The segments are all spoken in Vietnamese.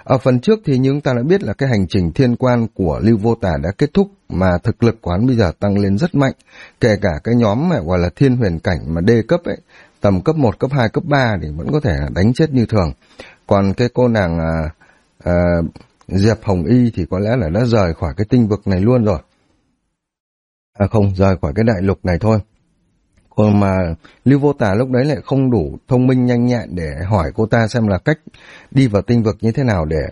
Ở phần trước thì chúng ta đã biết là cái hành trình thiên quan của Lưu Vô Tả đã kết thúc, mà thực lực của hắn bây giờ tăng lên rất mạnh, kể cả cái nhóm mà gọi là thiên huyền cảnh mà D cấp ấy, tầm cấp 1, cấp 2, cấp 3 thì vẫn có thể đánh chết như thường. Còn cái cô nàng Diệp Hồng Y thì có lẽ là đã rời khỏi cái tinh vực này luôn rồi. Không, rời khỏi cái đại lục này thôi. Còn mà Lưu Vô Tả lúc đấy lại không đủ thông minh nhanh nhẹn để hỏi cô ta xem là cách đi vào tinh vực như thế nào để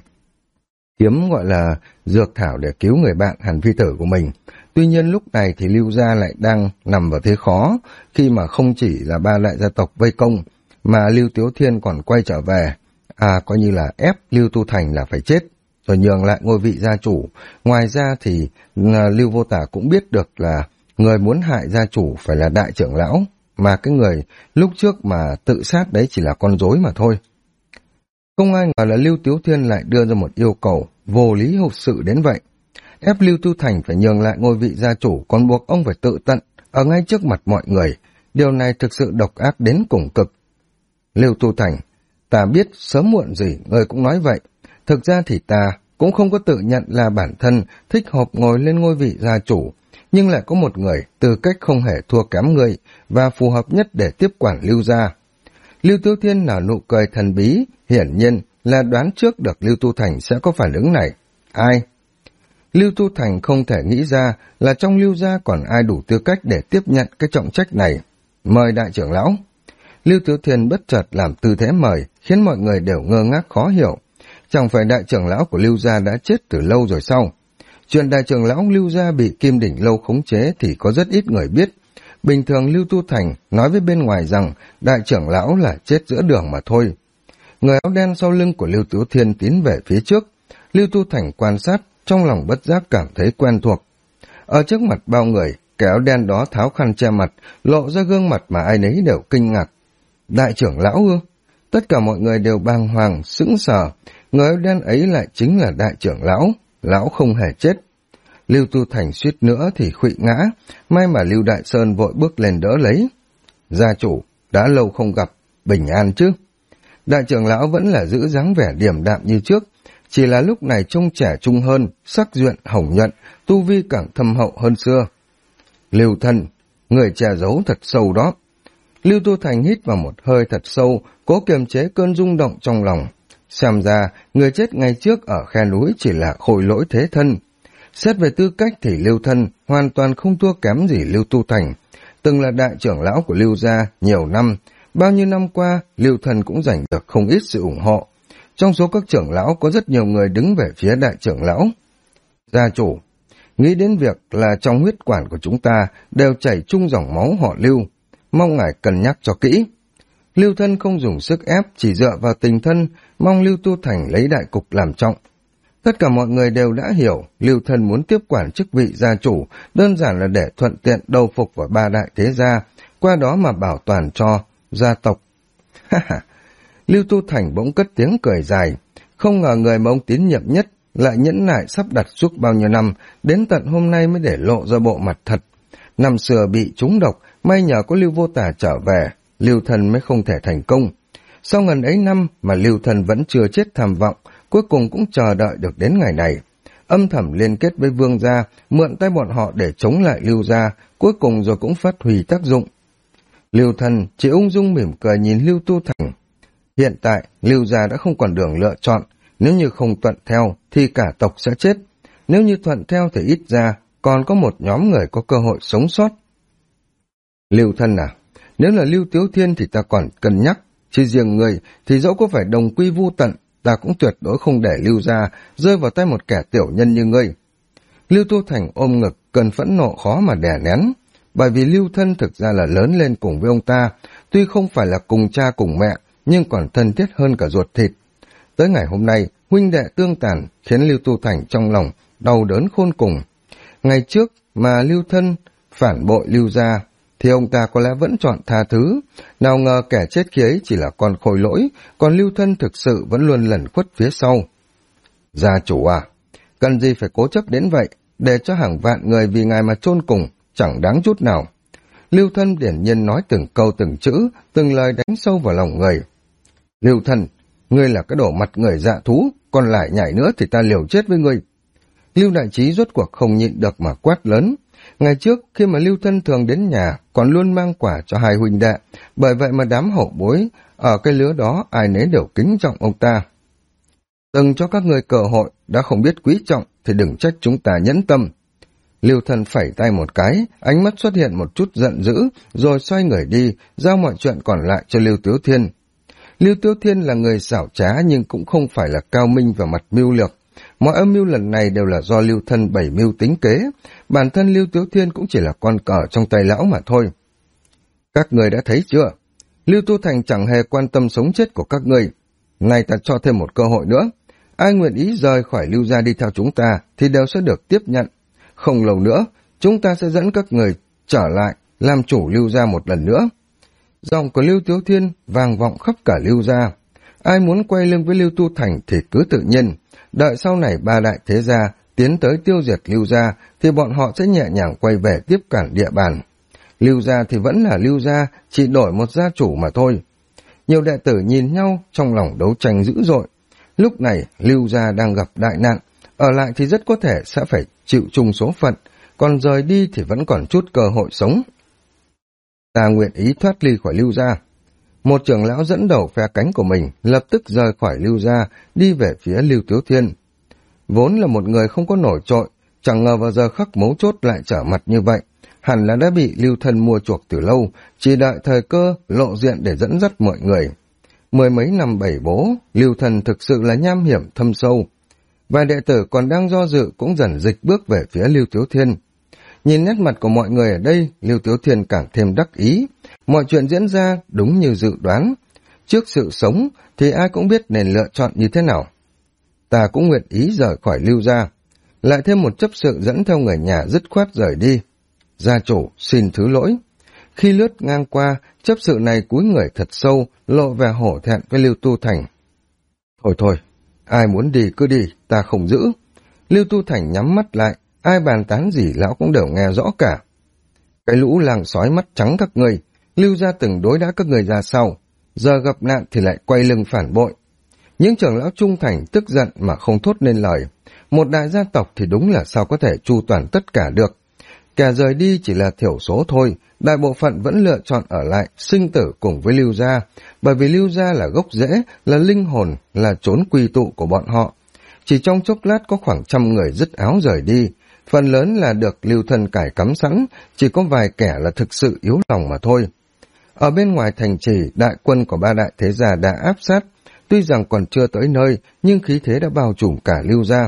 kiếm gọi là dược thảo để cứu người bạn Hàn Phi Tử của mình. Tuy nhiên lúc này thì Lưu gia lại đang nằm vào thế khó, khi mà không chỉ là ba đại gia tộc vây công, mà Lưu Tiếu Thiên còn quay trở về, coi như là ép Lưu Tu Thành là phải chết, rồi nhường lại ngôi vị gia chủ. Ngoài ra thì Lưu Vô Tả cũng biết được là người muốn hại gia chủ phải là đại trưởng lão, mà cái người lúc trước mà tự sát đấy chỉ là con rối mà thôi. Không ai ngờ là Lưu Tiếu Thiên lại đưa ra một yêu cầu vô lý hụt sự đến vậy. Ép Lưu Tu Thành phải nhường lại ngôi vị gia chủ, còn buộc ông phải tự tận ở ngay trước mặt mọi người. Điều này thực sự độc ác đến cùng cực. Lưu Tu Thành, ta biết sớm muộn gì người cũng nói vậy. Thực ra thì ta cũng không có tự nhận là bản thân thích hợp ngồi lên ngôi vị gia chủ, nhưng lại có một người tư cách không hề thua kém người và phù hợp nhất để tiếp quản Lưu gia. Lưu Tiếu Thiên nở nụ cười thần bí, hiển nhiên là đoán trước được Lưu Tu Thành sẽ có phản ứng này. Ai? Lưu Tu Thành không thể nghĩ ra là trong Lưu gia còn ai đủ tư cách để tiếp nhận cái trọng trách này. Mời đại trưởng lão. Lưu Tiếu Thiên bất chợt làm tư thế mời, khiến mọi người đều ngơ ngác khó hiểu. Chẳng phải đại trưởng lão của Lưu gia đã chết từ lâu rồi sao? Chuyện đại trưởng lão Lưu gia bị Kim Đỉnh Lâu khống chế thì có rất ít người biết. Bình thường Lưu Tu Thành nói với bên ngoài rằng đại trưởng lão là chết giữa đường mà thôi. Người áo đen sau lưng của Lưu Tiếu Thiên tiến về phía trước. Lưu Tu Thành quan sát, trong lòng bất giác cảm thấy quen thuộc. Ở trước mặt bao người, kẻ áo đen đó tháo khăn che mặt, lộ ra gương mặt mà ai nấy đều kinh ngạc. Đại trưởng lão ư? Tất cả mọi người đều bàng hoàng, sững sờ. Người áo đen ấy lại chính là đại trưởng lão. Lão không hề chết. Lưu Tu Thành suýt nữa thì khuỵu ngã, may mà Lưu Đại Sơn vội bước lên đỡ lấy. Gia chủ, đã lâu không gặp, bình an chứ? Đại trưởng lão vẫn là giữ dáng vẻ điềm đạm như trước, chỉ là lúc này trông trẻ trung hơn, sắc duyện hồng nhuận, tu vi càng thâm hậu hơn xưa. Lưu thân, người che giấu thật sâu đó. Lưu Tu Thành hít vào một hơi thật sâu, cố kiềm chế cơn rung động trong lòng. Xem ra, người chết ngày trước ở khe núi chỉ là khôi lỗi thế thân. Xét về tư cách thì Lưu thân hoàn toàn không thua kém gì Lưu Tu Thành. Từng là đại trưởng lão của Lưu gia nhiều năm, bao nhiêu năm qua Lưu thân cũng giành được không ít sự ủng hộ. Trong số các trưởng lão có rất nhiều người đứng về phía đại trưởng lão. Gia chủ, nghĩ đến việc là trong huyết quản của chúng ta đều chảy chung dòng máu họ Lưu, mong ngài cân nhắc cho kỹ. Lưu thân không dùng sức ép, chỉ dựa vào tình thân, mong Lưu Tu Thành lấy đại cục làm trọng. Tất cả mọi người đều đã hiểu, Lưu thân muốn tiếp quản chức vị gia chủ, đơn giản là để thuận tiện đầu phục vào ba đại thế gia, qua đó mà bảo toàn cho gia tộc. Lưu Tu Thành bỗng cất tiếng cười dài, không ngờ người mà ông tín nhiệm nhất lại nhẫn nại sắp đặt suốt bao nhiêu năm, đến tận hôm nay mới để lộ ra bộ mặt thật. Năm xưa bị trúng độc, may nhờ có Lưu Vô Tả trở về, Lưu thân mới không thể thành công. Sau ngần ấy năm mà Lưu thân vẫn chưa chết tham vọng, cuối cùng cũng chờ đợi được đến ngày này. Âm thầm liên kết với Vương gia, mượn tay bọn họ để chống lại Lưu gia, cuối cùng rồi cũng phát huy tác dụng. Lưu thân chỉ ung dung mỉm cười nhìn Lưu Tu Thành. Hiện tại, Lưu gia đã không còn đường lựa chọn, nếu như không thuận theo thì cả tộc sẽ chết. Nếu như thuận theo thì ít ra còn có một nhóm người có cơ hội sống sót. Lưu thân à, nếu là Lưu Tiếu Thiên thì ta còn cân nhắc, chứ riêng người thì dẫu có phải đồng quy vu tận, ta cũng tuyệt đối không để Lưu gia rơi vào tay một kẻ tiểu nhân như ngươi. Lưu Tu Thành ôm ngực, cơn phẫn nộ khó mà đè nén, bởi vì Lưu thân thực ra là lớn lên cùng với ông ta, tuy không phải là cùng cha cùng mẹ, nhưng còn thân thiết hơn cả ruột thịt. Tới ngày hôm nay, huynh đệ tương tàn khiến Lưu Tu Thành trong lòng đau đớn khôn cùng. Ngày trước mà Lưu thân phản bội Lưu gia, thì ông ta có lẽ vẫn chọn tha thứ, nào ngờ kẻ chết khi ấy chỉ là con khôi lỗi, còn Lưu thân thực sự vẫn luôn lẩn khuất phía sau. Gia chủ à, cần gì phải cố chấp đến vậy, để cho hàng vạn người vì ngài mà chôn cùng, chẳng đáng chút nào. Lưu thân điển nhiên nói từng câu từng chữ, từng lời đánh sâu vào lòng người. Lưu thân, Ngươi là cái đổ mặt người dạ thú, còn lại nhảy nữa thì ta liều chết với ngươi. Lưu Đại Trí rốt cuộc không nhịn được mà quát lớn. Ngày trước, khi mà Lưu Thân thường đến nhà, còn luôn mang quà cho hai huynh đệ, bởi vậy mà đám hậu bối, ở cái lứa đó ai nấy đều kính trọng ông ta. Từng cho các người cơ hội, đã không biết quý trọng, thì đừng trách chúng ta nhẫn tâm. Lưu Thân phẩy tay một cái, ánh mắt xuất hiện một chút giận dữ, rồi xoay người đi, giao mọi chuyện còn lại cho Lưu Tiếu Thiên. Lưu Tiếu Thiên là người xảo trá nhưng cũng không phải là cao minh về mặt mưu lược. Mọi âm mưu lần này đều là do Lưu Thân bày mưu tính kế, bản thân Lưu Tiếu Thiên cũng chỉ là con cờ trong tay lão mà thôi. Các người đã thấy chưa? Lưu Tu Thành chẳng hề quan tâm sống chết của các người. Nay ta cho thêm một cơ hội nữa. Ai nguyện ý rời khỏi Lưu gia đi theo chúng ta thì đều sẽ được tiếp nhận. Không lâu nữa, chúng ta sẽ dẫn các người trở lại, làm chủ Lưu gia một lần nữa. Giọng của Lưu Tiếu Thiên vang vọng khắp cả Lưu gia. Ai muốn quay lưng với Lưu Tu Thành thì cứ tự nhiên. Đợi sau này ba đại thế gia tiến tới tiêu diệt Lưu gia thì bọn họ sẽ nhẹ nhàng quay về tiếp cản địa bàn. Lưu gia thì vẫn là Lưu gia, chỉ đổi một gia chủ mà thôi. Nhiều đệ tử nhìn nhau trong lòng đấu tranh dữ dội. Lúc này Lưu gia đang gặp đại nạn, ở lại thì rất có thể sẽ phải chịu chung số phận, còn rời đi thì vẫn còn chút cơ hội sống. Ta nguyện ý thoát ly khỏi Lưu gia. Một trưởng lão dẫn đầu phe cánh của mình lập tức rời khỏi Lưu gia, đi về phía Lưu Tiếu Thiên. Vốn là một người không có nổi trội, chẳng ngờ vào giờ khắc mấu chốt lại trở mặt như vậy. Hẳn là đã bị Lưu Thân mua chuộc từ lâu, chỉ đợi thời cơ lộ diện để dẫn dắt mọi người. Mười mấy năm bảy bố, Lưu Thân thực sự là nham hiểm thâm sâu. Vài đệ tử còn đang do dự cũng dần dịch bước về phía Lưu Tiếu Thiên. Nhìn nét mặt của mọi người ở đây, Lưu Tiếu Thiên càng thêm đắc ý. Mọi chuyện diễn ra đúng như dự đoán. Trước sự sống thì ai cũng biết nên lựa chọn như thế nào. Ta cũng nguyện ý rời khỏi Lưu gia. Lại thêm một chấp sự dẫn theo người nhà dứt khoát rời đi. Gia chủ xin thứ lỗi. Khi lướt ngang qua, chấp sự này cúi người thật sâu, lộ vẻ hổ thẹn với Lưu Tu Thành. Thôi thôi, ai muốn đi cứ đi, ta không giữ. Lưu Tu Thành nhắm mắt lại, ai bàn tán gì lão cũng đều nghe rõ cả. Cái lũ làng sói mắt trắng các người, Lưu gia từng đối đãi các người ra sau, giờ gặp nạn thì lại quay lưng phản bội. Những trưởng lão trung thành tức giận mà không thốt nên lời. Một đại gia tộc thì đúng là sao có thể chu toàn tất cả được. Kẻ rời đi chỉ là thiểu số thôi, đại bộ phận vẫn lựa chọn ở lại, sinh tử cùng với Lưu gia, bởi vì Lưu gia là gốc rễ, là linh hồn, là chốn quy tụ của bọn họ. Chỉ trong chốc lát có khoảng 100 người dứt áo rời đi, phần lớn là được Lưu Thân cải cắm sẵn, chỉ có vài kẻ là thực sự yếu lòng mà thôi. Ở bên ngoài thành trì, đại quân của ba đại thế gia đã áp sát, tuy rằng còn chưa tới nơi, nhưng khí thế đã bao trùm cả Lưu gia.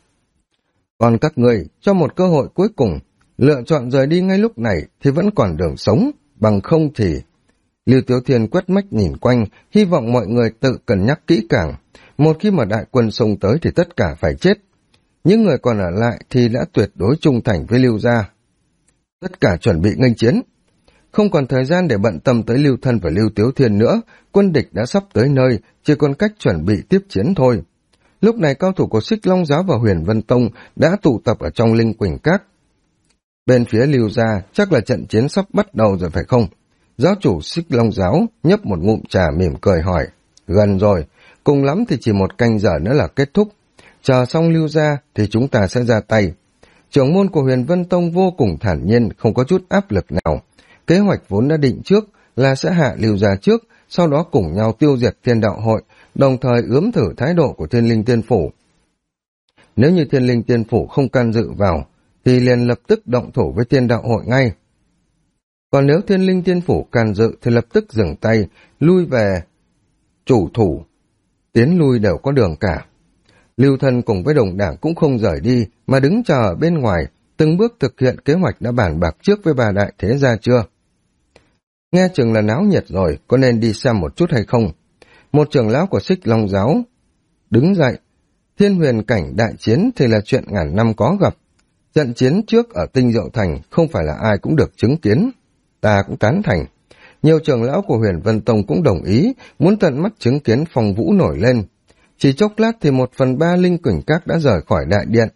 Còn các người, cho một cơ hội cuối cùng, lựa chọn rời đi ngay lúc này thì vẫn còn đường sống, bằng không thì... Lưu Tiếu Thiên quét mắt nhìn quanh, hy vọng mọi người tự cân nhắc kỹ càng. Một khi mà đại quân xông tới thì tất cả phải chết. Những người còn ở lại thì đã tuyệt đối trung thành với Lưu gia. Tất cả chuẩn bị nghênh chiến. Không còn thời gian để bận tâm tới Lưu Thân và Lưu Tiếu Thiên nữa, quân địch đã sắp tới nơi, chỉ còn cách chuẩn bị tiếp chiến thôi. Lúc này cao thủ của Xích Long Giáo và Huyền Vân Tông đã tụ tập ở trong Linh Quỳnh Các. Bên phía Lưu gia chắc là trận chiến sắp bắt đầu rồi phải không? Giáo chủ Xích Long Giáo nhấp một ngụm trà mỉm cười hỏi. Gần rồi, cùng lắm thì chỉ một canh giờ nữa là kết thúc. Chờ xong Lưu gia thì chúng ta sẽ ra tay. Trưởng môn của Huyền Vân Tông vô cùng thản nhiên, không có chút áp lực nào. Kế hoạch vốn đã định trước là sẽ hạ Lưu gia trước, sau đó cùng nhau tiêu diệt Thiên Đạo Hội, đồng thời ướm thử thái độ của Thiên Linh Tiên Phủ. Nếu như Thiên Linh Tiên Phủ không can dự vào, thì liền lập tức động thủ với Thiên Đạo Hội ngay. Còn nếu Thiên Linh Tiên Phủ can dự thì lập tức dừng tay, lui về chủ thủ, tiến lui đều có đường cả. Lưu Thân cùng với đồng đảng cũng không rời đi, mà đứng chờ ở bên ngoài, từng bước thực hiện kế hoạch đã bàn bạc trước với bà đại thế gia chưa. Nghe chừng là náo nhiệt rồi, có nên đi xem một chút hay không? Một trưởng lão của Xích Long Giáo đứng dậy. Thiên huyền cảnh đại chiến thì là chuyện ngàn năm có gặp. Trận chiến trước ở Tinh Diệu Thành không phải là ai cũng được chứng kiến. Ta cũng tán thành. Nhiều trưởng lão của Huyền Vân Tông cũng đồng ý, muốn tận mắt chứng kiến phong vũ nổi lên. Chỉ chốc lát thì 1/3 Linh Quỳnh Các đã rời khỏi đại điện.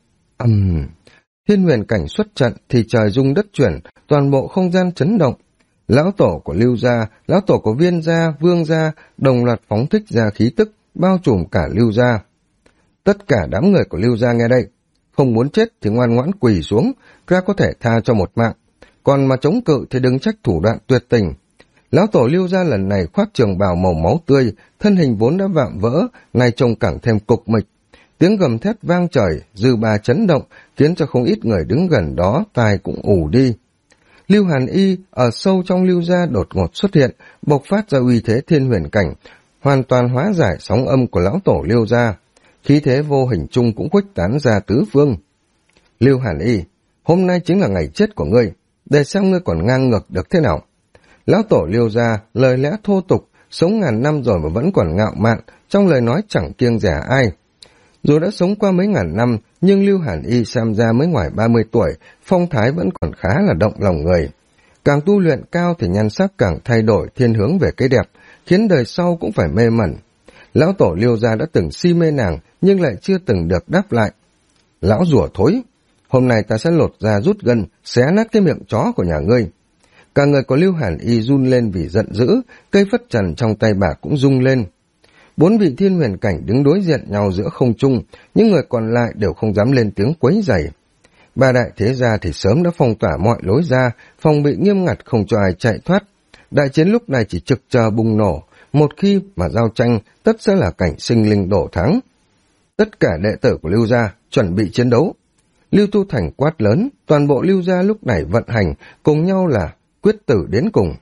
Thiên huyền cảnh xuất trận thì trời rung đất chuyển, toàn bộ không gian chấn động. Lão tổ của Lưu gia, lão tổ của Viên gia, Vương gia đồng loạt phóng thích ra khí tức, bao trùm cả Lưu gia. Tất cả đám người của Lưu gia nghe đây, không muốn chết thì ngoan ngoãn quỳ xuống, ra có thể tha cho một mạng, còn mà chống cự thì đừng trách thủ đoạn tuyệt tình. Lão tổ Lưu gia lần này khoác trường bào màu máu tươi, thân hình vốn đã vạm vỡ, nay trông càng thêm cục mịch. Tiếng gầm thét vang trời, dư ba chấn động, khiến cho không ít người đứng gần đó tai cũng ù đi. Lưu Hàn Y ở sâu trong Lưu gia đột ngột xuất hiện, bộc phát ra uy thế thiên huyền cảnh, hoàn toàn hóa giải sóng âm của lão tổ Lưu gia. Khí thế vô hình chung cũng khuếch tán ra tứ phương. Lưu Hàn Y, hôm nay chính là ngày chết của ngươi, để xem ngươi còn ngang ngược được thế nào. Lão tổ Lưu gia lời lẽ thô tục, sống ngàn năm rồi mà vẫn còn ngạo mạn, trong lời nói chẳng kiêng dè ai. Dù đã sống qua mấy ngàn năm, nhưng Lưu Hàn Y xem ra mới ngoài 30 tuổi, phong thái vẫn còn khá là động lòng người. Càng tu luyện cao thì nhan sắc càng thay đổi thiên hướng về cái đẹp, khiến đời sau cũng phải mê mẩn. Lão tổ Lưu gia đã từng si mê nàng, nhưng lại chưa từng được đáp lại. Lão rùa thối, hôm nay ta sẽ lột ra rút gân, xé nát cái miệng chó của nhà ngươi. Cả người của Lưu Hàn Y run lên vì giận dữ, cây phất trần trong tay bà cũng rung lên. 4 vị thiên huyền cảnh đứng đối diện nhau giữa không trung, những người còn lại đều không dám lên tiếng quấy rầy. Ba đại thế gia thì sớm đã phong tỏa mọi lối ra, phòng bị nghiêm ngặt không cho ai chạy thoát. Đại chiến lúc này chỉ trực chờ bùng nổ, một khi mà giao tranh, tất sẽ là cảnh sinh linh đổ thắng. Tất cả đệ tử của Lưu gia chuẩn bị chiến đấu. Lưu Tu Thành quát lớn, toàn bộ Lưu gia lúc này vận hành, cùng nhau là quyết tử đến cùng.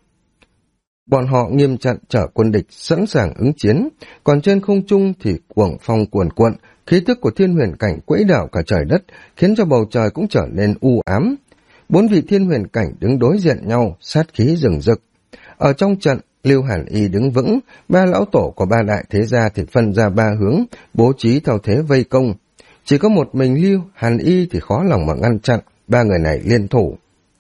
Bọn họ nghiêm chặn chở quân địch, sẵn sàng ứng chiến, còn trên không trung thì cuồng phong cuồn cuộn, khí tức của thiên huyền cảnh quẫy đảo cả trời đất, khiến cho bầu trời cũng trở nên u ám. 4 vị thiên huyền cảnh đứng đối diện nhau, sát khí rừng rực. Ở trong trận, Lưu Hàn Y đứng vững, 3 lão tổ của 3 đại thế gia thì phân ra 3 hướng, bố trí theo thế vây công. Chỉ có một mình Lưu Hàn Y thì khó lòng mà ngăn chặn, 3 người này liên thủ.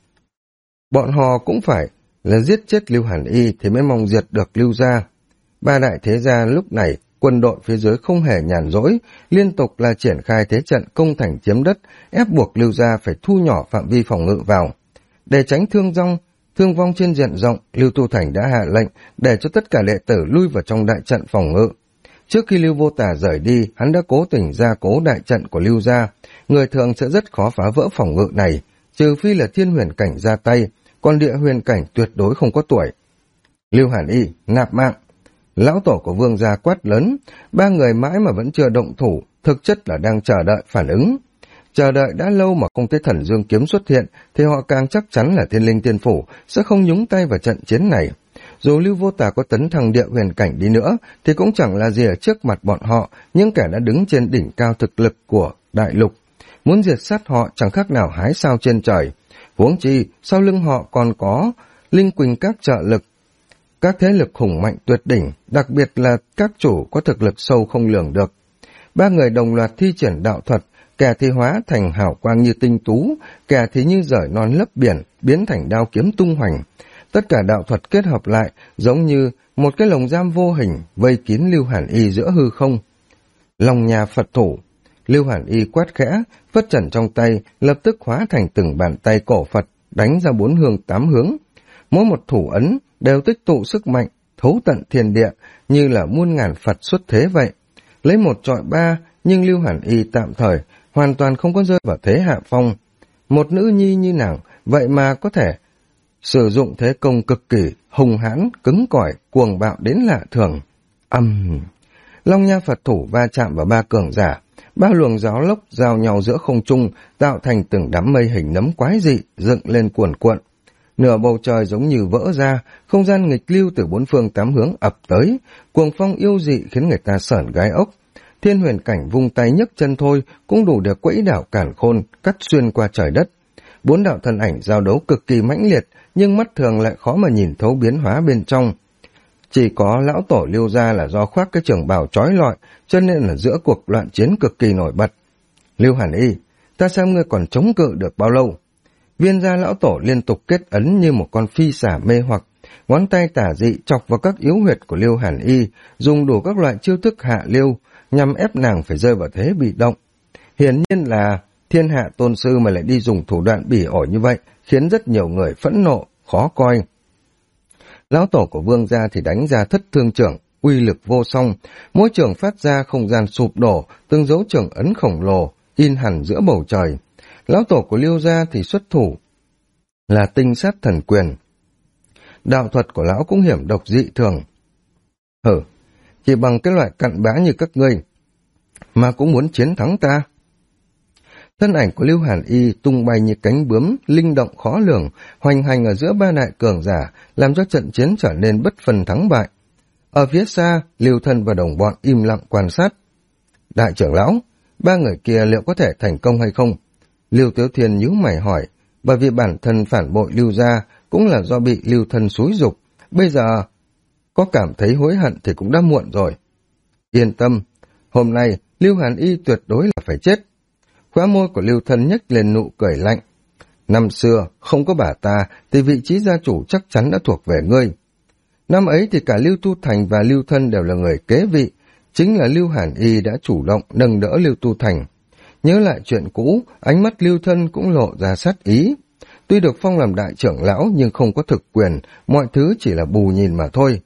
Bọn họ cũng phải là giết chết Lưu Hàn Y thì mới mong diệt được Lưu gia. 3 đại thế gia lúc này, quân đội phía dưới không hề nhàn rỗi, liên tục là triển khai thế trận công thành chiếm đất, ép buộc Lưu gia phải thu nhỏ phạm vi phòng ngự vào. Để tránh thương vong trên diện rộng, Lưu Tu Thành đã hạ lệnh để cho tất cả đệ tử lui vào trong đại trận phòng ngự. Trước khi Lưu Vô Tà rời đi, hắn đã cố tình gia cố đại trận của Lưu gia, người thường sẽ rất khó phá vỡ phòng ngự này, trừ phi là thiên huyền cảnh ra tay, còn địa huyền cảnh tuyệt đối không có tuổi. Lưu Hàn Y, nạp mạng. Lão tổ của Vương gia quát lớn, 3 người mãi mà vẫn chưa động thủ, thực chất là đang chờ đợi phản ứng. Chờ đợi đã lâu mà không thấy thần dương kiếm xuất hiện, thì họ càng chắc chắn là thiên linh tiên phủ sẽ không nhúng tay vào trận chiến này. Dù Lưu Vô Tà có tấn thăng địa huyền cảnh đi nữa, thì cũng chẳng là gì ở trước mặt bọn họ, những kẻ đã đứng trên đỉnh cao thực lực của đại lục. Muốn diệt sát họ chẳng khác nào hái sao trên trời. Huống chi, sau lưng họ còn có linh quỳnh các trợ lực, các thế lực hùng mạnh tuyệt đỉnh, đặc biệt là các chủ có thực lực sâu không lường được. 3 người đồng loạt thi triển đạo thuật, kẻ thì hóa thành hào quang như tinh tú, kẻ thì như rời non lấp biển, biến thành đao kiếm tung hoành. Tất cả đạo thuật kết hợp lại, giống như một cái lồng giam vô hình vây kín Lưu Hàn Y giữa hư không. Lòng nhà Phật thủ, Lưu Hàn Y quát khẽ, phất trần trong tay, lập tức hóa thành từng bàn tay cổ Phật, đánh ra 4 hướng 8 hướng. Mỗi một thủ ấn đều tích tụ sức mạnh, thấu tận thiên địa, như là muôn ngàn Phật xuất thế vậy. Lấy 1 chọi 3, nhưng Lưu Hàn Y tạm thời hoàn toàn không có rơi vào thế hạ phong. Một nữ nhi như nàng, vậy mà có thể sử dụng thế công cực kỳ hùng hãn, cứng cỏi, cuồng bạo đến lạ thường. Long nha Phật thủ va chạm vào 3 cường giả, 3 luồng gió lốc giao nhau giữa không trung, tạo thành từng đám mây hình nấm quái dị dựng lên cuồn cuộn. Nửa bầu trời giống như vỡ ra, không gian nghịch lưu từ 4 phương 8 hướng ập tới, cuồng phong yêu dị khiến người ta sởn gai ốc. Thiên huyền cảnh vung tay nhấc chân thôi cũng đủ để quẫy đảo càn khôn, cắt xuyên qua trời đất. 4 đạo thân ảnh giao đấu cực kỳ mãnh liệt, nhưng mắt thường lại khó mà nhìn thấu biến hóa bên trong. Chỉ có lão tổ Lưu gia là do khoác cái trường bào trói lọi, cho nên là giữa cuộc loạn chiến cực kỳ nổi bật. Lưu Hàn Y, ta xem ngươi còn chống cự được bao lâu? Viên gia lão tổ liên tục kết ấn như một con phi xà mê hoặc, ngón tay tả dị chọc vào các yếu huyệt của Lưu Hàn Y, dùng đủ các loại chiêu thức hạ lưu, nhằm ép nàng phải rơi vào thế bị động. Hiển nhiên là thiên hạ tôn sư mà lại đi dùng thủ đoạn bỉ ổi như vậy, khiến rất nhiều người phẫn nộ, khó coi. Lão tổ của Vương gia thì đánh ra thất thương trưởng, uy lực vô song, mỗi trường phát ra không gian sụp đổ, từng dấu trường ấn khổng lồ, in hẳn giữa bầu trời. Lão tổ của Liêu gia thì xuất thủ là tinh sát thần quyền. Đạo thuật của lão cũng hiểm độc dị thường. Chỉ bằng cái loại cặn bã như các ngươi mà cũng muốn chiến thắng ta. Thân ảnh của Lưu Hàn Y tung bay như cánh bướm, linh động khó lường, hoành hành ở giữa ba đại cường giả, làm cho trận chiến trở nên bất phân thắng bại. Ở phía xa, Lưu Thân và đồng bọn im lặng quan sát. Đại trưởng lão, ba người kia liệu có thể thành công hay không? Lưu Tiếu Thiên nhíu mày hỏi, bởi vì bản thân phản bội Lưu gia cũng là do bị Lưu Thân xúi giục, bây giờ có cảm thấy hối hận thì cũng đã muộn rồi. Yên tâm, hôm nay Lưu Hàn Y tuyệt đối là phải chết. Khóe môi của Lưu Thân nhếch lên nụ cười lạnh. Năm xưa, không có bà ta thì vị trí gia chủ chắc chắn đã thuộc về ngươi. Năm ấy thì cả Lưu Tu Thành và Lưu Thân đều là người kế vị, chính là Lưu Hàn Y đã chủ động nâng đỡ Lưu Tu Thành. Nhớ lại chuyện cũ, ánh mắt Lưu Thân cũng lộ ra sát ý. Tuy được phong làm đại trưởng lão nhưng không có thực quyền, mọi thứ chỉ là bù nhìn mà thôi.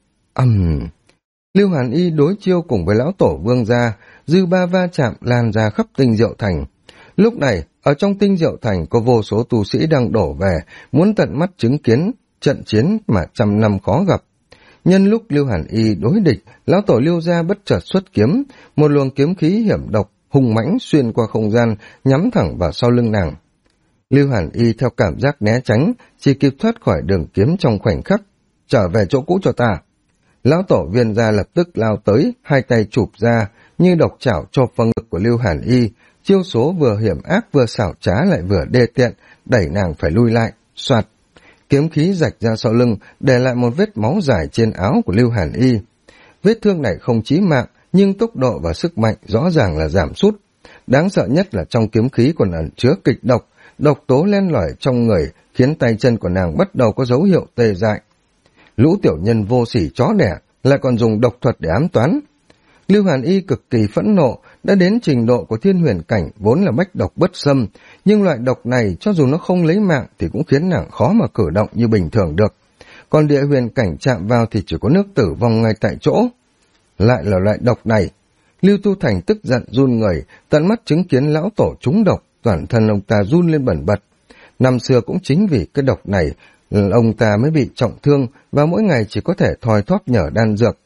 Lưu Hàn Y đối chiêu cùng với lão tổ Vương gia, dư ba va chạm lan ra khắp Tinh Diệu Thành. Lúc này, ở trong Tinh Diệu Thành có vô số tu sĩ đang đổ về, muốn tận mắt chứng kiến trận chiến mà trăm năm khó gặp. Nhân lúc Lưu Hàn Y đối địch, lão tổ Lưu gia bất chợt xuất kiếm, một luồng kiếm khí hiểm độc, hung mãnh xuyên qua không gian, nhắm thẳng vào sau lưng nàng. Lưu Hàn Y theo cảm giác né tránh, chỉ kịp thoát khỏi đường kiếm trong khoảnh khắc. Trở về chỗ cũ cho ta. Lão tổ Viên gia lập tức lao tới, hai tay chụp ra, như độc chảo chộp vào ngực của Lưu Hàn Y. Chiêu số vừa hiểm ác vừa xảo trá lại vừa đê tiện, đẩy nàng phải lui lại. Soạt, kiếm khí rạch ra sau lưng, để lại một vết máu dài trên áo của Lưu Hàn Y. Vết thương này không chí mạng, nhưng tốc độ và sức mạnh rõ ràng là giảm sút. Đáng sợ nhất là trong kiếm khí còn ẩn chứa kịch độc, độc tố len lỏi trong người, khiến tay chân của nàng bắt đầu có dấu hiệu tê dại. Lũ tiểu nhân vô sỉ chó đẻ, lại còn dùng độc thuật để ám toán. Lưu Hàn Y cực kỳ phẫn nộ, đã đến trình độ của thiên huyền cảnh vốn là bách độc bất xâm, nhưng loại độc này cho dù nó không lấy mạng thì cũng khiến nàng khó mà cử động như bình thường được. Còn địa huyền cảnh chạm vào thì chỉ có nước tử vong ngay tại chỗ. Lại là loại độc này. Lưu Tu Thành tức giận run người, tận mắt chứng kiến lão tổ trúng độc, toàn thân ông ta run lên bần bật. Năm xưa cũng chính vì cái độc này, ông ta mới bị trọng thương và mỗi ngày chỉ có thể thoi thóp nhờ đan dược.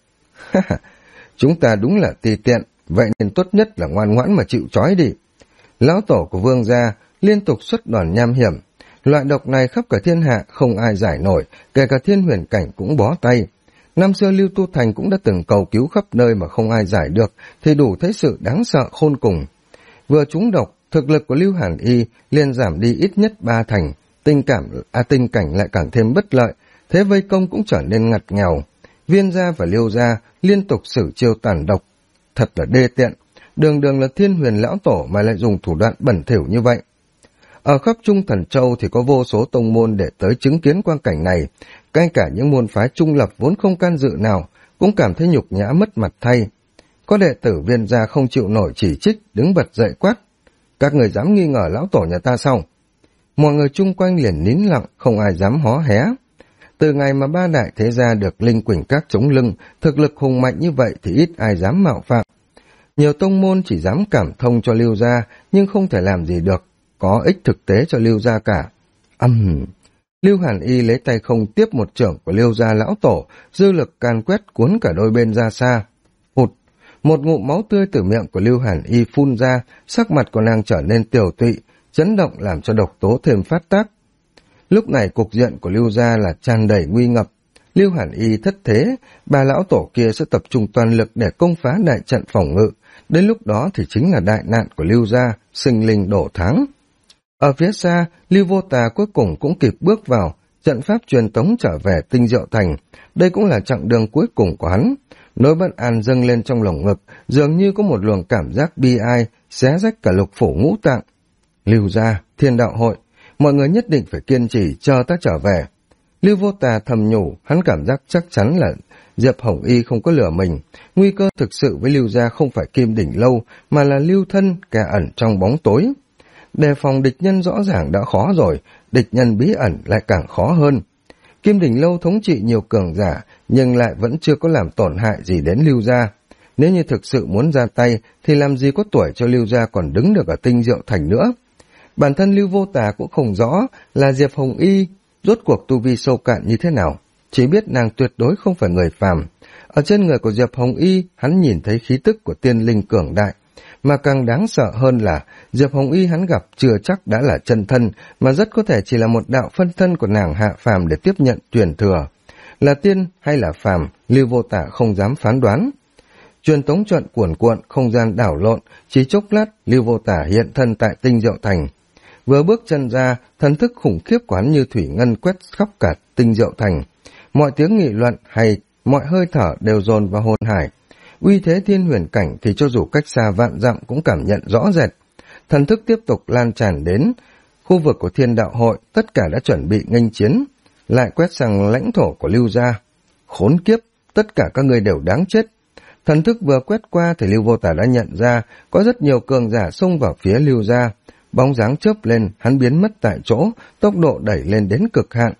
Chúng ta đúng là tùy tiện, vậy nên tốt nhất là ngoan ngoãn mà chịu trói đi. Lão tổ của Vương gia liên tục xuất đòn nham hiểm. Loại độc này khắp cả thiên hạ không ai giải nổi, kể cả thiên huyền cảnh cũng bó tay. Năm xưa Lưu Tu Thành cũng đã từng cầu cứu khắp nơi mà không ai giải được, thì đủ thấy sự đáng sợ khôn cùng. Vừa trúng độc, thực lực của Lưu Hàn Y liền giảm đi ít nhất 3 thành, tình cảnh lại càng thêm bất lợi, thế vây công cũng trở nên ngặt nghèo. Viên gia và Liêu gia liên tục sử chiêu tàn độc, thật là đê tiện, đường đường là thiên huyền lão tổ mà lại dùng thủ đoạn bẩn thỉu như vậy. Ở khắp Trung Thần Châu thì có vô số tông môn để tới chứng kiến quang cảnh này, ngay cả những môn phái trung lập vốn không can dự nào cũng cảm thấy nhục nhã mất mặt thay. Có đệ tử Viên gia không chịu nổi chỉ trích, đứng bật dậy quát: các người dám nghi ngờ lão tổ nhà ta sao? Mọi người chung quanh liền nín lặng, không ai dám hó hé. Từ ngày mà ba đại thế gia được Linh Quỳnh Các chống lưng, thực lực hùng mạnh như vậy thì ít ai dám mạo phạm. Nhiều tông môn chỉ dám cảm thông cho Lưu gia, nhưng không thể làm gì được, có ích thực tế cho Lưu gia cả. Lưu Hàn Y lấy tay không tiếp một chưởng của Lưu gia lão tổ, dư lực can quét cuốn cả đôi bên ra xa. Hụt, một ngụm máu tươi từ miệng của Lưu Hàn Y phun ra, sắc mặt của nàng trở nên tiều tụy, chấn động làm cho độc tố thêm phát tác. Lúc này cục diện của Lưu gia là tràn đầy nguy ngập. Lưu Hàn Y thất thế, ba lão tổ kia sẽ tập trung toàn lực để công phá đại trận phòng ngự. Đến lúc đó thì chính là đại nạn của Lưu gia, sinh linh đổ thắng. Ở phía xa, Lưu Vô Tà cuối cùng cũng kịp bước vào, trận pháp truyền tống trở về Tinh Diệu Thành. Đây cũng là chặng đường cuối cùng của hắn. Nỗi bất an dâng lên trong lồng ngực, dường như có một luồng cảm giác bi ai, xé rách cả lục phủ ngũ tạng. Lưu gia, Thiên Đạo Hội, mọi người nhất định phải kiên trì chờ ta trở về. Lưu Vô Tà thầm nhủ, hắn cảm giác chắc chắn là Diệp Hồng Y không có lừa mình. Nguy cơ thực sự với Lưu gia không phải Kim Đỉnh Lâu, mà là Lưu Thân kẻ ẩn trong bóng tối. Đề phòng địch nhân rõ ràng đã khó rồi, địch nhân bí ẩn lại càng khó hơn. Kim Đỉnh Lâu thống trị nhiều cường giả, nhưng lại vẫn chưa có làm tổn hại gì đến Lưu gia. Nếu như thực sự muốn ra tay, thì làm gì có tuổi cho Lưu gia còn đứng được ở Tinh Diệu Thành nữa. Bản thân Lưu Vô Tà cũng không rõ là Diệp Hồng Y rốt cuộc tu vi sâu cạn như thế nào, chỉ biết nàng tuyệt đối không phải người phàm. Ở trên người của Diệp Hồng Y, hắn nhìn thấy khí tức của tiên linh cường đại, mà càng đáng sợ hơn là Diệp Hồng Y hắn gặp chưa chắc đã là chân thân, mà rất có thể chỉ là một đạo phân thân của nàng hạ phàm để tiếp nhận truyền thừa. Là tiên hay là phàm, Lưu Vô Tà không dám phán đoán. Truyền tống trận cuồn cuộn, không gian đảo lộn, chỉ chốc lát Lưu Vô Tà hiện thân tại Tinh Diệu Thành. Vừa bước chân ra, thần thức khủng khiếp quán như thủy ngân quét khắp cả Tinh Diệu Thành. Mọi tiếng nghị luận hay mọi hơi thở đều dồn vào hồn hải. Uy thế thiên huyền cảnh thì cho dù cách xa vạn dặm cũng cảm nhận rõ rệt. Thần thức tiếp tục lan tràn đến khu vực của Thiên Đạo Hội, tất cả đã chuẩn bị nghênh chiến, lại quét sang lãnh thổ của Lưu gia. Khốn kiếp, tất cả các người đều đáng chết. Thần thức vừa quét qua thì Lưu Vô Tà đã nhận ra có rất nhiều cường giả xông vào phía Lưu gia. Bóng dáng chớp lên, hắn biến mất tại chỗ, tốc độ đẩy lên đến cực hạn.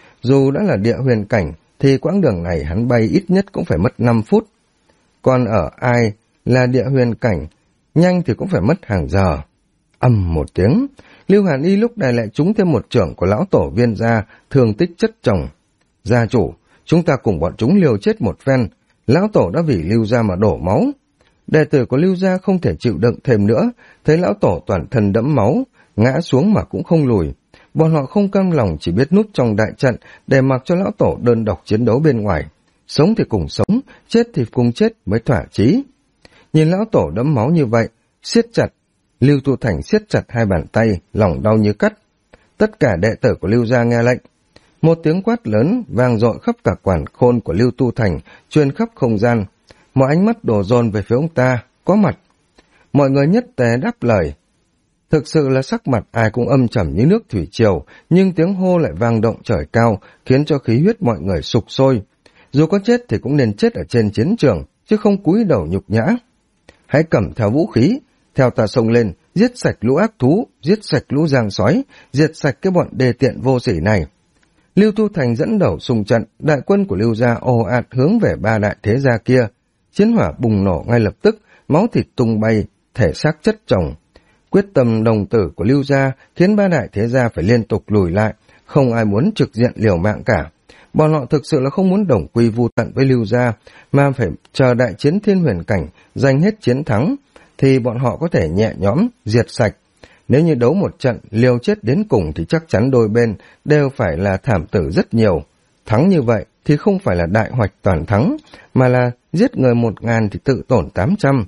Dù đã là địa huyền cảnh, thì quãng đường này hắn bay ít nhất cũng phải mất 5 phút. Còn ở ai là địa huyền cảnh, nhanh thì cũng phải mất hàng giờ. Ầm một tiếng, Lưu Hàn Y lúc này lại trúng thêm một chưởng của lão tổ Viên gia, thương tích chất chồng. Gia chủ, chúng ta cùng bọn chúng liều chết một phen, lão tổ đã vì Lưu gia mà đổ máu. Đệ tử của Lưu gia không thể chịu đựng thêm nữa, thấy lão tổ toàn thân đẫm máu, ngã xuống mà cũng không lùi. Bọn họ không cam lòng chỉ biết núp trong đại trận để mặc cho lão tổ đơn độc chiến đấu bên ngoài. Sống thì cùng sống, chết thì cùng chết mới thỏa chí. Nhìn lão tổ đẫm máu như vậy, siết chặt, Lưu Tu Thành siết chặt hai bàn tay, lòng đau như cắt. Tất cả đệ tử của Lưu gia nghe lệnh. Một tiếng quát lớn vang dội khắp cả quản khôn của Lưu Tu Thành, truyền khắp không gian. Mọi ánh mắt đổ dồn về phía ông ta, có mặt. Mọi người nhất tề đáp lời. Thực sự là sắc mặt ai cũng âm trầm như nước thủy triều, nhưng tiếng hô lại vang động trời cao, khiến cho khí huyết mọi người sục sôi. Dù có chết thì cũng nên chết ở trên chiến trường, chứ không cúi đầu nhục nhã. Hãy cầm theo vũ khí, theo ta xông lên, giết sạch lũ ác thú, giết sạch lũ giang sói, diệt sạch cái bọn đề tiện vô sỉ này. Lưu Tu Thành dẫn đầu xung trận, đại quân của Lưu gia ồ ạt hướng về ba đại thế gia kia. Chiến hỏa bùng nổ ngay lập tức, máu thịt tung bay, thể xác chất chồng. Quyết tâm đồng tử của Lưu gia khiến ba đại thế gia phải liên tục lùi lại, không ai muốn trực diện liều mạng cả. Bọn họ thực sự là không muốn đồng quy vu tận với Lưu gia, mà phải chờ đại chiến thiên huyền cảnh, giành hết chiến thắng, thì bọn họ có thể nhẹ nhõm, diệt sạch. Nếu như đấu một trận, liều chết đến cùng thì chắc chắn đôi bên đều phải là thảm tử rất nhiều. Thắng như vậy thì không phải là đại hoạch toàn thắng, mà là giết người 1000 thì tự tổn 800.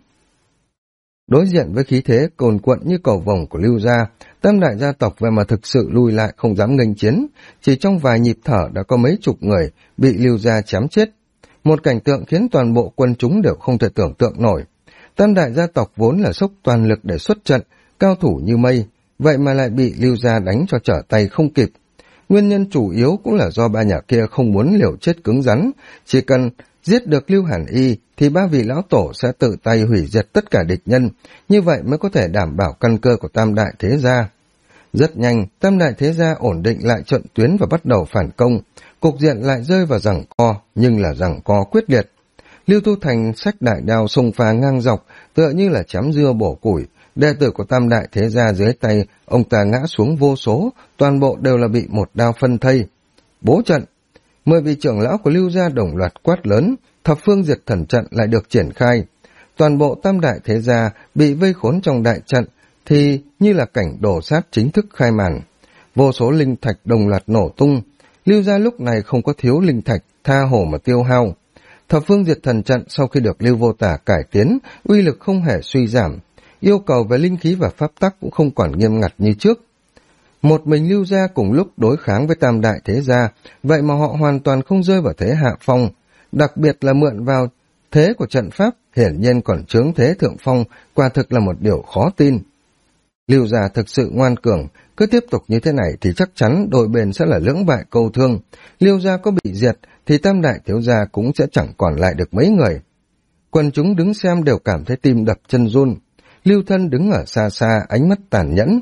Đối diện với khí thế cồn cuộn như cầu vồng của Lưu gia, tam đại gia tộc về mà thực sự lùi lại không dám nghênh chiến, chỉ trong vài nhịp thở đã có mấy chục người bị Lưu gia chém chết. Một cảnh tượng khiến toàn bộ quân chúng đều không thể tưởng tượng nổi. Tam đại gia tộc vốn là xúc toàn lực để xuất trận, cao thủ như mây, vậy mà lại bị Lưu gia đánh cho trở tay không kịp. Nguyên nhân chủ yếu cũng là do ba nhà kia không muốn liều chết cứng rắn, chỉ cần giết được Lưu Hàn Y thì ba vị lão tổ sẽ tự tay hủy diệt tất cả địch nhân, như vậy mới có thể đảm bảo căn cơ của tam đại thế gia. Rất nhanh, tam đại thế gia ổn định lại trận tuyến và bắt đầu phản công, cục diện lại rơi vào giằng co, nhưng là giằng co quyết liệt. Lưu Tu Thành xách đại đao xông pha ngang dọc, tựa như là chém dưa bổ củi. Đệ tử của tam đại thế gia dưới tay ông ta ngã xuống vô số, toàn bộ đều là bị một đao phân thây. Bố trận, 10 vị trưởng lão của Lưu gia đồng loạt quát lớn, thập phương diệt thần trận lại được triển khai. Toàn bộ tam đại thế gia bị vây khốn trong đại trận thì như là cảnh đổ sát chính thức khai màn. Vô số linh thạch đồng loạt nổ tung. Lưu gia lúc này không có thiếu linh thạch, tha hồ mà tiêu hao. Thập phương diệt thần trận sau khi được Lưu Vô Tà cải tiến, uy lực không hề suy giảm. Yêu cầu về linh khí và pháp tắc cũng không còn nghiêm ngặt như trước. Một mình Lưu gia cùng lúc đối kháng với tam đại thế gia, vậy mà họ hoàn toàn không rơi vào thế hạ phong. Đặc biệt là mượn vào thế của trận pháp, hiển nhiên còn chướng thế thượng phong, quả thực là một điều khó tin. Lưu gia thực sự ngoan cường, cứ tiếp tục như thế này thì chắc chắn đôi bên sẽ là lưỡng bại câu thương. Lưu gia có bị diệt thì tam đại thiếu gia cũng sẽ chẳng còn lại được mấy người. Quần chúng đứng xem đều cảm thấy tim đập chân run. Lưu Thân đứng ở xa xa, ánh mắt tàn nhẫn.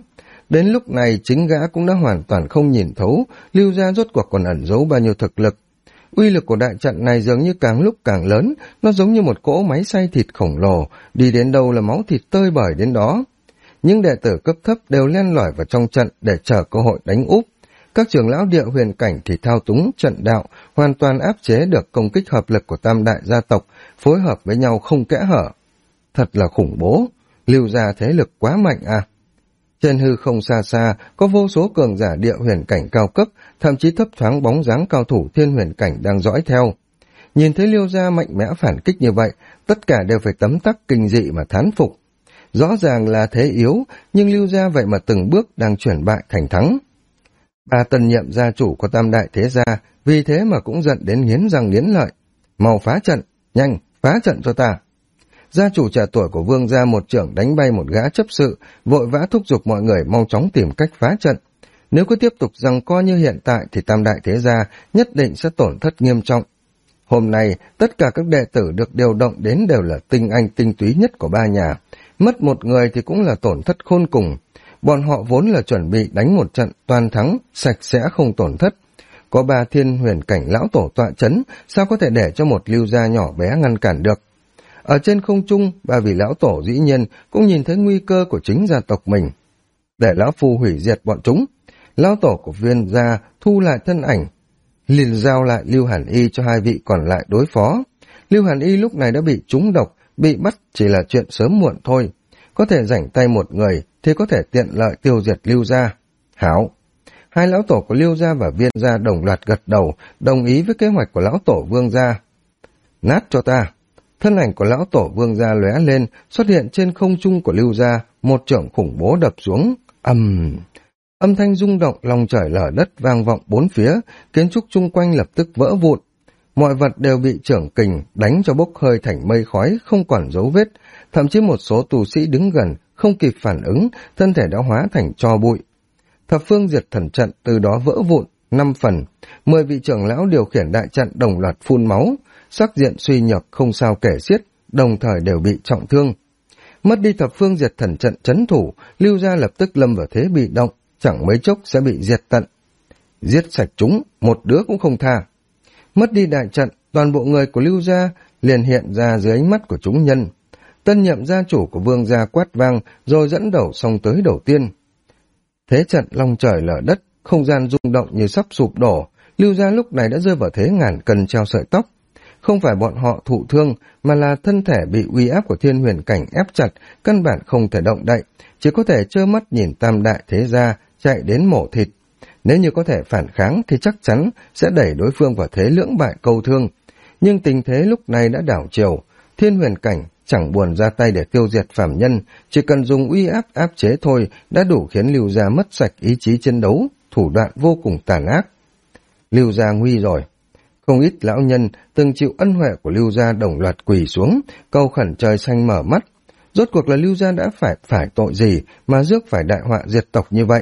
Đến lúc này chính gã cũng đã hoàn toàn không nhìn thấu Lưu gia rốt cuộc còn ẩn giấu bao nhiêu thực lực. Uy lực của đại trận này dường như càng lúc càng lớn, nó giống như một cỗ máy xay thịt khổng lồ, đi đến đâu là máu thịt tơi bời đến đó. Những đệ tử cấp thấp đều len lỏi vào trong trận để chờ cơ hội đánh úp. Các trưởng lão địa huyền cảnh thì thao túng trận đạo, hoàn toàn áp chế được công kích hợp lực của tam đại gia tộc, phối hợp với nhau không kẽ hở. Thật là khủng bố, Lưu gia thế lực quá mạnh à. Trên hư không xa xa, có vô số cường giả địa huyền cảnh cao cấp, thậm chí thấp thoáng bóng dáng cao thủ thiên huyền cảnh đang dõi theo. Nhìn thấy Lưu gia mạnh mẽ phản kích như vậy, tất cả đều phải tấm tắc kinh dị mà thán phục. Rõ ràng là thế yếu, nhưng Lưu gia vậy mà từng bước đang chuyển bại thành thắng. Ba tân nhiệm gia chủ của tam đại thế gia, vì thế mà cũng giận đến nghiến răng nghiến lợi. Mau phá trận, nhanh, phá trận cho ta. Gia chủ trẻ tuổi của Vương gia một trưởng đánh bay một gã chấp sự, vội vã thúc giục mọi người mau chóng tìm cách phá trận. Nếu cứ tiếp tục giằng co như hiện tại thì tam đại thế gia nhất định sẽ tổn thất nghiêm trọng. Hôm nay, tất cả các đệ tử được điều động đến đều là tinh anh tinh túy nhất của ba nhà. Mất một người thì cũng là tổn thất khôn cùng. Bọn họ vốn là chuẩn bị đánh một trận toàn thắng, sạch sẽ không tổn thất. Có ba thiên huyền cảnh lão tổ tọa chấn, sao có thể để cho một Lưu gia nhỏ bé ngăn cản được. Ở trên không trung, ba vị lão tổ dĩ nhiên cũng nhìn thấy nguy cơ của chính gia tộc mình. Để lão phu hủy diệt bọn chúng, lão tổ của Viên gia thu lại thân ảnh, liền giao lại Lưu Hàn Y cho hai vị còn lại đối phó. Lưu Hàn Y lúc này đã bị trúng độc, bị bắt chỉ là chuyện sớm muộn thôi. Có thể rảnh tay một người thì có thể tiện lợi tiêu diệt Lưu gia. Hảo! Hai lão tổ của Lưu gia và Viên gia đồng loạt gật đầu, đồng ý với kế hoạch của lão tổ Vương gia. Nát cho ta! Thân ảnh của lão tổ Vương gia lóe lên, xuất hiện trên không trung của Lưu gia, một chưởng khủng bố đập xuống. Âm thanh rung động lòng trời lở đất vang vọng bốn phía, kiến trúc chung quanh lập tức vỡ vụn. Mọi vật đều bị chưởng kình đánh cho bốc hơi thành mây khói, không còn dấu vết. Thậm chí một số tù sĩ đứng gần, không kịp phản ứng, thân thể đã hóa thành tro bụi. Thập phương diệt thần trận từ đó vỡ vụn, 5 phần. 10 vị trưởng lão điều khiển đại trận đồng loạt phun máu, sắc diện suy nhược không sao kể xiết, đồng thời đều bị trọng thương. Mất đi thập phương diệt thần trận trấn thủ, Lưu gia lập tức lâm vào thế bị động, chẳng mấy chốc sẽ bị diệt tận. Giết sạch chúng, một đứa cũng không tha. Mất đi đại trận, toàn bộ người của Lưu gia liền hiện ra dưới ánh mắt của chúng nhân. Tân nhậm gia chủ của Vương gia quát vang, rồi dẫn đầu xông tới đầu tiên. Thế trận long trời lở đất, không gian rung động như sắp sụp đổ. Lưu gia lúc này đã rơi vào thế ngàn cân treo sợi tóc. Không phải bọn họ thụ thương, mà là thân thể bị uy áp của thiên huyền cảnh ép chặt, căn bản không thể động đậy, chỉ có thể trơ mắt nhìn tam đại thế gia chạy đến mổ thịt. Nếu như có thể phản kháng thì chắc chắn sẽ đẩy đối phương vào thế lưỡng bại câu thương. Nhưng tình thế lúc này đã đảo chiều, thiên huyền cảnh chẳng buồn ra tay để tiêu diệt phàm nhân, chỉ cần dùng uy áp áp chế thôi đã đủ khiến Lưu gia mất sạch ý chí chiến đấu, thủ đoạn vô cùng tàn ác. Lưu gia nguy rồi. Không ít lão nhân từng chịu ân huệ của Lưu gia đồng loạt quỳ xuống, cầu khẩn trời xanh mở mắt. Rốt cuộc là Lưu gia đã phải tội gì mà rước phải đại họa diệt tộc như vậy?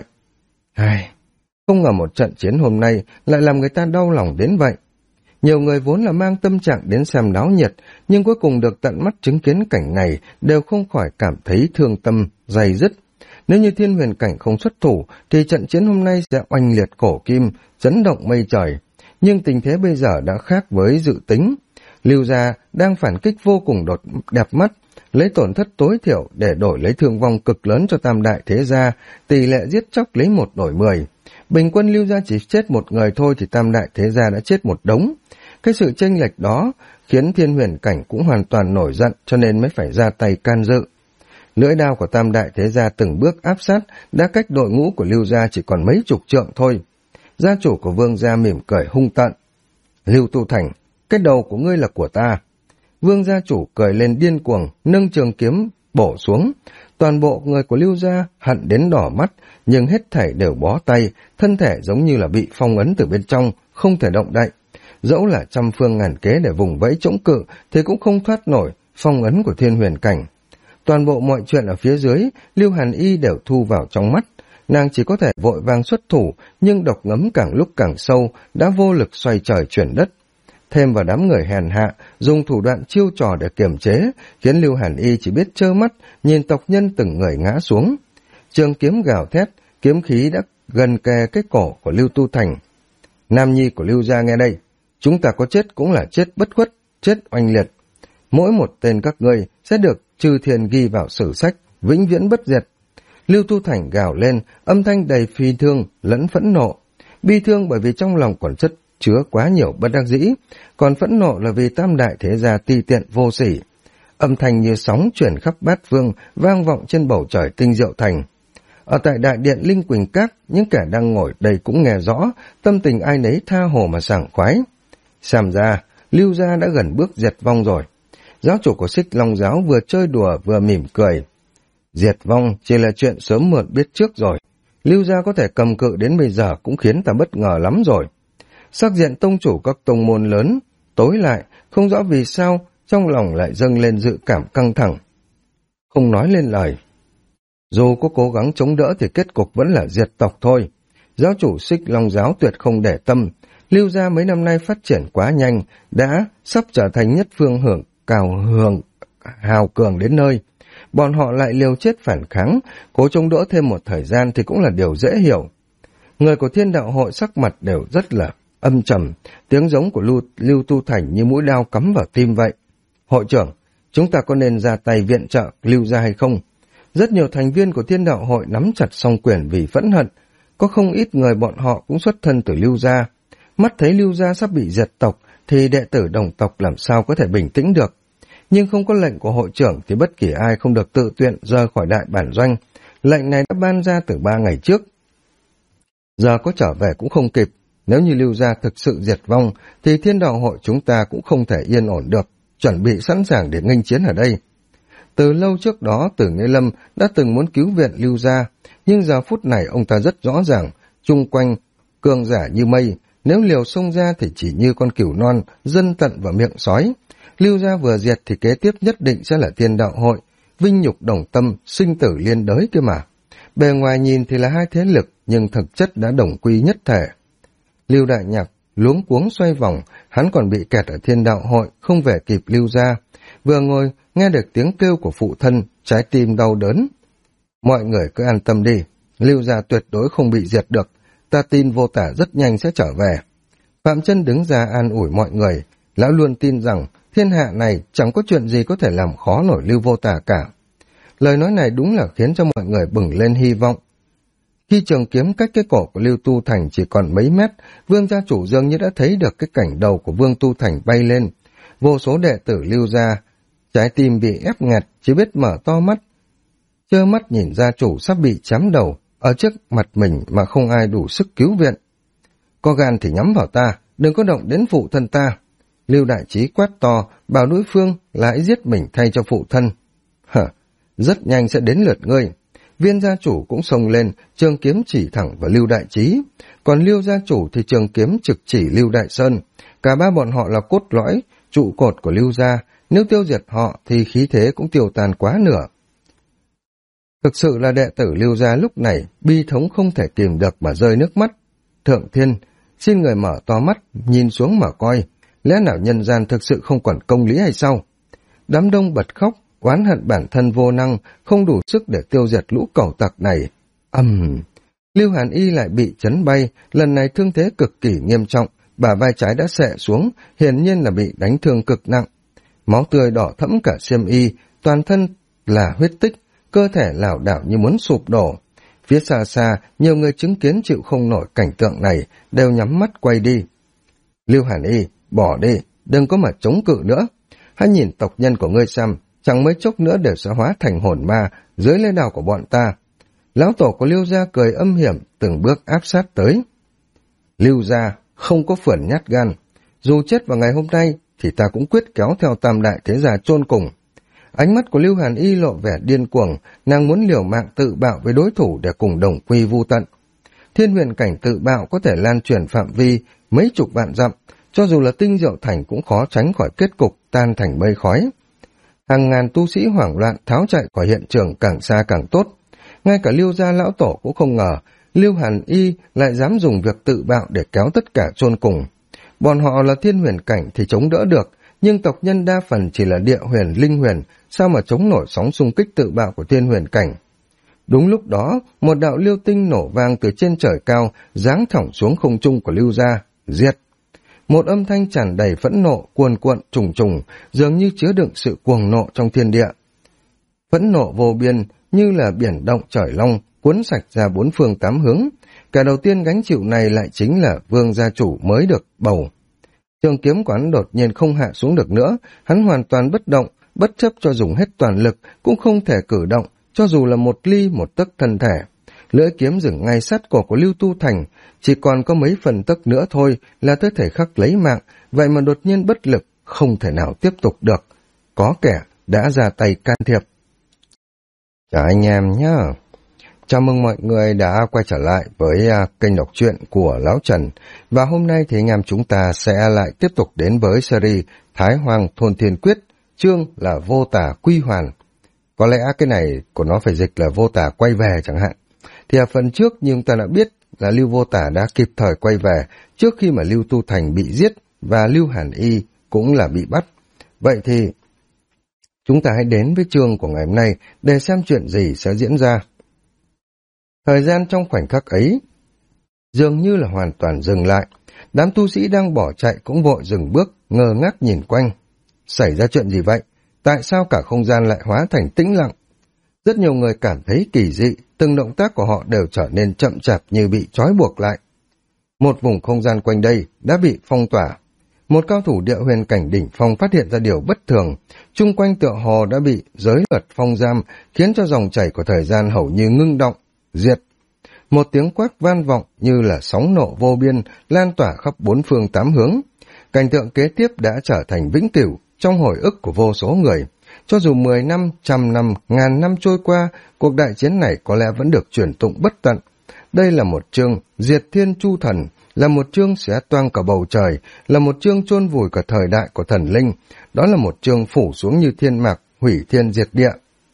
Không ngờ một trận chiến hôm nay lại làm người ta đau lòng đến vậy. Nhiều người vốn là mang tâm trạng đến xem náo nhiệt, nhưng cuối cùng được tận mắt chứng kiến cảnh này đều không khỏi cảm thấy thương tâm, day dứt. Nếu như thiên huyền cảnh không xuất thủ, thì trận chiến hôm nay sẽ oanh liệt cổ kim, chấn động mây trời. Nhưng tình thế bây giờ đã khác với dự tính. Lưu gia đang phản kích vô cùng đẹp mắt, lấy tổn thất tối thiểu để đổi lấy thương vong cực lớn cho tam đại thế gia, tỷ lệ giết chóc lấy 1 đổi 10. Bình quân Lưu gia chỉ chết một người thôi thì tam đại thế gia đã chết một đống. Cái sự chênh lệch đó khiến thiên huyền cảnh cũng hoàn toàn nổi giận, cho nên mới phải ra tay can dự. Lưỡi đao của tam đại thế gia từng bước áp sát, đã cách đội ngũ của Lưu gia chỉ còn mấy chục trượng thôi. Gia chủ của Vương gia mỉm cười hung tợn. Lưu Tu Thành, cái đầu của ngươi là của ta. Vương gia chủ cười lên điên cuồng, nâng trường kiếm bổ xuống. Toàn bộ người của Lưu gia hận đến đỏ mắt, nhưng hết thảy đều bó tay, thân thể giống như là bị phong ấn từ bên trong, không thể động đậy. Dẫu là trăm phương ngàn kế để vùng vẫy chống cự thì cũng không thoát nổi phong ấn của thiên huyền cảnh. Toàn bộ mọi chuyện ở phía dưới, Lưu Hàn Y đều thu vào trong mắt. Nàng chỉ có thể vội vàng xuất thủ, nhưng độc ngấm càng lúc càng sâu, đã vô lực xoay trời chuyển đất. Thêm vào đám người hèn hạ, dùng thủ đoạn chiêu trò để kiềm chế, khiến Lưu Hàn Y chỉ biết trơ mắt, nhìn tộc nhân từng người ngã xuống. Trường kiếm gào thét, kiếm khí đã gần kề cái cổ của Lưu Tu Thành. Nam nhi của Lưu gia nghe đây, chúng ta có chết cũng là chết bất khuất, chết oanh liệt. Mỗi một tên các ngươi sẽ được chư thiên ghi vào sử sách, vĩnh viễn bất diệt. Lưu Tu Thành gào lên, âm thanh đầy phi thương, lẫn phẫn nộ. Bi thương bởi vì trong lòng còn chất chứa quá nhiều bất đắc dĩ, còn phẫn nộ là vì tam đại thế gia ti tiện vô sỉ. Âm thanh như sóng chuyển khắp bát phương, vang vọng trên bầu trời tinh diệu thành. Ở tại đại điện Linh Quỳnh Các, những kẻ đang ngồi đây cũng nghe rõ, tâm tình ai nấy tha hồ mà sảng khoái. Xem ra, Lưu gia đã gần bước diệt vong rồi. Giáo chủ của Xích Long giáo vừa chơi đùa vừa mỉm cười. Diệt vong chỉ là chuyện sớm muộn biết trước rồi. Lưu gia có thể cầm cự đến bây giờ cũng khiến ta bất ngờ lắm rồi. Sắc diện tông chủ các tông môn lớn tối lại, không rõ vì sao trong lòng lại dâng lên dự cảm căng thẳng. Không nói lên lời. Dù có cố gắng chống đỡ thì kết cục vẫn là diệt tộc thôi. Giáo chủ Xích Long giáo tuyệt không để tâm. Lưu gia mấy năm nay phát triển quá nhanh, đã sắp trở thành nhất phương hào cường đến nơi. Bọn họ lại liều chết phản kháng, cố chống đỡ thêm một thời gian thì cũng là điều dễ hiểu. Người của Thiên Đạo hội sắc mặt đều rất là âm trầm, tiếng giống của Lưu Tu Thành như mũi đao cắm vào tim vậy. Hội trưởng, chúng ta có nên ra tay viện trợ Lưu gia hay không? Rất nhiều thành viên của Thiên Đạo hội nắm chặt song quyền vì phẫn hận, có không ít người bọn họ cũng xuất thân từ Lưu gia. Mắt thấy Lưu gia sắp bị diệt tộc thì đệ tử đồng tộc làm sao có thể bình tĩnh được. Nhưng không có lệnh của hội trưởng thì bất kỳ ai không được tự tuyển rời khỏi đại bản doanh. Lệnh này đã ban ra từ 3 ngày trước. Giờ có trở về cũng không kịp. Nếu như Lưu gia thực sự diệt vong thì Thiên Đạo hội chúng ta cũng không thể yên ổn được, chuẩn bị sẵn sàng để nghênh chiến ở đây. Từ lâu trước đó Tử Nghĩa Lâm đã từng muốn cứu viện Lưu gia, nhưng giờ phút này ông ta rất rõ ràng, chung quanh cường giả như mây, nếu liều xông ra thì chỉ như con cừu non dân tận vào miệng sói. Lưu gia vừa diệt thì kế tiếp nhất định sẽ là Thiên Đạo hội, vinh nhục đồng tâm, sinh tử liên đới kia mà. Bề ngoài nhìn thì là hai thế lực, nhưng thực chất đã đồng quy nhất thể. Lưu Đại Nhạc luống cuống xoay vòng, hắn còn bị kẹt ở Thiên Đạo hội, không về kịp Lưu gia. Vừa ngồi, nghe được tiếng kêu của phụ thân, trái tim đau đớn. Mọi người cứ an tâm đi, Lưu gia tuyệt đối không bị diệt được, ta tin Vô Tả rất nhanh sẽ trở về. Phạm Chân đứng ra an ủi mọi người, lão luôn tin rằng thiên hạ này chẳng có chuyện gì có thể làm khó nổi Lưu Vô Tả cả. Lời nói này đúng là khiến cho mọi người bừng lên hy vọng. Khi trường kiếm cách cái cổ của Lưu Tu Thành chỉ còn mấy mét, Vương gia chủ dường như đã thấy được cái cảnh đầu của Vương Tu Thành bay lên. Vô số đệ tử Lưu gia, trái tim bị ép nghẹt, chỉ biết mở to mắt. Trơ mắt nhìn gia chủ sắp bị chém đầu, ở trước mặt mình mà không ai đủ sức cứu viện. Có gan thì nhắm vào ta, đừng có động đến phụ thân ta. Lưu Đại Trí quát to, bảo đối phương lại giết mình thay cho phụ thân. Rất nhanh sẽ đến lượt ngươi. Viên gia chủ cũng xông lên, trường kiếm chỉ thẳng vào Lưu Đại Trí. Còn Lưu gia chủ thì trường kiếm trực chỉ Lưu Đại Sơn. Cả ba bọn họ là cốt lõi, trụ cột của Lưu gia. Nếu tiêu diệt họ thì khí thế cũng tiêu tan quá nửa. Thực sự là đệ tử Lưu gia lúc này bi thống không thể kìm được mà rơi nước mắt. Thượng Thiên, xin người mở to mắt, nhìn xuống mà coi, lẽ nào nhân gian thực sự không còn công lý hay sao? Đám đông bật khóc, oán hận bản thân vô năng, không đủ sức để tiêu diệt lũ cẩu tặc này. Lưu Hàn Y lại bị chấn bay, lần này thương thế cực kỳ nghiêm trọng, bả vai trái đã xệ xuống, hiển nhiên là bị đánh thương cực nặng. Máu tươi đỏ thẫm cả xiêm y, toàn thân là huyết tích, cơ thể lảo đảo như muốn sụp đổ. Phía xa xa, nhiều người chứng kiến chịu không nổi cảnh tượng này, đều nhắm mắt quay đi. Lưu Hàn Y, bỏ đi, đừng có mà chống cự nữa. Hãy nhìn tộc nhân của ngươi xem, chẳng mấy chốc nữa đều sẽ hóa thành hồn ma dưới lưỡi đao của bọn ta. Lão tổ của Lưu gia cười âm hiểm, từng bước áp sát tới. Lưu gia không có phởn nhát gan, dù chết vào ngày hôm nay thì ta cũng quyết kéo theo tam đại thế gia chôn cùng. Ánh mắt của Lưu Hàn Y lộ vẻ điên cuồng, nàng muốn liều mạng tự bạo với đối thủ để cùng đồng quy vu tận. Thiên huyền cảnh tự bạo có thể lan truyền phạm vi mấy chục vạn dặm, cho dù là Tinh Diệu Thành cũng khó tránh khỏi kết cục tan thành mây khói. Hàng ngàn tu sĩ hoảng loạn tháo chạy khỏi hiện trường, càng xa càng tốt. Ngay cả Lưu gia lão tổ cũng không ngờ Lưu Hàn Y lại dám dùng việc tự bạo để kéo tất cả chôn cùng. Bọn họ là thiên huyền cảnh thì chống đỡ được, nhưng tộc nhân đa phần chỉ là địa huyền, linh huyền, sao mà chống nổi sóng xung kích tự bạo của thiên huyền cảnh. Đúng lúc đó, một đạo lưu tinh nổ vang từ trên trời cao, giáng thẳng xuống không trung của Lưu gia, diệt. Một âm thanh tràn đầy phẫn nộ, cuồn cuộn, trùng trùng, dường như chứa đựng sự cuồng nộ trong thiên địa. Phẫn nộ vô biên, như là biển động trời long, cuốn sạch ra bốn phương tám hướng. Kẻ đầu tiên gánh chịu này lại chính là Vương gia chủ mới được bầu. Trường kiếm của hắn đột nhiên không hạ xuống được nữa, hắn hoàn toàn bất động, bất chấp cho dùng hết toàn lực, cũng không thể cử động, cho dù là một ly một tấc thân thể. Lưỡi kiếm dừng ngay sát cổ của Lưu Tu Thành, chỉ còn có mấy phần tấc nữa thôi là tới thể khắc lấy mạng, vậy mà đột nhiên bất lực, không thể nào tiếp tục được. Có kẻ đã ra tay can thiệp. Chào anh em nhé. Chào mừng mọi người đã quay trở lại với kênh đọc truyện của Lão Trần. Và hôm nay thì anh em chúng ta sẽ lại tiếp tục đến với series Thái Hoàng Thôn Thiên Quyết, chương là Vô Tả Quy Hoàn. Có lẽ cái này của nó phải dịch là Vô Tả quay về chẳng hạn. Thì ở phần trước như chúng ta đã biết là Lưu Vô Tả đã kịp thời quay về trước khi mà Lưu Tu Thành bị giết và Lưu Hàn Y cũng là bị bắt. Vậy thì chúng ta hãy đến với chương của ngày hôm nay để xem chuyện gì sẽ diễn ra. Thời gian trong khoảnh khắc ấy dường như là hoàn toàn dừng lại. Đám tu sĩ đang bỏ chạy cũng vội dừng bước, ngơ ngác nhìn quanh. Xảy ra chuyện gì vậy? Tại sao cả không gian lại hóa thành tĩnh lặng? Rất nhiều người cảm thấy kỳ dị, từng động tác của họ đều trở nên chậm chạp như bị trói buộc lại. Một vùng không gian quanh đây đã bị phong tỏa. Một cao thủ địa huyền cảnh đỉnh phong phát hiện ra điều bất thường, chung quanh tựa hồ đã bị giới luật phong giam, khiến cho dòng chảy của thời gian hầu như ngưng động, diệt. Một tiếng quát vang vọng như là sóng nộ vô biên, lan tỏa khắp bốn phương tám hướng. Cảnh tượng kế tiếp đã trở thành vĩnh cửu trong hồi ức của vô số người. Cho dù 10 năm, 100 năm, ngàn năm trôi qua, cuộc đại chiến này có lẽ vẫn được truyền tụng bất tận. Đây là một chương diệt thiên chu thần, là một chương xé toang cả bầu trời, là một chương chôn vùi cả thời đại của thần linh. Đó là một chương phủ xuống như thiên mạc, hủy thiên diệt địa.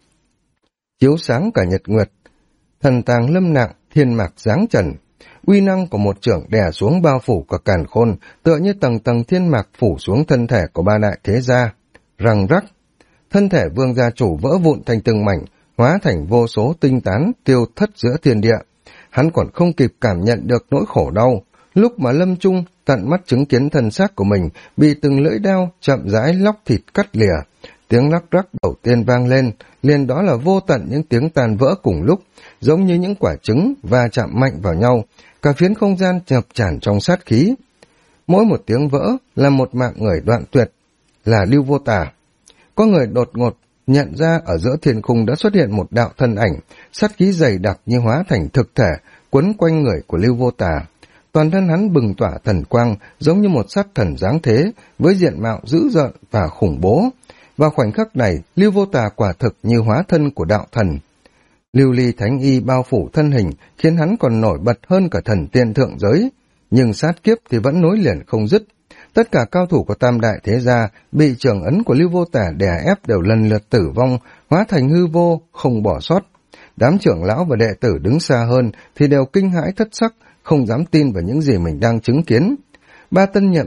Chiếu sáng cả nhật nguyệt, thần tàng lâm nặng, thiên mạc giáng trần. Uy năng của một chưởng đè xuống bao phủ cả càn khôn, tựa như tầng tầng thiên mạc phủ xuống thân thể của ba đại thế gia. Răng rắc, thân thể Vương gia chủ vỡ vụn thành từng mảnh, hóa thành vô số tinh tán, tiêu thất giữa thiên địa. Hắn còn không kịp cảm nhận được nỗi khổ đau. Lúc mà lâm chung tận mắt chứng kiến thân xác của mình bị từng lưỡi đao chậm rãi lóc thịt cắt lìa, tiếng lắc rắc đầu tiên vang lên, liền đó là vô tận những tiếng tàn vỡ cùng lúc, giống như những quả trứng va chạm mạnh vào nhau, cả phiến không gian chập tràn trong sát khí. Mỗi một tiếng vỡ là một mạng người đoạn tuyệt, là Lưu Vô Tả. Có người đột ngột nhận ra ở giữa thiên khung đã xuất hiện một đạo thân ảnh, sát khí dày đặc như hóa thành thực thể, quấn quanh người của Lưu Vô Tả. Toàn thân hắn bừng tỏa thần quang, giống như một sát thần giáng thế, với diện mạo dữ dợn và khủng bố. Vào khoảnh khắc này, Lưu Vô Tả quả thực như hóa thân của đạo thần. Lưu ly thánh y bao phủ thân hình, khiến hắn còn nổi bật hơn cả thần tiên thượng giới. Nhưng sát kiếp thì vẫn nối liền không dứt. Tất cả cao thủ của tam đại thế gia bị trường ấn của Lưu Vô Tả đè ép đều lần lượt tử vong, hóa thành hư vô, không bỏ sót. Đám trưởng lão và đệ tử đứng xa hơn thì đều kinh hãi thất sắc, không dám tin vào những gì mình đang chứng kiến. Ba tân nhiệm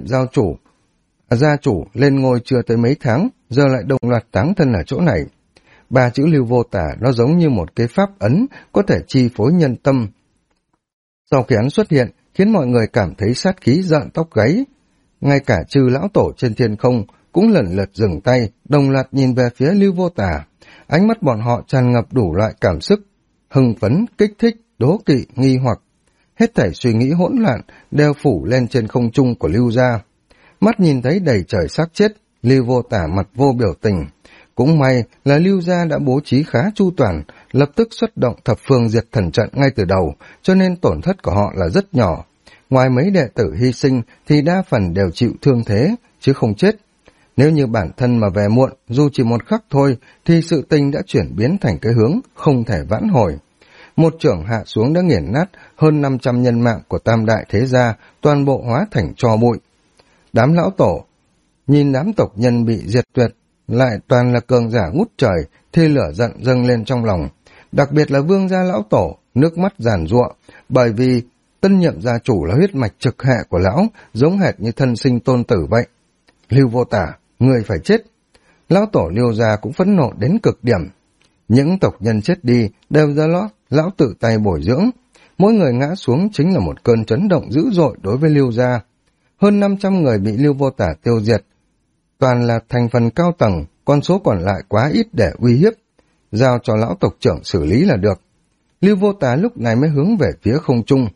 gia chủ lên ngôi chưa tới mấy tháng, giờ lại đồng loạt táng thân ở chỗ này. Ba chữ Lưu Vô Tả nó giống như một cái pháp ấn có thể chi phối nhân tâm. Sau khi hắn xuất hiện, khiến mọi người cảm thấy sát khí rợn tóc gáy. Ngay cả chư lão tổ trên thiên không cũng lần lượt dừng tay, đồng loạt nhìn về phía Lưu Vô Tả. Ánh mắt bọn họ tràn ngập đủ loại cảm xúc, hưng phấn, kích thích, đố kỵ, nghi hoặc. Hết thảy suy nghĩ hỗn loạn đều phủ lên trên không trung của Lưu gia. Mắt nhìn thấy đầy trời xác chết, Lưu Vô Tả mặt vô biểu tình. Cũng may là Lưu gia đã bố trí khá chu toàn, lập tức xuất động thập phương diệt thần trận ngay từ đầu, cho nên tổn thất của họ là rất nhỏ. Ngoài mấy đệ tử hy sinh thì đa phần đều chịu thương thế, chứ không chết. Nếu như bản thân mà về muộn, dù chỉ một khắc thôi, thì sự tình đã chuyển biến thành cái hướng không thể vãn hồi. Một chưởng hạ xuống đã nghiền nát hơn 500 nhân mạng của tam đại thế gia, toàn bộ hóa thành tro bụi. Đám lão tổ nhìn đám tộc nhân bị diệt tuyệt, lại toàn là cường giả ngút trời, thì lửa giận dâng lên trong lòng. Đặc biệt là Vương gia lão tổ, nước mắt giàn giụa, bởi vì tân nhiệm gia chủ là huyết mạch trực hệ của lão, giống hệt như thân sinh tôn tử vậy. Lưu Vô Tả, người phải chết. Lão tổ Lưu gia cũng phẫn nộ đến cực điểm. Những tộc nhân chết đi đều lão tự tay bồi dưỡng. Mỗi người ngã xuống chính là một cơn chấn động dữ dội đối với Lưu gia. Hơn 500 người bị Lưu Vô Tả tiêu diệt, toàn là thành phần cao tầng, con số còn lại quá ít để uy hiếp. Giao cho lão tộc trưởng xử lý là được. Lưu Vô Tả lúc này mới hướng về phía không trung.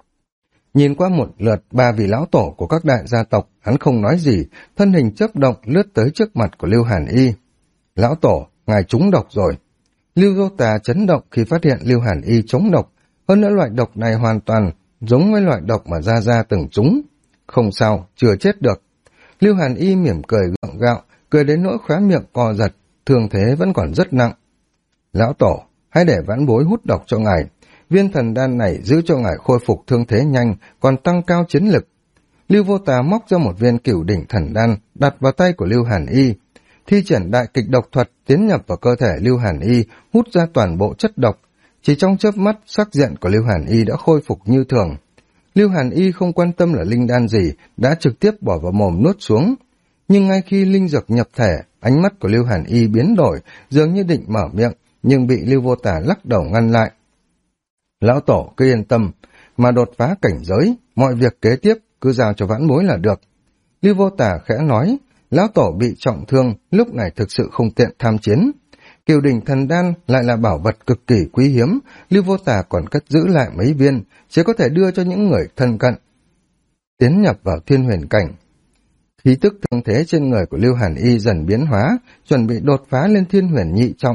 Nhìn qua một lượt 3 vị lão tổ của các đại gia tộc, hắn không nói gì, thân hình chớp động lướt tới trước mặt của Lưu Hàn Y. Lão tổ, ngài trúng độc rồi. Lưu Vô Tả chấn động khi phát hiện Lưu Hàn Y trúng độc, hơn nữa loại độc này hoàn toàn giống với loại độc mà Gia từng trúng. Không sao, chưa chết được. Lưu Hàn Y mỉm cười gượng gạo, cười đến nỗi khóe miệng co giật, thương thế vẫn còn rất nặng. Lão tổ, hãy để vãn bối hút độc cho ngài. Viên thần đan này giữ cho ngài khôi phục thương thế nhanh, còn tăng cao chiến lực. Lưu Vô Tà móc ra một viên cửu đỉnh thần đan, đặt vào tay của Lưu Hàn Y. Thi triển đại kịch độc thuật tiến nhập vào cơ thể Lưu Hàn Y, hút ra toàn bộ chất độc. Chỉ trong chớp mắt, sắc diện của Lưu Hàn Y đã khôi phục như thường. Lưu Hàn Y không quan tâm là linh đan gì, đã trực tiếp bỏ vào mồm nuốt xuống. Nhưng ngay khi linh dược nhập thể, ánh mắt của Lưu Hàn Y biến đổi, dường như định mở miệng, nhưng bị Lưu Vô Tả lắc đầu ngăn lại. Lão tổ cứ yên tâm, mà đột phá cảnh giới, mọi việc kế tiếp cứ giao cho vãn bối là được. Lưu Vô Tả khẽ nói, lão tổ bị trọng thương, lúc này thực sự không tiện tham chiến. Kiều đỉnh thần đan lại là bảo vật cực kỳ quý hiếm, Lưu Vô Tả còn cất giữ lại mấy viên, chỉ có thể đưa cho những người thân cận. Tiến nhập vào thiên huyền cảnh. Khí tức thương thế trên người của Lưu Hàn Y dần biến hóa, chuẩn bị đột phá lên thiên huyền nhị trọng.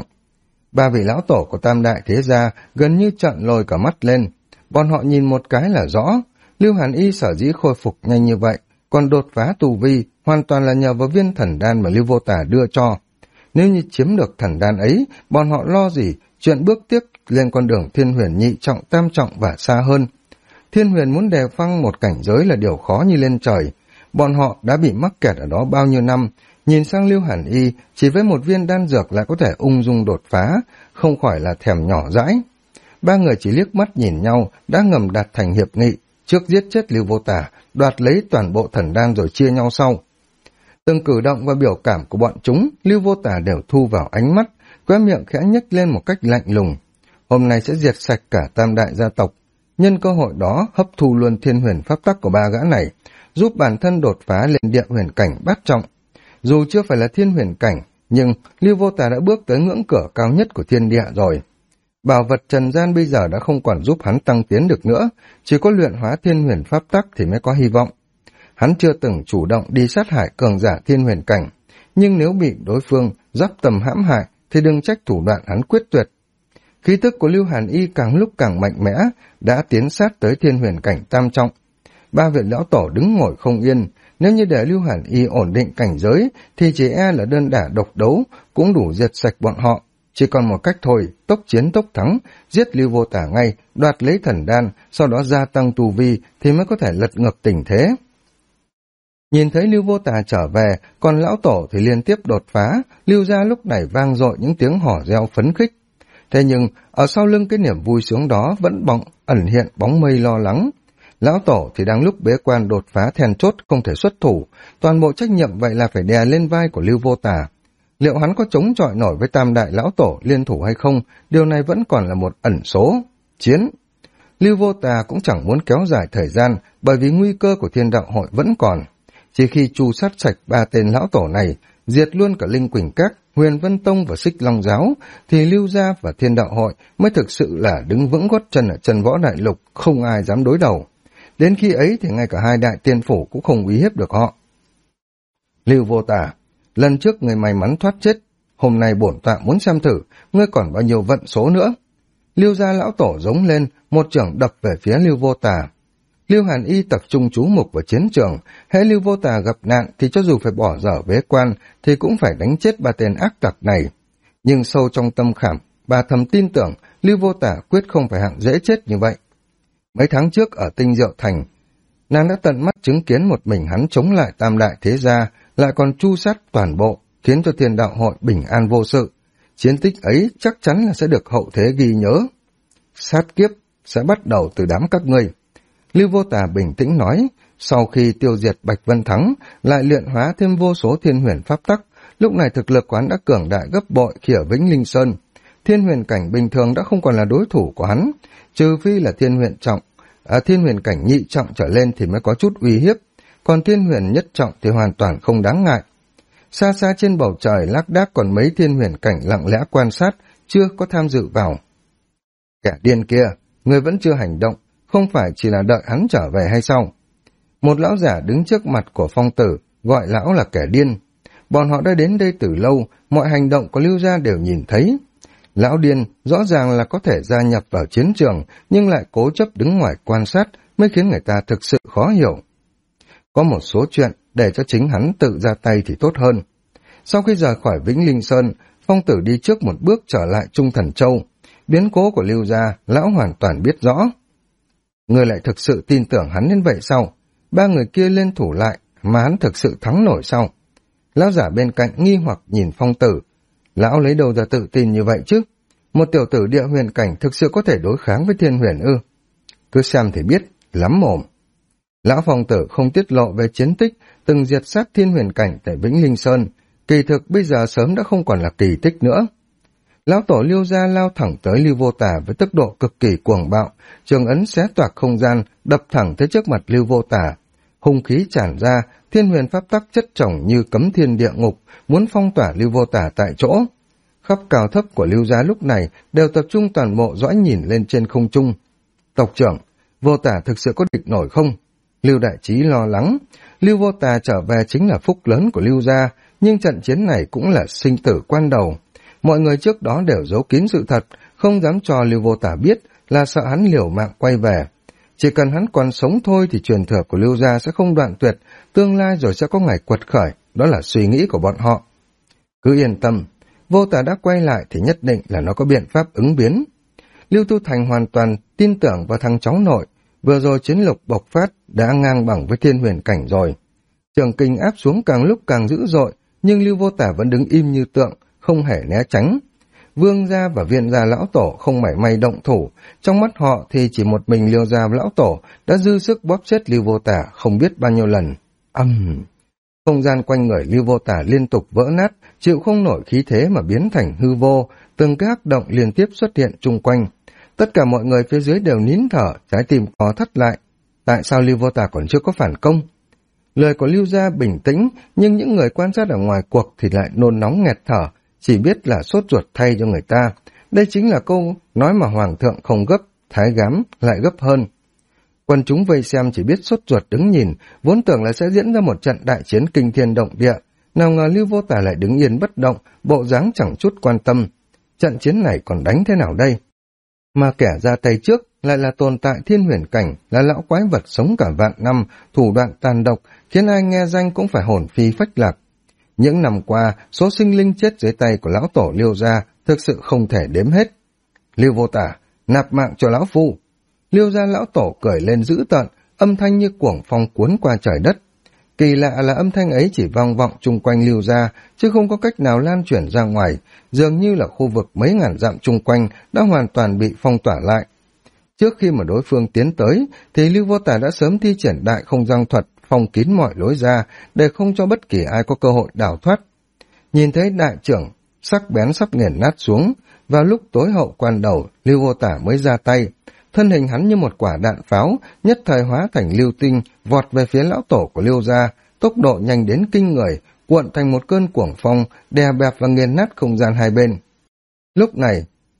3 vị lão tổ của Tam Đại Thế Gia gần như trợn lồi cả mắt lên. Bọn họ nhìn một cái là rõ, Lưu Hàn Y sở dĩ khôi phục nhanh như vậy, còn đột phá tu vi hoàn toàn là nhờ vào viên thần đan mà Lưu Vô Tả đưa cho. Nếu như chiếm được thần đan ấy, bọn họ lo gì chuyện bước tiếp lên con đường thiên huyền nhị trọng, tam trọng và xa hơn. Thiên huyền muốn đè phăng một cảnh giới là điều khó như lên trời. Bọn họ đã bị mắc kẹt ở đó bao nhiêu năm, nhìn sang Lưu Hàn Y chỉ với một viên đan dược lại có thể ung dung đột phá, không khỏi là thèm nhỏ dãi. 3 người chỉ liếc mắt nhìn nhau đã ngầm đạt thành hiệp nghị, trước giết chết Lưu Vô Tả, đoạt lấy toàn bộ thần đan rồi chia nhau sau. Từng cử động và biểu cảm của bọn chúng, Lưu Vô Tả đều thu vào ánh mắt, khóe miệng khẽ nhếch lên một cách lạnh lùng. Hôm nay sẽ diệt sạch cả Tam Đại gia tộc, nhân cơ hội đó hấp thu luôn thiên huyền pháp tắc của 3 gã này, giúp bản thân đột phá lên địa huyền cảnh bát trọng. Dù chưa phải là thiên huyền cảnh, nhưng Lưu Vô Tả đã bước tới ngưỡng cửa cao nhất của thiên địa rồi. Bảo vật trần gian bây giờ đã không còn giúp hắn tăng tiến được nữa, chỉ có luyện hóa thiên huyền pháp tắc thì mới có hy vọng. Hắn chưa từng chủ động đi sát hại cường giả thiên huyền cảnh, nhưng nếu bị đối phương giáp tầm hãm hại thì đừng trách thủ đoạn hắn quyết tuyệt. Khí tức của Lưu Hàn Y càng lúc càng mạnh mẽ, đã tiến sát tới thiên huyền cảnh tam trọng. 3 vị lão tổ đứng ngồi không yên, nếu như để Lưu Hàn Y ổn định cảnh giới thì chỉ e là đơn đả độc đấu cũng đủ diệt sạch bọn họ. Chỉ còn một cách thôi, tốc chiến tốc thắng, giết Lưu Vô Tả ngay, đoạt lấy thần đan, sau đó gia tăng tu vi thì mới có thể lật ngược tình thế. Nhìn thấy Lưu Vô Tả trở về, còn lão tổ thì liên tiếp đột phá, Lưu gia lúc này vang dội những tiếng hò reo phấn khích. Thế nhưng, ở sau lưng cái niềm vui sướng đó vẫn ẩn hiện bóng mây lo lắng. Lão tổ thì đang lúc bế quan đột phá then chốt không thể xuất thủ, toàn bộ trách nhiệm vậy là phải đè lên vai của Lưu Vô Tả. Liệu hắn có chống chọi nổi với Tam Đại lão tổ liên thủ hay không, điều này vẫn còn là một ẩn số. Chiến! Lưu Vô Tả cũng chẳng muốn kéo dài thời gian, bởi vì nguy cơ của thiên đạo hội vẫn còn. Chỉ khi tru sát sạch 3 tên lão tổ này, diệt luôn cả Linh Quỳnh Các, Huyền Vân Tông và Xích Long Giáo, thì Lưu gia và thiên đạo hội mới thực sự là đứng vững gót chân ở chân võ đại lục, không ai dám đối đầu. Đến khi ấy thì ngay cả 2 đại tiên phủ cũng không uy hiếp được họ. Lưu Vô Tả, lần trước người may mắn thoát chết, hôm nay bổn tọa muốn xem thử, ngươi còn bao nhiêu vận số nữa. Lưu gia lão tổ giống lên, một chưởng đập về phía Lưu Vô Tả. Lưu Hàn Y tập trung chú mục vào chiến trường, hễ Lưu Vô Tả gặp nạn thì cho dù phải bỏ dở bế quan thì cũng phải đánh chết 3 tên ác tặc này. Nhưng sâu trong tâm khảm, bà thầm tin tưởng Lưu Vô Tả quyết không phải hạng dễ chết như vậy. Mấy tháng trước ở Tinh Diệu Thành, nàng đã tận mắt chứng kiến một mình hắn chống lại Tam Đại Thế Gia, lại còn tru sát toàn bộ, khiến cho thiên đạo hội bình an vô sự. Chiến tích ấy chắc chắn là sẽ được hậu thế ghi nhớ. Sát kiếp sẽ bắt đầu từ đám các ngươi. Lưu Vô Tả bình tĩnh nói, sau khi tiêu diệt Bạch Vân Thắng, lại luyện hóa thêm vô số thiên huyền pháp tắc, lúc này thực lực quán đã cường đại gấp bội khi ở Vĩnh Linh Sơn. thiên huyền cảnh bình thường đã không còn là đối thủ của hắn, trừ phi là thiên huyền cảnh nhị trọng trở lên thì mới có chút uy hiếp, còn thiên huyền nhất trọng thì hoàn toàn không đáng ngại. Xa xa trên bầu trời lác đác còn mấy thiên huyền cảnh lặng lẽ quan sát, chưa có tham dự vào. Kẻ điên kia, người vẫn chưa hành động, không phải chỉ là đợi hắn trở về hay sao? Một lão giả đứng trước mặt của Phong Tử, gọi lão là kẻ điên. Bọn họ đã đến đây từ lâu, mọi hành động của Lưu gia đều nhìn thấy. Lão điên rõ ràng là có thể gia nhập vào chiến trường, nhưng lại cố chấp đứng ngoài quan sát, mới khiến người ta thực sự khó hiểu. Có một số chuyện để cho chính hắn tự ra tay thì tốt hơn. Sau khi rời khỏi Vĩnh Linh Sơn, Phong Tử đi trước một bước trở lại Trung Thần Châu. Biến cố của Lưu gia, lão hoàn toàn biết rõ. Người lại thực sự tin tưởng hắn đến vậy sao? Ba người kia lên thủ lại, mà hắn thực sự thắng nổi sao? Lão giả bên cạnh nghi hoặc nhìn Phong Tử. Lão lấy đâu ra tự tin như vậy chứ? Một tiểu tử địa huyền cảnh thực sự có thể đối kháng với thiên huyền ư? Cứ xem thì biết, lắm mồm. Lão Phong Tử không tiết lộ về chiến tích từng diệt sát thiên huyền cảnh tại Vĩnh Linh Sơn, kỳ thực bây giờ sớm đã không còn là kỳ tích nữa. Lão tổ Lưu gia lao thẳng tới Lưu Vô Tà với tốc độ cực kỳ cuồng bạo, trường ấn xé toạc không gian, đập thẳng tới trước mặt Lưu Vô Tà. Hung khí tràn ra, thiên huyền pháp tắc chất chồng như cấm thiên địa ngục, muốn phong tỏa Lưu Vô Tà tại chỗ. Khắp cao thấp của Lưu gia lúc này đều tập trung toàn bộ dõi nhìn lên trên không trung. Tộc trưởng, Vô Tà thực sự có địch nổi không? Lưu Đại Trí lo lắng. Lưu Vô Tà trở về chính là phúc lớn của Lưu gia, nhưng trận chiến này cũng là sinh tử quan đầu. Mọi người trước đó đều giấu kín sự thật, không dám cho Lưu Vô Tà biết, là sợ hắn liều mạng quay về. Chỉ cần hắn còn sống thôi thì truyền thừa của Lưu gia sẽ không đoạn tuyệt, tương lai rồi sẽ có ngày quật khởi, đó là suy nghĩ của bọn họ. Cứ yên tâm, Vô Tà đã quay lại thì nhất định là nó có biện pháp ứng biến. Lưu Tu Thành hoàn toàn tin tưởng vào thằng cháu nội, vừa rồi chiến lục bộc phát đã ngang bằng với thiên huyền cảnh rồi. Trường kình áp xuống càng lúc càng dữ dội, nhưng Lưu Vô Tà vẫn đứng im như tượng, không hề né tránh. Vương gia và Viên gia lão tổ không mảy may động thủ, trong mắt họ thì chỉ một mình Lưu gia lão tổ đã dư sức bóp chết Lưu Vô Tà không biết bao nhiêu lần. Không gian quanh người Lưu Vô Tà liên tục vỡ nát, chịu không nổi khí thế mà biến thành hư vô, từng cái hắc động liên tiếp xuất hiện chung quanh. Tất cả mọi người phía dưới đều nín thở, trái tim co thắt lại. Tại sao Lưu Vô Tà còn chưa có phản công? Lời của Lưu gia bình tĩnh, nhưng những người quan sát ở ngoài cuộc thì lại nôn nóng nghẹt thở, chỉ biết là sốt ruột thay cho người ta. Đây chính là câu nói mà Hoàng thượng không gấp, thái giám lại gấp hơn. Quần chúng vây xem chỉ biết sốt ruột đứng nhìn, vốn tưởng là sẽ diễn ra một trận đại chiến kinh thiên động địa. Nào ngờ Lưu Vô Tà lại đứng yên bất động, bộ dáng chẳng chút quan tâm. Trận chiến này còn đánh thế nào đây? Mà kẻ ra tay trước lại là tồn tại thiên huyền cảnh, là lão quái vật sống cả vạn năm, thủ đoạn tàn độc, khiến ai nghe danh cũng phải hồn phi phách lạc. Những năm qua, số sinh linh chết dưới tay của lão tổ Lưu gia thực sự không thể đếm hết. Lưu Vô Tà, nạp mạng cho lão phu. Lưu gia lão tổ cười lên dữ tợn, âm thanh như cuồng phong cuốn qua trời đất. Kỳ lạ là âm thanh ấy chỉ vang vọng chung quanh Lưu gia, chứ không có cách nào lan chuyển ra ngoài, dường như là khu vực mấy ngàn dặm chung quanh đã hoàn toàn bị phong tỏa lại. Trước khi mà đối phương tiến tới, thì Lưu Vô Tà đã sớm thi triển đại không gian thuật, phong kín mọi lối ra, để không cho bất kỳ ai có cơ hội đào thoát. Nhìn thấy đại trưởng, sắc bén sắp nghiền nát xuống, vào lúc tối hậu quan đầu, Lưu Vô Tà mới ra tay. Thân hình hắn như một quả đạn pháo, nhất thời hóa thành lưu tinh, vọt về phía lão tổ của Lưu gia, tốc độ nhanh đến kinh người, cuộn thành một cơn cuồng phong, đè bẹp và nghiền nát không gian hai bên. Lúc này,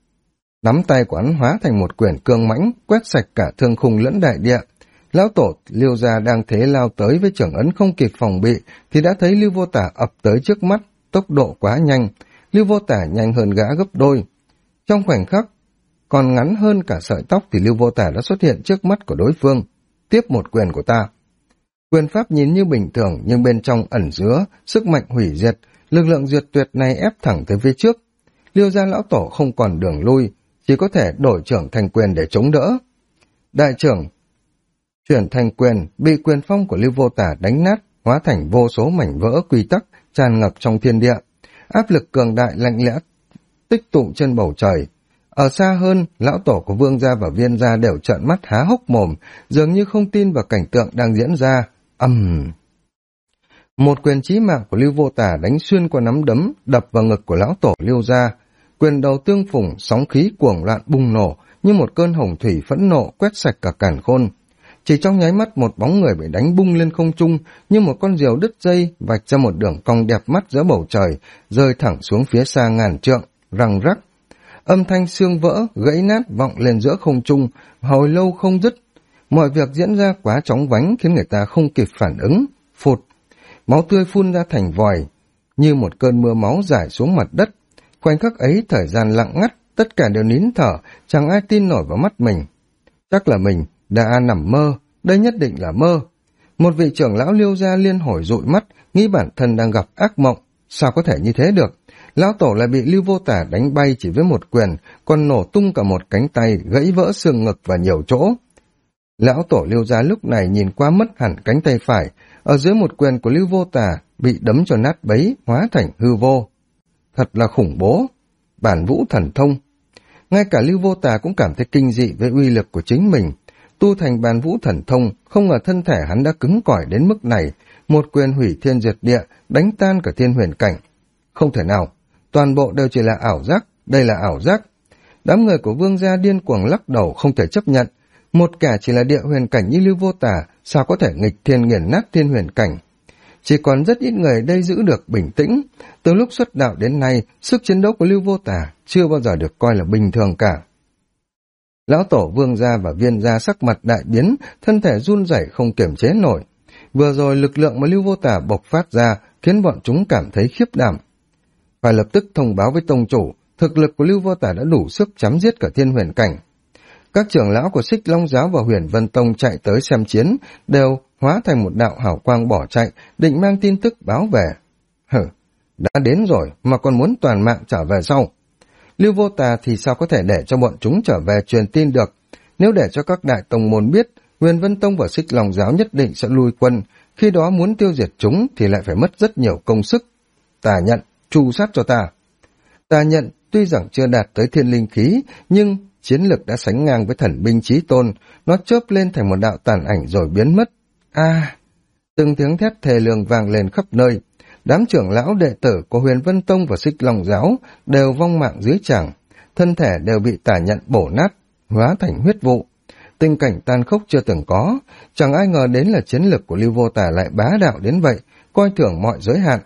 nắm tay của hắn hóa thành một quyển cương mãnh, quét sạch cả thương khung lẫn đại địa. Lão tổ Lưu gia đang thế lao tới với trưởng ấn không kịp phòng bị, thì đã thấy Lưu Vô Tà ập tới trước mắt, tốc độ quá nhanh. Lưu Vô Tà nhanh hơn gã gấp đôi. Trong khoảnh khắc, còn ngắn hơn cả sợi tóc thì Lưu Vô Tà đã xuất hiện trước mắt của đối phương. Tiếp một quyền của ta. Quyền pháp nhìn như bình thường nhưng bên trong ẩn chứa sức mạnh hủy diệt, lực lượng diệt tuyệt này ép thẳng tới phía trước. Lưu gia lão tổ không còn đường lui, chỉ có thể đổi trưởng thành quyền để chống đỡ. Đại trưởng chuyển thành quyền, bị quyền phong của Lưu Vô Tà đánh nát, hóa thành vô số mảnh vỡ quy tắc tràn ngập trong thiên địa. Áp lực cường đại lạnh lẽo tích tụ trên bầu trời. Ở xa hơn, lão tổ của Vương gia và Viên gia đều trợn mắt há hốc mồm, dường như không tin vào cảnh tượng đang diễn ra. Một quyền chí mạng của Lưu Vô Tà đánh xuyên qua nắm đấm, đập vào ngực của lão tổ Lưu gia. quyền đầu tương phùng, sóng khí cuồng loạn bùng nổ, như một cơn hồng thủy phẫn nộ quét sạch cả càn khôn. Chỉ trong nháy mắt một bóng người bị đánh bung lên không trung, như một con diều đứt dây, vạch ra một đường cong đẹp mắt giữa bầu trời, rơi thẳng xuống phía xa ngàn trượng, răng rắc. Âm thanh xương vỡ, gãy nát vọng lên giữa không trung, hồi lâu không dứt. Mọi việc diễn ra quá chóng vánh khiến người ta không kịp phản ứng. Phụt, máu tươi phun ra thành vòi, như một cơn mưa máu rải xuống mặt đất. Khoảnh khắc ấy thời gian lặng ngắt, tất cả đều nín thở, chẳng ai tin nổi vào mắt mình. Chắc là mình đã nằm mơ, đây nhất định là mơ. Một vị trưởng lão Liêu gia liên hồi dụi mắt, nghĩ bản thân đang gặp ác mộng. Sao có thể như thế được? Lão tổ lại bị Lưu Vô Tả đánh bay chỉ với một quyền, còn nổ tung cả một cánh tay, gãy vỡ xương ngực và nhiều chỗ. Lão tổ Liêu gia lúc này nhìn qua mất hẳn cánh tay phải, ở dưới một quyền của Lưu Vô Tả bị đấm cho nát bấy, hóa thành hư vô. Thật là khủng bố. Bản vũ thần thông. Ngay cả Lưu Vô Tả cũng cảm thấy kinh dị với uy lực của chính mình. Tu thành bản vũ thần thông, không ngờ thân thể hắn đã cứng cỏi đến mức này, một quyền hủy thiên diệt địa, đánh tan cả thiên huyền cảnh. Không thể nào, toàn bộ đều chỉ là ảo giác, đây là ảo giác. Đám người của Vương gia điên cuồng lắc đầu không thể chấp nhận. Một kẻ chỉ là địa huyền cảnh như Lưu Vô Tả, sao có thể nghịch thiên nghiền nát thiên huyền cảnh. Chỉ còn rất ít người đây giữ được bình tĩnh. Từ lúc xuất đạo đến nay, sức chiến đấu của Lưu Vô Tả chưa bao giờ được coi là bình thường cả. Lão tổ Vương gia và Viên gia sắc mặt đại biến, thân thể run rẩy không kiểm chế nổi. Vừa rồi lực lượng mà Lưu Vô Tả bộc phát ra khiến bọn chúng cảm thấy khiếp đảm. Phải lập tức thông báo với tông chủ, thực lực của Lưu Vô Tả đã đủ sức chấm giết cả thiên huyền cảnh. Các trưởng lão của Xích Long giáo và Huyền Vân Tông chạy tới xem chiến, đều hóa thành một đạo hào quang bỏ chạy, định mang tin tức báo về. Đã đến rồi mà còn muốn toàn mạng trở về sau. Lưu Vô Tà thì sao có thể để cho bọn chúng trở về truyền tin được? Nếu để cho các đại tông môn biết, Huyền Vân Tông và Xích Long giáo nhất định sẽ lui quân, khi đó muốn tiêu diệt chúng thì lại phải mất rất nhiều công sức. Tà Nhận, tru sát cho ta. Tà Nhận tuy rằng chưa đạt tới thiên linh khí, nhưng chiến lực đã sánh ngang với thần binh chí tôn, nó chớp lên thành một đạo tàn ảnh rồi biến mất. Từng tiếng thét thề lường vang lên khắp nơi. Đám trưởng lão đệ tử của Huyền Vân Tông và Xích Long giáo đều vong mạng dưới tràng, thân thể đều bị Tà Nhận bổ nát, hóa thành huyết vụ. Tình cảnh tàn khốc chưa từng có, chẳng ai ngờ đến là chiến lực của Lưu Vô Tả lại bá đạo đến vậy, coi thường mọi giới hạn.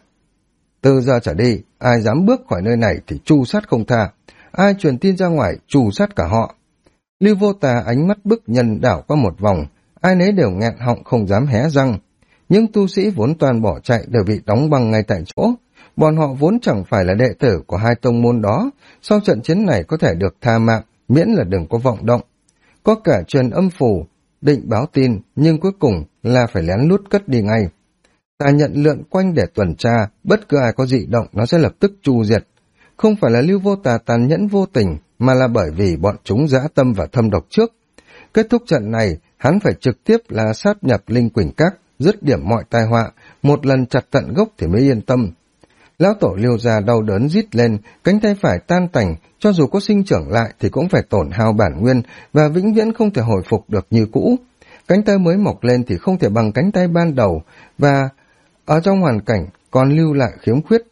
Từ giờ trở đi, ai dám bước khỏi nơi này thì tru sát không tha, ai truyền tin ra ngoài tru sát cả họ. Lưu Vô Tả ánh mắt bức nhân đảo qua một vòng, ai nấy đều nghẹn họng không dám hé răng. Những tu sĩ vốn toàn bỏ chạy đều bị đóng băng ngay tại chỗ. Bọn họ vốn chẳng phải là đệ tử của hai tông môn đó, sau trận chiến này có thể được tha mạng, miễn là đừng có vọng động. Có cả truyền âm phù, định báo tin, nhưng cuối cùng là phải lén lút cất đi ngay. Tà Nhận lượn quanh để tuần tra, bất cứ ai có dị động nó sẽ lập tức tru diệt. Không phải là Lưu Vô Tà tàn nhẫn vô tình, mà là bởi vì bọn chúng dã tâm và thâm độc trước. Kết thúc trận này, hắn phải trực tiếp là sát nhập Linh Quỳnh Các, dứt điểm mọi tai họa, một lần chặt tận gốc thì mới yên tâm. Lão tổ Liêu gia đau đớn rít lên, cánh tay phải tan tành, cho dù có sinh trưởng lại thì cũng phải tổn hao bản nguyên và vĩnh viễn không thể hồi phục được như cũ. Cánh tay mới mọc lên thì không thể bằng cánh tay ban đầu, và ở trong hoàn cảnh còn lưu lại khiếm khuyết.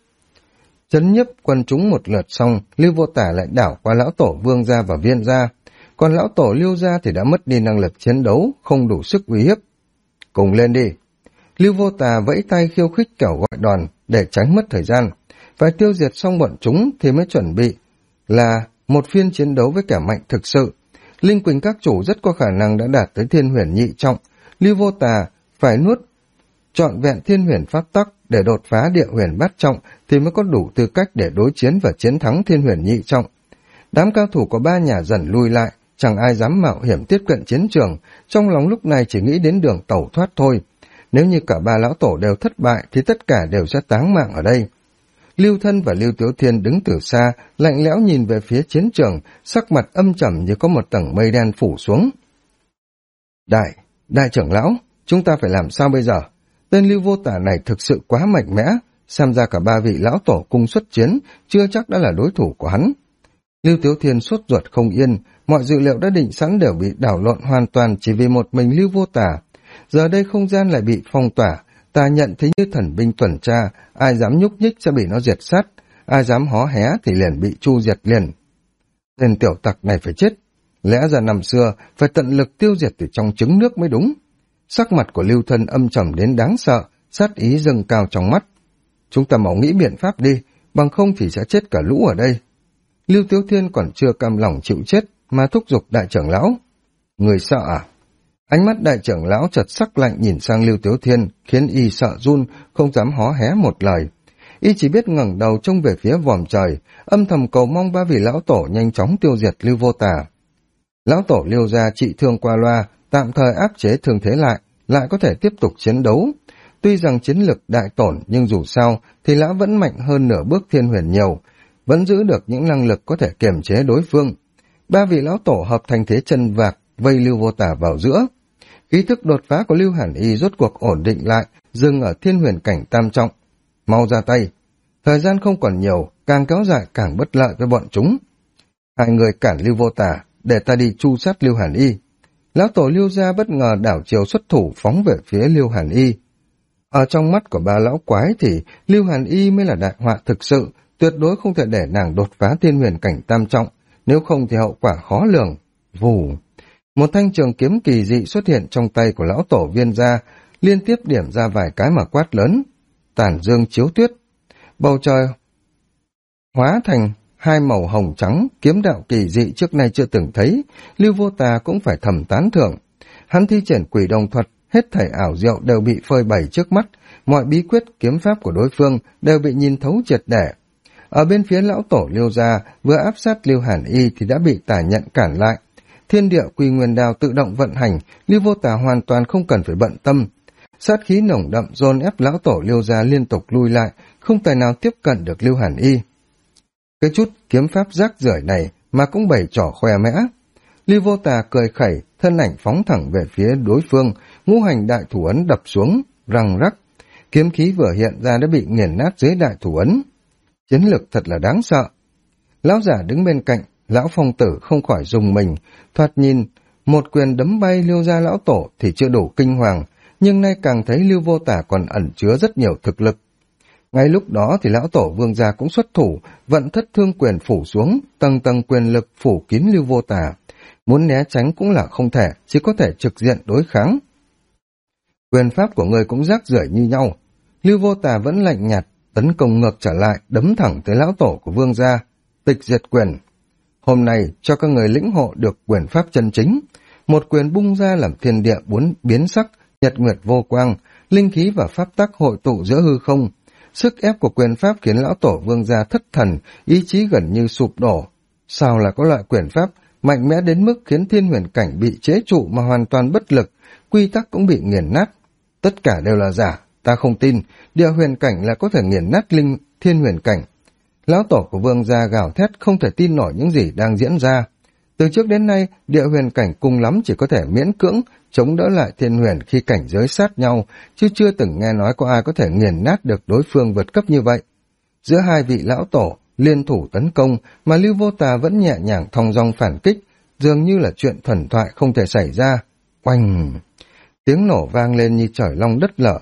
Chấn nhấp quân chúng một lượt xong, Lưu Vô Tả lại đảo qua lão tổ Vương gia và Viên gia, còn lão tổ Liêu gia thì đã mất đi năng lực chiến đấu, không đủ sức uy hiếp. Cùng lên đi. Lưu Vô Tà vẫy tay khiêu khích kẻo gọi đòn để tránh mất thời gian. Phải tiêu diệt xong bọn chúng thì mới chuẩn bị là một phiên chiến đấu với kẻ mạnh thực sự. Linh Quỳnh Các chủ rất có khả năng đã đạt tới thiên huyền nhị trọng. Lưu Vô Tà phải nuốt trọn vẹn thiên huyền pháp tắc để đột phá địa huyền bát trọng thì mới có đủ tư cách để đối chiến và chiến thắng thiên huyền nhị trọng. Đám cao thủ có ba nhà dần lui lại, chẳng ai dám mạo hiểm tiếp cận chiến trường, trong lòng lúc này chỉ nghĩ đến đường tẩu thoát thôi. Nếu như cả ba lão tổ đều thất bại thì tất cả đều sẽ táng mạng ở đây. Lưu Thân và Lưu Tiếu Thiên đứng từ xa, lạnh lẽo nhìn về phía chiến trường, sắc mặt âm trầm như có một tầng mây đen phủ xuống. Đại trưởng lão, chúng ta phải làm sao bây giờ? Tên Lưu Vô Tả này thực sự quá mạnh mẽ, xem ra cả ba vị lão tổ cùng xuất chiến, chưa chắc đã là đối thủ của hắn. Lưu Tiếu Thiên sốt ruột không yên, mọi dự liệu đã định sẵn đều bị đảo lộn hoàn toàn chỉ vì một mình Lưu Vô Tả. Giờ đây không gian lại bị phong tỏa, Tà Nhận thấy như thần binh tuần tra, ai dám nhúc nhích sẽ bị nó diệt sát. ai dám hó hé thì liền bị chu diệt liền. Tên tiểu tặc này phải chết, lẽ ra năm xưa phải tận lực tiêu diệt từ trong trứng nước mới đúng. Sắc mặt của Lưu Thân âm trầm đến đáng sợ, sát ý dâng cao trong mắt. Chúng ta mau nghĩ biện pháp đi, bằng không thì sẽ chết cả lũ ở đây. Lưu Tiếu Thiên còn chưa cam lòng chịu chết mà thúc giục đại trưởng lão. Người sợ à? Ánh mắt đại trưởng lão chợt sắc lạnh nhìn sang Lưu Tiếu Thiên, khiến y sợ run, không dám hó hé một lời. Y chỉ biết ngẩng đầu trông về phía vòm trời, âm thầm cầu mong ba vị lão tổ nhanh chóng tiêu diệt Lưu Vô Tà. Lão tổ Lưu gia trị thương qua loa, tạm thời áp chế thương thế lại có thể tiếp tục chiến đấu. Tuy rằng chiến lực đại tổn nhưng dù sao thì lão vẫn mạnh hơn nửa bước Thiên Huyền nhiều, vẫn giữ được những năng lực có thể kiềm chế đối phương. Ba vị lão tổ hợp thành thế chân vạc, vây Lưu Vô Tà vào giữa. Khí thức đột phá của Lưu Hàn Y rốt cuộc ổn định lại, dừng ở Thiên Huyền cảnh tam trọng. Mau ra tay, thời gian không còn nhiều, càng kéo dài càng bất lợi với bọn chúng. Hai người cản Lưu Vô Tà, để ta đi tru sát Lưu Hàn Y. Lão tổ Lưu gia bất ngờ đảo chiều xuất thủ phóng về phía Lưu Hàn Y. Ở trong mắt của ba lão quái thì Lưu Hàn Y mới là đại họa thực sự, tuyệt đối không thể để nàng đột phá Thiên Huyền cảnh tam trọng, nếu không thì hậu quả khó lường. Vù! Một thanh trường kiếm kỳ dị xuất hiện trong tay của lão tổ Viên gia, liên tiếp điểm ra vài cái mà quát lớn. Tản dương chiếu tuyết. Bầu trời hóa thành hai màu hồng trắng, kiếm đạo kỳ dị trước nay chưa từng thấy, Lưu Vô Tà cũng phải thầm tán thưởng. Hắn thi triển quỷ đồng thuật, hết thảy ảo diệu đều bị phơi bày trước mắt, mọi bí quyết kiếm pháp của đối phương đều bị nhìn thấu triệt để. Ở bên phía lão tổ Lưu gia, vừa áp sát Lưu Hàn Y thì đã bị Tà Nhận cản lại. Thiên địa quy nguyên đao tự động vận hành, Lưu Vô Tà hoàn toàn không cần phải bận tâm. Sát khí nồng đậm dồn ép lão tổ Lưu gia liên tục lui lại, không tài nào tiếp cận được Lưu Hàn Y. Cái chút kiếm pháp rác rưởi này mà cũng bày trò khoe mẽ. Lưu Vô Tà cười khẩy, thân ảnh phóng thẳng về phía đối phương, ngũ hành đại thủ ấn đập xuống, răng rắc. Kiếm khí vừa hiện ra đã bị nghiền nát dưới đại thủ ấn. Chiến lực thật là đáng sợ. Lão giả đứng bên cạnh, lão phong tử không khỏi rùng mình, thoạt nhìn, một quyền đấm bay Lưu gia lão tổ thì chưa đủ kinh hoàng, nhưng nay càng thấy Lưu Vô Tà còn ẩn chứa rất nhiều thực lực. Ngay lúc đó thì lão tổ Vương gia cũng xuất thủ, vận thất thương quyền phủ xuống, tầng tầng quyền lực phủ kín Lưu Vô Tà. Muốn né tránh cũng là không thể, chỉ có thể trực diện đối kháng. Quyền pháp của người cũng rác rưởi như nhau. Lưu Vô Tà vẫn lạnh nhạt, tấn công ngược trở lại, đấm thẳng tới lão tổ của Vương gia. Tịch diệt quyền. Hôm nay cho các người lĩnh hộ được quyền pháp chân chính. Một quyền bung ra làm thiên địa biến sắc, nhật nguyệt vô quang, linh khí và pháp tắc hội tụ giữa hư không. Sức ép của quyền pháp khiến lão tổ Vương gia thất thần, ý chí gần như sụp đổ. Sao là có loại quyền pháp mạnh mẽ đến mức khiến Thiên Huyền cảnh bị chế trụ mà hoàn toàn bất lực, quy tắc cũng bị nghiền nát. Tất cả đều là giả, ta không tin, địa huyền cảnh là có thể nghiền nát Thiên Huyền cảnh. Lão tổ của Vương gia gào thét không thể tin nổi những gì đang diễn ra. Từ trước đến nay, địa huyền cảnh cùng lắm chỉ có thể miễn cưỡng chống đỡ lại Thiên Huyền khi cảnh giới sát nhau, chứ chưa từng nghe nói có ai có thể nghiền nát được đối phương vượt cấp như vậy. Giữa hai vị lão tổ liên thủ tấn công mà Lưu Vô Tà vẫn nhẹ nhàng thong dong phản kích, dường như là chuyện thần thoại không thể xảy ra. Oanh! Tiếng nổ vang lên như trời long đất lở.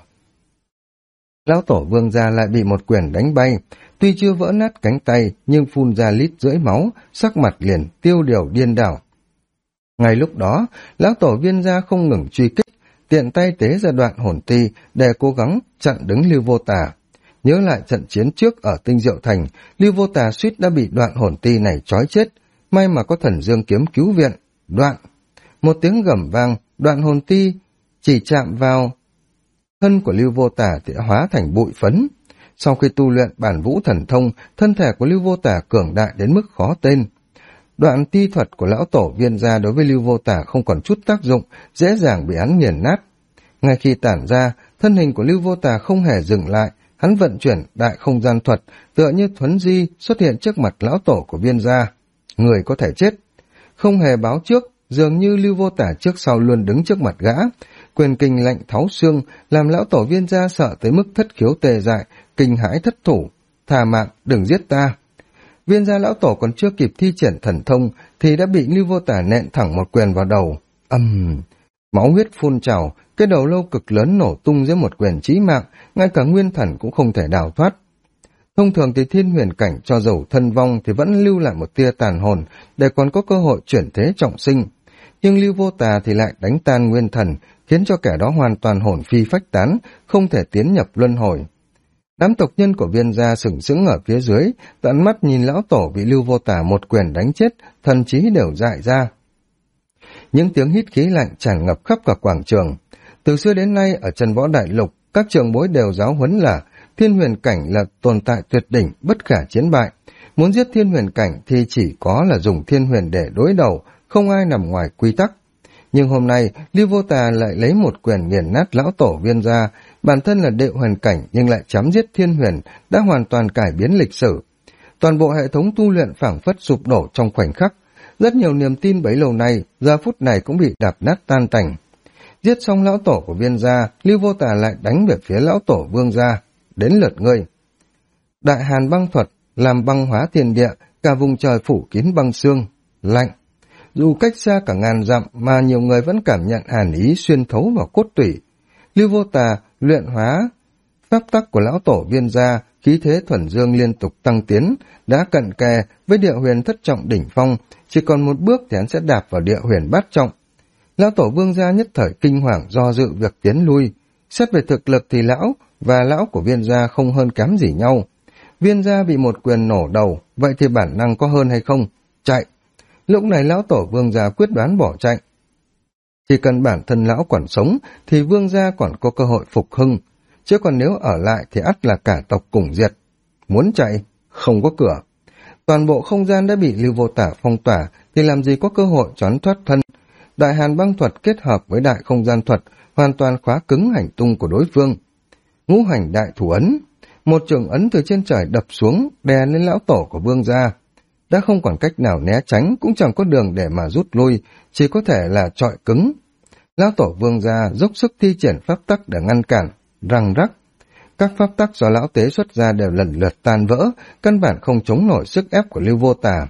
Lão tổ Vương gia lại bị một quyền đánh bay, tuy chưa vỡ nát cánh tay nhưng phun ra lít rưỡi máu, sắc mặt liền tiêu điều điên đảo. Ngay lúc đó, lão tổ Viên gia không ngừng truy kích, tiện tay tế ra đoạn hồn ti để cố gắng chặn đứng Lưu Vô Tà. Nhớ lại trận chiến trước ở Tinh Diệu Thành, Lưu Vô Tà suýt đã bị đoạn hồn ti này trói chết, may mà có Thần Dương kiếm cứu viện. Đoạn! Một tiếng gầm vang, đoạn hồn ti chỉ chạm vào thân của Lưu Vô Tà thì đã hóa thành bụi phấn. Sau khi tu luyện bản vũ thần thông, thân thể của Lưu Vô Tà cường đại đến mức khó tên. Đoạn ti thuật của lão tổ Viên gia đối với Lưu Vô Tà không còn chút tác dụng, dễ dàng bị hắn nghiền nát. Ngay khi tản ra, thân hình của Lưu Vô Tà không hề dừng lại, hắn vận chuyển đại không gian thuật, tựa như thuấn di xuất hiện trước mặt lão tổ của Viên gia. Người có thể chết. Không hề báo trước, dường như Lưu Vô Tà trước sau luôn đứng trước mặt gã. Quyền kinh lạnh thấu xương, làm lão tổ Viên gia sợ tới mức thất khiếu tê dại, kinh hãi thất thủ. Thà mạng, đừng giết ta. Viên gia lão tổ còn chưa kịp thi triển thần thông thì đã bị Lưu Vô Tà nện thẳng một quyền vào đầu. Máu huyết phun trào, cái đầu lâu cực lớn nổ tung dưới một quyền chí mạng, ngay cả nguyên thần cũng không thể đào thoát. Thông thường thì thiên huyền cảnh cho dầu thân vong thì vẫn lưu lại một tia tàn hồn để còn có cơ hội chuyển thế trọng sinh. Nhưng Lưu Vô Tà thì lại đánh tan nguyên thần, khiến cho kẻ đó hoàn toàn hồn phi phách tán, không thể tiến nhập luân hồi. Đám tộc nhân của Viên gia sừng sững ở phía dưới, tận mắt nhìn lão tổ bị Lưu Vô Tà một quyền đánh chết, thần trí đều dại ra. Những tiếng hít khí lạnh tràn ngập khắp cả quảng trường. Từ xưa đến nay ở Chân Võ Đại Lục, các trường bối đều giáo huấn là thiên huyền cảnh là tồn tại tuyệt đỉnh, bất khả chiến bại. Muốn giết thiên huyền cảnh thì chỉ có là dùng thiên huyền để đối đầu, không ai nằm ngoài quy tắc. Nhưng hôm nay, Lưu Vô Tà lại lấy một quyền nghiền nát lão tổ Viên gia, bản thân là đệ huyền cảnh nhưng lại chém giết thiên huyền, đã hoàn toàn cải biến lịch sử. Toàn bộ hệ thống tu luyện phảng phất sụp đổ trong khoảnh khắc. Rất nhiều niềm tin bấy lâu nay, giờ phút này cũng bị đạp nát tan tành. Giết xong lão tổ của Viên gia, Lưu Vô Tà lại đánh về phía lão tổ Vương gia. Đến lượt ngươi. Đại Hàn băng thuật, làm băng hóa thiên địa, cả vùng trời phủ kín băng xương, lạnh. Dù cách xa cả ngàn dặm mà nhiều người vẫn cảm nhận hàn ý xuyên thấu vào cốt tủy. Lưu Vô Tà luyện hóa pháp tắc của lão tổ Viên gia, khí thế thuần dương liên tục tăng tiến, đã cận kề với địa huyền thất trọng đỉnh phong, chỉ còn một bước thì hắn sẽ đạp vào địa huyền bát trọng. Lão tổ Vương gia nhất thời kinh hoàng do dự việc tiến lui. Xét về thực lực thì lão và lão của Viên gia không hơn kém gì nhau. Viên gia bị một quyền nổ đầu, vậy thì bản năng có hơn hay không? Chạy! Lúc này lão tổ Vương gia quyết đoán bỏ chạy. Chỉ cần bản thân lão còn sống thì Vương gia còn có cơ hội phục hưng, chứ còn nếu ở lại thì ắt là cả tộc cùng diệt. Muốn chạy, không có cửa. Toàn bộ không gian đã bị Lưu Vô Tà phong tỏa thì làm gì có cơ hội trốn thoát thân. Đại Hàn băng thuật kết hợp với đại không gian thuật hoàn toàn khóa cứng hành tung của đối phương. Ngũ hành đại thủ ấn, một trường ấn từ trên trời đập xuống, đè lên lão tổ của Vương gia. Đã không còn cách nào né tránh, cũng chẳng có đường để mà rút lui, chỉ có thể là trọi cứng. Lão tổ Vương gia dốc sức thi triển pháp tắc để ngăn cản, răng rắc. Các pháp tắc do lão tế xuất ra đều lần lượt tan vỡ, căn bản không chống nổi sức ép của Lưu Vô Tà.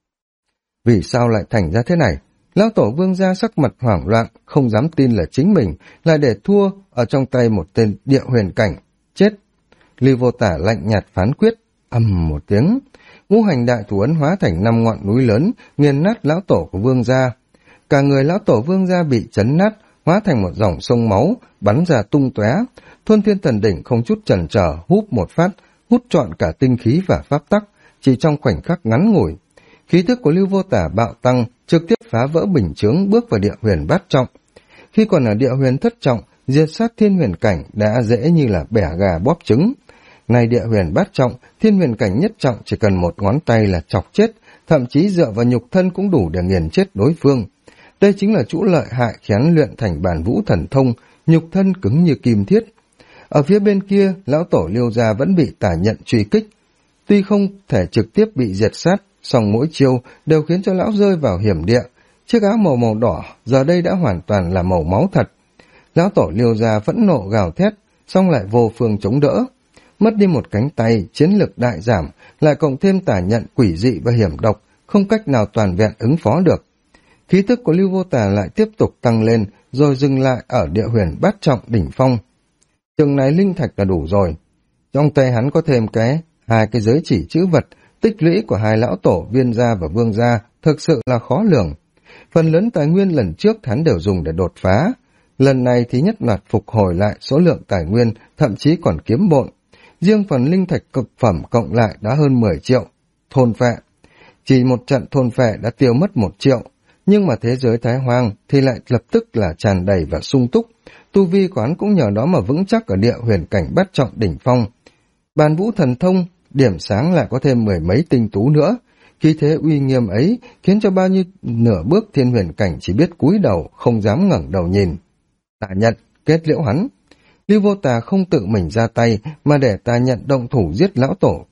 Vì sao lại thành ra thế này? Lão tổ Vương gia sắc mặt hoảng loạn, không dám tin là chính mình lại để thua ở trong tay một tên địa huyền cảnh. Chết! Lưu Vô Tà lạnh nhạt phán quyết, ầm một tiếng. Ngũ hành đại thủ ấn hóa thành 5 ngọn núi lớn, nghiền nát lão tổ của Vương gia. Cả người lão tổ Vương gia bị chấn nát, hóa thành một dòng sông máu, bắn ra tung tóe. Thuần Thiên Thần Đỉnh không chút chần chờ húp một phát, hút trọn cả tinh khí và pháp tắc, chỉ trong khoảnh khắc ngắn ngủi. Khí thức của Lưu Vô Tà bạo tăng, trực tiếp phá vỡ bình chướng bước vào địa huyền bát trọng. Khi còn ở địa huyền thất trọng, diệt sát thiên huyền cảnh đã dễ như là bẻ gà bóp trứng. Này địa huyền bát trọng, thiên huyền cảnh nhất trọng chỉ cần một ngón tay là chọc chết, thậm chí dựa vào nhục thân cũng đủ để nghiền chết đối phương. Đây chính là chỗ lợi hại khiến luyện thành bản vũ thần thông, nhục thân cứng như kim thiết. Ở phía bên kia, lão tổ Liêu gia vẫn bị tà nhận truy kích. Tuy không thể trực tiếp bị diệt sát, song mỗi chiêu đều khiến cho lão rơi vào hiểm địa. Chiếc áo màu đỏ giờ đây đã hoàn toàn là màu máu thật. Lão tổ Liêu gia phẫn nộ gào thét, song lại vô phương chống đỡ. Mất đi một cánh tay, chiến lực đại giảm, lại cộng thêm tà nhận quỷ dị và hiểm độc, không cách nào toàn vẹn ứng phó được. Khí tức của Lưu Vô Tà lại tiếp tục tăng lên, rồi dừng lại ở địa huyền bát trọng đỉnh phong. Chừng này linh thạch là đủ rồi. Trong tay hắn có thêm hai cái giới chỉ chữ vật, tích lũy của hai lão tổ Viên gia và Vương gia thực sự là khó lường. Phần lớn tài nguyên lần trước hắn đều dùng để đột phá. Lần này thì nhất loạt phục hồi lại số lượng tài nguyên, thậm chí còn kiếm bộn. Riêng phần linh thạch cực phẩm cộng lại đã hơn 10 triệu. Thôn phệ. Chỉ một trận thôn phệ đã tiêu mất 1 triệu. Nhưng mà thế giới Thái Hoang thì lại lập tức là tràn đầy và sung túc. Tu vi của hắn cũng nhờ đó mà vững chắc ở địa huyền cảnh bát trọng đỉnh phong. Bàn vũ thần thông, điểm sáng lại có thêm 10 mấy tinh tú nữa. Khí thế uy nghiêm ấy khiến cho bao nhiêu nửa bước thiên huyền cảnh chỉ biết cúi đầu, không dám ngẩng đầu nhìn. Tà nhận, kết liễu hắn. Lưu Vô Tà không tự mình ra tay mà để Tà nhận động thủ giết lão tổ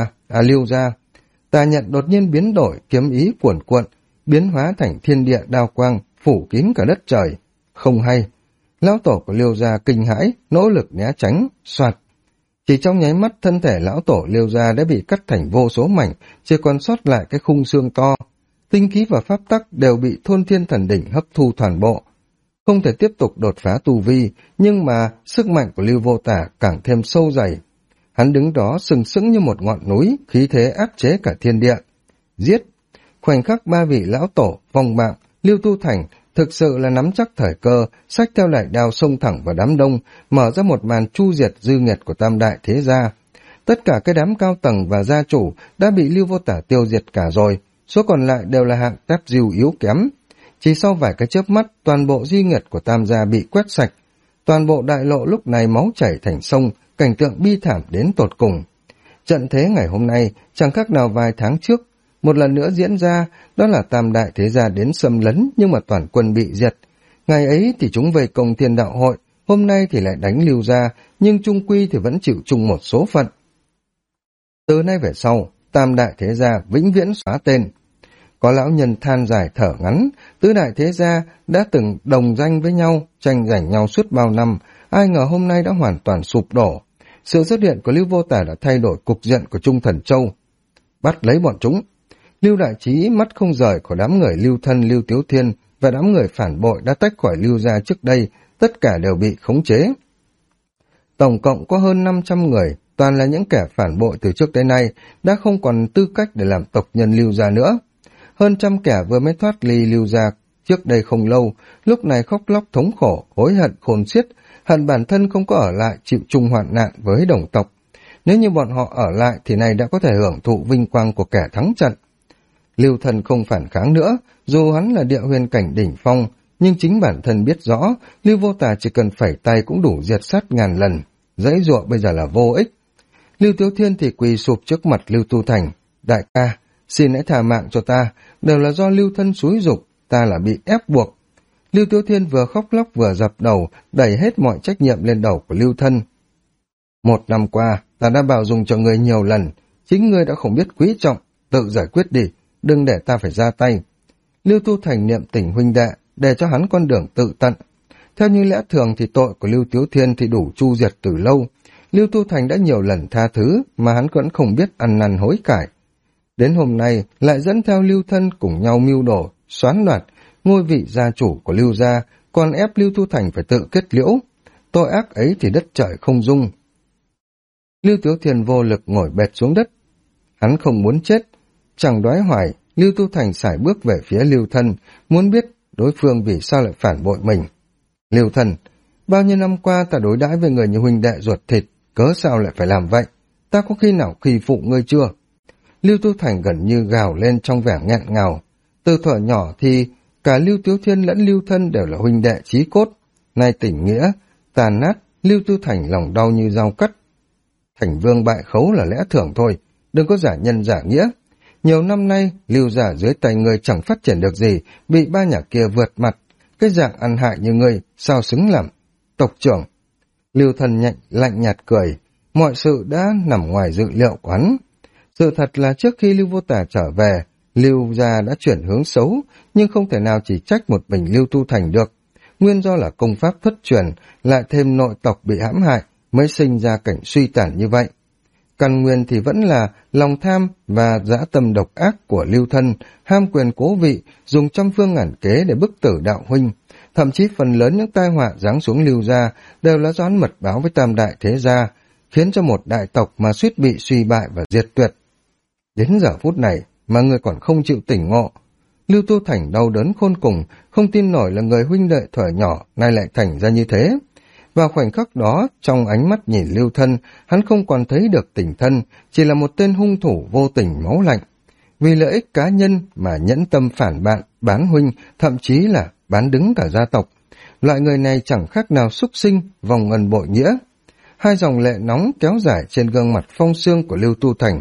Lưu gia. Tà nhận đột nhiên biến đổi, kiếm ý cuồn cuộn, biến hóa thành thiên địa đao quang, phủ kín cả đất trời. Không hay. Lão tổ của Liêu gia kinh hãi, nỗ lực né tránh, soạt. Chỉ trong nháy mắt thân thể lão tổ Liêu gia đã bị cắt thành vô số mảnh, chỉ còn sót lại cái khung xương to. Tinh khí và pháp tắc đều bị Thôn Thiên Thần Đỉnh hấp thu toàn bộ. Không thể tiếp tục đột phá tu vi, nhưng mà sức mạnh của Lưu Vô Tà càng thêm sâu dày. Hắn đứng đó sừng sững như một ngọn núi, khí thế áp chế cả thiên địa. Giết! Khoảnh khắc ba vị lão tổ, vong mạng, Lưu Tu Thành thực sự là nắm chắc thời cơ, xách theo đại đao xông thẳng vào đám đông, mở ra một màn chu diệt dư nghiệt của tam đại thế gia. Tất cả cái đám cao tầng và gia chủ đã bị Lưu Vô Tả tiêu diệt cả rồi, số còn lại đều là hạng tép diêu yếu kém. Chỉ sau vài cái chớp mắt, toàn bộ di nghiệt của tam gia bị quét sạch. Toàn bộ đại lộ lúc này máu chảy thành sông, cảnh tượng bi thảm đến tột cùng. Trận thế ngày hôm nay chẳng khác nào vài tháng trước, một lần nữa diễn ra, đó là tam đại thế gia đến xâm lấn nhưng mà toàn quân bị diệt. Ngày ấy thì chúng vây công Thiên Đạo Hội, hôm nay thì lại đánh Lưu gia, nhưng chung quy thì vẫn chịu chung một số phận. Từ nay về sau, tam đại thế gia vĩnh viễn xóa tên. Có lão nhân than dài thở ngắn, tứ đại thế gia đã từng đồng danh với nhau, tranh giành nhau suốt bao năm, ai ngờ hôm nay đã hoàn toàn sụp đổ. Sự xuất hiện của Lưu Vô Tả đã thay đổi cục diện của Trung Thần Châu. Bắt lấy bọn chúng. Lưu Đại Trí mắt không rời khỏi đám người Lưu Thân, Lưu Tiếu Thiên và đám người phản bội đã tách khỏi Lưu gia trước đây, tất cả đều bị khống chế. Tổng cộng có hơn 500 người, toàn là những kẻ phản bội từ trước tới nay, đã không còn tư cách để làm tộc nhân Lưu gia nữa. Hơn trăm kẻ vừa mới thoát ly Lưu gia trước đây không lâu, lúc này khóc lóc thống khổ, hối hận khôn xiết, hận bản thân không có ở lại chịu chung hoạn nạn với đồng tộc. Nếu như bọn họ ở lại thì này đã có thể hưởng thụ vinh quang của kẻ thắng trận. Lưu Thần không phản kháng nữa, dù hắn là địa huyền cảnh đỉnh phong, nhưng chính bản thân biết rõ, Lưu Vô Tà chỉ cần phẩy tay cũng đủ diệt sát ngàn lần, dãy dụa bây giờ là vô ích. Lưu Tiếu Thiên thì quỳ sụp trước mặt Lưu Tu Thành, đại ca, xin hãy thả mạng cho ta, đều là do Lưu Thân xúi giục, ta là bị ép buộc. Lưu Tiếu Thiên vừa khóc lóc vừa dập đầu, đẩy hết mọi trách nhiệm lên đầu của Lưu Thân. 1 năm qua, ta đã bảo dùng cho người nhiều lần, chính ngươi đã không biết quý trọng, tự giải quyết đi, đừng để ta phải ra tay. Lưu Tu Thành niệm tình huynh đệ, để cho hắn con đường tự tận. Theo như lẽ thường thì tội của Lưu Tiếu Thiên thì đủ chu diệt từ lâu. Lưu Tu Thành đã nhiều lần tha thứ mà hắn vẫn không biết ăn năn hối cải. Đến hôm nay lại dẫn theo Lưu Thân cùng nhau mưu đồ, xoán đoạt ngôi vị gia chủ của Lưu gia, còn ép Lưu Tu Thành phải tự kết liễu. Tội ác ấy thì đất trời không dung. Lưu Tiếu Thiên vô lực ngồi bệt xuống đất. Hắn không muốn chết. Chẳng đoái hoài, Lưu Tu Thành sải bước về phía Lưu Thân, muốn biết đối phương vì sao lại phản bội mình. Lưu Thân, bao nhiêu năm qua ta đối đãi với người như huynh đệ ruột thịt, cớ sao lại phải làm vậy? Ta có khi nào khi phụ ngươi chưa? Lưu Tu Thành gần như gào lên trong vẻ nghẹn ngào. Từ thuở nhỏ thì cả Lưu Tiếu Thiên lẫn Lưu Thân đều là huynh đệ chí cốt. Nay tình nghĩa, tàn nát, Lưu Tu Thành lòng đau như dao cắt. Thành vương bại khấu là lẽ thường thôi, đừng có giả nhân giả nghĩa. Nhiều năm nay, Lưu gia dưới tay ngươi chẳng phát triển được gì, bị ba nhà kia vượt mặt. Cái dạng ăn hại như ngươi, sao xứng làm tộc trưởng? Lưu Thân lạnh nhạt cười, mọi sự đã nằm ngoài dự liệu của hắn. Sự thật là trước khi Lưu Vô Tả trở về, Lưu gia đã chuyển hướng xấu, nhưng không thể nào chỉ trách một mình Lưu Tu Thành được. Nguyên do là công pháp thất truyền, lại thêm nội tộc bị hãm hại, mới sinh ra cảnh suy tàn như vậy. Căn nguyên thì vẫn là lòng tham và dã tâm độc ác của Lưu Thân, ham quyền cố vị, dùng trăm phương ngàn kế để bức tử đạo huynh. Thậm chí phần lớn những tai họa giáng xuống Lưu gia đều là do hắn mật báo với tam đại thế gia, khiến cho một đại tộc mà suýt bị suy bại và diệt tuyệt. Đến giờ phút này mà người còn không chịu tỉnh ngộ. Lưu Tu Thành đau đớn khôn cùng, không tin nổi là người huynh đệ thuở nhỏ nay lại thành ra như thế. Vào khoảnh khắc đó, trong ánh mắt nhìn Lưu Thân, hắn không còn thấy được tình thân, chỉ là một tên hung thủ vô tình máu lạnh. Vì lợi ích cá nhân mà nhẫn tâm phản bạn, bán huynh, thậm chí là bán đứng cả gia tộc. Loại người này chẳng khác nào súc sinh, vòng ân bội nghĩa. Hai dòng lệ nóng kéo dài trên gương mặt phong xương của Lưu Tu Thành.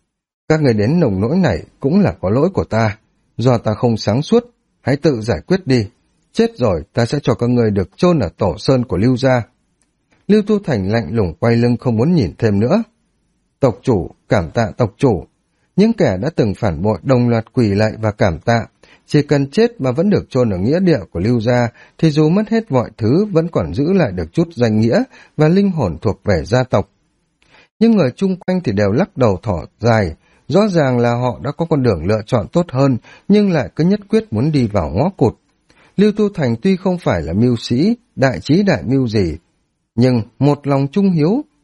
Các người đến nồng nỗi này cũng là có lỗi của ta, do ta không sáng suốt, hãy tự giải quyết đi. Chết rồi ta sẽ cho các người được chôn ở tổ sơn của Lưu gia. Lưu Tu Thành lạnh lùng quay lưng không muốn nhìn thêm nữa. Tộc chủ, cảm tạ tộc chủ. Những kẻ đã từng phản bội đồng loạt quỳ lạy và cảm tạ. Chỉ cần chết mà vẫn được chôn ở nghĩa địa của Lưu gia thì dù mất hết mọi thứ vẫn còn giữ lại được chút danh nghĩa và linh hồn thuộc về gia tộc. Nhưng người chung quanh thì đều lắc đầu thỏ dài. Rõ ràng là họ đã có con đường lựa chọn tốt hơn nhưng lại cứ nhất quyết muốn đi vào ngõ cụt. Lưu Tu Thành tuy không phải là mưu sĩ, đại trí đại mưu gì, nhưng một lòng trung hiếu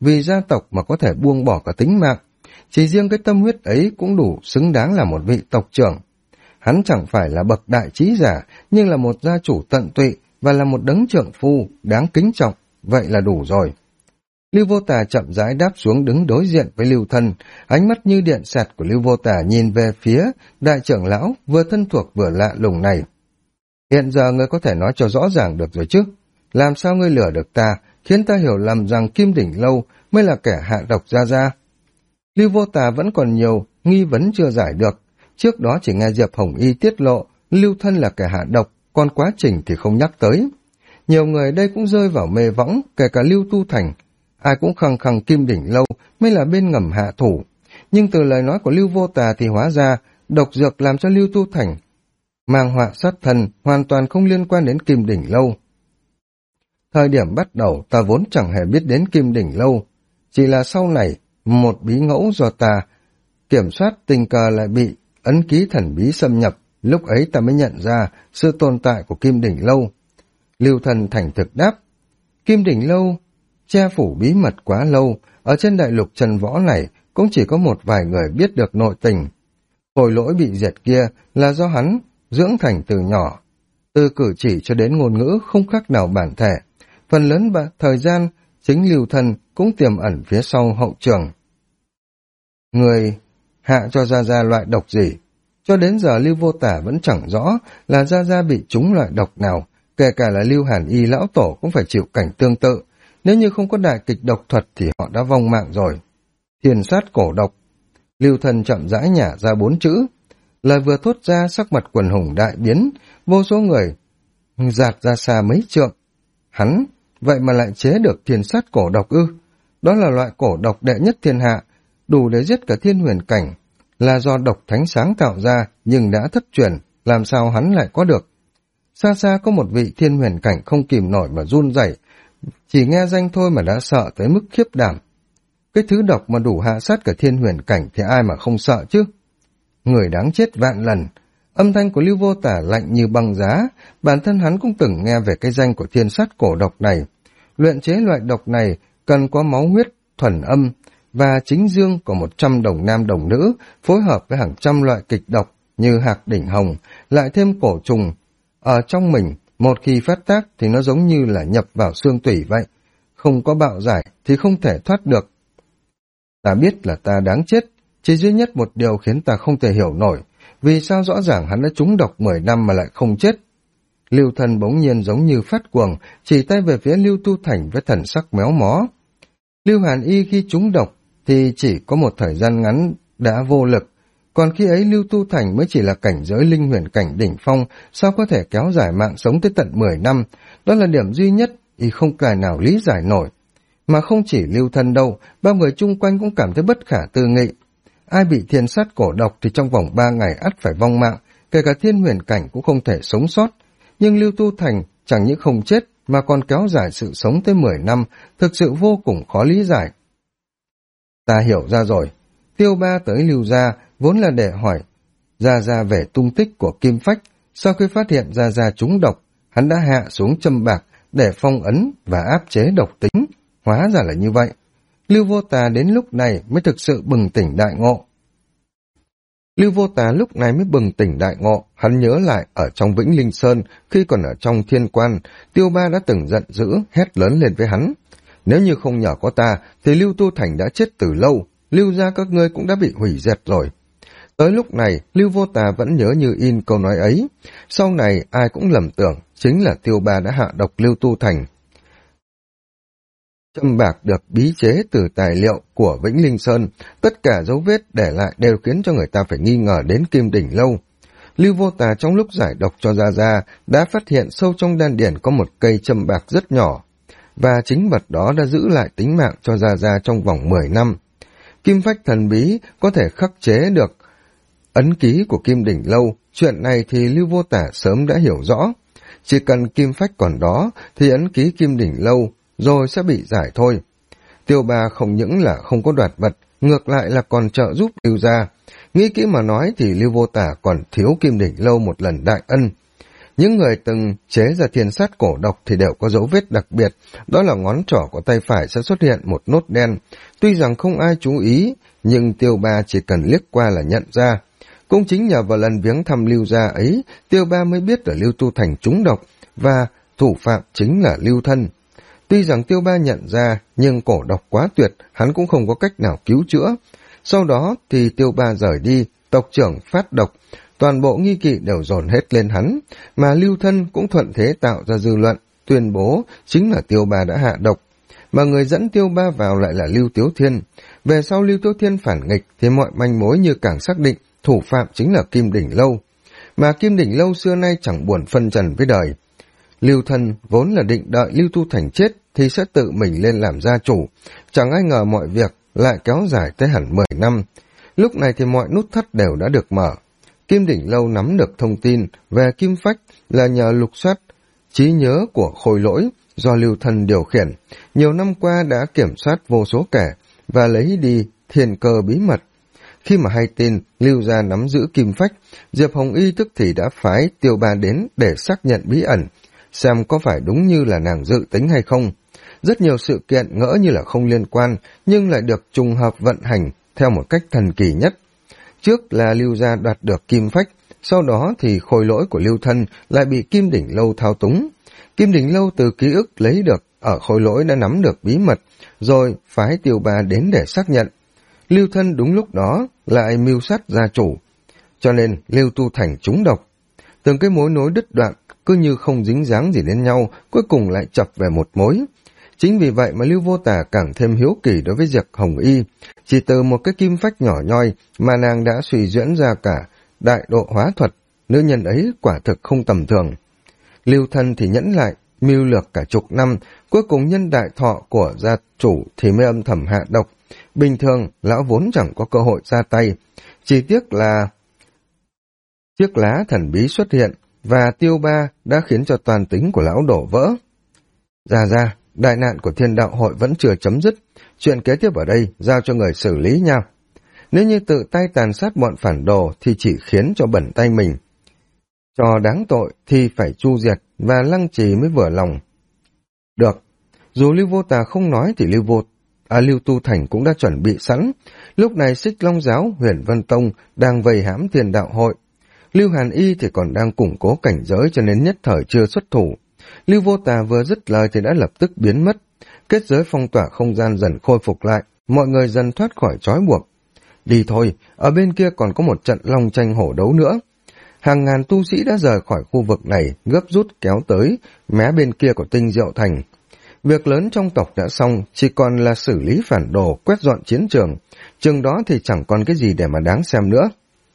vì gia tộc mà có thể buông bỏ cả tính mạng. Chỉ riêng cái tâm huyết ấy cũng đủ xứng đáng là một vị tộc trưởng. Hắn chẳng phải là bậc đại trí giả, nhưng là một gia chủ tận tụy và là một đấng trượng phu đáng kính trọng, vậy là đủ rồi. Lưu Vô Tà chậm rãi đáp xuống đứng đối diện với Lưu Thân, ánh mắt như điện xẹt của Lưu Vô Tà nhìn về phía đại trưởng lão vừa thân thuộc vừa lạ lùng này. Hiện giờ ngươi có thể nói cho rõ ràng được rồi chứ? Làm sao ngươi lừa được ta, khiến ta hiểu lầm rằng Kim Đỉnh Lâu mới là kẻ hạ độc Gia Gia? Lưu Vô Tà vẫn còn nhiều nghi vấn chưa giải được. Trước đó chỉ nghe Diệp Hồng Y tiết lộ Lưu Thân là kẻ hạ độc, còn quá trình thì không nhắc tới. Nhiều người đây cũng rơi vào mê võng, kể cả Lưu Tu Thành. Ai cũng khăng khăng Kim Đỉnh Lâu mới là bên ngầm hạ thủ. Nhưng từ lời nói của Lưu Vô Tà thì hóa ra độc dược làm cho Lưu Tu Thành mang họa sát thân hoàn toàn không liên quan đến Kim Đỉnh Lâu. Thời điểm bắt đầu ta vốn chẳng hề biết đến Kim Đỉnh Lâu, chỉ là sau này một bí ngẫu do ta kiểm soát tình cờ lại bị ấn ký thần bí xâm nhập, lúc ấy ta mới nhận ra sự tồn tại của Kim Đỉnh Lâu. Lưu Thần thành thực đáp, Kim Đỉnh Lâu che phủ bí mật quá lâu, ở trên đại lục Trần Võ này cũng chỉ có một vài người biết được nội tình. Khôi Lỗi bị diệt kia là do hắn dưỡng thành từ nhỏ, từ cử chỉ cho đến ngôn ngữ không khác nào bản thể. Phần lớn thời gian chính Lưu Thần cũng tiềm ẩn phía sau hậu trường. Người hạ cho Gia Gia loại độc gì? Cho đến giờ Lưu Vô Tả vẫn chẳng rõ là Gia Gia bị trúng loại độc nào, kể cả là Lưu Hàn Y lão tổ cũng phải chịu cảnh tương tự. Nếu như không có đại kịch độc thuật thì họ đã vong mạng rồi. Thiền sát cổ độc. Lưu Thần chậm rãi nhả ra 4 chữ. Lời vừa thốt ra, sắc mặt quần hùng đại biến, vô số người giạt ra xa mấy trượng. Hắn, vậy mà lại chế được thiền sát cổ độc ư? Đó là loại cổ độc đệ nhất thiên hạ, đủ để giết cả thiên huyền cảnh, là do độc thánh sáng tạo ra nhưng đã thất truyền, làm sao hắn lại có được? Xa xa có một vị thiên huyền cảnh không kìm nổi mà run rẩy, chỉ nghe danh thôi mà đã sợ tới mức khiếp đảm. Cái thứ độc mà đủ hạ sát cả thiên huyền cảnh thì ai mà không sợ chứ? Người đáng chết vạn lần. Âm thanh của Lưu Vô Tả lạnh như băng giá, bản thân hắn cũng từng nghe về cái danh của thiên sát cổ độc này. Luyện chế loại độc này cần có máu huyết, thuần âm và chính dương của 100 đồng nam đồng nữ, phối hợp với hàng trăm loại kịch độc như hạc đỉnh hồng, lại thêm cổ trùng. Ở trong mình, một khi phát tác thì nó giống như là nhập vào xương tủy vậy. Không có bạo giải thì không thể thoát được. Ta biết là ta đáng chết, chỉ duy nhất một điều khiến ta không thể hiểu nổi, vì sao rõ ràng hắn đã trúng độc 10 năm mà lại không chết. Lưu Thần bỗng nhiên giống như phát cuồng, chỉ tay về phía Lưu Tu Thành với thần sắc méo mó. Lưu Hàn Y khi trúng độc thì chỉ có một thời gian ngắn đã vô lực, còn khi ấy Lưu Tu Thành mới chỉ là cảnh giới linh huyền cảnh đỉnh phong, sao có thể kéo dài mạng sống tới tận 10 năm, đó là điểm duy nhất y không tài nào lý giải nổi. Mà không chỉ Lưu Thân đâu, bao người chung quanh cũng cảm thấy bất khả tư nghị. Ai bị thiên sát cổ độc thì trong vòng 3 ngày ắt phải vong mạng, kể cả thiên huyền cảnh cũng không thể sống sót. Nhưng Lưu Tu Thành chẳng những không chết mà còn kéo dài sự sống tới 10 năm, thực sự vô cùng khó lý giải. Ta hiểu ra rồi. Tiêu Ba tới Lưu gia vốn là để hỏi Gia Gia về tung tích của Kim Phách. Sau khi phát hiện Gia Gia trúng độc, hắn đã hạ xuống châm bạc để phong ấn và áp chế độc tính. Hóa ra là như vậy. Lưu Vô Tà đến lúc này mới thực sự bừng tỉnh đại ngộ. Lưu Vô Tà lúc này mới bừng tỉnh đại ngộ, hắn nhớ lại ở trong Vĩnh Linh Sơn, khi còn ở trong Thiên Quan, Tiêu Ba đã từng giận dữ, hét lớn lên với hắn. Nếu như không nhờ có ta, thì Lưu Tu Thành đã chết từ lâu, Lưu gia các ngươi cũng đã bị hủy diệt rồi. Tới lúc này, Lưu Vô Tà vẫn nhớ như in câu nói ấy. Sau này, ai cũng lầm tưởng, chính là Tiêu Ba đã hạ độc Lưu Tu Thành. Châm bạc được bí chế từ tài liệu của Vĩnh Linh Sơn, tất cả dấu vết để lại đều khiến cho người ta phải nghi ngờ đến Kim Đỉnh Lâu. Lưu Vô Tà trong lúc giải độc cho Gia Gia đã phát hiện sâu trong đan điển có một cây châm bạc rất nhỏ, và chính vật đó đã giữ lại tính mạng cho Gia Gia trong vòng 10 năm. Kim phách thần bí có thể khắc chế được ấn ký của Kim Đỉnh Lâu, chuyện này thì Lưu Vô Tà sớm đã hiểu rõ. Chỉ cần kim phách còn đó thì ấn ký Kim Đỉnh Lâu rồi sẽ bị giải thôi. Tiêu Ba không những là không có đoạt vật, ngược lại là còn trợ giúp Lưu gia. Nghĩ kỹ mà nói thì Lưu Vô Tả còn thiếu Kim Đỉnh Lâu một lần đại ân. Những người từng chế ra thiên sát cổ độc thì đều có dấu vết đặc biệt, đó là ngón trỏ của tay phải sẽ xuất hiện một nốt đen. Tuy rằng không ai chú ý, nhưng Tiêu Ba chỉ cần liếc qua là nhận ra. Cũng chính nhờ vào lần viếng thăm Lưu gia ấy, Tiêu Ba mới biết ở Lưu Tu Thành trúng độc, và thủ phạm chính là Lưu Thân. Tuy rằng Tiêu Ba nhận ra, nhưng cổ độc quá tuyệt, hắn cũng không có cách nào cứu chữa. Sau đó thì Tiêu Ba rời đi, tộc trưởng phát độc, toàn bộ nghi kỵ đều dồn hết lên hắn, mà Lưu Thân cũng thuận thế tạo ra dư luận, tuyên bố chính là Tiêu Ba đã hạ độc. Mà người dẫn Tiêu Ba vào lại là Lưu Tiếu Thiên. Về sau Lưu Tiếu Thiên phản nghịch thì mọi manh mối như càng xác định thủ phạm chính là Kim Đỉnh Lâu. Mà Kim Đỉnh Lâu xưa nay chẳng buồn phân trần với đời. Lưu Thân vốn là định đợi Lưu Tu Thành chết thì sẽ tự mình lên làm gia chủ, chẳng ai ngờ mọi việc lại kéo dài tới hẳn 10 năm. Lúc này thì mọi nút thắt đều đã được mở. Kim Đỉnh Lâu nắm được thông tin về Kim Phách là nhờ lục soát trí nhớ của Khôi Lỗi do Lưu Thân điều khiển. Nhiều năm qua đã kiểm soát vô số kẻ và lấy đi thiên cơ bí mật. Khi mà hay tin Lưu gia nắm giữ Kim Phách, Diệp Hồng Y tức thì đã phái Tiêu Ba đến để xác nhận bí ẩn, xem có phải đúng như là nàng dự tính hay không. Rất nhiều sự kiện ngỡ như là không liên quan, nhưng lại được trùng hợp vận hành theo một cách thần kỳ nhất. Trước là Lưu gia đoạt được Kim Phách, sau đó thì Khôi Lỗi của Lưu Thân lại bị Kim Đỉnh Lâu thao túng. Kim Đỉnh Lâu từ ký ức lấy được ở Khôi Lỗi đã nắm được bí mật, rồi phái Tiêu Ba đến để xác nhận. Lưu Thân đúng lúc đó lại mưu sát gia chủ, cho nên Lưu Tu Thành trúng độc. Từng cái mối nối đứt đoạn, cứ như không dính dáng gì đến nhau, cuối cùng lại chập về một mối. Chính vì vậy mà Lưu Vô Tà càng thêm hiếu kỳ đối với Diệp Hồng Y. Chỉ từ một cái kim phách nhỏ nhoi mà nàng đã suy diễn ra cả đại độ hóa thuật, nữ nhân ấy quả thực không tầm thường. Lưu Thân thì nhẫn lại, mưu lược cả chục năm, cuối cùng nhân đại thọ của gia chủ thì mới âm thầm hạ độc. Bình thường, lão vốn chẳng có cơ hội ra tay. Chỉ tiếc là chiếc lá thần bí xuất hiện, và Tiêu Ba đã khiến cho toàn tính của lão đổ vỡ. Ra, đại nạn của Thiên Đạo Hội vẫn chưa chấm dứt. Chuyện kế tiếp ở đây, giao cho người xử lý nha. Nếu như tự tay tàn sát bọn phản đồ thì chỉ khiến cho bẩn tay mình. Cho đáng tội thì phải chu diệt, và Lăng Trì mới vừa lòng. Được, dù Lưu Vô Tà không nói thì Lưu Tu Thành cũng đã chuẩn bị sẵn. Lúc này Xích Long Giáo, Huyền Vân Tông đang vây hãm Thiên Đạo Hội. Lưu Hàn Y thì còn đang củng cố cảnh giới cho nên nhất thời chưa xuất thủ. Lưu Vô Tà vừa dứt lời thì đã lập tức biến mất. Kết giới phong tỏa không gian dần khôi phục lại, mọi người dần thoát khỏi trói buộc. Đi thôi, ở bên kia còn có một trận long tranh hổ đấu nữa. Hàng ngàn tu sĩ đã rời khỏi khu vực này, gấp rút kéo tới mé bên kia của Tinh Diệu Thành. Việc lớn trong tộc đã xong, chỉ còn là xử lý phản đồ, quét dọn chiến trường. Chừng đó thì chẳng còn cái gì để mà đáng xem nữa.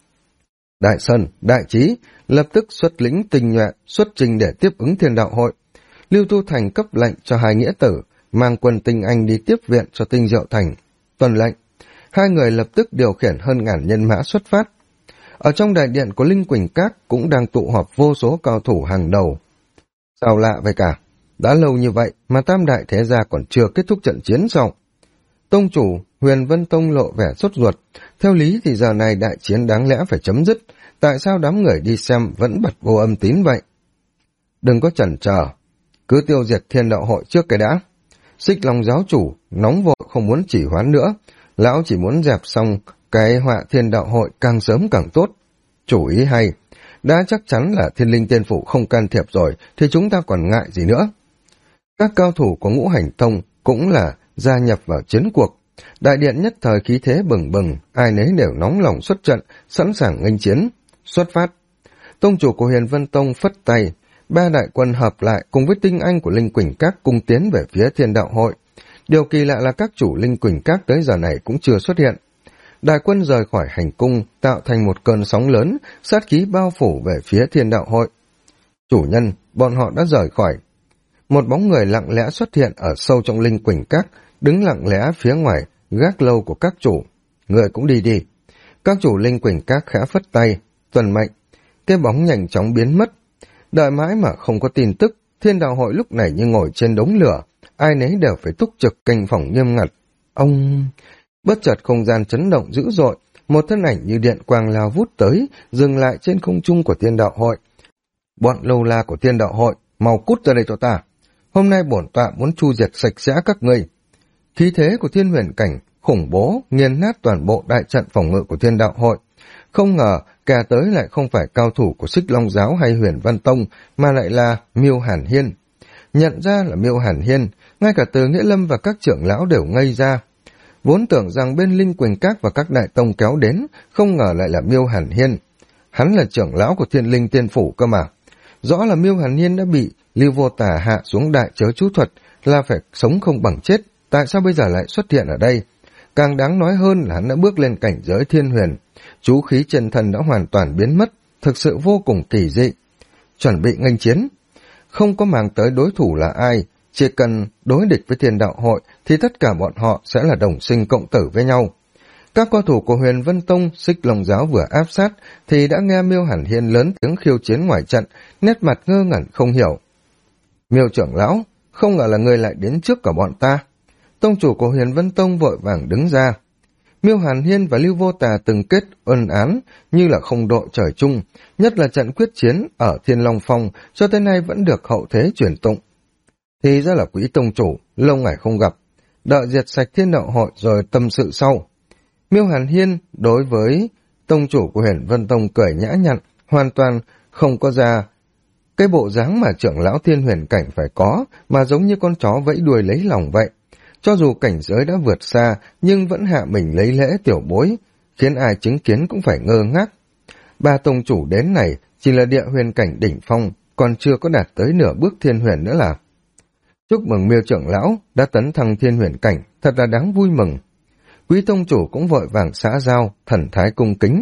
Đại Sơn, Đại Trí lập tức xuất lĩnh tinh nhuệ xuất trình để tiếp ứng Thiên Đạo Hội. Lưu Tu Thành cấp lệnh cho hai nghĩa tử mang quân tinh anh đi tiếp viện cho Tinh Diệu Thành. Tuần lệnh, hai người lập tức điều khiển hơn ngàn nhân mã xuất phát. Ở trong đại điện của Linh Quỳnh Các cũng đang tụ họp vô số cao thủ hàng đầu. Sao lạ vậy cả? Đã lâu như vậy mà Tam Đại Thế Gia còn chưa kết thúc trận chiến sao? Tông chủ Huyền Vân Tông lộ vẻ sốt ruột. Theo lý thì giờ này đại chiến đáng lẽ phải chấm dứt. Tại sao đám người đi xem vẫn bật vô âm tín vậy? Đừng có chần chờ, cứ tiêu diệt Thiên Đạo Hội trước cái đã. Xích Long giáo chủ nóng vội không muốn chỉ hoãn nữa. Lão chỉ muốn dẹp xong cái họa Thiên Đạo Hội càng sớm càng tốt. Chủ ý hay. Đã chắc chắn là Thiên Linh Tiên Phủ không can thiệp rồi thì chúng ta còn ngại gì nữa. Các cao thủ của Ngũ Hành Tông cũng là gia nhập vào chiến cuộc. Đại điện nhất thời khí thế bừng bừng, ai nấy đều nóng lòng xuất trận, sẵn sàng nghênh chiến. Xuất phát. Tông chủ của Huyền Vân Tông phất tay, ba đại quân hợp lại cùng với tinh anh của Linh Quỳnh Các cùng tiến về phía Thiên Đạo Hội. Điều kỳ lạ là các chủ Linh Quỳnh Các tới giờ này cũng chưa xuất hiện. Đại quân rời khỏi hành cung, tạo thành một cơn sóng lớn, sát khí bao phủ về phía Thiên Đạo Hội. Chủ nhân, bọn họ đã rời khỏi. Một bóng người lặng lẽ xuất hiện ở sâu trong Linh Quỳnh Các, đứng lặng lẽ phía ngoài gác lâu của các chủ. Người cũng đi đi. Các chủ Linh Quỳnh Các khẽ phất tay, tuần mệnh. Cái bóng nhanh chóng biến mất. Đợi mãi mà không có tin tức, Thiên Đạo Hội lúc này như ngồi trên đống lửa, ai nấy đều phải túc trực canh phòng nghiêm ngặt. Ông... Bất chợt không gian chấn động dữ dội, một thân ảnh như điện quang lao vút tới, dừng lại trên không trung của Thiên Đạo Hội. bọn lâu la của Thiên Đạo Hội, mau cút ra đây cho ta. Hôm nay bổn tọa muốn chu diệt sạch sẽ các ngươi. Khí thế của Thiên Huyền Cảnh khủng bố nghiền nát toàn bộ đại trận phòng ngự của Thiên Đạo Hội. Không ngờ kẻ tới lại không phải cao thủ của Xích Long Giáo hay Huyền Văn Tông, mà lại là Miêu Hàn Hiên. Nhận ra là Miêu Hàn Hiên, ngay cả Từ Nghĩa Lâm và các trưởng lão đều ngây ra. Vốn tưởng rằng bên Linh Quỳnh Các và các đại tông kéo đến, không ngờ lại là Miêu Hàn Hiên. Hắn là trưởng lão của Thiên Linh Tiên Phủ cơ mà. Rõ là Miêu Hàn Hiên đã bị Lưu Vô Tà hạ xuống đại chớ chú thuật, là phải sống không bằng chết. Tại sao bây giờ lại xuất hiện ở đây? Càng đáng nói hơn là hắn đã bước lên cảnh giới thiên huyền. Chú khí chân thân đã hoàn toàn biến mất, thực sự vô cùng kỳ dị. Chuẩn bị nghênh chiến. Không có màng tới đối thủ là ai, chỉ cần đối địch với Thiên Đạo Hội thì tất cả bọn họ sẽ là đồng sinh cộng tử với nhau. Các cao thủ của Huyền Vân Tông, Xích Long Giáo vừa áp sát thì đã nghe Miêu Hàn Hiên lớn tiếng khiêu chiến ngoài trận, nét mặt ngơ ngẩn không hiểu. Miêu trưởng lão, không ngờ là người lại đến trước cả bọn ta. Tông chủ của Huyền Vân Tông vội vàng đứng ra. Miêu Hàn Hiên và Lưu Vô Tà từng kết ân án như là không đội trời chung, nhất là trận quyết chiến ở Thiên Long Phong cho tới nay vẫn được hậu thế truyền tụng. Thì ra là Quý tông chủ, lâu ngày không gặp, đợi diệt sạch Thiên Đạo Hội rồi tâm sự sau. Miêu Hàn Hiên đối với tông chủ của Huyền Vân Tông cười nhã nhặn, hoàn toàn không có ra cái bộ dáng mà trưởng lão Thiên Huyền Cảnh phải có, mà giống như con chó vẫy đuôi lấy lòng vậy. Cho dù cảnh giới đã vượt xa, nhưng vẫn hạ mình lấy lễ tiểu bối, khiến ai chứng kiến cũng phải ngơ ngác. Ba tông chủ đến này chỉ là địa huyền cảnh đỉnh phong, còn chưa có đạt tới nửa bước thiên huyền nữa là. Chúc mừng Miêu trưởng lão đã tấn thăng thiên huyền cảnh, thật là đáng vui mừng. Quý tông chủ cũng vội vàng xã giao, thần thái cung kính.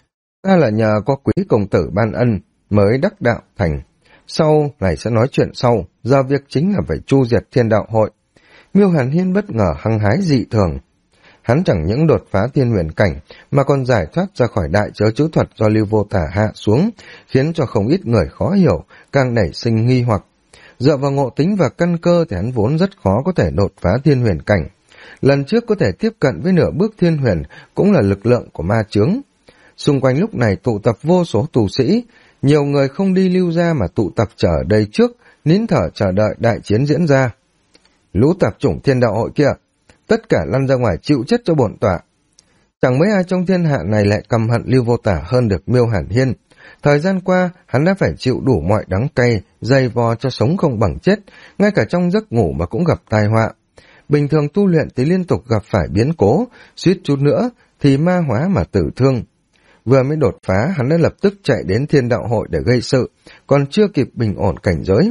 Ta là nhờ có Quý công tử ban ân mới đắc đạo thành. Sau này sẽ nói chuyện sau, giờ việc chính là phải chu diệt Thiên Đạo Hội. Miêu Hàn Hiên bất ngờ hăng hái dị thường. Hắn chẳng những đột phá thiên huyền cảnh mà còn giải thoát ra khỏi đại chớ chú thuật do Lưu Vô Tà hạ xuống, khiến cho không ít người khó hiểu, càng nảy sinh nghi hoặc. Dựa vào ngộ tính và căn cơ thì hắn vốn rất khó có thể đột phá thiên huyền cảnh. Lần trước có thể tiếp cận với nửa bước thiên huyền cũng là lực lượng của ma chướng. Xung quanh lúc này tụ tập vô số tù sĩ, nhiều người không đi lưu ra mà tụ tập chờ ở đây trước, nín thở chờ đợi đại chiến diễn ra. Lũ tạp chủng Thiên Đạo Hội kia, tất cả lăn ra ngoài chịu chết cho bổn tọa. Chẳng mấy ai trong thiên hạ này lại căm hận Lưu Vô Tà hơn được Miêu Hàn Hiên. Thời gian qua, hắn đã phải chịu đủ mọi đắng cay, dày vò cho sống không bằng chết, ngay cả trong giấc ngủ mà cũng gặp tai họa. Bình thường tu luyện thì liên tục gặp phải biến cố, suýt chút nữa thì ma hóa mà tử thương. Vừa mới đột phá, hắn đã lập tức chạy đến Thiên Đạo Hội để gây sự, còn chưa kịp bình ổn cảnh giới.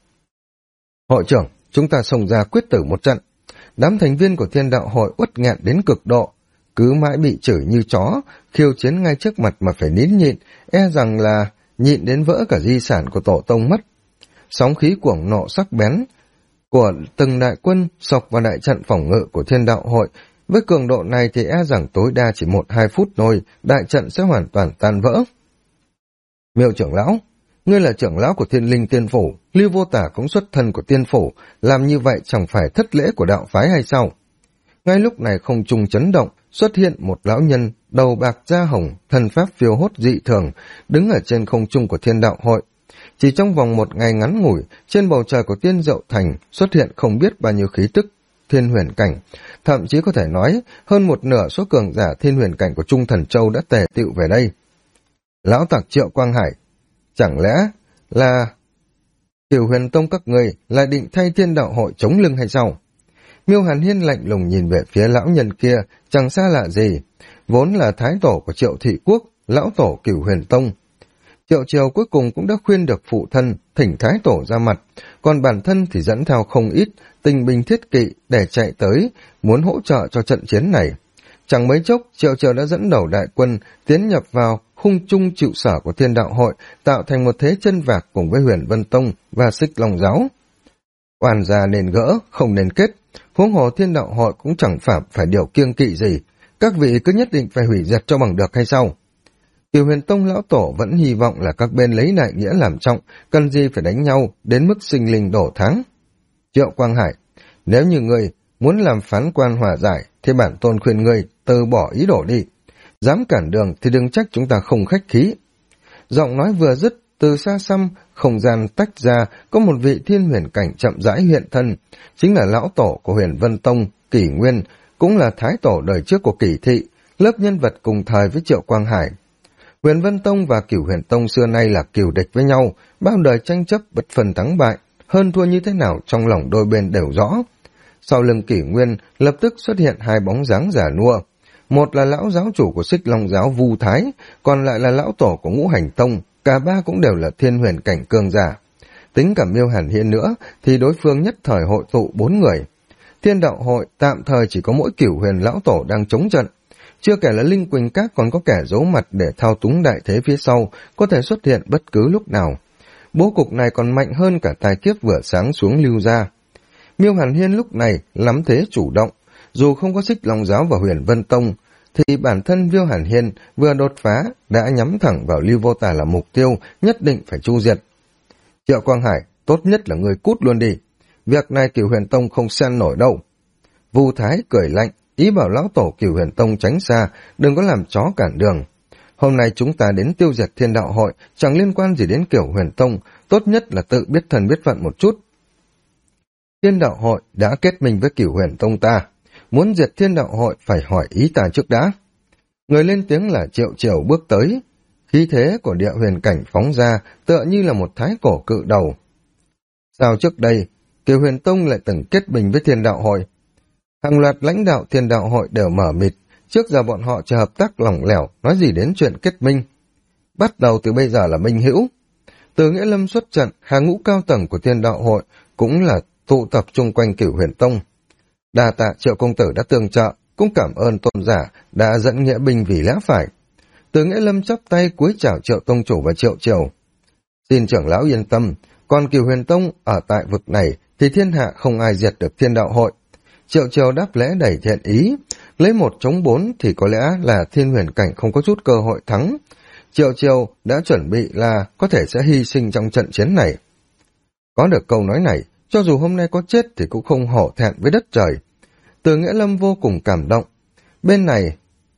Hội trưởng, chúng ta xông ra quyết tử một trận. Đám thành viên của Thiên Đạo Hội uất nghẹn đến cực độ, cứ mãi bị chửi như chó, khiêu chiến ngay trước mặt mà phải nín nhịn, e rằng là nhịn đến vỡ cả di sản của tổ tông mất. Sóng khí cuồng nộ sắc bén của từng đại quân sộc vào đại trận phòng ngự của Thiên Đạo Hội. Với cường độ này thì e rằng tối đa chỉ 1-2 phút thôi, đại trận sẽ hoàn toàn tan vỡ. Miêu trưởng lão, ngươi là trưởng lão của Thiên Linh Tiên Phủ, Lưu Vô Tà cũng xuất thân của Tiên Phủ, làm như vậy chẳng phải thất lễ của đạo phái hay sao? Ngay lúc này không trung chấn động, xuất hiện một lão nhân, đầu bạc da hồng, thân pháp phiêu hốt dị thường, đứng ở trên không trung của Thiên Đạo Hội. Chỉ trong vòng một ngày ngắn ngủi, trên bầu trời của Tiên Dậu Thành xuất hiện không biết bao nhiêu khí tức thiên huyền cảnh, thậm chí có thể nói hơn một nửa số cường giả thiên huyền cảnh của Trung Thần Châu đã tề tựu về đây. Lão tặc Triệu Quang Hải, chẳng lẽ là Cửu Huyền Tông các người lại định thay Thiên Đạo Hội chống lưng hay sao? Miêu Hàn Hiên lạnh lùng nhìn về phía lão nhân kia, chẳng xa lạ gì, vốn là thái tổ của Triệu Thị Quốc, lão tổ Cửu Huyền Tông. Triệu Triều cuối cùng cũng đã khuyên được phụ thân thỉnh thái tổ ra mặt, còn bản thân thì dẫn theo không ít tinh binh thiết kỵ để chạy tới, muốn hỗ trợ cho trận chiến này. Chẳng mấy chốc, Triệu Triều đã dẫn đầu đại quân tiến nhập vào khung chung trụ sở của Thiên Đạo Hội, tạo thành một thế chân vạc cùng với Huyền Vân Tông và Xích Long Giáo. Oan gia nên gỡ, không nên kết, huống hồ Thiên Đạo Hội cũng chẳng phạm phải điều kiêng kỵ gì, các vị cứ nhất định phải hủy diệt cho bằng được hay sao? Cửu Huyền Tông lão tổ vẫn hy vọng là các bên lấy đại nghĩa làm trọng, cần gì phải đánh nhau đến mức sinh linh đổ thắng. Triệu Quang Hải, nếu như ngươi muốn làm phán quan hòa giải thì bản tôn khuyên ngươi từ bỏ ý đồ đi. Dám cản đường thì đừng trách chúng ta không khách khí. Giọng nói vừa dứt, từ xa xăm, không gian tách ra, có một vị thiên huyền cảnh chậm rãi hiện thân, chính là lão tổ của Huyền Vân Tông, Kỷ Nguyên, cũng là thái tổ đời trước của Kỷ Thị, lớp nhân vật cùng thời với Triệu Quang Hải. Huyền Vân Tông và Cửu Huyền Tông xưa nay là cừu địch với nhau, bao đời tranh chấp bất phân thắng bại, hơn thua như thế nào trong lòng đôi bên đều rõ. Sau lưng Kỷ Nguyên lập tức xuất hiện hai bóng dáng giả nua, một là lão giáo chủ của Xích Long giáo Vu Thái, còn lại là lão tổ của Ngũ Hành Tông, cả ba cũng đều là thiên huyền cảnh cường giả. Tính cả Miêu Hàn Hiên nữa thì đối phương nhất thời hội tụ 4 người. Thiên đạo hội tạm thời chỉ có mỗi Cửu Huyền lão tổ đang chống trận, chưa kể là Linh Quỳnh Các còn có kẻ giấu mặt để thao túng đại thế phía sau, có thể xuất hiện bất cứ lúc nào. Bố cục này còn mạnh hơn cả tài kiếp vừa sáng xuống Lưu gia. Miêu Hàn Hiên lúc này lắm thế chủ động, dù không có Xích Long giáo và Huyền Vân Tông, thì bản thân Miêu Hàn Hiên vừa đột phá đã nhắm thẳng vào Lưu Vô Tà là mục tiêu, nhất định phải chu diệt. Triệu Quang Hải, tốt nhất là người cút luôn đi, việc này Cửu Huyền Tông không xen nổi đâu. Vu Thái cười lạnh, ý bảo lão tổ Cửu Huyền Tông tránh xa, đừng có làm chó cản đường. Hôm nay chúng ta đến tiêu diệt Thiên Đạo hội, chẳng liên quan gì đến Cửu Huyền Tông, tốt nhất là tự biết thân biết phận một chút. Thiên Đạo hội đã kết minh với Cửu Huyền Tông ta, muốn diệt Thiên Đạo hội phải hỏi ý ta trước đã. Người lên tiếng là Triệu Triều bước tới, khí thế của địa huyền cảnh phóng ra tựa như là một thái cổ cự đầu. Sao trước đây, Cửu Huyền Tông lại từng kết minh với Thiên Đạo hội? Hàng loạt lãnh đạo Thiên Đạo hội đều mở mịt, trước giờ bọn họ chỉ hợp tác lỏng lẻo, nói gì đến chuyện kết minh. Bắt đầu từ bây giờ là minh hữu. Từ Nghĩa Lâm xuất trận, hàng ngũ cao tầng của Thiên Đạo hội cũng là tụ tập chung quanh Cửu Huyền Tông. Đa tạ Triệu công tử đã tương trợ, cũng cảm ơn tôn giả đã dẫn nghĩa binh vì lẽ phải. Từ Nghĩa Lâm chắp tay cúi chào Triệu tông chủ và Triệu Triều. Xin trưởng lão yên tâm, còn Cửu Huyền Tông ở tại vực này thì thiên hạ không ai diệt được Thiên Đạo hội. Triệu Triều đáp lễ đầy thiện ý, lấy 1 chống 4 thì có lẽ là thiên huyền cảnh không có chút cơ hội thắng. Triệu Triều đã chuẩn bị là có thể sẽ hy sinh trong trận chiến này. Có được câu nói này, cho dù hôm nay có chết thì cũng không hổ thẹn với đất trời. Từ Nghĩa Lâm vô cùng cảm động. Bên này,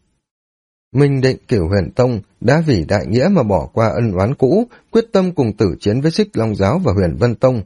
Minh Định Cửu Huyền Tông đã vì đại nghĩa mà bỏ qua ân oán cũ, quyết tâm cùng tử chiến với Xích Long giáo và Huyền Vân Tông.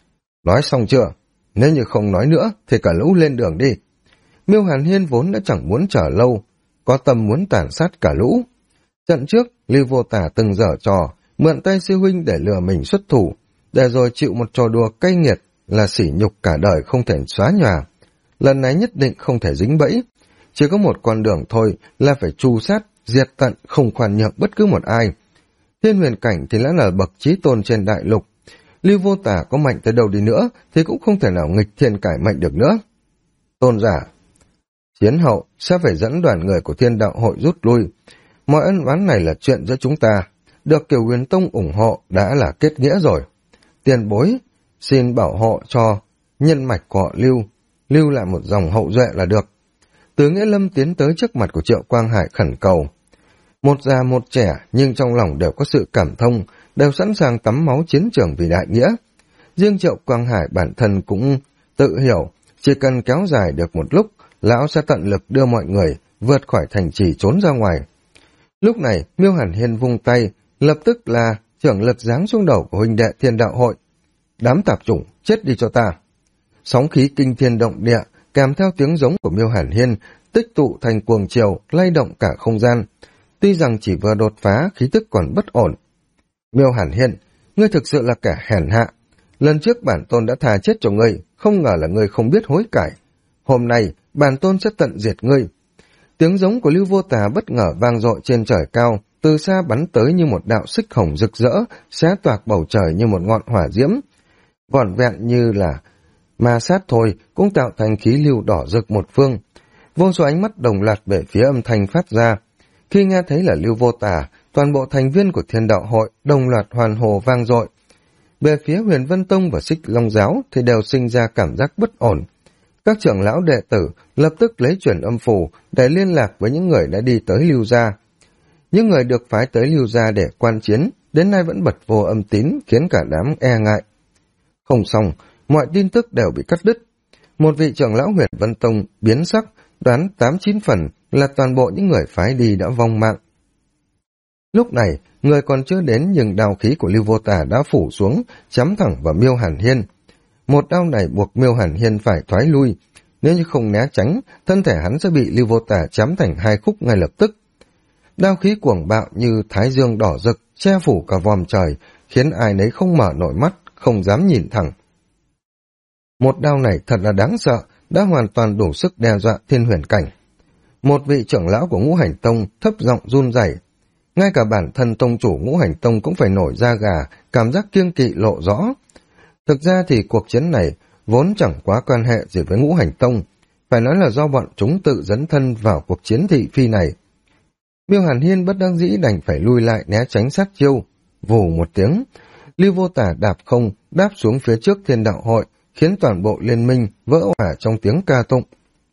Nói xong chưa? Nếu như không nói nữa thì cả lũ lên đường đi. Miêu Hàn Hiên vốn đã chẳng muốn chờ lâu, có tâm muốn tàn sát cả lũ. Trận trước, Lưu Vô Tà từng giở trò, mượn tay sư huynh để lừa mình xuất thủ, để rồi chịu một trò đùa cay nghiệt là sỉ nhục cả đời không thể xóa nhòa. Lần này nhất định không thể dính bẫy, chỉ có một con đường thôi là phải tru sát, diệt tận, không khoan nhượng bất cứ một ai. Thiên huyền cảnh thì đã là bậc chí tôn trên đại lục, Lưu Vô Tà có mạnh tới đâu đi nữa thì cũng không thể nào nghịch thiên cải mệnh được nữa. Tôn giả, chiến hậu sẽ phải dẫn đoàn người của Thiên Đạo hội rút lui. Mọi ân oán này là chuyện giữa chúng ta, được Cửu Huyền Tông ủng hộ đã là kết nghĩa rồi. Tiền bối, xin bảo hộ cho nhân mạch của họ lưu lại một dòng hậu duệ là được. Từ Nghĩa Lâm tiến tới trước mặt của Triệu Quang Hải khẩn cầu. Một già một trẻ nhưng trong lòng đều có sự cảm thông, đều sẵn sàng tắm máu chiến trường vì đại nghĩa. Riêng Triệu Quang Hải bản thân cũng tự hiểu, chỉ cần kéo dài được một lúc, lão sẽ tận lực đưa mọi người vượt khỏi thành trì trốn ra ngoài. Lúc này, Miêu Hàn Hiên vung tay, lập tức là trưởng lực giáng xuống đầu của huynh đệ Thiên Đạo hội. Đám tạp chủng, chết đi cho ta. Sóng khí kinh thiên động địa, kèm theo tiếng giống của Miêu Hàn Hiên, tích tụ thành cuồng triều, lay động cả không gian. Tuy rằng chỉ vừa đột phá, khí tức còn bất ổn. Miêu Hàn Hiên, ngươi thực sự là kẻ hèn hạ. Lần trước bản tôn đã thà chết cho ngươi, không ngờ là ngươi không biết hối cải. Hôm nay, bản tôn sẽ tận diệt ngươi. Tiếng giống của Lưu Vô Tà bất ngờ vang dội trên trời cao, từ xa bắn tới như một đạo xích hồng rực rỡ, xé toạc bầu trời như một ngọn hỏa diễm. Vỏn vẹn như là ma sát thôi, cũng tạo thành khí lưu đỏ rực một phương. Vô số ánh mắt đồng loạt về phía âm thanh phát ra. Khi nghe thấy là Lưu Vô Tà, toàn bộ thành viên của Thiên Đạo hội đồng loạt hoàn hồ vang dội. Về phía Huyền Vân Tông và Xích Long giáo thì đều sinh ra cảm giác bất ổn. Các trưởng lão đệ tử lập tức lấy chuyển âm phù để liên lạc với những người đã đi tới Lưu gia. Những người được phái tới Lưu gia để quan chiến, đến nay vẫn bật vô âm tín, khiến cả đám e ngại. Không xong, mọi tin tức đều bị cắt đứt. Một vị trưởng lão Huyền Vân Tông biến sắc, đoán 8-9 phần là toàn bộ những người phái đi đã vong mạng. Lúc này, người còn chưa đến nhưng đao khí của Lưu Vô Tà đã phủ xuống, chém thẳng vào Miêu Hàn Hiên. Một đao này buộc Miêu Hàn Hiên phải thoái lui. Nếu như không né tránh, thân thể hắn sẽ bị Lưu Vô Tà chém thành hai khúc ngay lập tức. Đao khí cuồng bạo như thái dương đỏ rực, che phủ cả vòm trời, khiến ai nấy không mở nổi mắt, không dám nhìn thẳng. Một đao này thật là đáng sợ, đã hoàn toàn đủ sức đe dọa thiên huyền cảnh. Một vị trưởng lão của Ngũ Hành Tông thấp giọng run rẩy. Ngay cả bản thân tông chủ Ngũ Hành Tông cũng phải nổi da gà, cảm giác kiêng kỵ lộ rõ. Thực ra thì cuộc chiến này vốn chẳng quá quan hệ gì với Ngũ Hành Tông, phải nói là do bọn chúng tự dấn thân vào cuộc chiến thị phi này. Miêu Hàn Hiên bất đắc dĩ đành phải lui lại né tránh sát chiêu. Vù một tiếng, Lưu Vô Tà đạp không đáp xuống phía trước Thiên Đạo Hội, khiến toàn bộ liên minh vỡ òa trong tiếng ca tụng.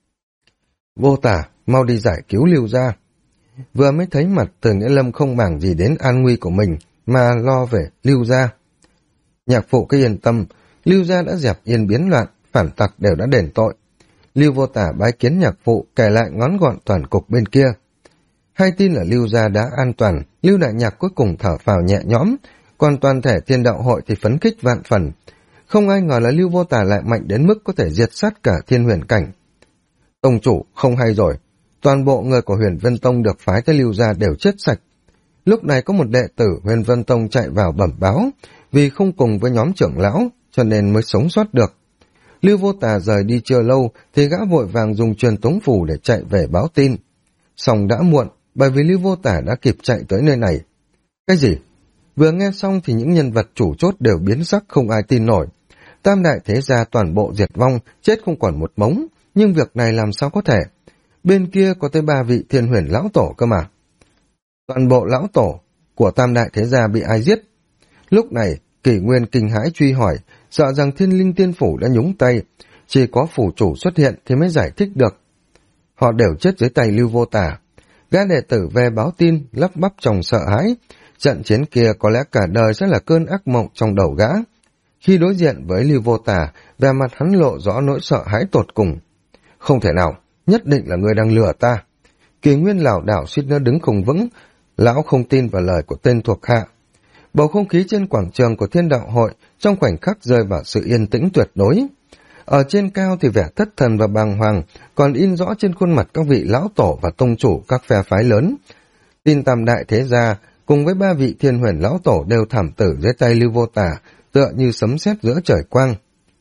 Vô Tà, mau đi giải cứu Lưu gia. Vừa mới thấy mặt, Từ Nghĩa Lâm không màng gì đến an nguy của mình mà lo về Lưu gia. Nhạc phụ cứ yên tâm, Lưu gia đã dẹp yên biến loạn, phản tặc đều đã đền tội. Lưu Vô Tà bái kiến nhạc phụ, kể lại ngắn gọn toàn cục bên kia. Hay tin là Lưu gia đã an toàn, Lưu đại nhạc cuối cùng thở phào nhẹ nhõm, còn toàn thể Thiên Đạo Hội thì phấn khích vạn phần. Không ai ngờ là Lưu Vô Tà lại mạnh đến mức có thể diệt sát cả thiên huyền cảnh. Tông chủ, không hay rồi, toàn bộ người của Huyền Vân Tông được phái tới Lưu gia đều chết sạch. Lúc này có một đệ tử Huyền Vân Tông chạy vào bẩm báo, vì không cùng với nhóm trưởng lão, cho nên mới sống sót được. Lưu Vô Tà rời đi chưa lâu, thì gã vội vàng dùng truyền tống phủ để chạy về báo tin. Song đã muộn, bởi vì Lưu Vô Tà đã kịp chạy tới nơi này. Cái gì? Vừa nghe xong thì những nhân vật chủ chốt đều biến sắc không ai tin nổi. Tam đại thế gia toàn bộ diệt vong, chết không còn một mống, nhưng việc này làm sao có thể? Bên kia có tới 3 vị thiên huyền lão tổ cơ mà. Toàn bộ lão tổ của tam đại thế gia bị ai giết? Lúc này, Kỷ Nguyên kinh hãi truy hỏi, sợ rằng Thiên Linh Tiên Phủ đã nhúng tay, chỉ có phủ chủ xuất hiện thì mới giải thích được. Họ đều chết dưới tay Lưu Vô Tà. Gã đệ tử về báo tin, lắp bắp trong sợ hãi. Trận chiến kia có lẽ cả đời sẽ là cơn ác mộng trong đầu gã. Khi đối diện với Lưu Vô Tà, vẻ mặt hắn lộ rõ nỗi sợ hãi tột cùng. Không thể nào, nhất định là người đang lừa ta. Kỳ Nguyên lảo đảo suýt nữa đứng không vững, lão không tin vào lời của tên thuộc hạ. Bầu không khí trên quảng trường của Thiên Đạo Hội trong khoảnh khắc rơi vào sự yên tĩnh tuyệt đối. Ở trên cao thì vẻ thất thần và bàng hoàng còn in rõ trên khuôn mặt các vị lão tổ và tông chủ các phe phái lớn. Tin tam đại thế gia cùng với 3 vị thiên huyền lão tổ đều thảm tử dưới tay Lưu Vô Tà, tựa như sấm sét giữa trời quang.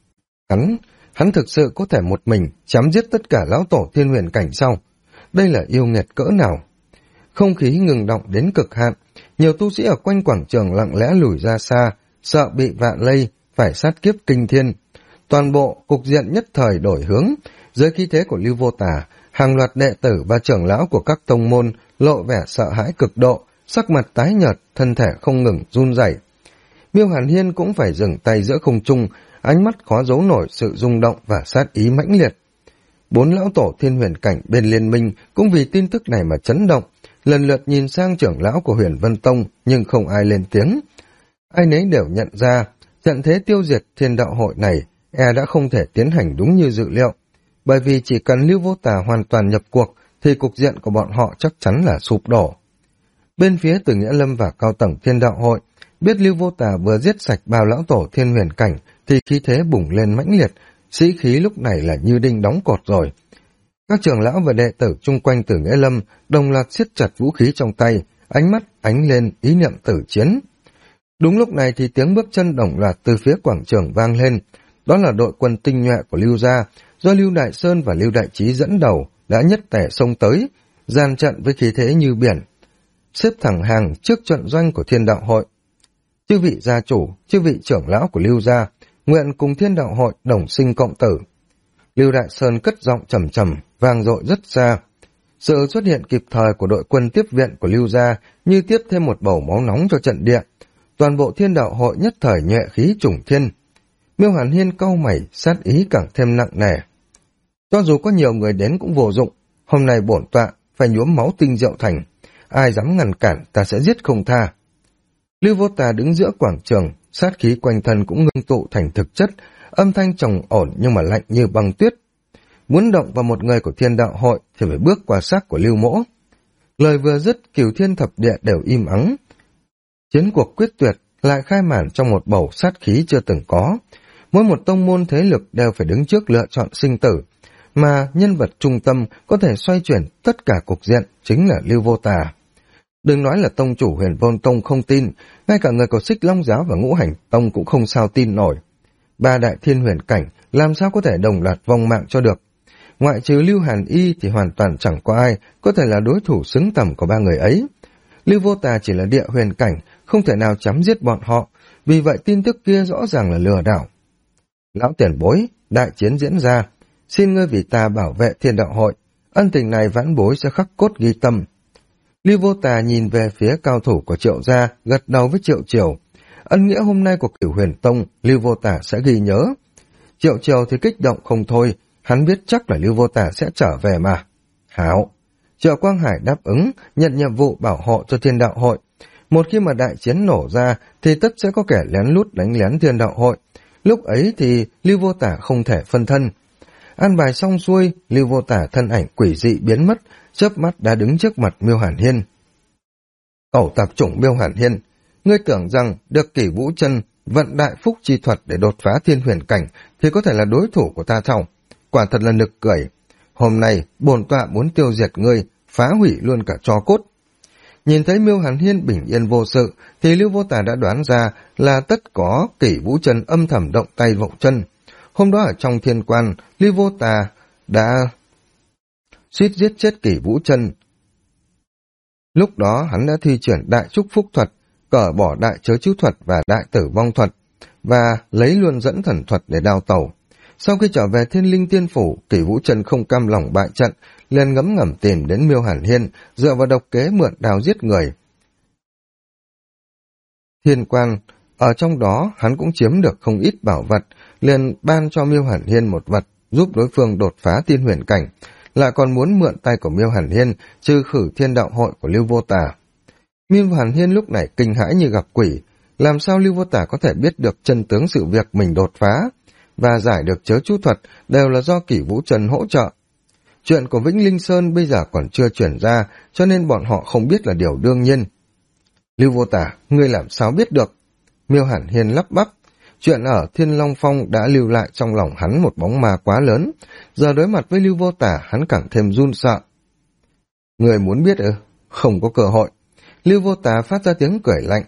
Hắn thực sự có thể một mình chém giết tất cả lão tổ thiên huyền cảnh sau. Đây là yêu nghiệt cỡ nào? Không khí ngừng động đến cực hạn, nhiều tu sĩ ở quanh quảng trường lặng lẽ lùi ra xa, sợ bị vạ lây, phải sát kiếp kinh thiên. Toàn bộ cục diện nhất thời đổi hướng, dưới khí thế của Lưu Vô Tà, hàng loạt đệ tử và trưởng lão của các tông môn lộ vẻ sợ hãi cực độ, sắc mặt tái nhợt, thân thể không ngừng run rẩy. Miêu Hàn Hiên cũng phải dừng tay giữa không trung, ánh mắt khó giấu nổi sự rung động và sát ý mãnh liệt. 4 lão tổ thiên huyền cảnh bên liên minh cũng vì tin tức này mà chấn động, lần lượt nhìn sang trưởng lão của Huyền Vân Tông nhưng không ai lên tiếng. Ai nấy đều nhận ra, trận thế tiêu diệt Thiên Đạo Hội này đã không thể tiến hành đúng như dự liệu, bởi vì chỉ cần Lưu Vô Tà hoàn toàn nhập cuộc thì cục diện của bọn họ chắc chắn là sụp đổ. Bên phía Từ Nghĩa Lâm và cao tầng Thiên Đạo Hội biết Lưu Vô Tà vừa giết sạch bao lão tổ thiên huyền cảnh thì khí thế bùng lên mãnh liệt, sĩ khí lúc này là như đinh đóng cột rồi. Các trưởng lão và đệ tử chung quanh Từ Nghĩa Lâm đồng loạt siết chặt vũ khí trong tay, ánh mắt ánh lên ý niệm tử chiến. Đúng lúc này thì tiếng bước chân đồng loạt từ phía quảng trường vang lên. Đó là đội quân tinh nhuệ của Lưu gia, do Lưu Đại Sơn và Lưu Đại Trí dẫn đầu, đã nhất tẻ xông tới, dàn trận với khí thế như biển, xếp thẳng hàng trước trận doanh của Thiên Đạo Hội. Chư vị gia chủ, chư vị trưởng lão của Lưu gia, nguyện cùng Thiên Đạo Hội đồng sinh cộng tử. Lưu Đại Sơn cất giọng trầm trầm, vang dội rất xa. Sự xuất hiện kịp thời của đội quân tiếp viện của Lưu gia như tiếp thêm một bầu máu nóng cho trận địa. Toàn bộ Thiên Đạo Hội nhất thời nhuệ khí trùng thiên. Miêu Hàn Hiên cau mày, sát ý càng thêm nặng nề. Cho dù có nhiều người đến cũng vô dụng, hôm nay bổn tọa phải nhuốm máu tinh Diệu Thành, ai dám ngăn cản ta sẽ giết không tha. Lưu Vô Tà đứng giữa quảng trường, sát khí quanh thân cũng ngưng tụ thành thực chất, âm thanh trầm ổn nhưng mà lạnh như băng tuyết. Muốn động vào một người của Thiên Đạo Hội thì phải bước qua xác của Lưu Mỗ. Lời vừa dứt, Cửu Thiên thập địa đều im ắng. Chiến cuộc quyết tuyệt lại khai màn trong một bầu sát khí chưa từng có. Mỗi một tông môn thế lực đều phải đứng trước lựa chọn sinh tử, mà nhân vật trung tâm có thể xoay chuyển tất cả cục diện chính là Lưu Vô Tà. Đừng nói là tông chủ Huyền Vôn Tông không tin, ngay cả người của Xích Long Giáo và Ngũ Hành Tông cũng không sao tin nổi. Ba đại thiên huyền cảnh làm sao có thể đồng loạt vong mạng cho được. Ngoại trừ Lưu Hàn Y thì hoàn toàn chẳng có ai có thể là đối thủ xứng tầm của ba người ấy. Lưu Vô Tà chỉ là địa huyền cảnh, không thể nào chấm giết bọn họ, vì vậy tin tức kia rõ ràng là lừa đảo. Lão tiền bối, đại chiến diễn ra, xin ngươi vì ta bảo vệ Thiên Đạo Hội, ân tình này vãn bối sẽ khắc cốt ghi tâm. Lưu Vô Tà nhìn về phía cao thủ của Triệu gia, gật đầu với Triệu Triều. Ân nghĩa hôm nay của Cửu Huyền Tông, Lưu Vô Tà sẽ ghi nhớ. Triệu Triều thì kích động không thôi, hắn biết chắc là Lưu Vô Tà sẽ trở về mà. Hảo! Triệu Quang Hải đáp ứng, nhận nhiệm vụ bảo hộ cho Thiên Đạo Hội. Một khi mà đại chiến nổ ra, thì tất sẽ có kẻ lén lút đánh lén Thiên Đạo Hội. Lúc ấy thì Lưu Vô Tà không thể phân thân. An bài xong xuôi, Lưu Vô Tà thân ảnh quỷ dị biến mất, chớp mắt đã đứng trước mặt Miêu Hàn Hiên. Cẩu tạp chủng Miêu Hàn Hiên, ngươi tưởng rằng được Kỷ Vũ Chân vận đại phúc chi thuật để đột phá thiên huyền cảnh thì có thể là đối thủ của ta sao? Quả thật là nực cười. Hôm nay bổn tọa muốn tiêu diệt ngươi, phá hủy luôn cả tro cốt. Nhìn thấy Miêu Hàn Hiên bình yên vô sự thì Lưu Vô Tà đã đoán ra là tất có Kỷ Vũ Chân âm thầm động tay vọng chân. Hôm đó ở trong thiên quan, Lưu Vô Tà đã suýt giết chết Kỷ Vũ Chân. Lúc đó hắn đã thi triển đại trúc phúc thuật, cởi bỏ đại chớ chú thuật và đại tử vong thuật, và lấy luôn dẫn thần thuật để đào tẩu. Sau khi trở về Thiên Linh Tiên Phủ, Kỷ Vũ Chân không cam lòng bại trận, liền ngấm ngầm tìm đến Miêu Hàn Hiên, dựa vào độc kế mượn đao giết người. Thiên quan, ở trong đó hắn cũng chiếm được không ít bảo vật, liền ban cho Miêu Hàn Hiên một vật, giúp đối phương đột phá thiên huyền cảnh, lại còn muốn mượn tay của Miêu Hàn Hiên trừ khử Thiên Đạo Hội của Lưu Vô Tà. Miêu Hàn Hiên lúc này kinh hãi như gặp quỷ, làm sao Lưu Vô Tà có thể biết được chân tướng sự việc mình đột phá, và giải được chớ chú thuật đều là do Kỷ Vũ Chân hỗ trợ. Chuyện của Vĩnh Linh Sơn bây giờ còn chưa chuyển ra, cho nên bọn họ không biết là điều đương nhiên. Lưu Vô Tà, ngươi làm sao biết được? Miêu Hàn Hiên lắp bắp. Chuyện ở Thiên Long Phong đã lưu lại trong lòng hắn một bóng ma quá lớn, giờ đối mặt với Lưu Vô Tà hắn càng thêm run sợ. Người muốn biết ư? Không có cơ hội. Lưu Vô Tà phát ra tiếng cười lạnh.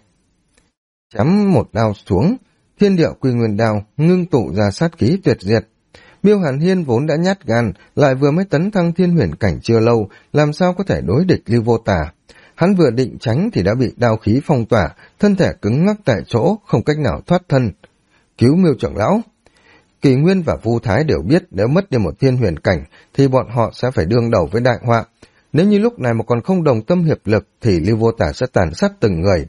Chém một đao xuống, Thiên Điệu Quy Nguyên Đao ngưng tụ ra sát khí tuyệt diệt. Miêu Hàn Hiên vốn đã nhát gan, lại vừa mới tấn thăng thiên huyền cảnh chưa lâu, làm sao có thể đối địch Lưu Vô Tà. Hắn vừa định tránh thì đã bị đao khí phong tỏa, thân thể cứng ngắc tại chỗ, không cách nào thoát thân. Cứu Miêu trưởng lão. Kỳ Nguyên và Vu Thái đều biết nếu mất đi một thiên huyền cảnh thì bọn họ sẽ phải đương đầu với đại họa. Nếu như lúc này mà còn không đồng tâm hiệp lực thì Lưu Vô Tà sẽ tàn sát từng người.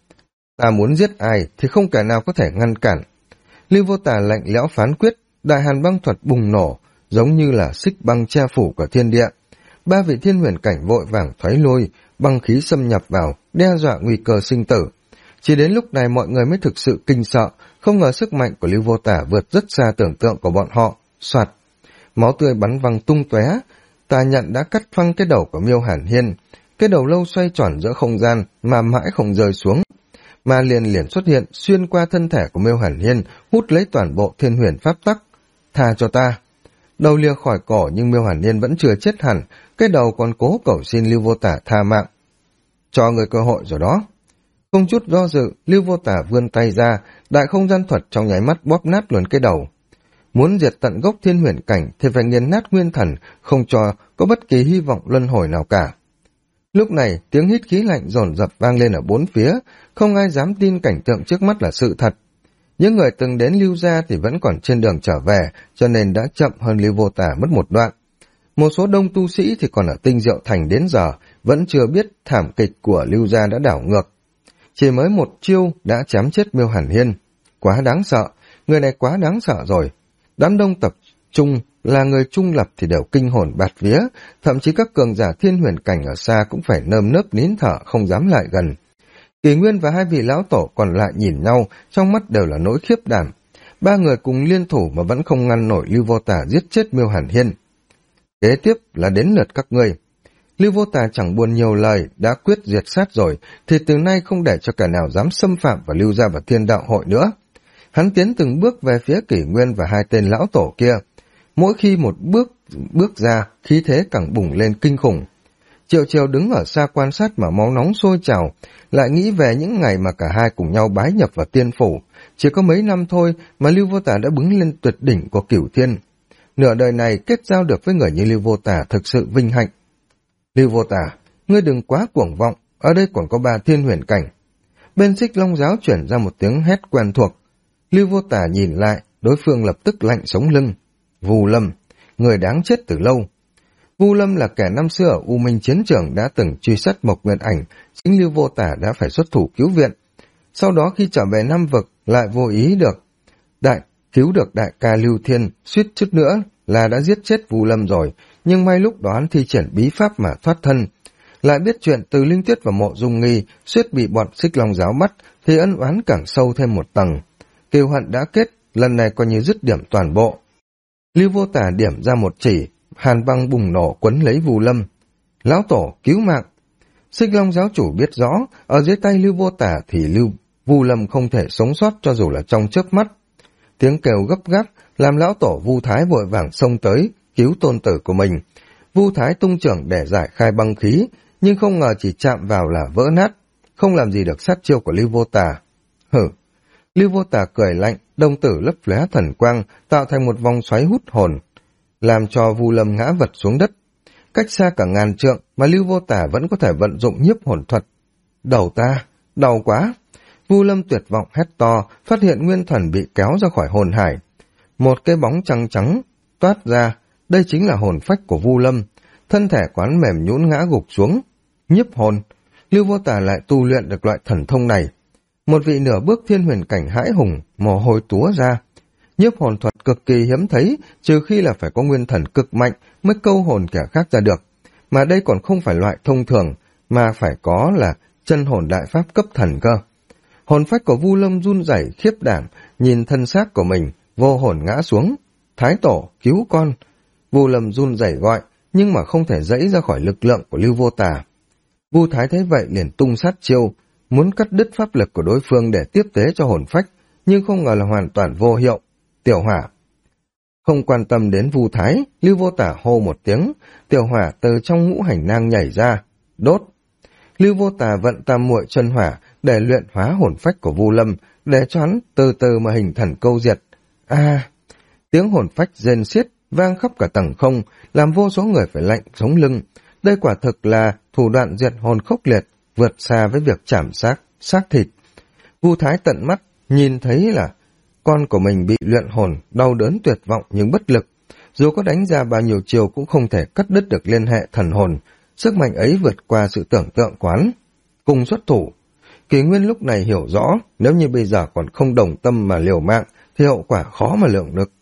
Ta muốn giết ai thì không kẻ nào có thể ngăn cản. Lưu Vô Tà lạnh lẽo phán quyết, đại hàn băng thuật bùng nổ, giống như là xích băng che phủ của thiên địa. Ba vị thiên huyền cảnh vội vàng thoái lui, băng khí xâm nhập vào, đe dọa nguy cơ sinh tử. Chỉ đến lúc này mọi người mới thực sự kinh sợ, không ngờ sức mạnh của Lưu Vô Tà vượt rất xa tưởng tượng của bọn họ. Soạt, máu tươi bắn văng tung tóe. Tà nhận đã cắt phăng cái đầu của Miêu Hàn Hiên. Cái đầu lâu xoay tròn giữa không gian mà mãi không rơi xuống, mà liền xuất hiện xuyên qua thân thể của Miêu Hàn Hiên, hút lấy toàn bộ thiên huyền pháp tắc. Tha cho ta. Đầu lìa khỏi cổ nhưng Miêu Hàn Hiên vẫn chưa chết hẳn, cái đầu còn cố cầu xin Lưu Vô Tà tha mạng. Cho người cơ hội rồi đó. Không chút do dự, Lưu Vô Tà vươn tay ra, đại không gian thuật trong nháy mắt bóp nát luôn cái đầu. Muốn diệt tận gốc thiên huyền cảnh thì phải nghiền nát nguyên thần, không cho có bất kỳ hy vọng luân hồi nào cả. Lúc này, tiếng hít khí lạnh dồn dập vang lên ở bốn phía, không ai dám tin cảnh tượng trước mắt là sự thật. Những người từng đến Lưu gia thì vẫn còn trên đường trở về, cho nên đã chậm hơn Lưu Vô Tà mất một đoạn. Một số đông tu sĩ thì còn ở Tinh Diệu Thành đến giờ, vẫn chưa biết thảm kịch của Lưu gia đã đảo ngược. Chỉ mới một chiêu đã chém chết Miêu Hàn Hiên. Quá đáng sợ, người này quá đáng sợ rồi. Đám đông tập trung là người trung lập thì đều kinh hồn bạt vía, thậm chí các cường giả thiên huyền cảnh ở xa cũng phải nơm nớp nín thở không dám lại gần. Kỳ Nguyên và hai vị lão tổ còn lại nhìn nhau, trong mắt đều là nỗi khiếp đảm. Ba người cùng liên thủ mà vẫn không ngăn nổi Lưu Vô Tà giết chết Miêu Hàn Hiên. Kế tiếp là đến lượt các ngươi. Lưu Vô Tà chẳng buồn nhiều lời, đã quyết diệt sát rồi, thì từ nay không để cho kẻ nào dám xâm phạm và lưu ra vào Thiên Đạo Hội nữa. Hắn tiến từng bước về phía Kỷ Nguyên và hai tên lão tổ kia. Mỗi khi một bước ra, khí thế càng bùng lên kinh khủng. Triệu Triều đứng ở xa quan sát mà máu nóng sôi trào, lại nghĩ về những ngày mà cả hai cùng nhau bái nhập vào tiên phủ. Chỉ có mấy năm thôi mà Lưu Vô Tà đã bứng lên tuyệt đỉnh của Cửu Thiên. Nửa đời này kết giao được với người như Lưu Vô Tà thực sự vinh hạnh. Lưu Vô Tà, ngươi đừng quá cuồng vọng, ở đây còn có 3 thiên huyền cảnh. Bên Xích Long giáo chuyển ra một tiếng hét quen thuộc. Lưu Vô Tà nhìn lại, đối phương lập tức lạnh sống lưng. Vu Lâm, người đáng chết từ lâu. Vu Lâm là kẻ năm xưa ở U Minh chiến trường đã từng truy sát Mộc Nguyên Ảnh, chính Lưu Vô Tà đã phải xuất thủ cứu viện. Sau đó khi trở về Nam Vực lại vô ý cứu được đại ca Lưu Thiên, suýt chút nữa là đã giết chết Vu Lâm rồi, nhưng may lúc đó hắn thi triển bí pháp mà thoát thân. Lại biết chuyện Từ Linh Tuyết và Mộ Dung Nghi suýt bị bọn Xích Long giáo bắt, thì ân oán càng sâu thêm một tầng. Kiều hận đã kết, lần này coi như dứt điểm toàn bộ. Lưu Vô Tà điểm ra một chỉ, hàn băng bùng nổ quấn lấy Vu Lâm. Lão tổ cứu mạng! Xích Long giáo chủ biết rõ, ở dưới tay Lưu Vô Tà thì Vu Lâm không thể sống sót cho dù là trong chớp mắt. Tiếng kêu gấp gáp làm lão tổ Vu Thái vội vàng xông tới cứu tôn tử của mình. Vu Thái tung trưởng để giải khai băng khí, nhưng không ngờ chỉ chạm vào là vỡ nát, không làm gì được sát chiêu của Lưu Vô Tà. Hử! Lưu Vô Tà cười lạnh, đồng tử lấp lóe thần quang, tạo thành một vòng xoáy hút hồn, làm cho Vu Lâm ngã vật xuống đất. Cách xa cả ngàn trượng mà Lưu Vô Tà vẫn có thể vận dụng nhiếp hồn thuật. Đầu ta, đau quá! Vu Lâm tuyệt vọng hét to, phát hiện nguyên thần bị kéo ra khỏi hồn hải. Một cái bóng trắng trắng toát ra, đây chính là hồn phách của Vu Lâm. Thân thể quán mềm nhũn ngã gục xuống. Nhiếp hồn, Lưu Vô Tà lại tu luyện được loại thần thông này. Một vị nửa bước thiên huyền cảnh hãi hùng, mồ hôi túa ra. Nhiếp hồn thuật cực kỳ hiếm thấy, trừ khi là phải có nguyên thần cực mạnh mới câu hồn kẻ khác ra được. Mà đây còn không phải loại thông thường, mà phải có là chân hồn đại pháp cấp thần cơ. Hồn phách của Vu Lâm run rẩy khiếp đảm, nhìn thân xác của mình, vô hồn ngã xuống. Thái tổ, cứu con! Vu Lâm run rẩy gọi, nhưng mà không thể dẫy ra khỏi lực lượng của Lưu Vô Tà. Vu Thái thấy vậy liền tung sát chiêu, muốn cắt đứt pháp lực của đối phương để tiếp tế cho hồn phách, nhưng không ngờ là hoàn toàn vô hiệu. Tiểu Hỏa! Không quan tâm đến Vu Thái, Lưu Vô Tà hô một tiếng, tiểu hỏa từ trong ngũ hành nang nhảy ra, đốt. Lưu Vô Tà vận tam muội chân hỏa để luyện hóa hồn phách của Vu Lâm, để cho hắn từ từ mà hình thần câu diệt. Tiếng hồn phách rên xiết vang khắp cả tầng không, làm vô số người phải lạnh sống lưng. Đây quả thực là thủ đoạn diệt hồn khốc liệt, vượt xa với việc chảm xác thịt. Vu Thái tận mắt nhìn thấy là con của mình bị luyện hồn, đau đớn tuyệt vọng nhưng bất lực. Dù có đánh ra bao nhiêu chiều cũng không thể cắt đứt được liên hệ thần hồn. Sức mạnh ấy vượt qua sự tưởng tượng quán. Cùng xuất thủ. Kỳ Nguyên lúc này hiểu rõ, nếu như bây giờ còn không đồng tâm mà liều mạng, thì hậu quả khó mà lượng được.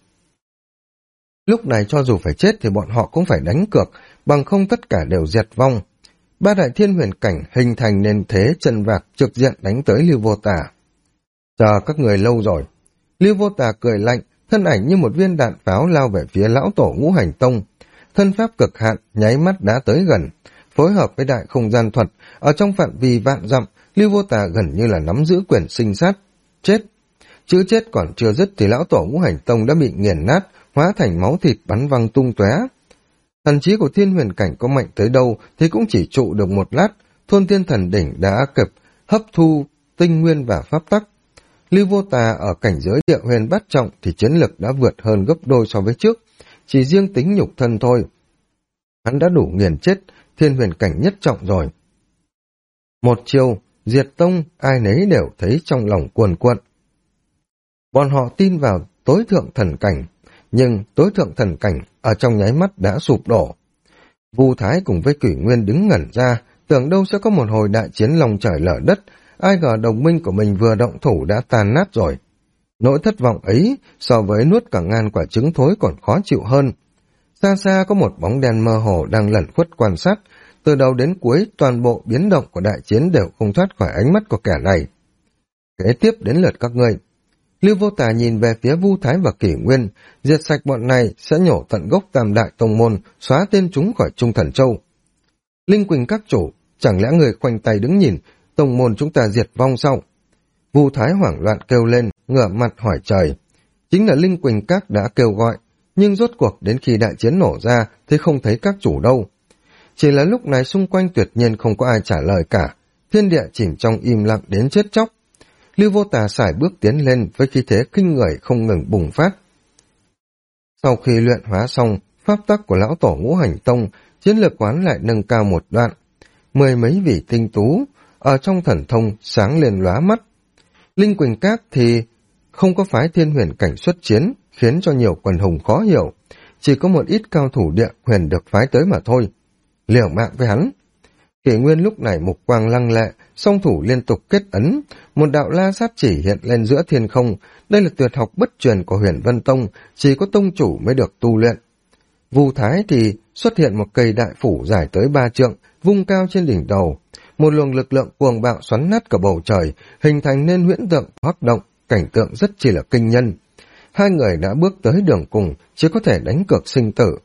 Lúc này cho dù phải chết thì bọn họ cũng phải đánh cược, bằng không tất cả đều diệt vong. 3 đại thiên huyền cảnh hình thành nên thế chân vạc trực diện đánh tới Lưu Vô Tà. Chờ các người lâu rồi. Lưu Vô Tà cười lạnh, thân ảnh như một viên đạn pháo lao về phía lão tổ Ngũ Hành Tông. Thân pháp cực hạn, nháy mắt đã tới gần. Phối hợp với đại không gian thuật, ở trong phạm vi vạn dặm, Lưu Vô Tà gần như là nắm giữ quyền sinh sát. Chết! Chữ chết còn chưa dứt thì lão tổ Ngũ Hành Tông đã bị nghiền nát, hóa thành máu thịt bắn văng tung tóe. Thần trí của thiên huyền cảnh có mạnh tới đâu thì cũng chỉ trụ được một lát, thôn thiên thần đỉnh đã kịp hấp thu tinh nguyên và pháp tắc. Lưu Vô Tà ở cảnh giới địa huyền bát trọng thì chiến lực đã vượt hơn gấp đôi so với trước, chỉ riêng tính nhục thân thôi. Hắn đã đủ nghiền chết thiên huyền cảnh nhất trọng rồi. Một chiêu, diệt tông, ai nấy đều thấy trong lòng cuồn cuộn. Bọn họ tin vào tối thượng thần cảnh, nhưng tối thượng thần cảnh ở trong nháy mắt đã sụp đổ. Vu Thái cùng với Kỷ Nguyên đứng ngẩn ra, tưởng đâu sẽ có một hồi đại chiến lòng trời lở đất, ai ngờ đồng minh của mình vừa động thủ đã tan nát rồi. Nỗi thất vọng ấy so với nuốt cả ngàn quả trứng thối còn khó chịu hơn. Xa xa có một bóng đen mơ hồ đang lẩn khuất quan sát, từ đầu đến cuối toàn bộ biến động của đại chiến đều không thoát khỏi ánh mắt của kẻ này. Kế tiếp đến lượt các ngươi. Lưu Vô Tà nhìn về phía Vu Thái và Kỷ Nguyên, diệt sạch bọn này sẽ nhổ tận gốc tam đại tông môn, xóa tên chúng khỏi Trung Thần Châu. Linh Quỳnh các chủ, chẳng lẽ người khoanh tay đứng nhìn, tông môn chúng ta diệt vong sao? Vu Thái hoảng loạn kêu lên, ngửa mặt hỏi trời. Chính là Linh Quỳnh các đã kêu gọi, nhưng rốt cuộc đến khi đại chiến nổ ra thì không thấy các chủ đâu. Chỉ là lúc này xung quanh tuyệt nhiên không có ai trả lời cả, thiên địa chìm trong im lặng đến chết chóc. Lưu Vô Tà sải bước tiến lên với khí thế kinh người không ngừng bùng phát. Sau khi luyện hóa xong, pháp tắc của lão tổ Ngũ Hành Tông, chiến lược quán lại nâng cao một đoạn. 10 mấy vị tinh tú, ở trong thần thông sáng lên lóa mắt. Linh Quỳnh Các thì không có phái thiên huyền cảnh xuất chiến, khiến cho nhiều quần hùng khó hiểu. Chỉ có một ít cao thủ địa huyền được phái tới mà thôi. Liều mạng với hắn. Kỷ Nguyên lúc này mục quang lăng lệ, song thủ liên tục kết ấn, một đạo la sát chỉ hiện lên giữa thiên không. Đây là tuyệt học bất truyền của Huyền Vân Tông, chỉ có tông chủ mới được tu luyện. Vu Thái thì xuất hiện một cây đại phủ dài tới 3 trượng, vung cao trên đỉnh đầu. Một luồng lực lượng cuồng bạo xoắn nát cả bầu trời, hình thành nên huyễn tượng hoắc động, cảnh tượng rất chỉ là kinh nhân. Hai người đã bước tới đường cùng, chỉ có thể đánh cược sinh tử.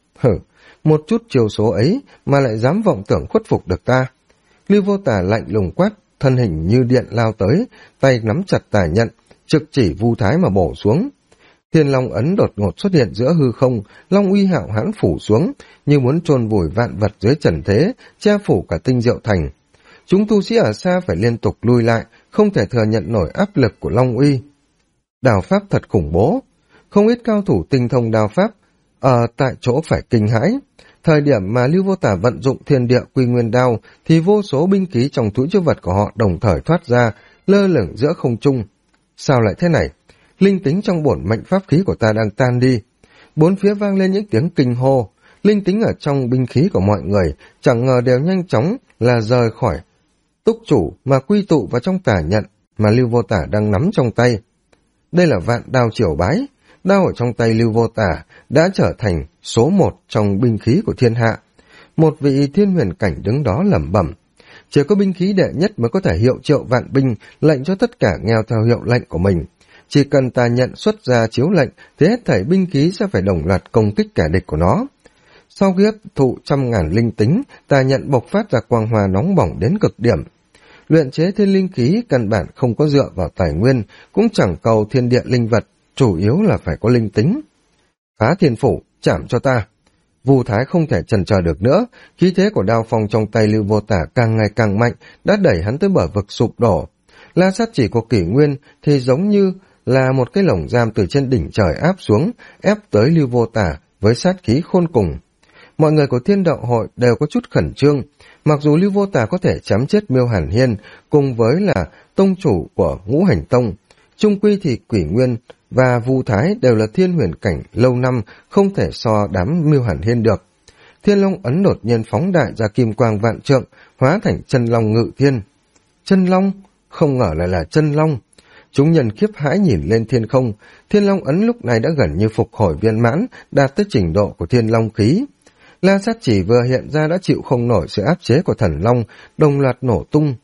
Một chút chiêu số ấy mà lại dám vọng tưởng khuất phục được ta. Lưu Vô Tà lạnh lùng quát, thân hình như điện lao tới, tay nắm chặt tài nhận, trực chỉ Vu Thái mà bổ xuống. Thiên Long ấn đột ngột xuất hiện giữa hư không, long uy hạo hãn phủ xuống, như muốn chôn vùi vạn vật dưới trần thế, che phủ cả Tinh Diệu Thành. Chúng tu sĩ ở xa phải liên tục lui lại, không thể thừa nhận nổi áp lực của long uy. Đào pháp thật khủng bố, không ít cao thủ tinh thông đào pháp, ở tại chỗ phải kinh hãi. Thời điểm mà Lưu Vô Tà vận dụng thiên địa quy nguyên đao, thì vô số binh khí trong túi trữ vật của họ đồng thời thoát ra, lơ lửng giữa không trung. Sao lại thế này? Linh tính trong bổn mệnh pháp khí của ta đang tan đi. Bốn phía vang lên những tiếng kinh hô. Linh tính ở trong binh khí của mọi người chẳng ngờ đều nhanh chóng là rời khỏi túc chủ mà quy tụ vào trong tà nhận mà Lưu Vô Tà đang nắm trong tay. Đây là vạn đao triều bái. Đao ở trong tay Lưu Vô Tà đã trở thành số 1 trong binh khí của thiên hạ. Một vị thiên huyền cảnh đứng đó lẩm bẩm. Chỉ có binh khí đệ nhất mới có thể hiệu triệu vạn binh, lệnh cho tất cả nghe theo hiệu lệnh của mình. Chỉ cần ta nhận xuất ra chiếu lệnh thì hết thảy binh khí sẽ phải đồng loạt công kích kẻ địch của nó. Sau khi hấp thụ 100.000 linh tính, ta nhận bộc phát ra quang hoa nóng bỏng đến cực điểm. Luyện chế thiên linh khí căn bản không có dựa vào tài nguyên, cũng chẳng cầu thiên địa linh vật, chủ yếu là phải có linh tính. Phá thiên phủ, chạm cho ta. Vu Thái không thể chần chờ được nữa, khí thế của đao phong trong tay Lưu Vô Tà càng ngày càng mạnh, đã đẩy hắn tới bờ vực sụp đổ. La sát chỉ của Kỷ Nguyên thì giống như là một cái lồng giam từ trên đỉnh trời áp xuống, ép tới Lưu Vô Tà với sát khí khôn cùng. Mọi người của Thiên Đạo Hội đều có chút khẩn trương, mặc dù Lưu Vô Tà có thể chém chết Miêu Hàn Hiên cùng với là tông chủ của Ngũ Hành Tông, chung quy thì Kỷ Nguyên và Vu Thái đều là thiên huyền cảnh lâu năm, không thể so đám Miêu Hàn Hiên được. Thiên Long ấn đột nhiên phóng đại ra kim quang vạn trượng, hóa thành chân long ngự thiên. Chân long? Không ngờ lại là chân long. Chúng nhân khiếp hãi nhìn lên thiên không, Thiên Long ấn lúc này đã gần như phục hồi viên mãn, đạt tới trình độ của Thiên Long khí. La sát chỉ vừa hiện ra đã chịu không nổi sự áp chế của thần long, đồng loạt nổ tung.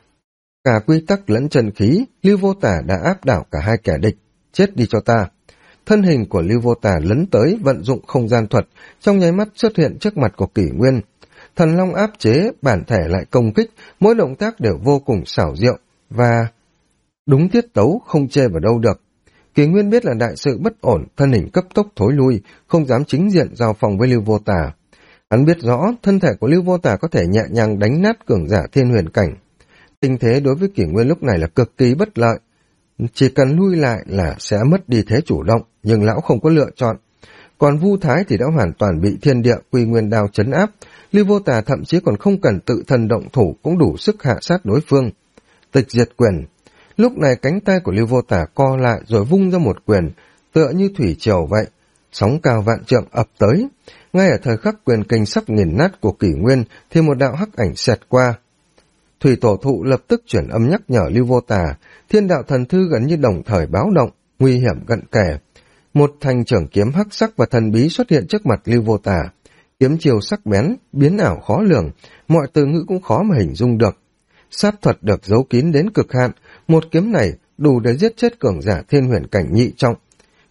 Cả quy tắc lẫn chân khí, Lưu Vô Tà đã áp đảo cả hai kẻ địch. Chết đi cho ta. Thân hình của Lưu Vô Tà lấn tới, vận dụng không gian thuật, trong nháy mắt xuất hiện trước mặt của Kỷ Nguyên. Thần long áp chế, bản thể lại công kích, mỗi động tác đều vô cùng xảo diệu, và đúng tiết tấu, không chê vào đâu được. Kỷ Nguyên biết là đại sự bất ổn, thân hình cấp tốc thối lui, không dám chính diện giao phòng với Lưu Vô Tà. Hắn biết rõ, thân thể của Lưu Vô Tà có thể nhẹ nhàng đánh nát cường giả thiên huyền cảnh. Tình thế đối với Kỷ Nguyên lúc này là cực kỳ bất lợi. Chỉ cần lui lại là sẽ mất đi thế chủ động, nhưng lão không có lựa chọn. Còn Vu Thái thì đã hoàn toàn bị thiên địa quy nguyên đao trấn áp. Lưu Vô Tà thậm chí còn không cần tự thân động thủ cũng đủ sức hạ sát đối phương. Tịch diệt quyền. Lúc này cánh tay của Lưu Vô Tà co lại rồi vung ra một quyền, tựa như thủy triều vậy. Sóng cao vạn trượng ập tới. Ngay ở thời khắc quyền kình sắp nghiền nát của Kỷ Nguyên thì một đạo hắc ảnh xẹt qua. Thủy Tổ Thụ lập tức chuyển âm nhắc nhở Lưu Vô Tà, Thiên Đạo Thần Thư gần như đồng thời báo động, nguy hiểm cận kề. Một thanh trưởng kiếm hắc sắc và thần bí xuất hiện trước mặt Lưu Vô Tà. Kiếm chiều sắc bén, biến ảo khó lường, mọi từ ngữ cũng khó mà hình dung được. Sát thuật được giấu kín đến cực hạn, một kiếm này đủ để giết chết cường giả thiên huyền cảnh nhị trọng.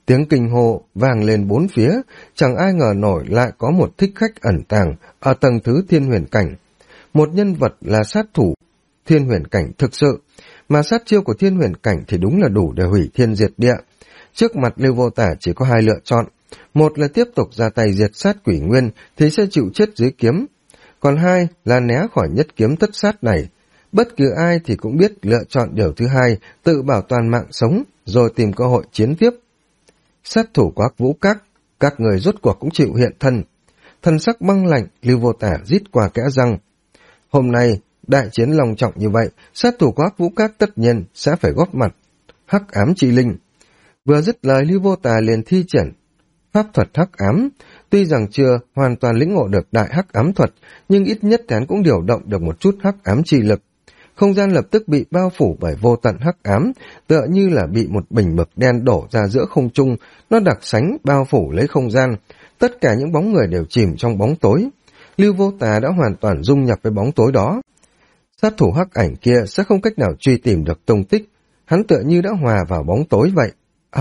Tiếng kinh hô vang lên bốn phía, chẳng ai ngờ nổi lại có một thích khách ẩn tàng ở tầng thứ thiên huyền cảnh. Một nhân vật là sát thủ thiên huyền cảnh thực sự, mà sát chiêu của thiên huyền cảnh thì đúng là đủ để hủy thiên diệt địa. Trước mặt Lưu Vô Tả chỉ có hai lựa chọn, một là tiếp tục ra tay diệt sát Quỷ Nguyên thì sẽ chịu chết dưới kiếm, còn hai là né khỏi nhất kiếm tất sát này. Bất cứ ai thì cũng biết lựa chọn điều thứ hai, tự bảo toàn mạng sống, rồi tìm cơ hội chiến tiếp. Sát thủ của Hắc Vũ các người rốt cuộc cũng chịu hiện thân. Thần sắc băng lạnh, Lưu Vô Tả rít qua kẽ răng. Hôm nay, đại chiến long trọng như vậy, sát thủ của Hắc Vũ Các tất nhiên sẽ phải góp mặt. Hắc ám chi linh. Vừa dứt lời, Lưu Vô Tả liền thi triển pháp thuật hắc ám. Tuy rằng chưa hoàn toàn lĩnh ngộ được đại hắc ám thuật, nhưng ít nhất hắn cũng điều động được một chút hắc ám chi lực. Không gian lập tức bị bao phủ bởi vô tận hắc ám, tựa như là bị một bình mực đen đổ ra giữa không trung, nó đặc sánh bao phủ lấy không gian. Tất cả những bóng người đều chìm trong bóng tối. Lưu Vô Tà đã hoàn toàn dung nhập với bóng tối đó. Sát thủ hắc ảnh kia sẽ không cách nào truy tìm được tung tích, hắn tựa như đã hòa vào bóng tối vậy.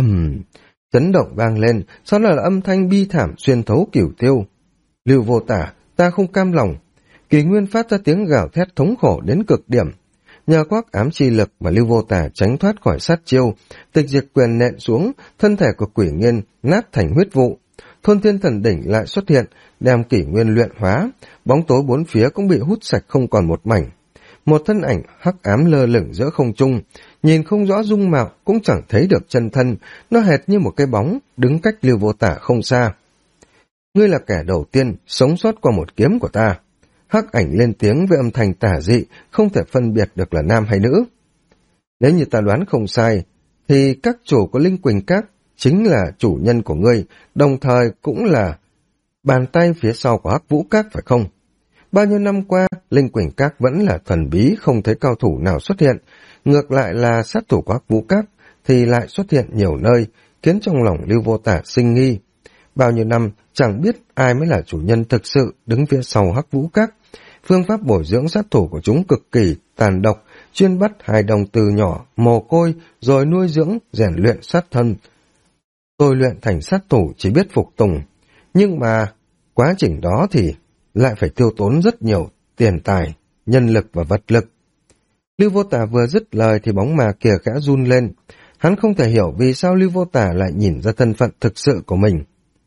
Chấn động vang lên, sau đó là âm thanh bi thảm xuyên thấu cửu tiêu. Lưu Vô Tả, ta không cam lòng. Kỳ Nguyên phát ra tiếng gào thét thống khổ đến cực điểm. Nhờ quắc ám chi lực mà Lưu Vô Tả tránh thoát khỏi sát chiêu, tịch diệt quyền nện xuống, thân thể của Quỷ Nguyên nát thành huyết vụ. Thôn Thiên Thần Đỉnh lại xuất hiện, đem Kỷ Nguyên luyện hóa, bóng tối bốn phía cũng bị hút sạch không còn một mảnh. Một thân ảnh hắc ám lơ lửng giữa không trung, nhìn không rõ dung mạo, cũng chẳng thấy được chân thân, nó hệt như một cái bóng đứng cách Lưu Vô Tả không xa. Ngươi là kẻ đầu tiên sống sót qua một kiếm của ta. Hắc ảnh lên tiếng với âm thanh tà dị, không thể phân biệt được là nam hay nữ. Nếu như ta đoán không sai, thì các chủ của Linh Quỳnh Các chính là chủ nhân của ngươi, đồng thời cũng là bàn tay phía sau của Hắc Vũ Các phải không? Bao nhiêu năm qua, Linh Quỳnh Các vẫn là thần bí, không thấy cao thủ nào xuất hiện. Ngược lại là sát thủ của Hắc Vũ Các thì lại xuất hiện nhiều nơi, khiến trong lòng Lưu Vô Tả sinh nghi. Bao nhiêu năm chẳng biết ai mới là chủ nhân thực sự đứng phía sau Hắc Vũ Các. Phương pháp bồi dưỡng sát thủ của chúng cực kỳ tàn độc, chuyên bắt hài đồng từ nhỏ, mồ côi, rồi nuôi dưỡng, rèn luyện sát thân. Tôi luyện thành sát thủ chỉ biết phục tùng, nhưng mà quá trình đó thì lại phải tiêu tốn rất nhiều tiền tài, nhân lực và vật lực. Lưu Vô Tả vừa dứt lời thì bóng ma kia khẽ run lên. Hắn không thể hiểu vì sao Lưu Vô Tả lại nhìn ra thân phận thực sự của mình.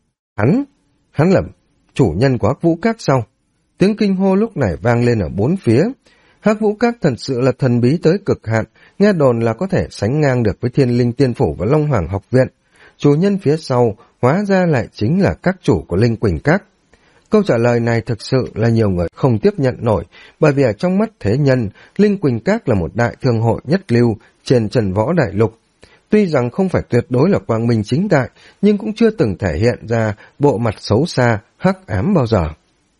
Hắn là chủ nhân của Hắc Vũ Các sao? Tiếng kinh hô lúc này vang lên ở bốn phía. Hắc Vũ Các thật sự là thần bí tới cực hạn, nghe đồn là có thể sánh ngang được với Thiên Linh Tiên Phủ và Long Hoàng Học Viện. Chủ nhân phía sau hóa ra lại chính là các chủ của Linh Quỳnh Các. Câu trả lời này thực sự là nhiều người không tiếp nhận nổi, bởi vì ở trong mắt thế nhân, Linh Quỳnh Các là một đại thương hội nhất lưu trên trần võ đại lục. Tuy rằng không phải tuyệt đối là quang minh chính đại, nhưng cũng chưa từng thể hiện ra bộ mặt xấu xa, hắc ám bao giờ.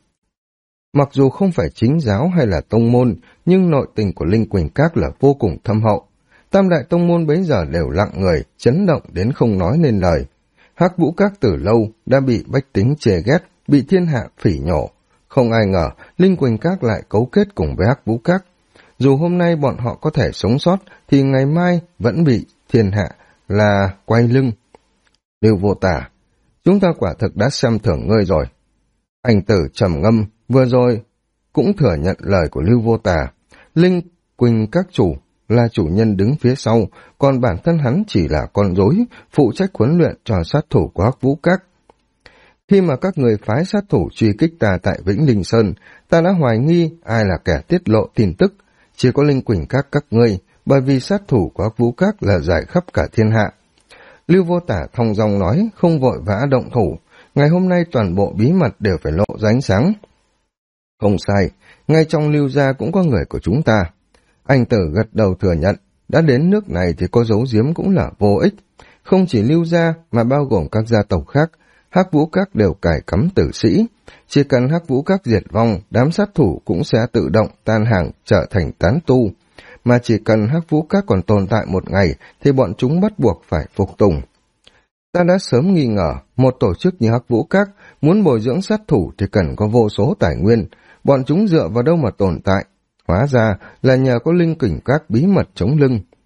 Mặc dù không phải chính giáo hay là tông môn, nhưng nội tình của Linh Quỳnh Các là vô cùng thâm hậu. Tam đại tông môn bấy giờ đều lặng người, chấn động đến không nói nên lời. Hắc Vũ Các từ lâu đã bị bách tính chê ghét, bị thiên hạ phỉ nhổ. Không ai ngờ Linh Quỳnh Các lại cấu kết cùng với Hắc Vũ Các. Dù hôm nay bọn họ có thể sống sót, thì ngày mai vẫn bị thiên hạ là quay lưng. Lưu Vô Tả, chúng ta quả thực đã xem thưởng ngươi rồi. Anh tử trầm ngâm, vừa rồi cũng thừa nhận lời của Lưu Vô Tả. Linh Quỳnh Các chủ là chủ nhân đứng phía sau, còn bản thân hắn chỉ là con rối, phụ trách huấn luyện cho sát thủ của Hắc Vũ Các. Khi mà các người phái sát thủ truy kích ta tại Vĩnh Linh Sơn, ta đã hoài nghi ai là kẻ tiết lộ tin tức. Chỉ có Linh Quỳnh các ngươi, bởi vì sát thủ của Hắc Vũ Các là giải khắp cả thiên hạ. Lưu Vô Tả thong dong nói, không vội vã động thủ. Ngày hôm nay toàn bộ bí mật đều phải lộ ra ánh sáng. Không sai, ngay trong Lưu gia cũng có người của chúng ta. Anh tử gật đầu thừa nhận, đã đến nước này thì có giấu giếm cũng là vô ích. Không chỉ Lưu gia mà bao gồm các gia tộc khác, Hắc Vũ Các đều cài cắm tử sĩ. Chỉ cần Hắc Vũ Các diệt vong, đám sát thủ cũng sẽ tự động tan hàng trở thành tán tu. Mà chỉ cần Hắc Vũ Các còn tồn tại một ngày thì bọn chúng bắt buộc phải phục tùng. Ta đã sớm nghi ngờ, một tổ chức như Hắc Vũ Các muốn bồi dưỡng sát thủ thì cần có vô số tài nguyên. Bọn chúng dựa vào đâu mà tồn tại? Hóa ra là nhờ có Linh Quỳnh Các bí mật chống lưng.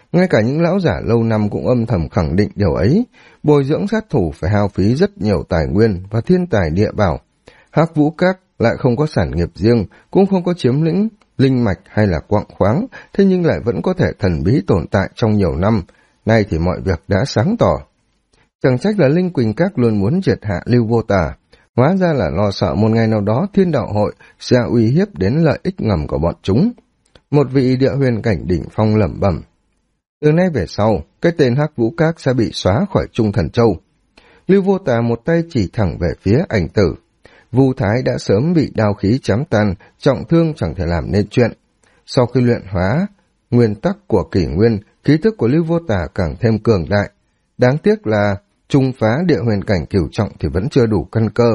Ngay cả những lão giả lâu năm cũng âm thầm khẳng định điều ấy. Bồi dưỡng sát thủ phải hao phí rất nhiều tài nguyên và thiên tài địa bảo. Hắc Vũ Các lại không có sản nghiệp riêng, cũng không có chiếm lĩnh linh mạch hay là quặng khoáng, thế nhưng lại vẫn có thể thần bí tồn tại trong nhiều năm. Nay thì mọi việc đã sáng tỏ. Chẳng trách là Linh Quỳnh Các luôn muốn triệt hạ Lưu Vô Tà, hóa ra là lo sợ một ngày nào đó Thiên Đạo Hội sẽ uy hiếp đến lợi ích ngầm của bọn chúng. Một vị địa huyền cảnh đỉnh phong lẩm bẩm. Từ nay về sau, cái tên Hắc Vũ Các sẽ bị xóa khỏi Trung Thần Châu. Lưu Vô Tà một tay chỉ thẳng về phía Ảnh Tử. Vu Thái đã sớm bị đao khí chém tan, trọng thương chẳng thể làm nên chuyện. Sau khi luyện hóa nguyên tắc của kỷ nguyên, khí thức của Lưu Vô Tà càng thêm cường đại. Đáng tiếc là trung phá địa huyền cảnh cửu trọng thì vẫn chưa đủ căn cơ.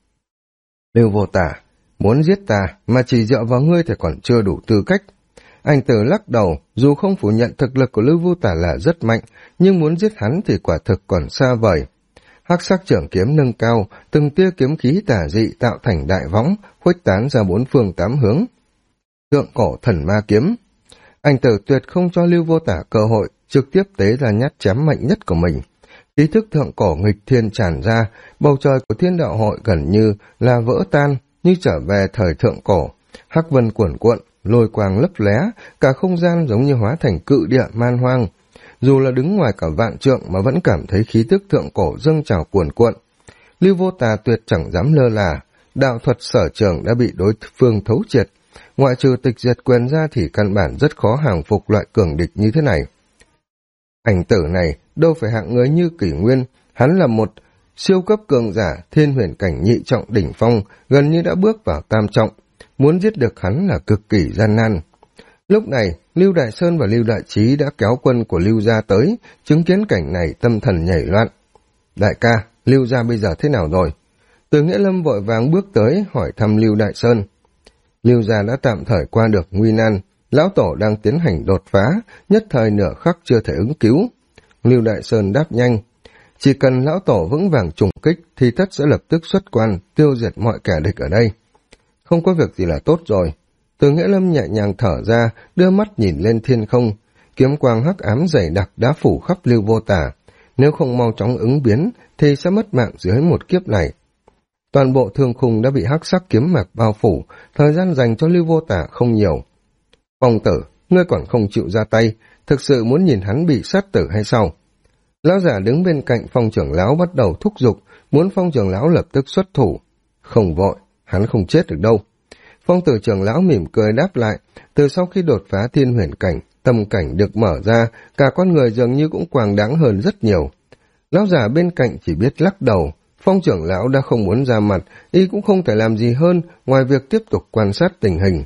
Lưu Vô Tà, muốn giết ta mà chỉ dựa vào ngươi thì còn chưa đủ tư cách. Ảnh Tử lắc đầu, dù không phủ nhận thực lực của Lưu Vô Tà là rất mạnh, nhưng muốn giết hắn thì quả thực còn xa vời. Hắc sắc trưởng kiếm nâng cao, từng tia kiếm khí tà dị tạo thành đại võng, khuếch tán ra bốn phương tám hướng. Thượng cổ thần ma kiếm. Ảnh Tử tuyệt không cho Lưu Vô Tà cơ hội, trực tiếp tế ra nhát chém mạnh nhất của mình. Ý thức thượng cổ nghịch thiên tràn ra, bầu trời của Thiên Đạo Hội gần như là vỡ tan, như trở về thời thượng cổ. Hắc vân cuồn cuộn, lôi quang lấp lóe, cả không gian giống như hóa thành cự địa man hoang. Dù là đứng ngoài cả vạn trượng mà vẫn cảm thấy khí tức thượng cổ dâng trào cuồn cuộn. Lưu Vô Tà tuyệt chẳng dám lơ là, đạo thuật sở trường đã bị đối phương thấu triệt. Ngoại trừ tịch diệt quyền ra thì căn bản rất khó hàng phục loại cường địch như thế này. Ảnh Tử này đâu phải hạng người như Kỷ Nguyên, hắn là một siêu cấp cường giả thiên huyền cảnh nhị trọng đỉnh phong, gần như đã bước vào tam trọng. Muốn giết được hắn là cực kỳ gian nan. Lúc này, Lưu Đại Sơn và Lưu Đại Trí đã kéo quân của Lưu gia tới, chứng kiến cảnh này tâm thần nhảy loạn. Đại ca, Lưu gia bây giờ thế nào rồi? Từ Nghĩa Lâm vội vàng bước tới hỏi thăm Lưu Đại Sơn. Lưu gia đã tạm thời qua được nguy nan, lão tổ đang tiến hành đột phá, nhất thời nửa khắc chưa thể ứng cứu. Lưu Đại Sơn đáp nhanh, chỉ cần lão tổ vững vàng trùng kích thì tất sẽ lập tức xuất quan, tiêu diệt mọi kẻ địch ở đây. Không có việc gì là tốt rồi. Từ Nghĩa Lâm nhẹ nhàng thở ra, đưa mắt nhìn lên thiên không, kiếm quang hắc ám dày đặc đã phủ khắp Lưu Vô Tà. Nếu không mau chóng ứng biến thì sẽ mất mạng dưới một kiếp này. Toàn bộ thương khung đã bị hắc sắc kiếm mạc bao phủ, thời gian dành cho Lưu Vô Tà không nhiều. Phong tử, ngươi còn không chịu ra tay, thực sự muốn nhìn hắn bị sát tử hay sao? Lão giả đứng bên cạnh Phong trưởng lão bắt đầu thúc giục, muốn Phong trưởng lão lập tức xuất thủ. Không vội, hắn không chết được đâu. Phong tử trưởng lão mỉm cười đáp lại, từ sau khi đột phá thiên huyền cảnh, tâm cảnh được mở ra, cả con người dường như cũng quàng đáng hơn rất nhiều. Lão giả bên cạnh chỉ biết lắc đầu, Phong trưởng lão đã không muốn ra mặt, y cũng không thể làm gì hơn ngoài việc tiếp tục quan sát tình hình.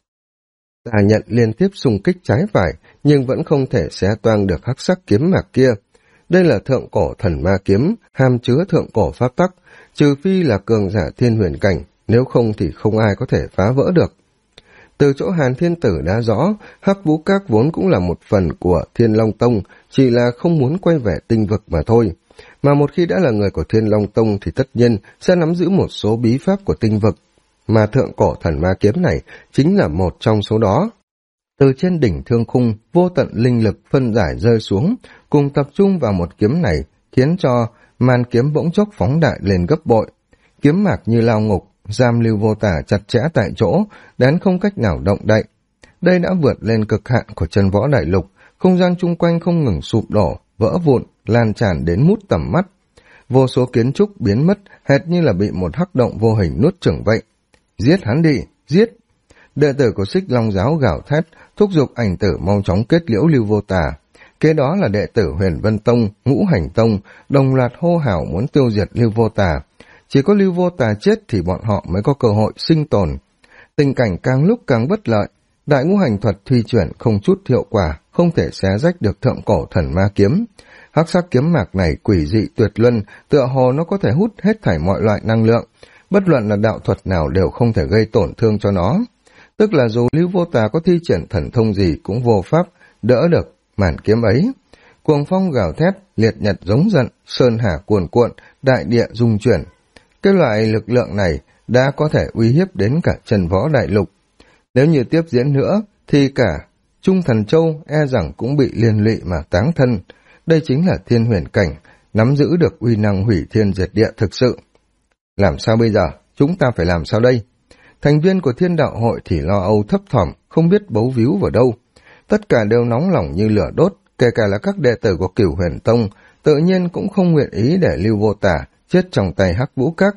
Ta nhận liên tiếp xung kích trái phải, nhưng vẫn không thể xé toang được hắc sắc kiếm mạc kia. Đây là thượng cổ thần ma kiếm, hàm chứa thượng cổ pháp tắc, trừ phi là cường giả thiên huyền cảnh, nếu không thì không ai có thể phá vỡ được. Từ chỗ Hàn Thiên Tử đã rõ, Hắc Vũ Các vốn cũng là một phần của Thiên Long Tông, chỉ là không muốn quay về tinh vực mà thôi. Mà một khi đã là người của Thiên Long Tông thì tất nhiên sẽ nắm giữ một số bí pháp của tinh vực, mà thượng cổ thần ma kiếm này chính là một trong số đó. Từ trên đỉnh thương khung, vô tận linh lực phân giải rơi xuống, cùng tập trung vào một kiếm này, khiến cho màn kiếm bỗng chốc phóng đại lên gấp bội. Kiếm mạc như lao ngục, giam Lưu Vô Tà chặt chẽ tại chỗ, đến không cách nào động đậy. Đây đã vượt lên cực hạn của chân võ đại lục, không gian chung quanh không ngừng sụp đổ, vỡ vụn, lan tràn đến mút tầm mắt. Vô số kiến trúc biến mất, hệt như là bị một hắc động vô hình nuốt chửng vậy. Giết hắn đi, giết! Đệ tử của Xích Long giáo gào thét, thúc giục Ảnh Tử mau chóng kết liễu Lưu Vô Tà. Kế đó là đệ tử Huyền Vân Tông, Ngũ Hành Tông, đồng loạt hô hào muốn tiêu diệt Lưu Vô Tà. Chỉ có Lưu Vô Tà chết thì bọn họ mới có cơ hội sinh tồn. Tình cảnh càng lúc càng bất lợi, đại ngũ hành thuật thi chuyển không chút hiệu quả, không thể xé rách được thượng cổ thần ma kiếm. Hắc sắc kiếm mạc này quỷ dị tuyệt luân, tựa hồ nó có thể hút hết thảy mọi loại năng lượng, bất luận là đạo thuật nào đều không thể gây tổn thương cho nó. Tức là dù Lưu Vô Tà có thi triển thần thông gì cũng vô pháp đỡ được màn kiếm ấy. Cuồng phong gào thét, liệt nhật giống giận, sơn hà cuồn cuộn, đại địa rung chuyển. Cái loại lực lượng này đã có thể uy hiếp đến cả chân võ đại lục. Nếu như tiếp diễn nữa thì cả Trung Thần Châu e rằng cũng bị liên lụy mà táng thân. Đây chính là thiên huyền cảnh, nắm giữ được uy năng hủy thiên diệt địa thực sự. Làm sao bây giờ? Chúng ta phải làm sao đây? Thành viên của Thiên Đạo Hội thì lo âu thấp thỏm, không biết bấu víu vào đâu. Tất cả đều nóng lòng như lửa đốt, kể cả là các đệ tử của Cửu Huyền Tông, tự nhiên cũng không nguyện ý để Lưu Vô Tả chết trong tay Hắc Vũ Các.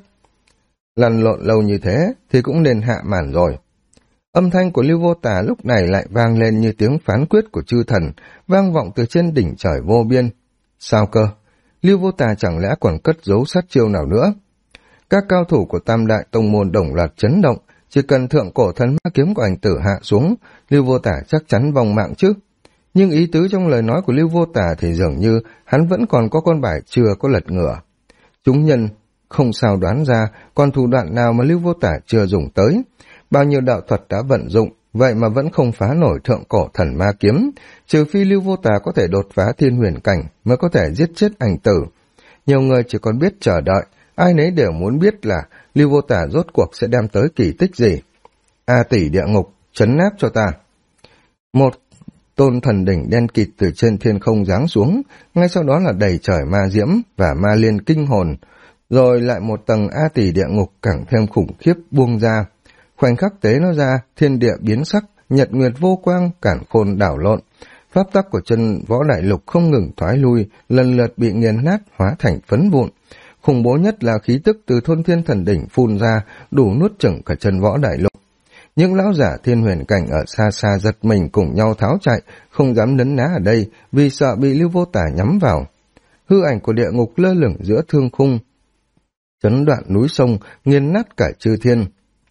Lăn lộn lâu như thế thì cũng nên hạ màn rồi. Âm thanh của Lưu Vô Tả lúc này lại vang lên như tiếng phán quyết của chư thần, vang vọng từ trên đỉnh trời vô biên. Sao cơ? Lưu Vô Tả chẳng lẽ còn cất giấu sát chiêu nào nữa? Các cao thủ của Tam Đại Tông môn đồng loạt chấn động, chỉ cần thượng cổ thần ma kiếm của anh tử hạ xuống, Lưu Vô Tả chắc chắn vong mạng chứ. Nhưng ý tứ trong lời nói của Lưu Vô Tả thì dường như hắn vẫn còn có con bài chưa có lật ngửa. Chúng nhân không sao đoán ra còn thủ đoạn nào mà Lưu Vô Tả chưa dùng tới. Bao nhiêu đạo thuật đã vận dụng, vậy mà vẫn không phá nổi thượng cổ thần ma kiếm, trừ phi Lưu Vô Tả có thể đột phá thiên huyền cảnh mới có thể giết chết ảnh tử. Nhiều người chỉ còn biết chờ đợi, ai nấy đều muốn biết là Lưu Vô Tả rốt cuộc sẽ đem tới kỳ tích gì. A Tỷ địa ngục, trấn áp cho ta. Một tôn thần đỉnh đen kịt từ trên thiên không giáng xuống, ngay sau đó là đầy trời ma diễm và ma liên kinh hồn, rồi lại một tầng A Tỷ địa ngục càng thêm khủng khiếp buông ra. Khoảnh khắc tế nó ra, thiên địa biến sắc, nhật nguyệt vô quang, cản khôn đảo lộn. Pháp tắc của chân võ đại lục không ngừng thoái lui, lần lượt bị nghiền nát, hóa thành phấn vụn. Khủng bố nhất là khí tức từ thôn thiên thần đỉnh phun ra, đủ nuốt chửng cả chân võ đại lục. Những lão giả thiên huyền cảnh ở xa xa giật mình cùng nhau tháo chạy, không dám nấn ná ở đây vì sợ bị Lưu Vô Tả nhắm vào. Hư ảnh của địa ngục lơ lửng giữa thương khung, chấn đoạn núi sông, nghiền nát cả chư thiên.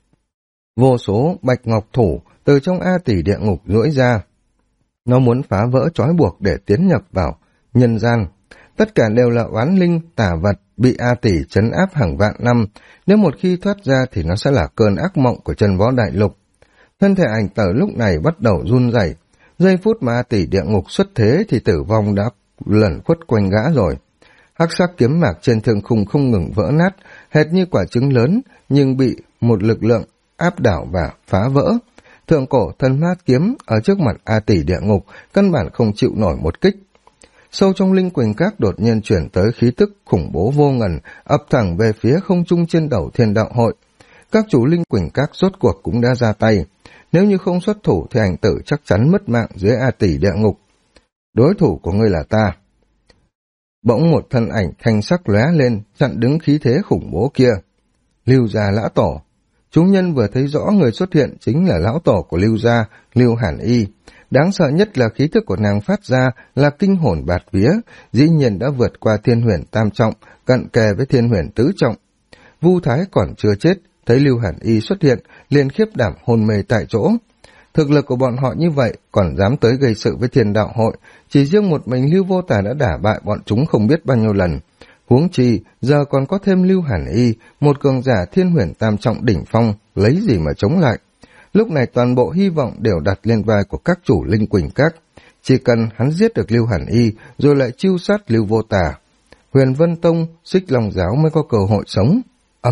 Vô số bạch ngọc thủ từ trong A Tỷ địa ngục duỗi ra. Nó muốn phá vỡ trói buộc để tiến nhập vào nhân gian. Tất cả đều là oán linh, tà vật, bị A Tỷ trấn áp hàng vạn năm. Nếu một khi thoát ra thì nó sẽ là cơn ác mộng của chân võ đại lục. Thân thể ảnh tử lúc này bắt đầu run rẩy. Giây phút mà A Tỷ địa ngục xuất thế thì tử vong đã lẩn khuất quanh gã rồi. Hắc sắc kiếm mạc trên thương khung không ngừng vỡ nát, hệt như quả trứng lớn, nhưng bị một lực lượng áp đảo và phá vỡ. Thượng cổ thần ma kiếm ở trước mặt A Tỷ địa ngục căn bản không chịu nổi một kích. Sâu trong linh quỳnh các đột nhiên chuyển tới khí tức khủng bố vô ngần, ập thẳng về phía không trung trên đầu Thiên Đạo Hội. Các chủ linh quỳnh các rốt cuộc cũng đã ra tay. Nếu như không xuất thủ thì ảnh tử chắc chắn mất mạng dưới A Tỷ địa ngục. Đối thủ của ngươi là ta. Bỗng một thân ảnh thanh sắc lóe lên, chặn đứng khí thế khủng bố kia. Lưu gia lão tổ. Chúng nhân vừa thấy rõ người xuất hiện chính là lão tổ của Lưu gia, Lưu Hàn Y. Đáng sợ nhất là khí thức của nàng phát ra là kinh hồn bạt vía, dĩ nhiên đã vượt qua thiên huyền tam trọng, cận kề với thiên huyền tứ trọng. Vu Thái còn chưa chết, thấy Lưu Hàn Y xuất hiện, liền khiếp đảm hôn mê tại chỗ. Thực lực của bọn họ như vậy, còn dám tới gây sự với Thiên Đạo Hội, chỉ riêng một mình Lưu Vô Tả đã đả bại bọn chúng không biết bao nhiêu lần. Huống chi, giờ còn có thêm Lưu Hàn Y, một cường giả thiên huyền tam trọng đỉnh phong, lấy gì mà chống lại. Lúc này toàn bộ hy vọng đều đặt lên vai của các chủ linh quỳnh các. Chỉ cần hắn giết được Lưu Hàn Y, rồi lại chiêu sát Lưu Vô Tả, Huyền Vân Tông, Xích Long Giáo mới có cơ hội sống.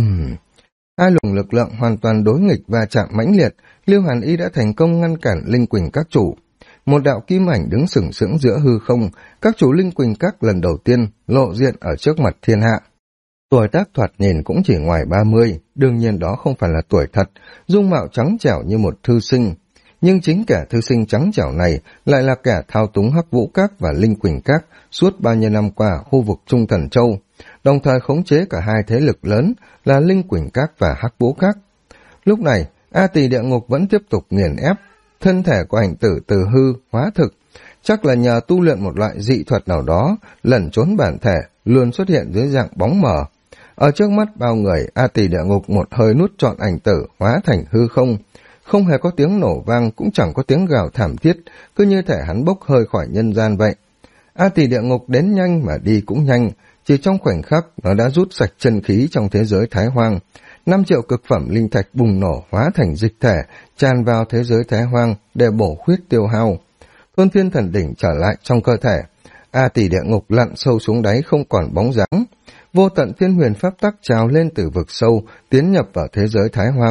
Hai luồng lực lượng hoàn toàn đối nghịch và chạm mãnh liệt, Lưu Hàn Y đã thành công ngăn cản linh quỳnh các chủ. Một đạo kim ảnh đứng sừng sững giữa hư không, các chủ linh quỳnh các lần đầu tiên lộ diện ở trước mặt thiên hạ. Tuổi tác thoạt nhìn cũng chỉ ngoài 30, đương nhiên đó không phải là tuổi thật, dung mạo trắng trẻo như một thư sinh. Nhưng chính kẻ thư sinh trắng trẻo này lại là kẻ thao túng Hắc Vũ Các và Linh Quỳnh Các suốt bao nhiêu năm qua khu vực Trung Thần Châu, đồng thời khống chế cả hai thế lực lớn là Linh Quỳnh Các và Hắc Vũ Các. Lúc này, A Tỳ địa ngục vẫn tiếp tục nghiền ép, thân thể của ảnh tử từ hư hóa thực, chắc là nhờ tu luyện một loại dị thuật nào đó, lẩn trốn bản thể, luôn xuất hiện dưới dạng bóng mờ. Ở trước mắt bao người, A Tỳ địa ngục một hơi nuốt trọn ảnh tử hóa thành hư không. Không hề có tiếng nổ vang, cũng chẳng có tiếng gào thảm thiết, cứ như thể hắn bốc hơi khỏi nhân gian vậy. A Tỳ địa ngục đến nhanh mà đi cũng nhanh, chỉ trong khoảnh khắc nó đã rút sạch chân khí trong thế giới Thái Hoang. 5 triệu cực phẩm linh thạch bùng nổ hóa thành dịch thể, tràn vào thế giới Thái Hoang để bổ khuyết tiêu hao. Thôn Thiên Thần Đỉnh trở lại trong cơ thể. A Tỳ địa ngục lặn sâu xuống đáy không còn bóng dáng. Vô tận thiên huyền pháp tắc trào lên từ vực sâu, tiến nhập vào thế giới Thái Hoang.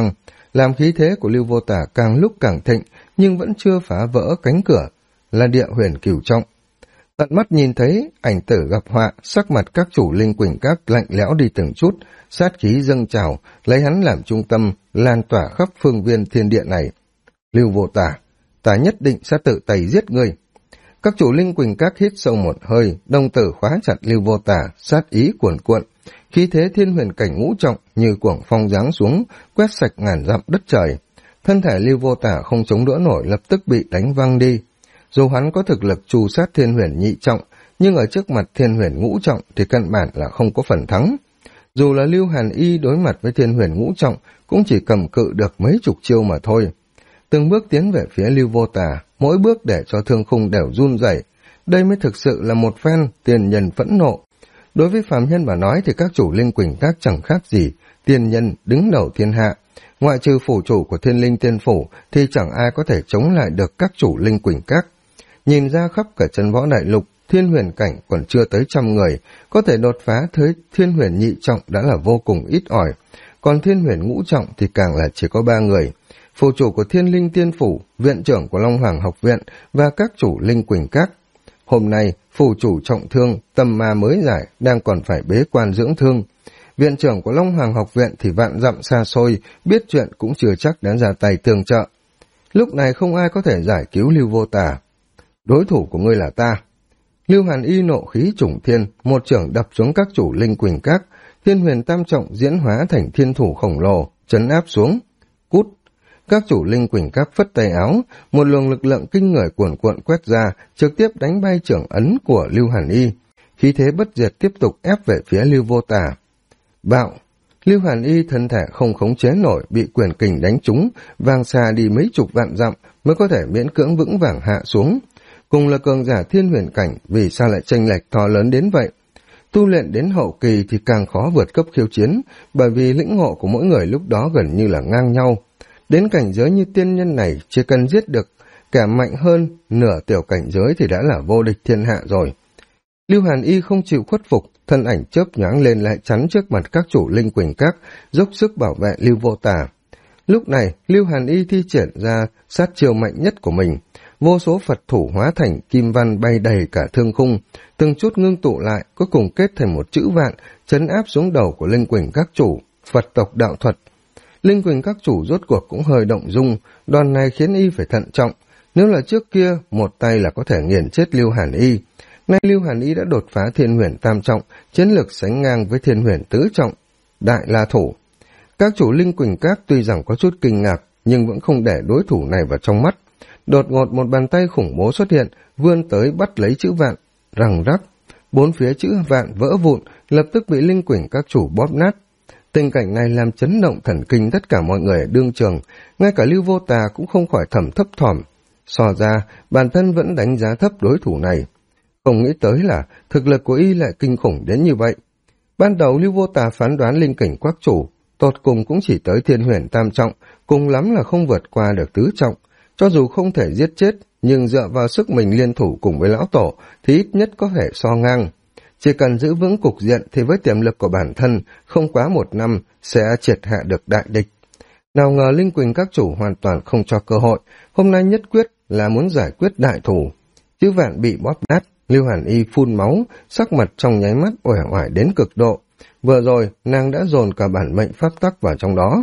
làm khí thế của Lưu Vô Tả càng lúc càng thịnh, nhưng vẫn chưa phá vỡ cánh cửa, là địa huyền cửu trọng. Tận mắt nhìn thấy ảnh tử gặp họa, sắc mặt các chủ linh quỳnh các lạnh lẽo đi từng chút, sát khí dâng trào, lấy hắn làm trung tâm, lan tỏa khắp phương viên thiên địa này. Lưu Vô Tả, ta nhất định sẽ tự tay giết ngươi. Các chủ linh quỳnh các hít sâu một hơi, đồng tử khóa chặt Lưu Vô Tả, sát ý cuồn cuộn. Khí thế thiên huyền cảnh ngũ trọng như cuồng phong giáng xuống, quét sạch ngàn dặm đất trời. Thân thể Lưu Vô Tả không chống đỡ nổi, lập tức bị đánh văng đi. Dù hắn có thực lực trù sát thiên huyền nhị trọng, nhưng ở trước mặt thiên huyền ngũ trọng thì căn bản là không có phần thắng. Dù là Lưu Hàn Y đối mặt với thiên huyền ngũ trọng, cũng chỉ cầm cự được mấy chục chiêu mà thôi. Từng bước tiến về phía Lưu Vô Tả, mỗi bước để cho thương khung đều run rẩy. Đây mới thực sự là một phen tiền nhân phẫn nộ. Đối với phàm nhân mà nói thì các chủ linh quỳnh các chẳng khác gì tiền nhân đứng đầu thiên hạ. Ngoại trừ phủ chủ của Thiên Linh Tiên Phủ thì chẳng ai có thể chống lại được các chủ linh quỳnh các. Nhìn ra khắp cả chân võ đại lục, thiên huyền cảnh còn chưa tới 100 người, có thể đột phá tới thiên huyền nhị trọng đã là vô cùng ít ỏi, còn thiên huyền ngũ trọng thì càng là chỉ có 3 người. Phủ chủ của Thiên Linh Tiên Phủ, viện trưởng của Long Hoàng Học Viện và các chủ linh quỳnh các. Hôm nay, phủ chủ trọng thương, tâm ma mới giải, đang còn phải bế quan dưỡng thương. Viện trưởng của Long Hoàng Học Viện thì vạn dặm xa xôi, biết chuyện cũng chưa chắc đã ra tay tương trợ. Lúc này không ai có thể giải cứu Lưu Vô Tả. Đối thủ của ngươi là ta. Lưu Hàn Y nộ khí trùng thiên, một chưởng đập xuống các chủ linh quỳnh các, thiên huyền tam trọng diễn hóa thành thiên thủ khổng lồ, trấn áp xuống. Cút! Các chủ linh quỳnh các phất tay áo, một luồng lực lượng kinh người cuồn cuộn quét ra, trực tiếp đánh bay chưởng ấn của Lưu Hàn Y. Khí thế bất diệt tiếp tục ép về phía Lưu Vô Tả. Bạo! Lưu Hàn Y thân thể không khống chế nổi, bị quyền kình đánh trúng, vang xa đi mấy chục vạn dặm mới có thể miễn cưỡng vững vàng hạ xuống. Cùng là cường giả thiên huyền cảnh, vì sao lại chênh lệch to lớn đến vậy? Tu luyện đến hậu kỳ thì càng khó vượt cấp khiêu chiến, bởi vì lĩnh ngộ của mỗi người lúc đó gần như là ngang nhau. Đến cảnh giới như tiên nhân này, chỉ cần giết được kẻ mạnh hơn nửa tiểu cảnh giới thì đã là vô địch thiên hạ rồi. Lưu Hàn Y không chịu khuất phục, thân ảnh chớp nhoáng lên lại chắn trước mặt các chủ linh quỳnh các, dốc sức bảo vệ Lưu Vô Tả. Lúc này, Lưu Hàn Y thi triển ra sát chiêu mạnh nhất của mình. Vô số Phật thủ hóa thành kim văn bay đầy cả thương khung, từng chút ngưng tụ lại, cuối cùng kết thành một chữ vạn, trấn áp xuống đầu của linh quỳnh các chủ, Phật tộc đạo thuật. Linh quỳnh các chủ rốt cuộc cũng hơi động dung, đòn này khiến y phải thận trọng. Nếu là trước kia, một tay là có thể nghiền chết Lưu Hàn Y. Nay Lưu Hàn Y đã đột phá thiên huyền tam trọng, chiến lược sánh ngang với thiên huyền tứ trọng, đại la thủ. Các chủ linh quỳnh các tuy rằng có chút kinh ngạc, nhưng vẫn không để đối thủ này vào trong mắt. Đột ngột một bàn tay khủng bố xuất hiện, vươn tới bắt lấy chữ vạn, răng rắc. 4 phía chữ vạn vỡ vụn, lập tức bị linh quỳnh các chủ bóp nát. Tình cảnh này làm chấn động thần kinh tất cả mọi người ở đương trường, ngay cả Lưu Vô Tà cũng không khỏi thầm thấp thỏm. So ra, bản thân vẫn đánh giá thấp đối thủ này. Không nghĩ tới là thực lực của y lại kinh khủng đến như vậy. Ban đầu Lưu Vô Tà phán đoán linh cảnh các chủ, tột cùng cũng chỉ tới thiên huyền tam trọng, cùng lắm là không vượt qua được tứ trọng. Cho dù không thể giết chết, nhưng dựa vào sức mình liên thủ cùng với lão tổ thì ít nhất có thể so ngang. Chỉ cần giữ vững cục diện thì với tiềm lực của bản thân, không quá 1 năm sẽ triệt hạ được đại địch. Nào ngờ linh quỳnh các chủ hoàn toàn không cho cơ hội, hôm nay nhất quyết là muốn giải quyết đại thủ. Chữ vạn bị bóp nát, Lưu Hàn Y phun máu, sắc mặt trong nháy mắt uể oải đến cực độ. Vừa rồi, nàng đã dồn cả bản mệnh pháp tắc vào trong đó.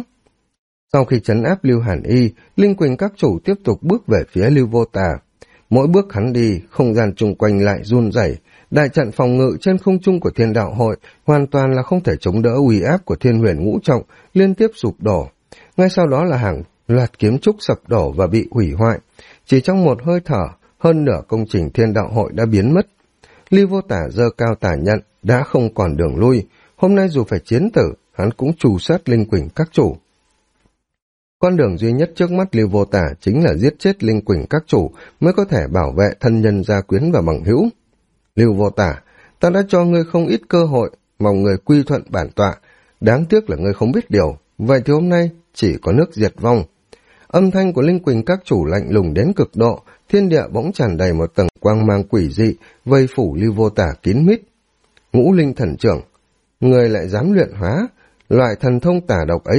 Sau khi trấn áp Lưu Hàn Y, linh quỳnh các chủ tiếp tục bước về phía Lưu Vô Tà. Mỗi bước hắn đi, không gian chung quanh lại run rẩy. Đại trận phòng ngự trên không trung của Thiên Đạo Hội hoàn toàn là không thể chống đỡ uy áp của thiên huyền ngũ trọng, liên tiếp sụp đổ. Ngay sau đó là hàng loạt kiếm trúc sập đổ và bị hủy hoại. Chỉ trong một hơi thở, hơn nửa công trình Thiên Đạo Hội đã biến mất. Lưu Vô Tả giơ cao tả nhận, đã không còn đường lui. Hôm nay dù phải chiến tử, hắn cũng trù sát linh quỳnh các chủ. Con đường duy nhất trước mắt Lưu Vô Tả chính là giết chết linh quỳnh các chủ mới có thể bảo vệ thân nhân gia quyến và bằng hữu. Lưu Vô Tả, ta đã cho ngươi không ít cơ hội, mong ngươi quy thuận bản tọa. Đáng tiếc là ngươi không biết điều, vậy thì hôm nay chỉ có nước diệt vong. Âm thanh của linh quỳnh các chủ lạnh lùng đến cực độ, thiên địa bỗng tràn đầy một tầng quang mang quỷ dị, vây phủ Lưu Vô Tả kín mít. Ngũ linh thần trưởng, ngươi lại dám luyện hóa loại thần thông tà độc ấy,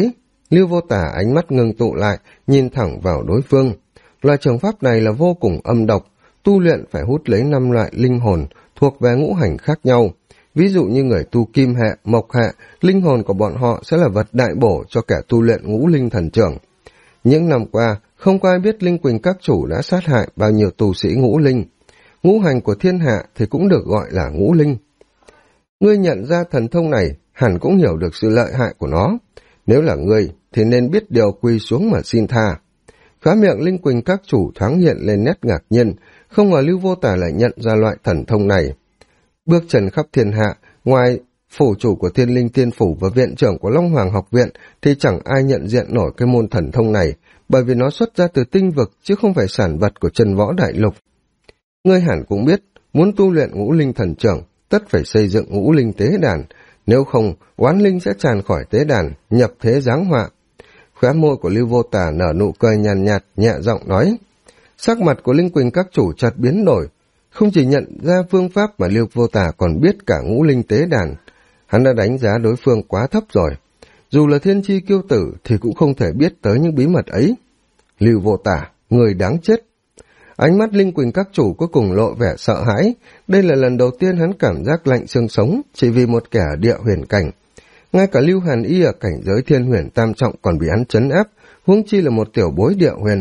Lưu Vô Tả ánh mắt ngưng tụ lại, nhìn thẳng vào đối phương. Loại trường pháp này là vô cùng âm độc, tu luyện phải hút lấy 5 loại linh hồn thuộc về ngũ hành khác nhau. Ví dụ như người tu kim hệ, mộc hệ, linh hồn của bọn họ sẽ là vật đại bổ cho kẻ tu luyện ngũ linh thần trưởng. Những năm qua, không có ai biết Linh Quỳnh các chủ đã sát hại bao nhiêu tu sĩ ngũ linh. Ngũ hành của thiên hạ thì cũng được gọi là ngũ linh. Ngươi nhận ra thần thông này, hẳn cũng hiểu được sự lợi hại của nó. Nếu là ngươi, thì nên biết điều quỳ xuống mà xin tha. Khóe miệng Linh Quỳnh các chủ thoáng hiện lên nét ngạc nhiên, không ngờ Lưu Vô Tả lại nhận ra loại thần thông này. Bước chân khắp thiên hạ, ngoài phủ chủ của Thiên Linh Tiên Phủ và viện trưởng của Long Hoàng học viện thì chẳng ai nhận diện nổi cái môn thần thông này, bởi vì nó xuất ra từ tinh vực chứ không phải sản vật của Trần Võ Đại Lục. Ngươi hẳn cũng biết, muốn tu luyện ngũ linh thần trưởng, tất phải xây dựng ngũ linh tế đàn, nếu không, oán linh sẽ tràn khỏi tế đàn, nhập thế giáng họa. Khóe môi của Lưu Vô Tả nở nụ cười nhàn nhạt, nhẹ giọng nói. Sắc mặt của Linh Quỳnh các chủ chợt biến đổi, không chỉ nhận ra phương pháp mà Lưu Vô Tả còn biết cả ngũ linh tế đàn. Hắn đã đánh giá đối phương quá thấp rồi. Dù là thiên chi kiêu tử thì cũng không thể biết tới những bí mật ấy. Lưu Vô Tả, người đáng chết. Ánh mắt Linh Quỳnh các chủ cuối cùng lộ vẻ sợ hãi. Đây là lần đầu tiên hắn cảm giác lạnh xương sống chỉ vì một kẻ địa huyền cảnh. Ngay cả Lưu Hàn Y ở cảnh giới thiên huyền tam trọng còn bị hắn trấn áp, huống chi là một tiểu bối địa huyền.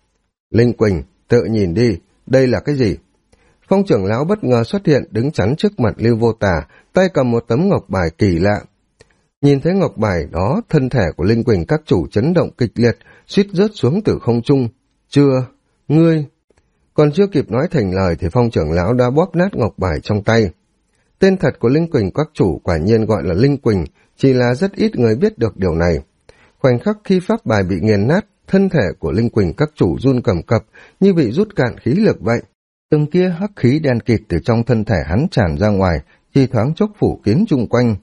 Linh Quỳnh, tự nhìn đi, đây là cái gì? Phong trưởng lão bất ngờ xuất hiện đứng chắn trước mặt Lưu Vô Tả, tay cầm một tấm ngọc bài kỳ lạ. Nhìn thấy ngọc bài đó, thân thể của Linh Quỳnh các chủ chấn động kịch liệt, suýt rớt xuống từ không trung. Chưa, ngươi... Còn chưa kịp nói thành lời thì phong trưởng lão đã bóp nát ngọc bài trong tay. Tên thật của Linh Quỳnh các chủ quả nhiên gọi là Linh Quỳnh, chỉ là rất ít người biết được điều này. Khoảnh khắc khi pháp bài bị nghiền nát, thân thể của Linh Quỳnh các chủ run cầm cập như bị rút cạn khí lực vậy. Từng kia hắc khí đen kịt từ trong thân thể hắn tràn ra ngoài, chỉ thoáng chốc phủ kín chung quanh.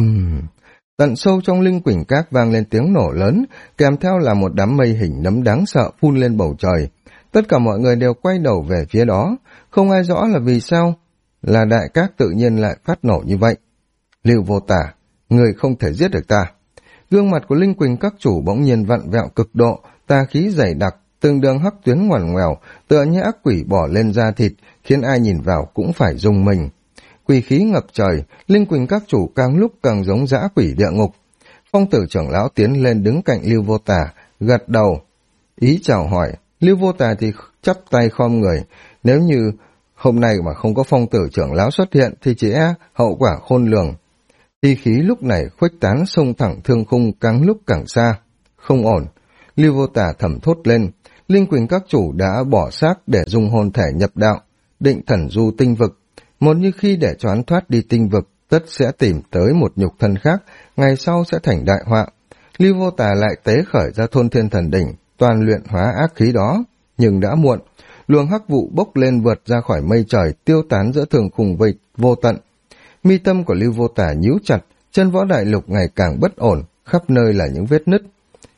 Tận sâu trong Linh Quỳnh các vang lên tiếng nổ lớn, kèm theo là một đám mây hình nấm đáng sợ phun lên bầu trời. Tất cả mọi người đều quay đầu về phía đó, không ai rõ là vì sao là đại cát tự nhiên lại phát nổ như vậy. Lưu Vô Tả, người không thể giết được ta. Gương mặt của Linh Quỳnh các chủ bỗng nhiên vặn vẹo cực độ, tà khí dày đặc, từng đường hắc tuyến ngoằn ngoèo, tựa như ác quỷ bỏ lên da thịt, khiến ai nhìn vào cũng phải rùng mình. Quỷ khí ngập trời, Linh Quỳnh các chủ càng lúc càng giống dã quỷ địa ngục. Phong tử trưởng lão tiến lên đứng cạnh Lưu Vô Tả, gật đầu, ý chào hỏi. Lưu Vô Tả thì chắp tay khom người, nếu như hôm nay mà không có phong tử trưởng lão xuất hiện thì chỉ hậu quả khôn lường. Thi khí lúc này khuếch tán xông thẳng thương khung càng lúc càng xa. Không ổn, Lưu Vô Tả thầm thốt lên. Linh Quỳnh các chủ đã bỏ xác để dùng hồn thể nhập đạo, định thần du tinh vực. Một như khi để cho hắn thoát đi tinh vực, tất sẽ tìm tới một nhục thân khác, ngày sau sẽ thành đại họa. Lưu Vô Tả lại tế khởi ra thôn thiên thần đỉnh, toàn luyện hóa ác khí đó, nhưng đã muộn. Luồng hắc vụ bốc lên vượt ra khỏi mây trời, tiêu tán giữa thường khung vịt vô tận. Mi tâm của Lưu Vô Tả nhíu chặt, chân võ đại lục ngày càng bất ổn, khắp nơi là những vết nứt.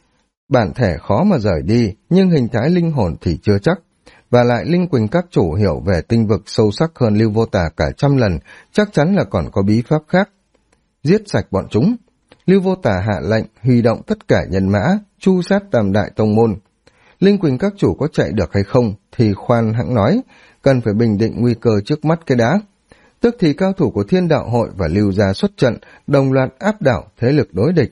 Bản thể khó mà rời đi, nhưng hình thái linh hồn thì chưa chắc. Và lại Linh Quỳnh các chủ hiểu về tinh vực sâu sắc hơn Lưu Vô Tả cả 100 lần, chắc chắn là còn có bí pháp khác. Giết sạch bọn chúng. Lưu Vô Tả hạ lệnh, huy động tất cả nhân mã, chu sát Tam Đại Tông Môn. Linh Quỳnh các chủ có chạy được hay không thì khoan hãng nói, cần phải bình định nguy cơ trước mắt cái đã. Tức thì cao thủ của Thiên Đạo Hội và Lưu gia xuất trận, đồng loạt áp đảo thế lực đối địch.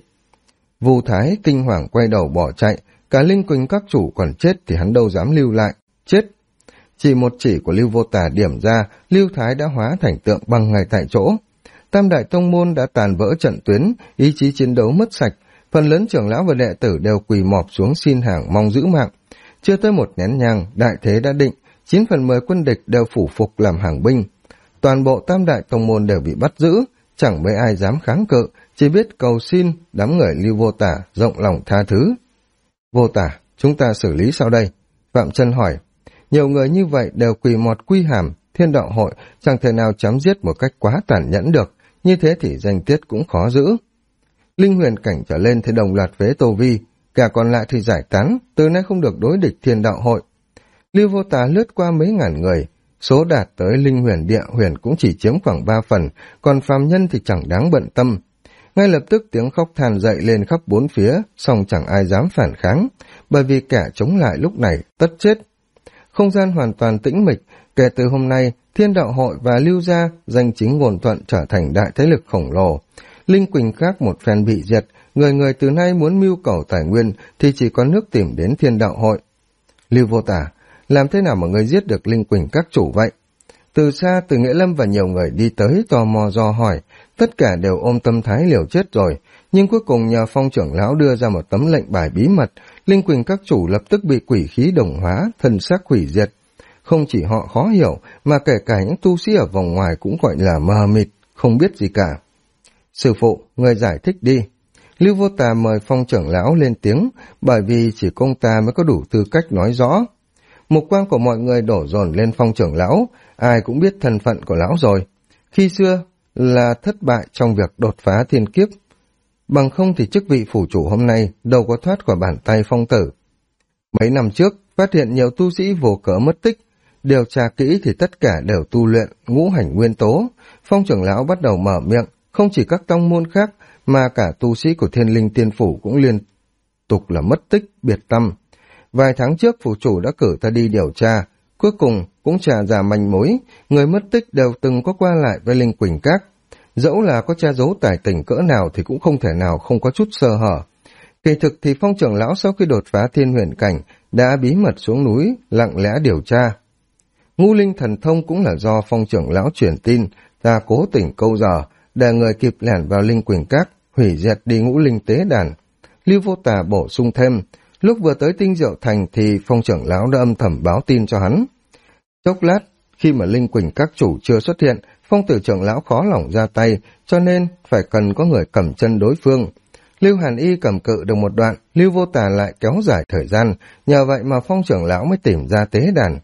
Vu Thái kinh hoàng quay đầu bỏ chạy, cả Linh Quỳnh các chủ còn chết thì hắn đâu dám lưu lại, chết. Chỉ một chỉ của Lưu Vô Tả điểm ra, Lưu Thái đã hóa thành tượng băng ngay tại chỗ. Tam Đại Tông Môn đã tàn vỡ trận tuyến, ý chí chiến đấu mất sạch, phần lớn trưởng lão và đệ tử đều quỳ mọp xuống xin hàng mong giữ mạng. Chưa tới một nén nhang, đại thế đã định, 9/10 quân địch đều phủ phục làm hàng binh. Toàn bộ Tam Đại Tông Môn đều bị bắt giữ, chẳng mấy ai dám kháng cự, chỉ biết cầu xin đám người Lưu Vô Tả rộng lòng tha thứ. Vô Tả, chúng ta xử lý sau đây? Phạm Chân hỏi. Nhiều người như vậy đều quỳ mọt quy hàm, Thiên Đạo Hội chẳng thể nào chém giết một cách quá tàn nhẫn được, như thế thì danh tiết cũng khó giữ. Linh huyền cảnh trở lên thì đồng loạt vế Tô Vi, cả còn lại thì giải tán, từ nay không được đối địch Thiên Đạo Hội. Lưu Vô Tả lướt qua mấy ngàn người, số đạt tới linh huyền địa huyền cũng chỉ chiếm khoảng 3 phần, còn phàm nhân thì chẳng đáng bận tâm. Ngay lập tức tiếng khóc than dậy lên khắp bốn phía, song chẳng ai dám phản kháng, bởi vì kẻ chống lại lúc này tất chết. Không gian hoàn toàn tĩnh mịch, kể từ hôm nay, Thiên Đạo Hội và Lưu Gia danh chính ngôn thuận trở thành đại thế lực khổng lồ. Linh Quỳnh khác một phen bị diệt, người người từ nay muốn mưu cầu tài nguyên thì chỉ có nước tìm đến Thiên Đạo Hội. Lưu Vô Tả, làm thế nào mà người giết được Linh Quỳnh các chủ vậy? Từ xa, Từ Nghĩa Lâm và nhiều người đi tới tò mò dò hỏi, tất cả đều ôm tâm thái liều chết rồi, nhưng cuối cùng nhờ Phong trưởng lão đưa ra một tấm lệnh bài bí mật, Linh Quỳnh các chủ lập tức bị quỷ khí đồng hóa, thân xác hủy diệt. Không chỉ họ khó hiểu, mà kể cả những tu sĩ ở vòng ngoài cũng gọi là mờ mịt, không biết gì cả. Sư phụ, người giải thích đi. Lưu Vô Tà mời Phong trưởng lão lên tiếng, bởi vì chỉ công ta mới có đủ tư cách nói rõ. Mục quang của mọi người đổ dồn lên Phong trưởng lão, ai cũng biết thân phận của lão rồi. Khi xưa là thất bại trong việc đột phá thiên kiếp, bằng không thì chức vị phủ chủ hôm nay đâu có thoát khỏi bàn tay Phong tử. Mấy năm trước, phát hiện nhiều tu sĩ vô cớ mất tích, điều tra kỹ thì tất cả đều tu luyện ngũ hành nguyên tố. Phong trưởng lão bắt đầu mở miệng, không chỉ các tông môn khác, mà cả tu sĩ của Thiên Linh Tiên Phủ cũng liên tục là mất tích, biệt tâm. Vài tháng trước, phủ chủ đã cử ta đi điều tra, cuối cùng cũng tra ra manh mối, người mất tích đều từng có qua lại với Linh Quỳnh Các. Dẫu là có tra giấu tài tình cỡ nào thì cũng không thể nào không có chút sơ hở. Kỳ thực thì Phong trưởng lão sau khi đột phá thiên huyền cảnh đã bí mật xuống núi, lặng lẽ điều tra. Ngũ linh thần thông cũng là do Phong trưởng lão truyền tin, ta cố tình câu giờ, để người kịp lẻn vào Linh Quỳnh Các, hủy diệt đi ngũ linh tế đàn. Lưu Vô Tà bổ sung thêm, lúc vừa tới Tinh Diệu Thành thì Phong trưởng lão đã âm thầm báo tin cho hắn. Chốc lát, khi mà Linh Quỳnh Các chủ chưa xuất hiện, Phong tử trưởng lão khó lòng ra tay, cho nên phải cần có người cầm chân đối phương. Lưu Hàn Y cầm cự được một đoạn, Lưu Vô Tà lại kéo dài thời gian, nhờ vậy mà Phong trưởng lão mới tìm ra tế đàn.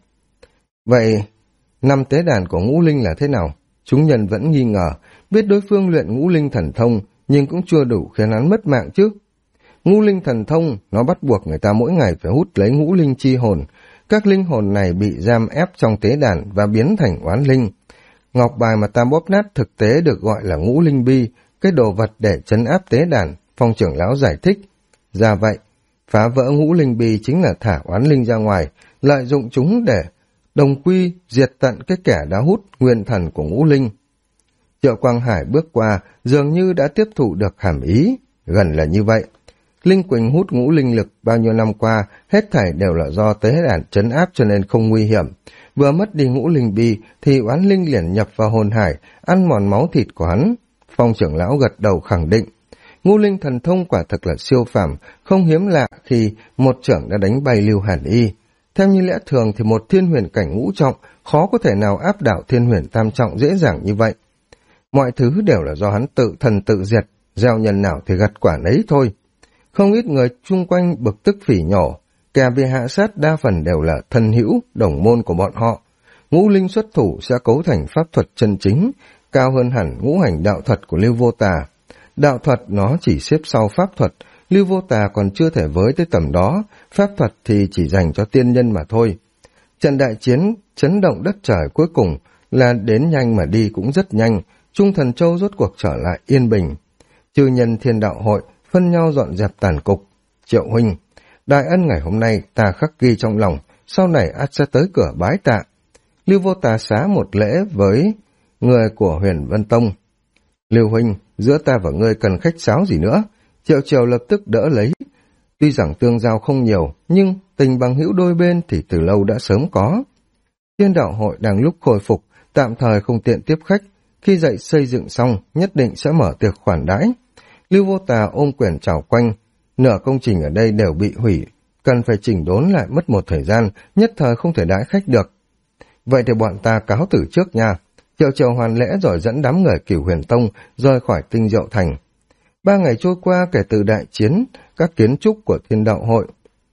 Vậy, 5 tế đàn của ngũ linh là thế nào? Chúng nhân vẫn nghi ngờ, biết đối phương luyện ngũ linh thần thông, nhưng cũng chưa đủ khiến hắn mất mạng chứ. Ngũ linh thần thông, nó bắt buộc người ta mỗi ngày phải hút lấy ngũ linh chi hồn. Các linh hồn này bị giam ép trong tế đàn và biến thành oán linh. Ngọc bài mà ta bóp nát thực tế được gọi là ngũ linh bi, cái đồ vật để trấn áp tế đàn, Phong trưởng lão giải thích. Ra vậy, phá vỡ ngũ linh bi chính là thả oán linh ra ngoài, lợi dụng chúng để đồng quy diệt tận cái kẻ đã hút nguyên thần của ngũ linh. Triệu Quang Hải bước qua, dường như đã tiếp thụ được hàm ý, gần là như vậy. Linh Quỳnh hút ngũ linh lực bao nhiêu năm qua, hết thảy đều là do tế đàn trấn áp cho nên không nguy hiểm. Vừa mất đi ngũ linh bi thì oán linh liền nhập vào hồn hải, ăn mòn máu thịt của hắn. Phong trưởng lão gật đầu khẳng định. Ngũ linh thần thông quả thực là siêu phàm, không hiếm lạ khi một trưởng đã đánh bay Lưu Hàn Y. Theo như lẽ thường thì một thiên huyền cảnh ngũ trọng khó có thể nào áp đảo thiên huyền tam trọng dễ dàng như vậy. Mọi thứ đều là do hắn tự thần tự diệt, gieo nhân nào thì gặt quả nấy thôi. Không ít người chung quanh bực tức phỉ nhổ, kẻ bị hạ sát đa phần đều là thân hữu, đồng môn của bọn họ. Ngũ linh xuất thủ sẽ cấu thành pháp thuật chân chính, cao hơn hẳn ngũ hành đạo thuật của Lưu Vô Tà. Đạo thuật nó chỉ xếp sau pháp thuật, Lưu Vô Tà còn chưa thể với tới tầm đó, pháp thuật thì chỉ dành cho tiên nhân mà thôi. Trận đại chiến chấn động đất trời cuối cùng là đến nhanh mà đi cũng rất nhanh, Trung Thần Châu rốt cuộc trở lại yên bình. Chư nhân Thiên Đạo Hội phân nhau dọn dẹp tàn cục. Triệu huynh, đại ân ngày hôm nay ta khắc ghi trong lòng, sau này ắt sẽ tới cửa bái tạ. Lưu Vô Tà xá một lễ với người của Huyền Vân Tông. Lưu huynh, giữa ta và ngươi cần khách sáo gì nữa? Triệu Triều lập tức đỡ lấy. Tuy rằng tương giao không nhiều, nhưng tình bằng hữu đôi bên thì từ lâu đã sớm có. Thiên Đạo Hội đang lúc khôi phục, tạm thời không tiện tiếp khách. Khi dậy xây dựng xong, nhất định sẽ mở tiệc khoản đãi. Lưu Vô Tà ôm quyền chào quanh. Nửa công trình ở đây đều bị hủy, cần phải chỉnh đốn lại mất một thời gian, nhất thời không thể đãi khách được. Vậy thì bọn ta cáo từ trước nha. Triệu Triều hoàn lễ rồi dẫn đám người Cửu Huyền Tông rời khỏi Tinh Diệu Thành. 3 ngày trôi qua kể từ đại chiến, các kiến trúc của Thiên Đạo Hội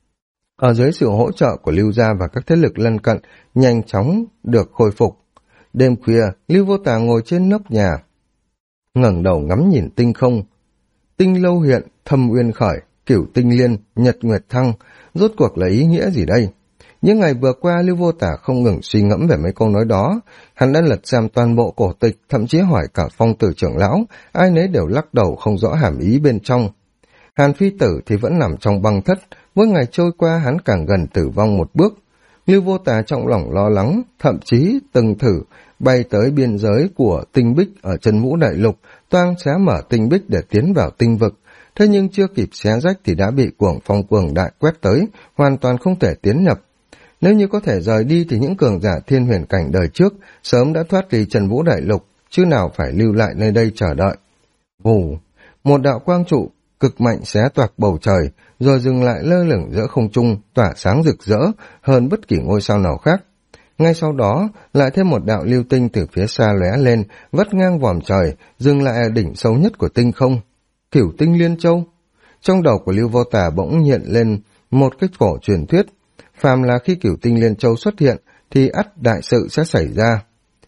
ở dưới sự hỗ trợ của Lưu Gia và các thế lực lân cận nhanh chóng được khôi phục. Đêm khuya, Lưu Vô Tà ngồi trên nóc nhà, ngẩng đầu ngắm nhìn tinh không. Tinh lâu hiện, thâm uyên khởi, cửu tinh liên, nhật nguyệt thăng, rốt cuộc là ý nghĩa gì đây? Những ngày vừa qua, Lưu Vô Tả không ngừng suy ngẫm về mấy câu nói đó. Hắn đã lật xem toàn bộ cổ tịch, thậm chí hỏi cả Phong Tử trưởng lão, ai nấy đều lắc đầu không rõ hàm ý bên trong. Hàn Phi Tử thì vẫn nằm trong băng thất, mỗi ngày trôi qua hắn càng gần tử vong một bước. Lưu Vô Tả trong lòng lo lắng, thậm chí từng thử bay tới biên giới của tinh bích ở chân Ngũ Đại Lục, toang xé mở tinh bích để tiến vào tinh vực. Thế nhưng chưa kịp xé rách thì đã bị cuồng phong cường đại quét tới, hoàn toàn không thể tiến nhập. Nếu như có thể rời đi thì những cường giả thiên huyền cảnh đời trước sớm đã thoát đi Trần Vũ Đại Lục, chứ nào phải lưu lại nơi đây chờ đợi. Vù, một đạo quang trụ cực mạnh xé toạc bầu trời, rồi dừng lại lơ lửng giữa không trung, tỏa sáng rực rỡ hơn bất kỳ ngôi sao nào khác. Ngay sau đó, lại thêm một đạo lưu tinh từ phía xa lóe lên, vắt ngang vòm trời, dừng lại ở đỉnh sâu nhất của tinh không. Cửu Tinh Liên Châu. Trong đầu của Lưu Vô Tả bỗng hiện lên một cái cổ truyền thuyết, phàm là khi Cửu Tinh Liên Châu xuất hiện thì ắt đại sự sẽ xảy ra.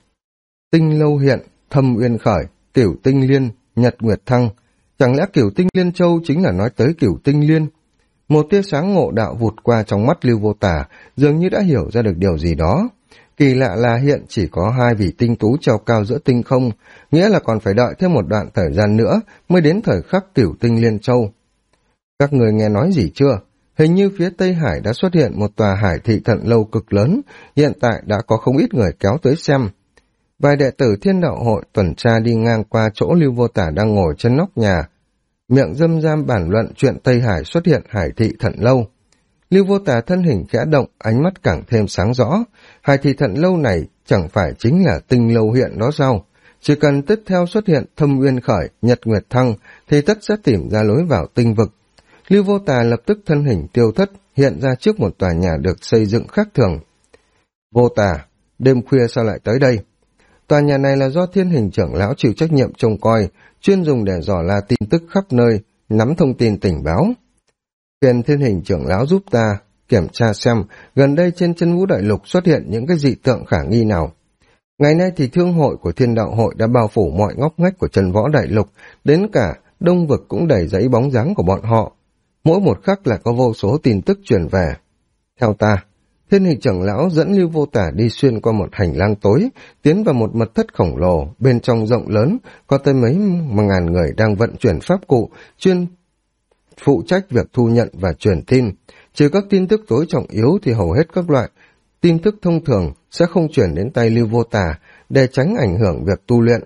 Tinh lâu hiện, thâm uyên khởi, Cửu Tinh Liên, nhật nguyệt thăng. Chẳng lẽ Cửu Tinh Liên Châu chính là nói tới Cửu Tinh Liên? Một tia sáng ngộ đạo vụt qua trong mắt Lưu Vô Tả, dường như đã hiểu ra được điều gì đó. Kỳ lạ là hiện chỉ có 2 vị tinh tú treo cao giữa tinh không, nghĩa là còn phải đợi thêm một đoạn thời gian nữa mới đến thời khắc Cửu Tinh Liên Châu. Các người nghe nói gì chưa? Hình như phía Tây Hải đã xuất hiện một tòa hải thị thận lâu cực lớn, hiện tại đã có không ít người kéo tới xem. Vài đệ tử Thiên Đạo Hội tuần tra đi ngang qua chỗ Lưu Vô Tả đang ngồi trên nóc nhà, miệng râm ram bản luận chuyện Tây Hải xuất hiện hải thị thận lâu. Lưu Vô Tả thân hình khẽ động, ánh mắt càng thêm sáng rõ. Hải thị thận lâu này chẳng phải chính là tinh lâu hiện đó sao? Chỉ cần tiếp theo xuất hiện thâm uyên khởi, nhật nguyệt thăng, thì tất sẽ tìm ra lối vào tinh vực. Lưu Vô Tả lập tức thân hình tiêu thất, hiện ra trước một tòa nhà được xây dựng khác thường. Vô Tả, đêm khuya sao lại tới đây? Tòa nhà này là do Thiên Hình trưởng lão chịu trách nhiệm trông coi, chuyên dùng để dò la tin tức khắp nơi, nắm thông tin tình báo. Phiền Thiên Hình trưởng lão giúp ta kiểm tra xem gần đây trên Chân Vũ Đại Lục xuất hiện những cái dị tượng khả nghi nào. Ngày nay thì thương hội của Thiên Đạo Hội đã bao phủ mọi ngóc ngách của Chân Võ Đại Lục, đến cả Đông Vực cũng đầy dẫy bóng dáng của bọn họ. Mỗi một khắc là có vô số tin tức truyền về. Theo ta, Thiên Hình trưởng lão dẫn Lưu Vô Tả đi xuyên qua một hành lang tối, tiến vào một mật thất khổng lồ, bên trong rộng lớn, có tới mấy ngàn người đang vận chuyển pháp cụ, chuyên phụ trách việc thu nhận và truyền tin. Trừ các tin tức tối trọng yếu thì hầu hết các loại tin tức thông thường sẽ không chuyển đến tay Lưu Vô Tả để tránh ảnh hưởng việc tu luyện.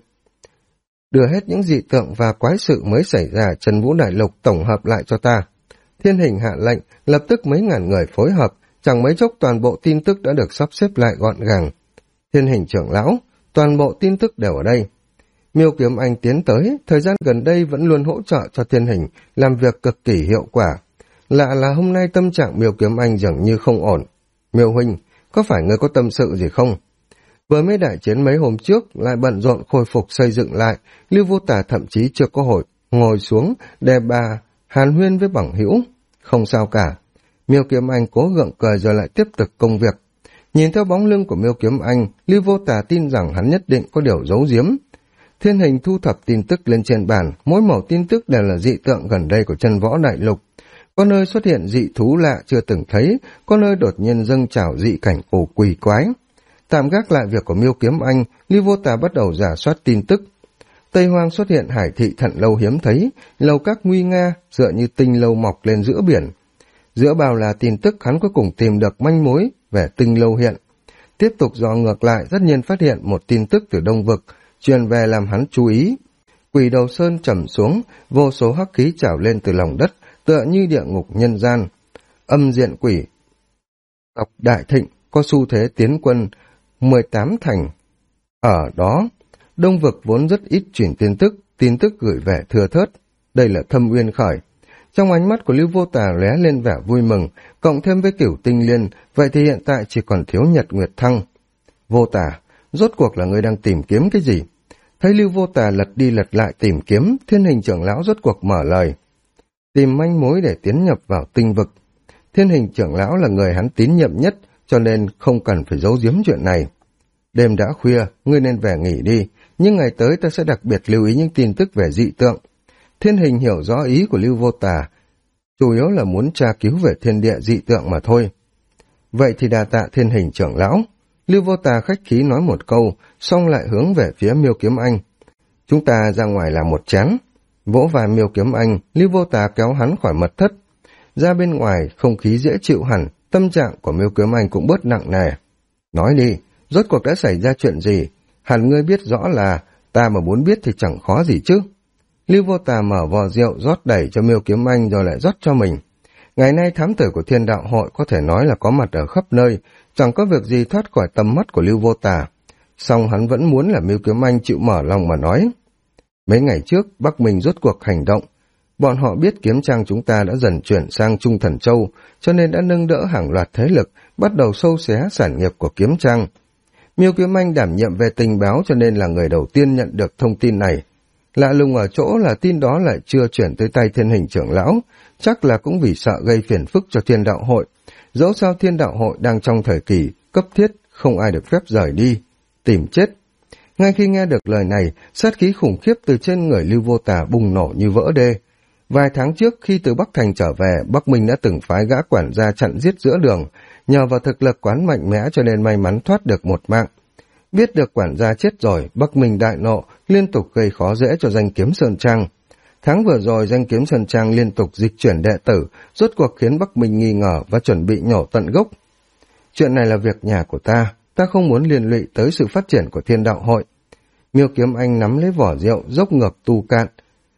Đưa hết những dị tượng và quái sự mới xảy ra Trần Vũ Đại Lục tổng hợp lại cho ta. Thiên Hình hạ lệnh, lập tức mấy ngàn người phối hợp, chẳng mấy chốc toàn bộ tin tức đã được sắp xếp lại gọn gàng. Thiên Hình trưởng lão, toàn bộ tin tức đều ở đây. Miêu Kiếm Anh tiến tới, thời gian gần đây vẫn luôn hỗ trợ cho Thiên Hình, làm việc cực kỳ hiệu quả. Lạ là hôm nay tâm trạng Miêu Kiếm Anh dường như không ổn. Miêu huynh, có phải ngươi có tâm sự gì không? Vừa mới đại chiến mấy hôm trước, lại bận rộn khôi phục xây dựng lại, Lưu Vô Tả thậm chí chưa có hội ngồi xuống để bà hàn huyên với bằng hữu. Không sao cả. Miêu Kiếm Anh cố gượng cười rồi lại tiếp tục công việc. Nhìn theo bóng lưng của Miêu Kiếm Anh, Lưu Vô Tả tin rằng hắn nhất định có điều giấu giếm. Thiên Hình thu thập tin tức lên trên bàn, mỗi mẩu tin tức đều là dị tượng gần đây của Chân Võ Đại Lục. Có nơi xuất hiện dị thú lạ chưa từng thấy, có nơi đột nhiên dâng trào dị cảnh cổ quỷ quái. Tạm gác lại việc của Miêu Kiếm Anh, Lưu Vô Tả bắt đầu rà soát tin tức. Tây Hoang xuất hiện hải thị thận lâu hiếm thấy, lầu các nguy nga, dựa như tinh lâu mọc lên giữa biển. Giữa bao là tin tức hắn cuối cùng tìm được manh mối về tinh lâu hiện. Tiếp tục dò ngược lại, rất nhiên phát hiện một tin tức từ Đông Vực, truyền về làm hắn chú ý. Quỷ Đầu Sơn trầm xuống, vô số hắc khí trào lên từ lòng đất, tựa như địa ngục nhân gian. Âm diện quỷ tộc đại thịnh có xu thế tiến quân 18 thành. Ở đó, Đông Vực vốn rất ít truyền tin tức gửi về thưa thớt. Đây là Thâm Uyên khởi. Trong ánh mắt của Lưu Vô Tả lóe lên vẻ vui mừng, cộng thêm với Cửu Tinh Liên, vậy thì hiện tại chỉ còn thiếu Nhật Nguyệt Thăng. Vô Tả, rốt cuộc là người đang tìm kiếm cái gì? Thấy Lưu Vô Tả lật đi lật lại tìm kiếm, Thiên Hình trưởng lão rốt cuộc mở lời. Tìm manh mối để tiến nhập vào tinh vực. Thiên Hình trưởng lão là người hắn tín nhiệm nhất, cho nên không cần phải giấu giếm chuyện này. Đêm đã khuya, ngươi nên về nghỉ đi, nhưng ngày tới ta sẽ đặc biệt lưu ý những tin tức về dị tượng. Thiên Hình hiểu rõ ý của Lưu Vô Tả, chủ yếu là muốn tra cứu về thiên địa dị tượng mà thôi. Vậy thì đa tạ Thiên Hình trưởng lão. Lưu Vô Tà khách khí nói một câu, xong lại hướng về phía Miêu Kiếm Anh. Chúng ta ra ngoài làm một chén. Vỗ vai Miêu Kiếm Anh, Lưu Vô Tà kéo hắn khỏi mật thất. Ra bên ngoài, không khí dễ chịu hẳn, tâm trạng của Miêu Kiếm Anh cũng bớt nặng nề. Nói đi, rốt cuộc đã xảy ra chuyện gì? Hẳn ngươi biết rõ là ta mà muốn biết thì chẳng khó gì chứ. Lưu Vô Tà mở vò rượu rót đầy cho Miêu Kiếm Anh rồi lại rót cho mình. Ngày nay thám tử của Thiên Đạo Hội có thể nói là có mặt ở khắp nơi, chẳng có việc gì thoát khỏi tầm mắt của Lưu Vô Tà. Song hắn vẫn muốn là Miêu Kiếm Anh chịu mở lòng mà nói. Mấy ngày trước, Bắc Minh rốt cuộc hành động. Bọn họ biết kiếm trang chúng ta đã dần chuyển sang Trung Thần Châu, cho nên đã nâng đỡ hàng loạt thế lực, bắt đầu xâu xé sản nghiệp của kiếm trang. Miêu Kiếm Anh đảm nhiệm về tình báo cho nên là người đầu tiên nhận được thông tin này. Lạ lùng ở chỗ là tin đó lại chưa chuyển tới tay Thiên Hình trưởng lão, chắc là cũng vì sợ gây phiền phức cho Thiên Đạo Hội. Dẫu sao Thiên Đạo Hội đang trong thời kỳ cấp thiết, không ai được phép rời đi, tìm chết. Ngay khi nghe được lời này, sát khí khủng khiếp từ trên người Lưu Vô Tà bùng nổ như vỡ đê. Vài tháng trước khi từ Bắc Thành trở về, Bắc Minh đã từng phái gã quản gia chặn giết giữa đường, nhờ vào thực lực quán mạnh mẽ cho nên may mắn thoát được một mạng. Biết được quản gia chết rồi, Bắc Minh đại nộ, liên tục gây khó dễ cho Danh Kiếm Sơn Trang. Tháng vừa rồi, Danh Kiếm Sơn Trang liên tục dịch chuyển đệ tử, rốt cuộc khiến Bắc Minh nghi ngờ và chuẩn bị nhổ tận gốc. Chuyện này là việc nhà của ta không muốn liên lụy tới sự phát triển của Thiên Đạo Hội. Miêu Kiếm Anh nắm lấy vỏ rượu, dốc ngược tu cạn.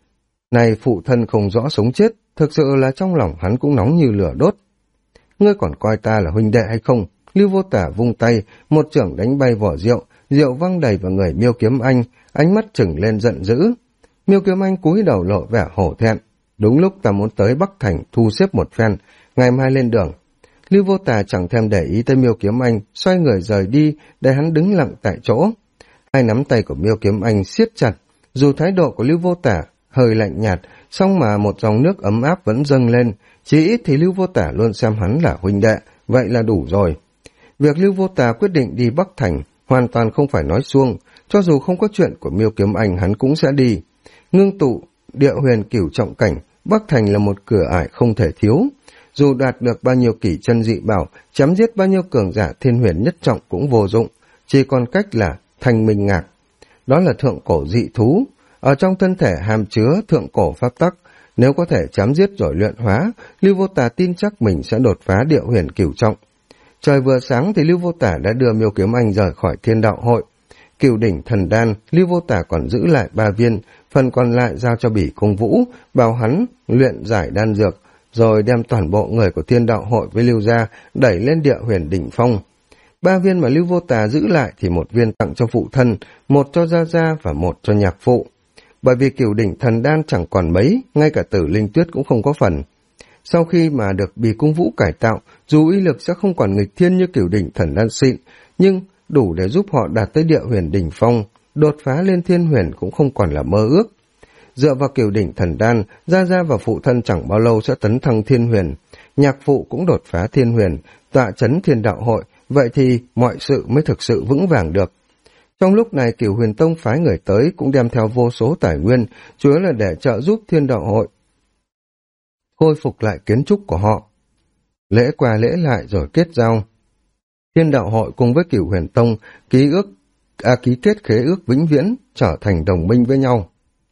Này phụ thân không rõ sống chết, thực sự là trong lòng hắn cũng nóng như lửa đốt. Ngươi còn coi ta là huynh đệ hay không? Lưu Vô Tà vung tay, một chưởng đánh bay vỏ rượu, rượu văng đầy vào người Miêu Kiếm Anh, ánh mắt trừng lên giận dữ. Miêu Kiếm Anh cúi đầu lộ vẻ hổ thẹn. Đúng lúc ta muốn tới Bắc Thành thu xếp một phen, ngày mai lên đường. Lưu Vô Tà chẳng thèm để ý tới Miêu Kiếm Anh, xoay người rời đi, để hắn đứng lặng tại chỗ. Hai nắm tay của Miêu Kiếm Anh siết chặt, dù thái độ của Lưu Vô Tà hơi lạnh nhạt, song mà một dòng nước ấm áp vẫn dâng lên, chỉ ít thì Lưu Vô Tà luôn xem hắn là huynh đệ, vậy là đủ rồi. Việc Lưu Vô Tà quyết định đi Bắc Thành hoàn toàn không phải nói suông, cho dù không có chuyện của Miêu Kiếm Anh hắn cũng sẽ đi. Ngưng tụ, địa huyền cửu trọng cảnh, Bắc Thành là một cửa ải không thể thiếu. Dù đạt được bao nhiêu kỷ chân dị bảo, chém giết bao nhiêu cường giả thiên huyền nhất trọng cũng vô dụng, chỉ còn cách là Thanh Minh Ngạc. Đó là thượng cổ dị thú, ở trong thân thể hàm chứa thượng cổ pháp tắc, nếu có thể chém giết rồi luyện hóa, Lưu Vô Tà tin chắc mình sẽ đột phá địa huyền cửu trọng. Trời vừa sáng thì Lưu Vô Tà đã đưa Miêu Kiếm Anh rời khỏi Thiên Đạo Hội. Cửu đỉnh thần đan, Lưu Vô Tà còn giữ lại 3 viên, phần còn lại giao cho Bỉ Cung Vũ, bảo hắn luyện giải đan dược, rồi đem toàn bộ người của Thiên Đạo Hội với Lưu gia đẩy lên địa huyền đỉnh phong. 3 viên mà Lưu Vô Tà giữ lại thì 1 viên tặng cho phụ thân, 1 cho Gia Gia và 1 cho nhạc phụ. Bởi vì cửu đỉnh thần đan chẳng còn mấy, ngay cả Tử Linh Tuyết cũng không có phần. Sau khi mà được Bì Cung Vũ cải tạo, dù uy lực sẽ không còn nghịch thiên như cửu đỉnh thần đan xịn, nhưng đủ để giúp họ đạt tới địa huyền đỉnh phong, đột phá lên thiên huyền cũng không còn là mơ ước. Dựa vào cửu đỉnh thần đan, Gia Gia và phụ thân chẳng bao lâu sẽ tấn thăng thiên huyền, nhạc phụ cũng đột phá thiên huyền, tọa chấn Thiên Đạo Hội, vậy thì mọi sự mới thực sự vững vàng được. Trong lúc này Cửu Huyền Tông phái người tới cũng đem theo vô số tài nguyên, chủ yếu là để trợ giúp Thiên Đạo Hội khôi phục lại kiến trúc của họ. Lễ qua lễ lại rồi kết giao. Thiên Đạo Hội cùng với Cửu Huyền Tông ký kết khế ước vĩnh viễn, trở thành đồng minh với nhau.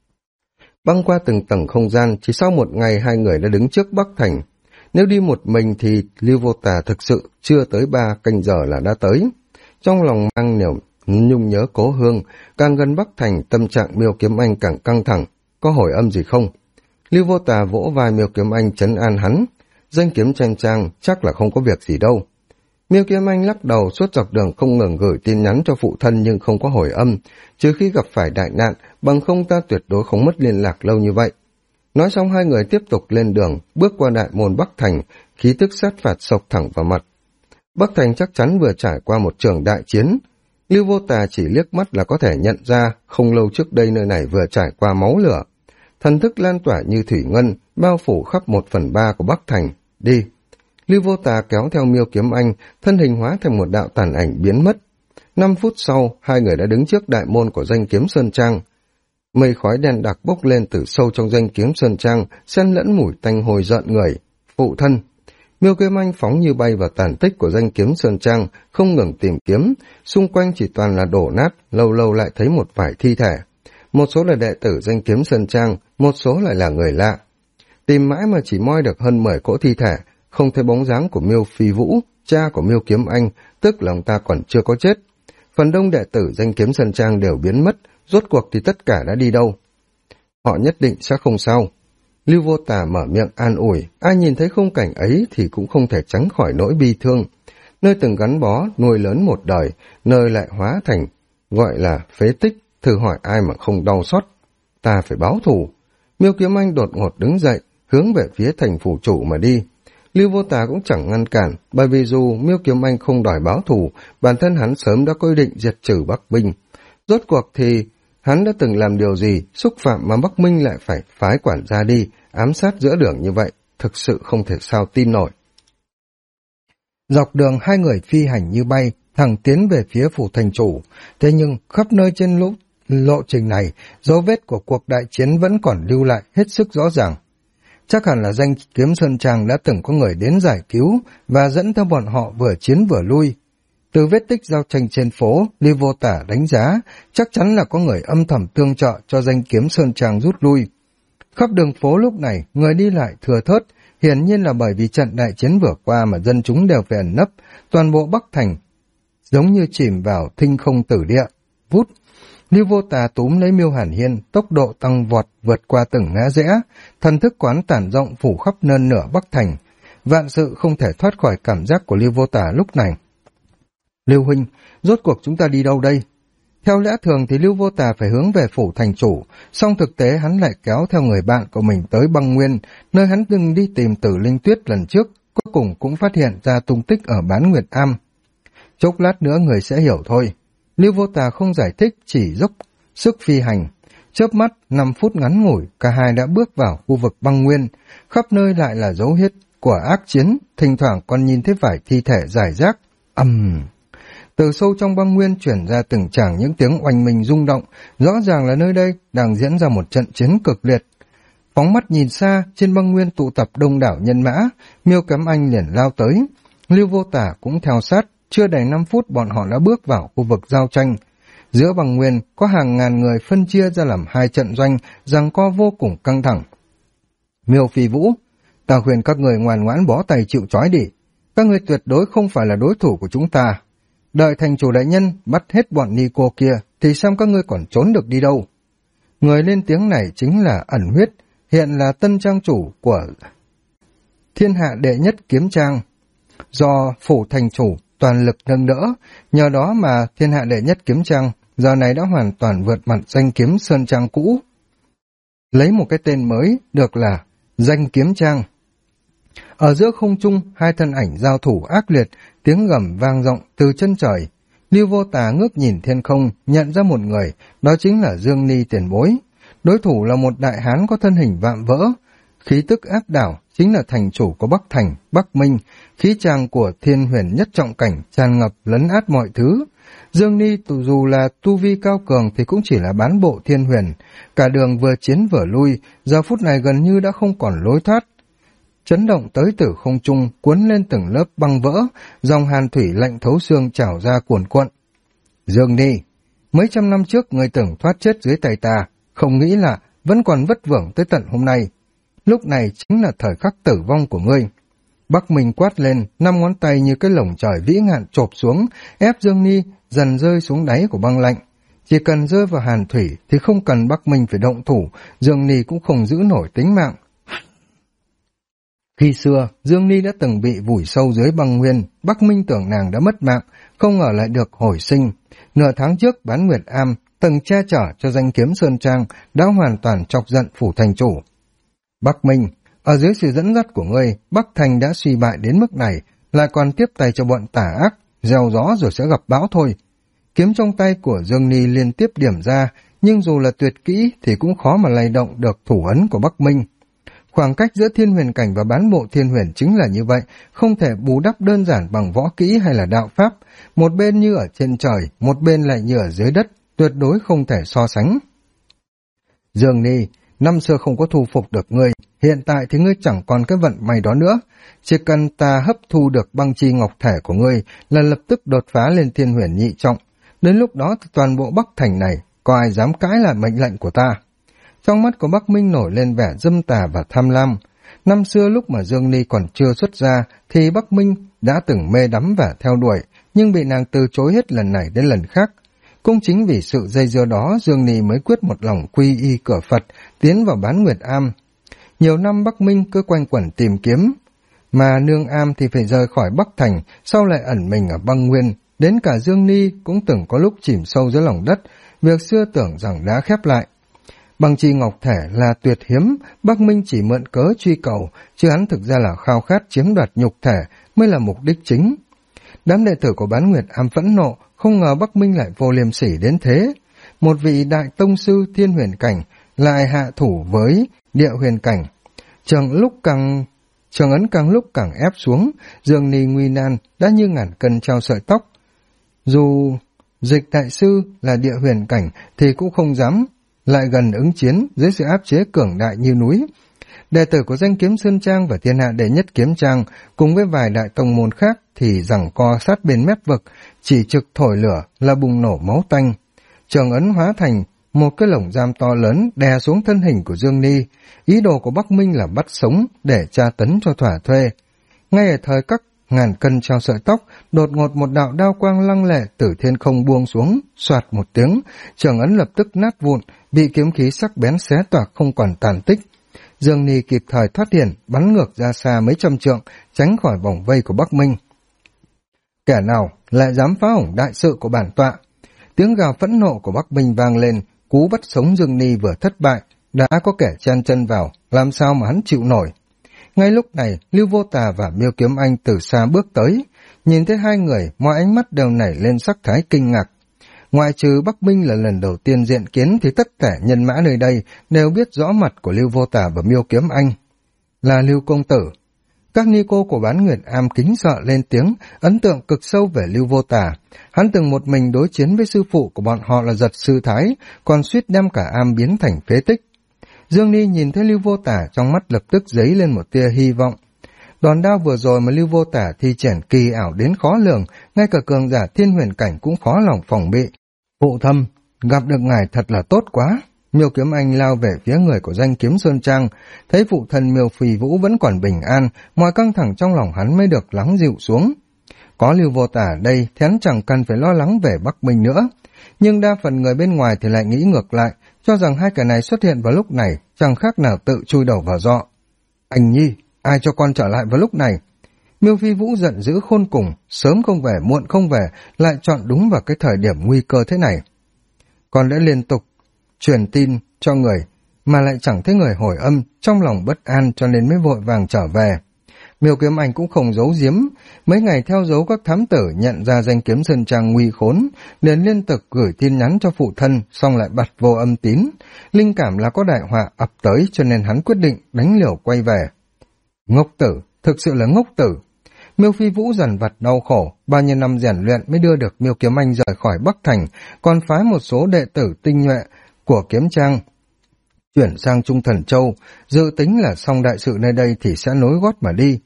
Băng qua từng tầng không gian, chỉ sau một ngày hai người đã đứng trước Bắc Thành. Nếu đi một mình thì Lưu Vô Tà thực sự chưa tới 3 canh giờ là đã tới. Trong lòng mang niềm nhung nhớ cố hương, càng gần Bắc Thành tâm trạng Miêu Kiếm Anh càng căng thẳng. Có hồi âm gì không? Lưu Vô Tà vỗ vai Miêu Kiếm Anh trấn an hắn. Danh Kiếm Tranh Trang chắc là không có việc gì đâu. Miêu Kiếm Anh lắc đầu, suốt dọc đường không ngừng gửi tin nhắn cho phụ thân nhưng không có hồi âm, trừ khi gặp phải đại nạn, bằng không ta tuyệt đối không mất liên lạc lâu như vậy. Nói xong hai người tiếp tục lên đường, bước qua đại môn Bắc Thành, khí tức sát phạt sộc thẳng vào mặt. Bắc Thành chắc chắn vừa trải qua một trường đại chiến. Lưu Vô Tà chỉ liếc mắt là có thể nhận ra không lâu trước đây nơi này vừa trải qua máu lửa. Thần thức lan tỏa như thủy ngân, bao phủ khắp 1/3 của Bắc Thành. Đi! Lưu Vô Tà kéo theo Miêu Kiếm Anh, thân hình hóa thành một đạo tàn ảnh biến mất. 5 phút sau, hai người đã đứng trước đại môn của Danh Kiếm Sơn Trang. Mây khói đen đặc bốc lên từ sâu trong Danh Kiếm Sơn Trang, xen lẫn mùi tanh hôi rợn người. Phụ thân! Miêu Kiếm Anh phóng như bay vào tàn tích của danh kiếm Sơn Trang, không ngừng tìm kiếm, xung quanh chỉ toàn là đổ nát, lâu lâu lại thấy một vài thi thể. Một số là đệ tử danh kiếm Sơn Trang, một số lại là người lạ. Tìm mãi mà chỉ moi được hơn 10 cỗ thi thể, không thấy bóng dáng của Miêu Phi Vũ, cha của Miêu Kiếm Anh, tức là ông ta còn chưa có chết. Phần đông đệ tử danh kiếm Sơn Trang đều biến mất, rốt cuộc thì tất cả đã đi đâu? Họ nhất định sẽ không sao. Lưu Vô Tà mở miệng an ủi, ai nhìn thấy khung cảnh ấy thì cũng không thể tránh khỏi nỗi bi thương. Nơi từng gắn bó, nuôi lớn một đời, nơi lại hóa thành, gọi là phế tích, thử hỏi ai mà không đau xót. Ta phải báo thù. Miêu Kiếm Anh đột ngột đứng dậy, hướng về phía thành phủ chủ mà đi. Lưu Vô Tà cũng chẳng ngăn cản, bởi vì dù Miêu Kiếm Anh không đòi báo thù, bản thân hắn sớm đã có ý định diệt trừ Bắc Minh. Rốt cuộc thì hắn đã từng làm điều gì, xúc phạm mà Bắc Minh lại phải phái quản gia đi, ám sát giữa đường như vậy, thực sự không thể sao tin nổi. Dọc đường hai người phi hành như bay, thẳng tiến về phía phủ thành chủ, thế nhưng khắp nơi trên lộ trình này, dấu vết của cuộc đại chiến vẫn còn lưu lại hết sức rõ ràng. Chắc hẳn là danh kiếm Sơn Trang đã từng có người đến giải cứu và dẫn theo bọn họ vừa chiến vừa lui. Từ vết tích giao tranh trên phố, Lưu Vô Tả đánh giá, chắc chắn là có người âm thầm tương trợ cho danh kiếm Sơn Trang rút lui. Khắp đường phố lúc này, người đi lại thừa thớt, hiển nhiên là bởi vì trận đại chiến vừa qua mà dân chúng đều phải ẩn nấp, toàn bộ Bắc Thành, giống như chìm vào thinh không tử địa. Vút! Lưu Vô Tà túm lấy Miêu Hàn Hiên, tốc độ tăng vọt vượt qua từng ngã rẽ, thần thức quán tản rộng phủ khắp nơn nửa Bắc Thành. Vạn sự không thể thoát khỏi cảm giác của Lưu Vô Tà lúc này. Lưu huynh, rốt cuộc chúng ta đi đâu đây? Theo lẽ thường thì Lưu Vô Tà phải hướng về phủ thành chủ, song thực tế hắn lại kéo theo người bạn của mình tới băng nguyên, nơi hắn từng đi tìm Tử Linh Tuyết lần trước, cuối cùng cũng phát hiện ra tung tích ở Bán Nguyệt Am. Chốc lát nữa người sẽ hiểu thôi. Lưu Vô Tà không giải thích, chỉ dốc sức phi hành. Chớp mắt, 5 phút ngắn ngủi, cả hai đã bước vào khu vực băng nguyên, khắp nơi lại là dấu vết của ác chiến, thỉnh thoảng còn nhìn thấy vài thi thể rải rác. Từ sâu trong băng nguyên chuyển ra từng tràng những tiếng oanh minh rung động, rõ ràng là nơi đây đang diễn ra một trận chiến cực liệt. Phóng mắt nhìn xa, trên băng nguyên tụ tập đông đảo nhân mã, Miêu Kiếm Anh liền lao tới. Lưu Vô Tả cũng theo sát, chưa đầy 5 phút bọn họ đã bước vào khu vực giao tranh. Giữa băng nguyên có hàng ngàn người phân chia ra làm 2 trận doanh, giằng co vô cùng căng thẳng. Miêu Phi Vũ, ta khuyên các người ngoan ngoãn bó tay chịu trói đi. Các người tuyệt đối không phải là đối thủ của chúng ta. Đợi thành chủ đại nhân bắt hết bọn ni cô kia, thì xem các ngươi còn trốn được đi đâu. Người lên tiếng này chính là Ẩn Huyết, hiện là tân trang chủ của Thiên Hạ Đệ Nhất Kiếm Trang. Do phủ thành chủ toàn lực nâng đỡ, nhờ đó mà Thiên Hạ Đệ Nhất Kiếm Trang giờ này đã hoàn toàn vượt mặt danh kiếm Sơn Trang cũ, lấy một cái tên mới được là Danh Kiếm Trang. Ở giữa không trung, 2 thân ảnh giao thủ ác liệt, tiếng gầm vang rộng từ chân trời. Lưu Vô Tà ngước nhìn thiên không, nhận ra một người, đó chính là Dương Ni tiền bối. Đối thủ là một đại hán có thân hình vạm vỡ, khí tức áp đảo, chính là thành chủ của Bắc Thành, Bắc Minh, khí tràng của Thiên Huyền Nhất Trọng Cảnh tràn ngập lấn át mọi thứ. Dương Ni dù là tu vi cao cường thì cũng chỉ là bán bộ Thiên Huyền, cả đường vừa chiến vừa lui, giờ phút này gần như đã không còn lối thoát. Chấn động tới từ không trung, cuốn lên từng lớp băng vỡ, dòng hàn thủy lạnh thấu xương trào ra cuồn cuộn. Dương Ni, mấy trăm năm trước người tưởng thoát chết dưới tay ta, không nghĩ là vẫn còn vất vưởng tới tận hôm nay. Lúc này chính là thời khắc tử vong của ngươi. Bắc Minh quát lên, 5 ngón tay như cái lồng trời vĩ ngạn chộp xuống, ép Dương Ni dần rơi xuống đáy của băng lạnh. Chỉ cần rơi vào hàn thủy thì không cần Bắc Minh phải động thủ, Dương Ni cũng không giữ nổi tính mạng. Khi xưa, Dương Ni đã từng bị vùi sâu dưới băng nguyên, Bắc Minh tưởng nàng đã mất mạng, không ngờ lại được hồi sinh. Nửa tháng trước, Bán Nguyệt Am, từng che chở cho danh kiếm Sơn Trang, đã hoàn toàn chọc giận phủ thành chủ. Bắc Minh, ở dưới sự dẫn dắt của ngươi, Bắc Thành đã suy bại đến mức này, lại còn tiếp tay cho bọn tà ác, gieo gió rồi sẽ gặp bão thôi. Kiếm trong tay của Dương Ni liên tiếp điểm ra, nhưng dù là tuyệt kỹ thì cũng khó mà lay động được thủ ấn của Bắc Minh. Khoảng cách giữa Thiên Huyền Cảnh và bán bộ Thiên Huyền chính là như vậy, không thể bù đắp đơn giản bằng võ kỹ hay là đạo pháp, một bên như ở trên trời, một bên lại như ở dưới đất, tuyệt đối không thể so sánh. Dương Ni, năm xưa không có thu phục được ngươi, hiện tại thì ngươi chẳng còn cái vận may đó nữa. Chỉ cần ta hấp thu được băng chi ngọc thể của ngươi là lập tức đột phá lên thiên huyền nhị trọng. Đến lúc đó thì toàn bộ Bắc Thành này có ai dám cãi lại mệnh lệnh của ta. Trong mắt của Bắc Minh nổi lên vẻ dâm tà và tham lam. Năm xưa lúc mà Dương Ni còn chưa xuất ra thì Bắc Minh đã từng mê đắm và theo đuổi, nhưng bị nàng từ chối hết lần này đến lần khác. Cũng chính vì sự dây dưa đó, Dương Ni mới quyết một lòng quy y cửa Phật, tiến vào Bán Nguyệt Am. Nhiều năm Bắc Minh cứ quanh quẩn tìm kiếm, mà Nương Am thì phải rời khỏi Bắc Thành, sau lại ẩn mình ở băng nguyên. Đến cả Dương Ni cũng từng có lúc chìm sâu dưới lòng đất, việc xưa tưởng rằng đã khép lại. Băng chi ngọc thể là tuyệt hiếm, Bắc Minh chỉ mượn cớ truy cầu, chứ hắn thực ra là khao khát chiếm đoạt nhục thể mới là mục đích chính. Đám đệ tử của Bán Nguyệt Am phẫn nộ, không ngờ Bắc Minh lại vô liêm sỉ đến thế. Một vị đại tông sư thiên huyền cảnh lại hạ thủ với địa huyền cảnh. Trường ấn càng lúc càng ép xuống, Dương Ni nguy nan đã như ngàn cân treo sợi tóc. Dù Dịch đại sư là địa huyền cảnh thì cũng không dám lại gần ứng chiến dưới sự áp chế cường đại như núi. Đệ tử của Danh Kiếm Sơn Trang và Thiên Hạ Đệ Nhất Kiếm Trang cùng với vài đại tông môn khác thì giằng co sát bên mép vực, chỉ trực thổi lửa là bùng nổ máu tanh. Trường ấn hóa thành một cái lồng giam to lớn đè xuống thân hình của Dương Ni. Ý đồ của Bắc Minh là bắt sống để tra tấn cho thỏa thuê. Ngay ở thời các ngàn cân treo sợi tóc, đột ngột một đạo đao quang lăng lệ từ thiên không buông xuống, soạt một tiếng, trường ấn lập tức nát vụn, bị kiếm khí sắc bén xé toạc không còn tàn tích. Dương Ni kịp thời thoát hiểm, bắn ngược ra xa mấy trăm trượng, tránh khỏi vòng vây của Bắc Minh. Kẻ nào lại dám phá hỏng đại sự của bản tọa? Tiếng gào phẫn nộ của Bắc Minh vang lên, cú bắt sống Dương Ni vừa thất bại, đã có kẻ chen chân vào, làm sao mà hắn chịu nổi. Ngay lúc này, Lưu Vô Tà và Miêu Kiếm Anh từ xa bước tới, nhìn thấy hai người, mọi ánh mắt đều nảy lên sắc thái kinh ngạc. Ngoại trừ Bắc Minh là lần đầu tiên diện kiến thì tất cả nhân mã nơi đây đều biết rõ mặt của Lưu Vô Tà và Miêu Kiếm Anh. Là Lưu Công Tử. Các ni cô của Bán Nguyệt Am kính sợ lên tiếng, ấn tượng cực sâu về Lưu Vô Tà. Hắn từng một mình đối chiến với sư phụ của bọn họ là Giật Sư Thái, còn suýt đem cả am biến thành phế tích. Dương Ni nhìn thấy Lưu Vô Tà, trong mắt lập tức dấy lên một tia hy vọng. Đòn đao vừa rồi mà Lưu Vô Tà thi triển kỳ ảo đến khó lường, ngay cả cường giả thiên huyền cảnh cũng khó lòng phòng bị. Phụ thâm, gặp được ngài thật là tốt quá. Miêu Kiếm Anh lao về phía người của Danh Kiếm Sơn Trang, thấy phụ thân Miêu Phi Vũ vẫn còn bình an, mọi căng thẳng trong lòng hắn mới được lắng dịu xuống. Có Lưu Vô Tà ở đây thì hắn chẳng cần phải lo lắng về Bắc Minh nữa. Nhưng đa phần người bên ngoài thì lại nghĩ ngược lại, cho rằng hai kẻ này xuất hiện vào lúc này chẳng khác nào tự chui đầu vào giọ. Anh Nhi, ai cho con trở lại vào lúc này? Miêu Phi Vũ giận dữ khôn cùng, sớm không về, muộn không về, lại chọn đúng vào cái thời điểm nguy cơ thế này. Con đã liên tục truyền tin cho người, mà lại chẳng thấy người hồi âm, trong lòng bất an cho nên mới vội vàng trở về. Miêu Kiếm Anh cũng không giấu giếm, mấy ngày theo dấu các thám tử nhận ra Danh Kiếm Sơn Trang nguy khốn, liền liên tục gửi tin nhắn cho phụ thân, xong lại bật vô âm tín. Linh cảm là có đại họa ập tới cho nên hắn quyết định đánh liều quay về. Ngốc tử, thực sự là ngốc tử. Miêu Phi Vũ dằn vặt đau khổ, bao nhiêu năm rèn luyện mới đưa được Miêu Kiếm Anh rời khỏi Bắc Thành, còn phái một số đệ tử tinh nhuệ của Kiếm Trang chuyển sang Trung Thần Châu, dự tính là xong đại sự nơi đây thì sẽ nối gót mà đi.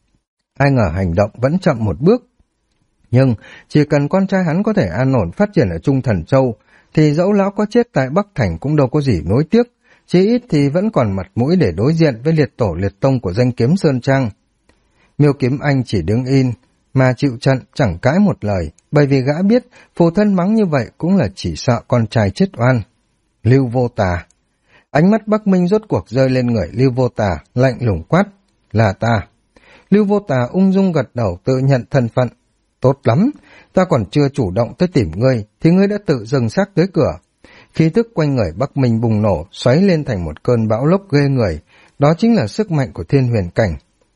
Ai ngờ hành động vẫn chậm một bước. Nhưng chỉ cần con trai hắn có thể an ổn phát triển ở Trung Thần Châu, thì dẫu lão có chết tại Bắc Thành cũng đâu có gì nối tiếc, chí ít thì vẫn còn mặt mũi để đối diện với liệt tổ liệt tông của Danh Kiếm Sơn Trang. Miêu Kiếm Anh chỉ đứng in, mà chịu trận chẳng cãi một lời, bởi vì gã biết phụ thân mắng như vậy cũng là chỉ sợ con trai chết oan. Lưu Vô Tà. Ánh mắt Bắc Minh rốt cuộc rơi lên người Lưu Vô Tà, lạnh lùng quát. Là ta. Lưu Vô Tà ung dung gật đầu tự nhận thân phận. Tốt lắm, ta còn chưa chủ động tới tìm ngươi, thì ngươi đã tự dừng xác tới cửa. Khí tức quanh người Bắc Minh bùng nổ, xoáy lên thành một cơn bão lốc ghê người. Đó chính là sức mạnh của thiên huyền cảnh.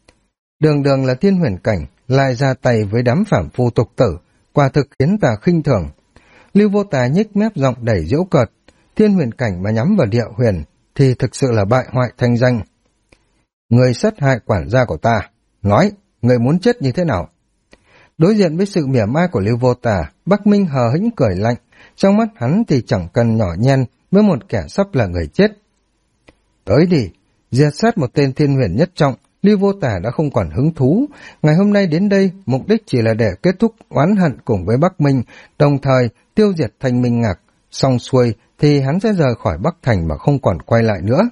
Đường đường là thiên huyền cảnh, lại ra tay với đám phàm phu tục tử, quả thực khiến ta khinh thường. Lưu Vô Tà nhếch mép giọng đầy giễu cợt. Thiên huyền cảnh mà nhắm vào địa huyền thì thực sự là bại hoại thanh danh. Người sát hại quản gia của ta, nói, người muốn chết như thế nào? Đối diện với sự mỉa mai của Lưu Vô Tà, Bắc Minh hờ hững cười lạnh, trong mắt hắn thì chẳng cần nhỏ nhen với một kẻ sắp là người chết. Tới đi, Diệt sát một tên thiên huyền nhất trọng, Lưu Vô Tả đã không còn hứng thú. Ngày hôm nay đến đây, mục đích chỉ là để kết thúc oán hận cùng với Bắc Minh, đồng thời tiêu diệt Thanh Minh Ngạc. Xong xuôi thì hắn sẽ rời khỏi Bắc Thành mà không còn quay lại nữa.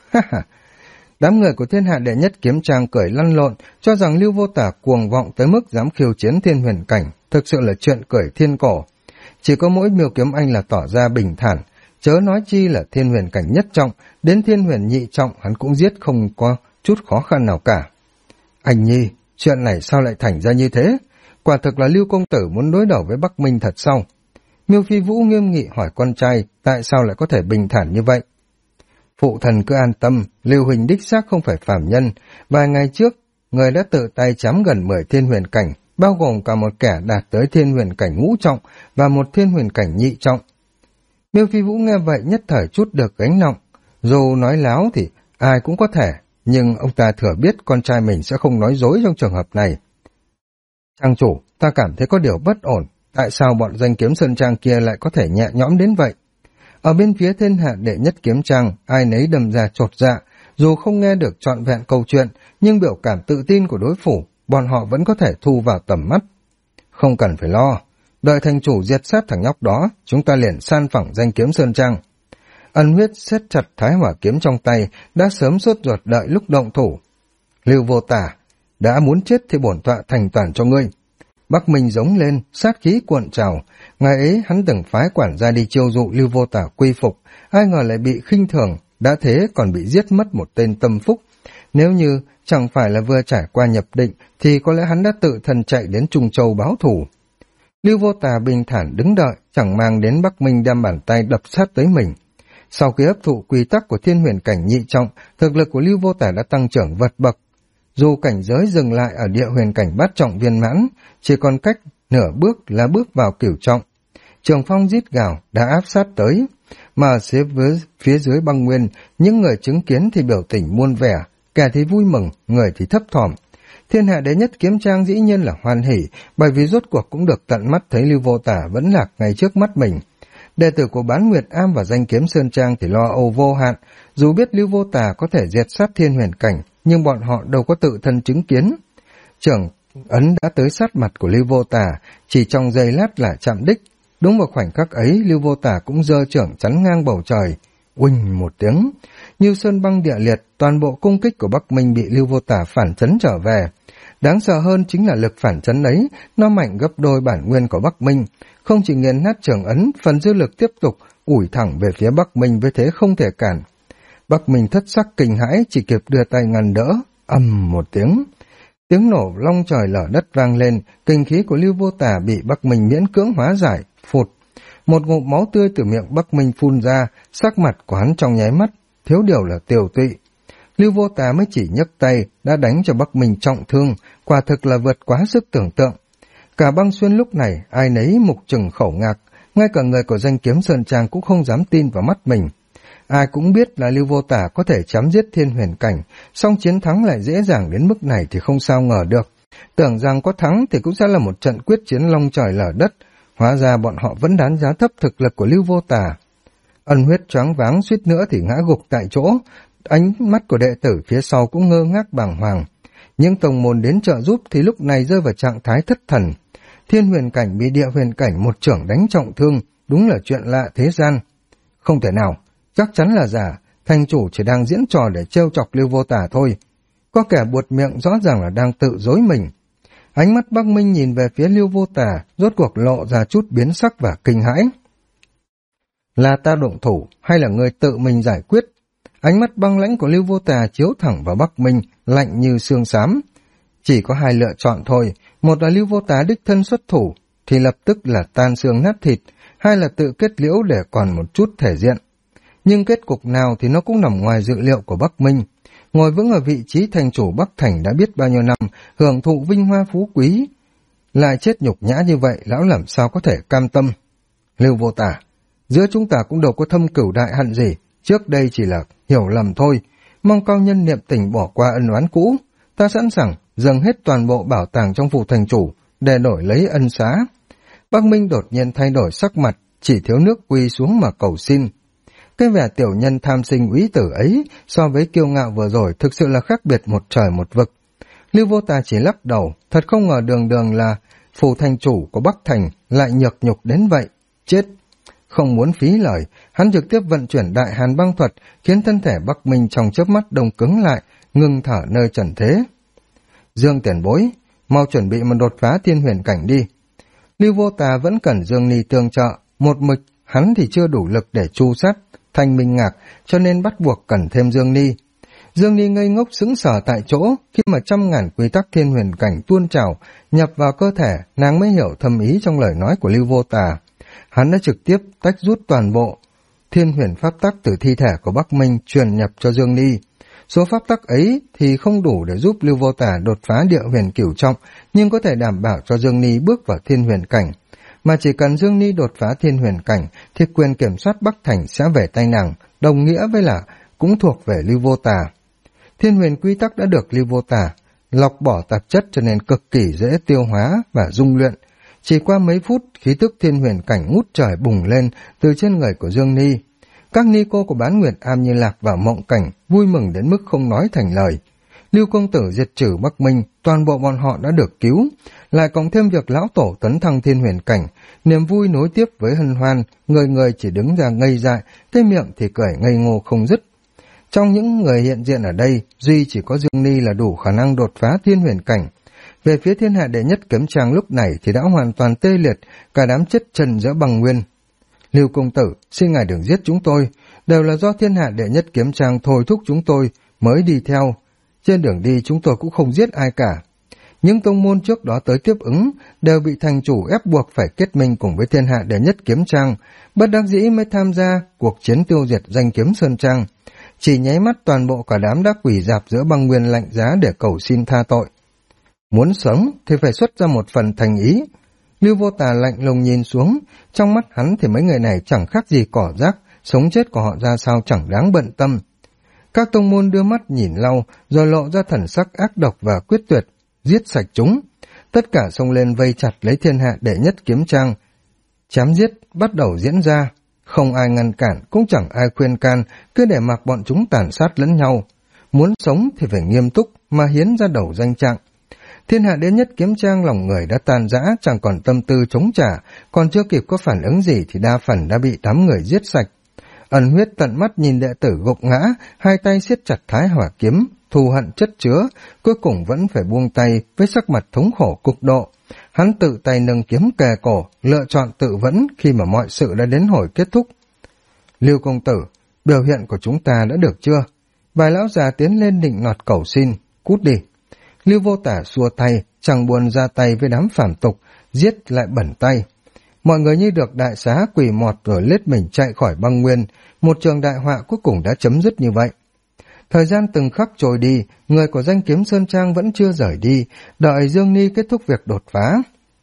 Đám người của Thiên Hạ Đệ Nhất Kiếm Trang cười lăn lộn, cho rằng Lưu Vô Tả cuồng vọng tới mức dám khiêu chiến thiên huyền cảnh, thực sự là chuyện cười thiên cổ. Chỉ có mỗi Miêu Kiếm Anh là tỏ ra bình thản, chớ nói chi là thiên huyền cảnh nhất trọng, đến thiên huyền nhị trọng hắn cũng giết không có chút khó khăn nào cả. Anh Nhi, chuyện này sao lại thành ra như thế? Quả thực là Lưu công tử muốn đối đầu với Bắc Minh thật sao? Miêu Phi Vũ nghiêm nghị hỏi con trai, tại sao lại có thể bình thản như vậy? Phụ thần cứ an tâm, Lưu Huỳnh đích xác không phải phàm nhân. Vài ngày trước, người đã tự tay chém gần 10 thiên huyền cảnh, bao gồm cả một kẻ đạt tới thiên huyền cảnh ngũ trọng và một thiên huyền cảnh nhị trọng. Miêu Phi Vũ nghe vậy nhất thời chút được gánh nặng. Dù nói láo thì ai cũng có thể, nhưng ông ta thừa biết con trai mình sẽ không nói dối trong trường hợp này. Trang chủ, ta cảm thấy có điều bất ổn, tại sao bọn danh kiếm sơn trang kia lại có thể nhẹ nhõm đến vậy? Ở bên phía Thiên Hạ Đệ Nhất Kiếm Trang, ai nấy đâm ra chột dạ, dù không nghe được trọn vẹn câu chuyện, nhưng biểu cảm tự tin của đối thủ, bọn họ vẫn có thể thu vào tầm mắt. Không cần phải lo, đợi thành chủ diệt sát thằng nhóc đó, chúng ta liền san phẳng danh kiếm sơn trang. Ân Huyết siết chặt thái hỏa kiếm trong tay, đã sớm sốt ruột đợi lúc động thủ. Lưu Vô Tả, đã muốn chết thì bổn tọa thành toàn cho ngươi. Bắc Minh giống lên, sát khí cuộn trào. Ngày ấy hắn từng phái quản gia đi chiêu dụ Lưu Vô Tả quy phục, ai ngờ lại bị khinh thường, đã thế còn bị giết mất một tên tâm phúc. Nếu như chẳng phải là vừa trải qua nhập định, thì có lẽ hắn đã tự thân chạy đến Trung Châu báo thù. Lưu Vô Tả bình thản đứng đợi, chẳng mang đến Bắc Minh đem bàn tay đập sát tới mình. Sau khi hấp thụ quy tắc của thiên huyền cảnh nhị trọng, thực lực của Lưu Vô Tả đã tăng trưởng vượt bậc. Dù cảnh giới dừng lại ở địa huyền cảnh bát trọng viên mãn, chỉ còn cách nửa bước là bước vào cửu trọng. Trường phong rít gào đã áp sát tới, mà phía dưới băng nguyên, những người chứng kiến thì biểu tình muôn vẻ, kẻ thì vui mừng, người thì thấp thỏm. Thiên Hạ Đệ Nhất Kiếm Trang dĩ nhiên là hoan hỉ, bởi vì rốt cuộc cũng được tận mắt thấy Lưu Vô Tả vẫn lạc ngay trước mắt mình. Đệ tử của Bán Nguyệt Am và Danh Kiếm Sơn Trang thì lo âu vô hạn, dù biết Lưu Vô Tả có thể diệt sát thiên huyền cảnh, nhưng bọn họ đâu có tự thân chứng kiến. Trưởng ấn đã tới sát mặt của Lưu Vô Tả, chỉ trong giây lát là chạm đích. Đúng vào khoảnh khắc ấy, Lưu Vô Tả cũng giơ trưởng chắn ngang bầu trời. Uỳnh một tiếng, như sơn băng địa liệt, toàn bộ công kích của Bắc Minh bị Lưu Vô Tả phản chấn trở về. Đáng sợ hơn chính là lực phản chấn ấy, nó mạnh gấp đôi bản nguyên của Bắc Minh. Không chỉ nghiền nát trường ấn, phần dư lực tiếp tục ủi thẳng về phía Bắc Minh với thế không thể cản. Bắc Minh thất sắc kinh hãi, chỉ kịp đưa tay ngăn đỡ. Ầm một tiếng, tiếng nổ long trời lở đất vang lên, kinh khí của Lưu Vô Tả bị Bắc Minh miễn cưỡng hóa giải, phụt. Một ngụm máu tươi từ miệng Bắc Minh phun ra, sắc mặt của hắn trong nháy mắt, thiếu điều là tiều tụy. Lưu Vô Tả mới chỉ nhấc tay, đã đánh cho Bắc Minh trọng thương, quả thực là vượt quá sức tưởng tượng. Cả băng xuyên lúc này, ai nấy mục trừng khẩu ngạc, ngay cả người của Danh Kiếm Sơn Trang cũng không dám tin vào mắt mình. Ai cũng biết là Lưu Vô Tả có thể chém giết thiên huyền cảnh, song chiến thắng lại dễ dàng đến mức này thì không sao ngờ được. Tưởng rằng có thắng thì cũng sẽ là một trận quyết chiến long trời lở đất, hóa ra bọn họ vẫn đánh giá thấp thực lực của Lưu Vô Tả. Ân Huyết choáng váng suýt nữa thì ngã gục tại chỗ, ánh mắt của đệ tử phía sau cũng ngơ ngác bàng hoàng. Những tông môn đến trợ giúp thì lúc này rơi vào trạng thái thất thần. Thiên huyền cảnh bị địa huyền cảnh một chưởng đánh trọng thương, đúng là chuyện lạ thế gian. Không thể nào, chắc chắn là giả, thành chủ chỉ đang diễn trò để trêu chọc Lưu Vô Tả thôi. Có kẻ buột miệng rõ ràng là đang tự dối mình. Ánh mắt Bắc Minh nhìn về phía Lưu Vô Tả, rốt cuộc lộ ra chút biến sắc và kinh hãi. Là ta động thủ hay là người tự mình giải quyết? Ánh mắt băng lãnh của Lưu Vô Tả chiếu thẳng vào Bắc Minh, lạnh như xương xám. Chỉ có hai lựa chọn thôi, một là Lưu Vô Tả đích thân xuất thủ, thì lập tức là tan xương nát thịt, hai là tự kết liễu để còn một chút thể diện. Nhưng kết cục nào thì nó cũng nằm ngoài dự liệu của Bắc Minh. Ngồi vững ở vị trí thành chủ Bắc Thành đã biết bao nhiêu năm, hưởng thụ vinh hoa phú quý. Lại chết nhục nhã như vậy, lão làm sao có thể cam tâm? Lưu Vô Tả, giữa chúng ta cũng đâu có thâm cửu đại hận gì, trước đây chỉ là hiểu lầm thôi. Mong cao nhân niệm tình bỏ qua ân oán cũ, ta sẵn sàng dâng hết toàn bộ bảo tàng trong phủ thành chủ để đổi lấy ân xá. Bắc Minh đột nhiên thay đổi sắc mặt, chỉ thiếu nước quỳ xuống mà cầu xin. Cái vẻ tiểu nhân tham sinh úy tử ấy so với kiêu ngạo vừa rồi thực sự là khác biệt một trời một vực. Lưu Vô Tà chỉ lắc đầu, thật không ngờ đường đường là phủ thành chủ của Bắc Thành lại nhược nhục đến vậy. Chết! Không muốn phí lời, hắn trực tiếp vận chuyển đại hàn băng thuật, khiến thân thể Bắc Minh trong chớp mắt đông cứng lại, ngừng thở nơi trần thế. Dương tiền bối, mau chuẩn bị mà đột phá thiên huyền cảnh đi. Lưu Vô Tà vẫn cần Dương Ni tương trợ, một mực hắn thì chưa đủ lực để tru sát Thanh Minh Ngạc, cho nên bắt buộc cần thêm Dương Ni. Dương Ni ngây ngốc sững sờ tại chỗ, khi mà 100.000 quy tắc thiên huyền cảnh tuôn trào nhập vào cơ thể, nàng mới hiểu thâm ý trong lời nói của Lưu Vô Tà. Hắn đã trực tiếp tách rút toàn bộ thiên huyền pháp tắc từ thi thể của Bắc Minh truyền nhập cho Dương Ni. Số pháp tắc ấy thì không đủ để giúp Lưu Vô Tà đột phá địa huyền cửu trọng, nhưng có thể đảm bảo cho Dương Ni bước vào thiên huyền cảnh. Mà chỉ cần Dương Ni đột phá thiên huyền cảnh thì quyền kiểm soát Bắc Thành sẽ về tay nàng, đồng nghĩa với là cũng thuộc về Lưu Vô Tà. Thiên huyền quy tắc đã được Lưu Vô Tà lọc bỏ tạp chất cho nên cực kỳ dễ tiêu hóa và dung luyện. Chỉ qua mấy phút, khí tức thiên huyền cảnh ngút trời bùng lên từ trên người của Dương Ni. Các ni cô của Bán Nguyệt Am như lạc vào mộng cảnh, vui mừng đến mức không nói thành lời. Lưu công tử diệt trừ Bắc Minh, toàn bộ bọn họ đã được cứu, lại cộng thêm việc lão tổ tấn thăng thiên huyền cảnh, niềm vui nối tiếp với hân hoan, người người chỉ đứng ra ngây dại, cái miệng thì cười ngây ngô không dứt. Trong những người hiện diện ở đây, duy chỉ có Dương Ni là đủ khả năng đột phá thiên huyền cảnh. Về phía thiên hạ đệ nhất kiếm trang lúc này thì đã hoàn toàn tê liệt, cả đám chết chân giữa băng nguyên. Lưu công tử, xin ngài đừng giết chúng tôi, đều là do thiên hạ đệ nhất kiếm trang thôi thúc chúng tôi mới đi theo. Trên đường đi chúng tôi cũng không giết ai cả. Những tông môn trước đó tới tiếp ứng đều bị thành chủ ép buộc phải kết minh cùng với thiên hạ đệ nhất kiếm trang, bất đắc dĩ mới tham gia cuộc chiến tiêu diệt danh kiếm Sơn Trang. Chỉ nháy mắt toàn bộ cả đám đã quỳ rạp giữa băng nguyên lạnh giá để cầu xin tha tội. Muốn sống thì phải xuất ra một phần thành ý. Lưu Vô Tà lạnh lùng nhìn xuống, trong mắt hắn thì mấy người này chẳng khác gì cỏ rác, sống chết của họ ra sao chẳng đáng bận tâm. Các tông môn đưa mắt nhìn lau, rồi lộ ra thần sắc ác độc và quyết tuyệt, giết sạch chúng. Tất cả xông lên vây chặt lấy thiên hạ đệ nhất kiếm trang. Chém giết bắt đầu diễn ra, không ai ngăn cản, cũng chẳng ai khuyên can, cứ để mặc bọn chúng tàn sát lẫn nhau. Muốn sống thì phải nghiêm túc mà hiến ra đầu danh trạng. Thiên hạ đệ nhất kiếm trang lòng người đã tan rã, chẳng còn tâm tư chống trả, còn chưa kịp có phản ứng gì thì đa phần đã bị đám người giết sạch. Ẩn Huyết tận mắt nhìn đệ tử gục ngã, hai tay siết chặt thái hỏa kiếm, thù hận chất chứa, cuối cùng vẫn phải buông tay với sắc mặt thống khổ cực độ. Hắn tự tay nâng kiếm kề cổ, lựa chọn tự vẫn khi mà mọi sự đã đến hồi kết thúc. Lưu công tử, biểu hiện của chúng ta đã được chưa? Vài lão già tiến lên định nọt cầu xin, cút đi. Lưu Vô Tà xua tay, chẳng buồn ra tay với đám phản tục, giết lại bẩn tay. Mọi người như được đại xá quỳ mọt rồi lết mình chạy khỏi băng nguyên, một trường đại họa cuối cùng đã chấm dứt như vậy. Thời gian từng khắc trôi đi, người của danh kiếm Sơn Trang vẫn chưa rời đi, đợi Dương Ni kết thúc việc đột phá.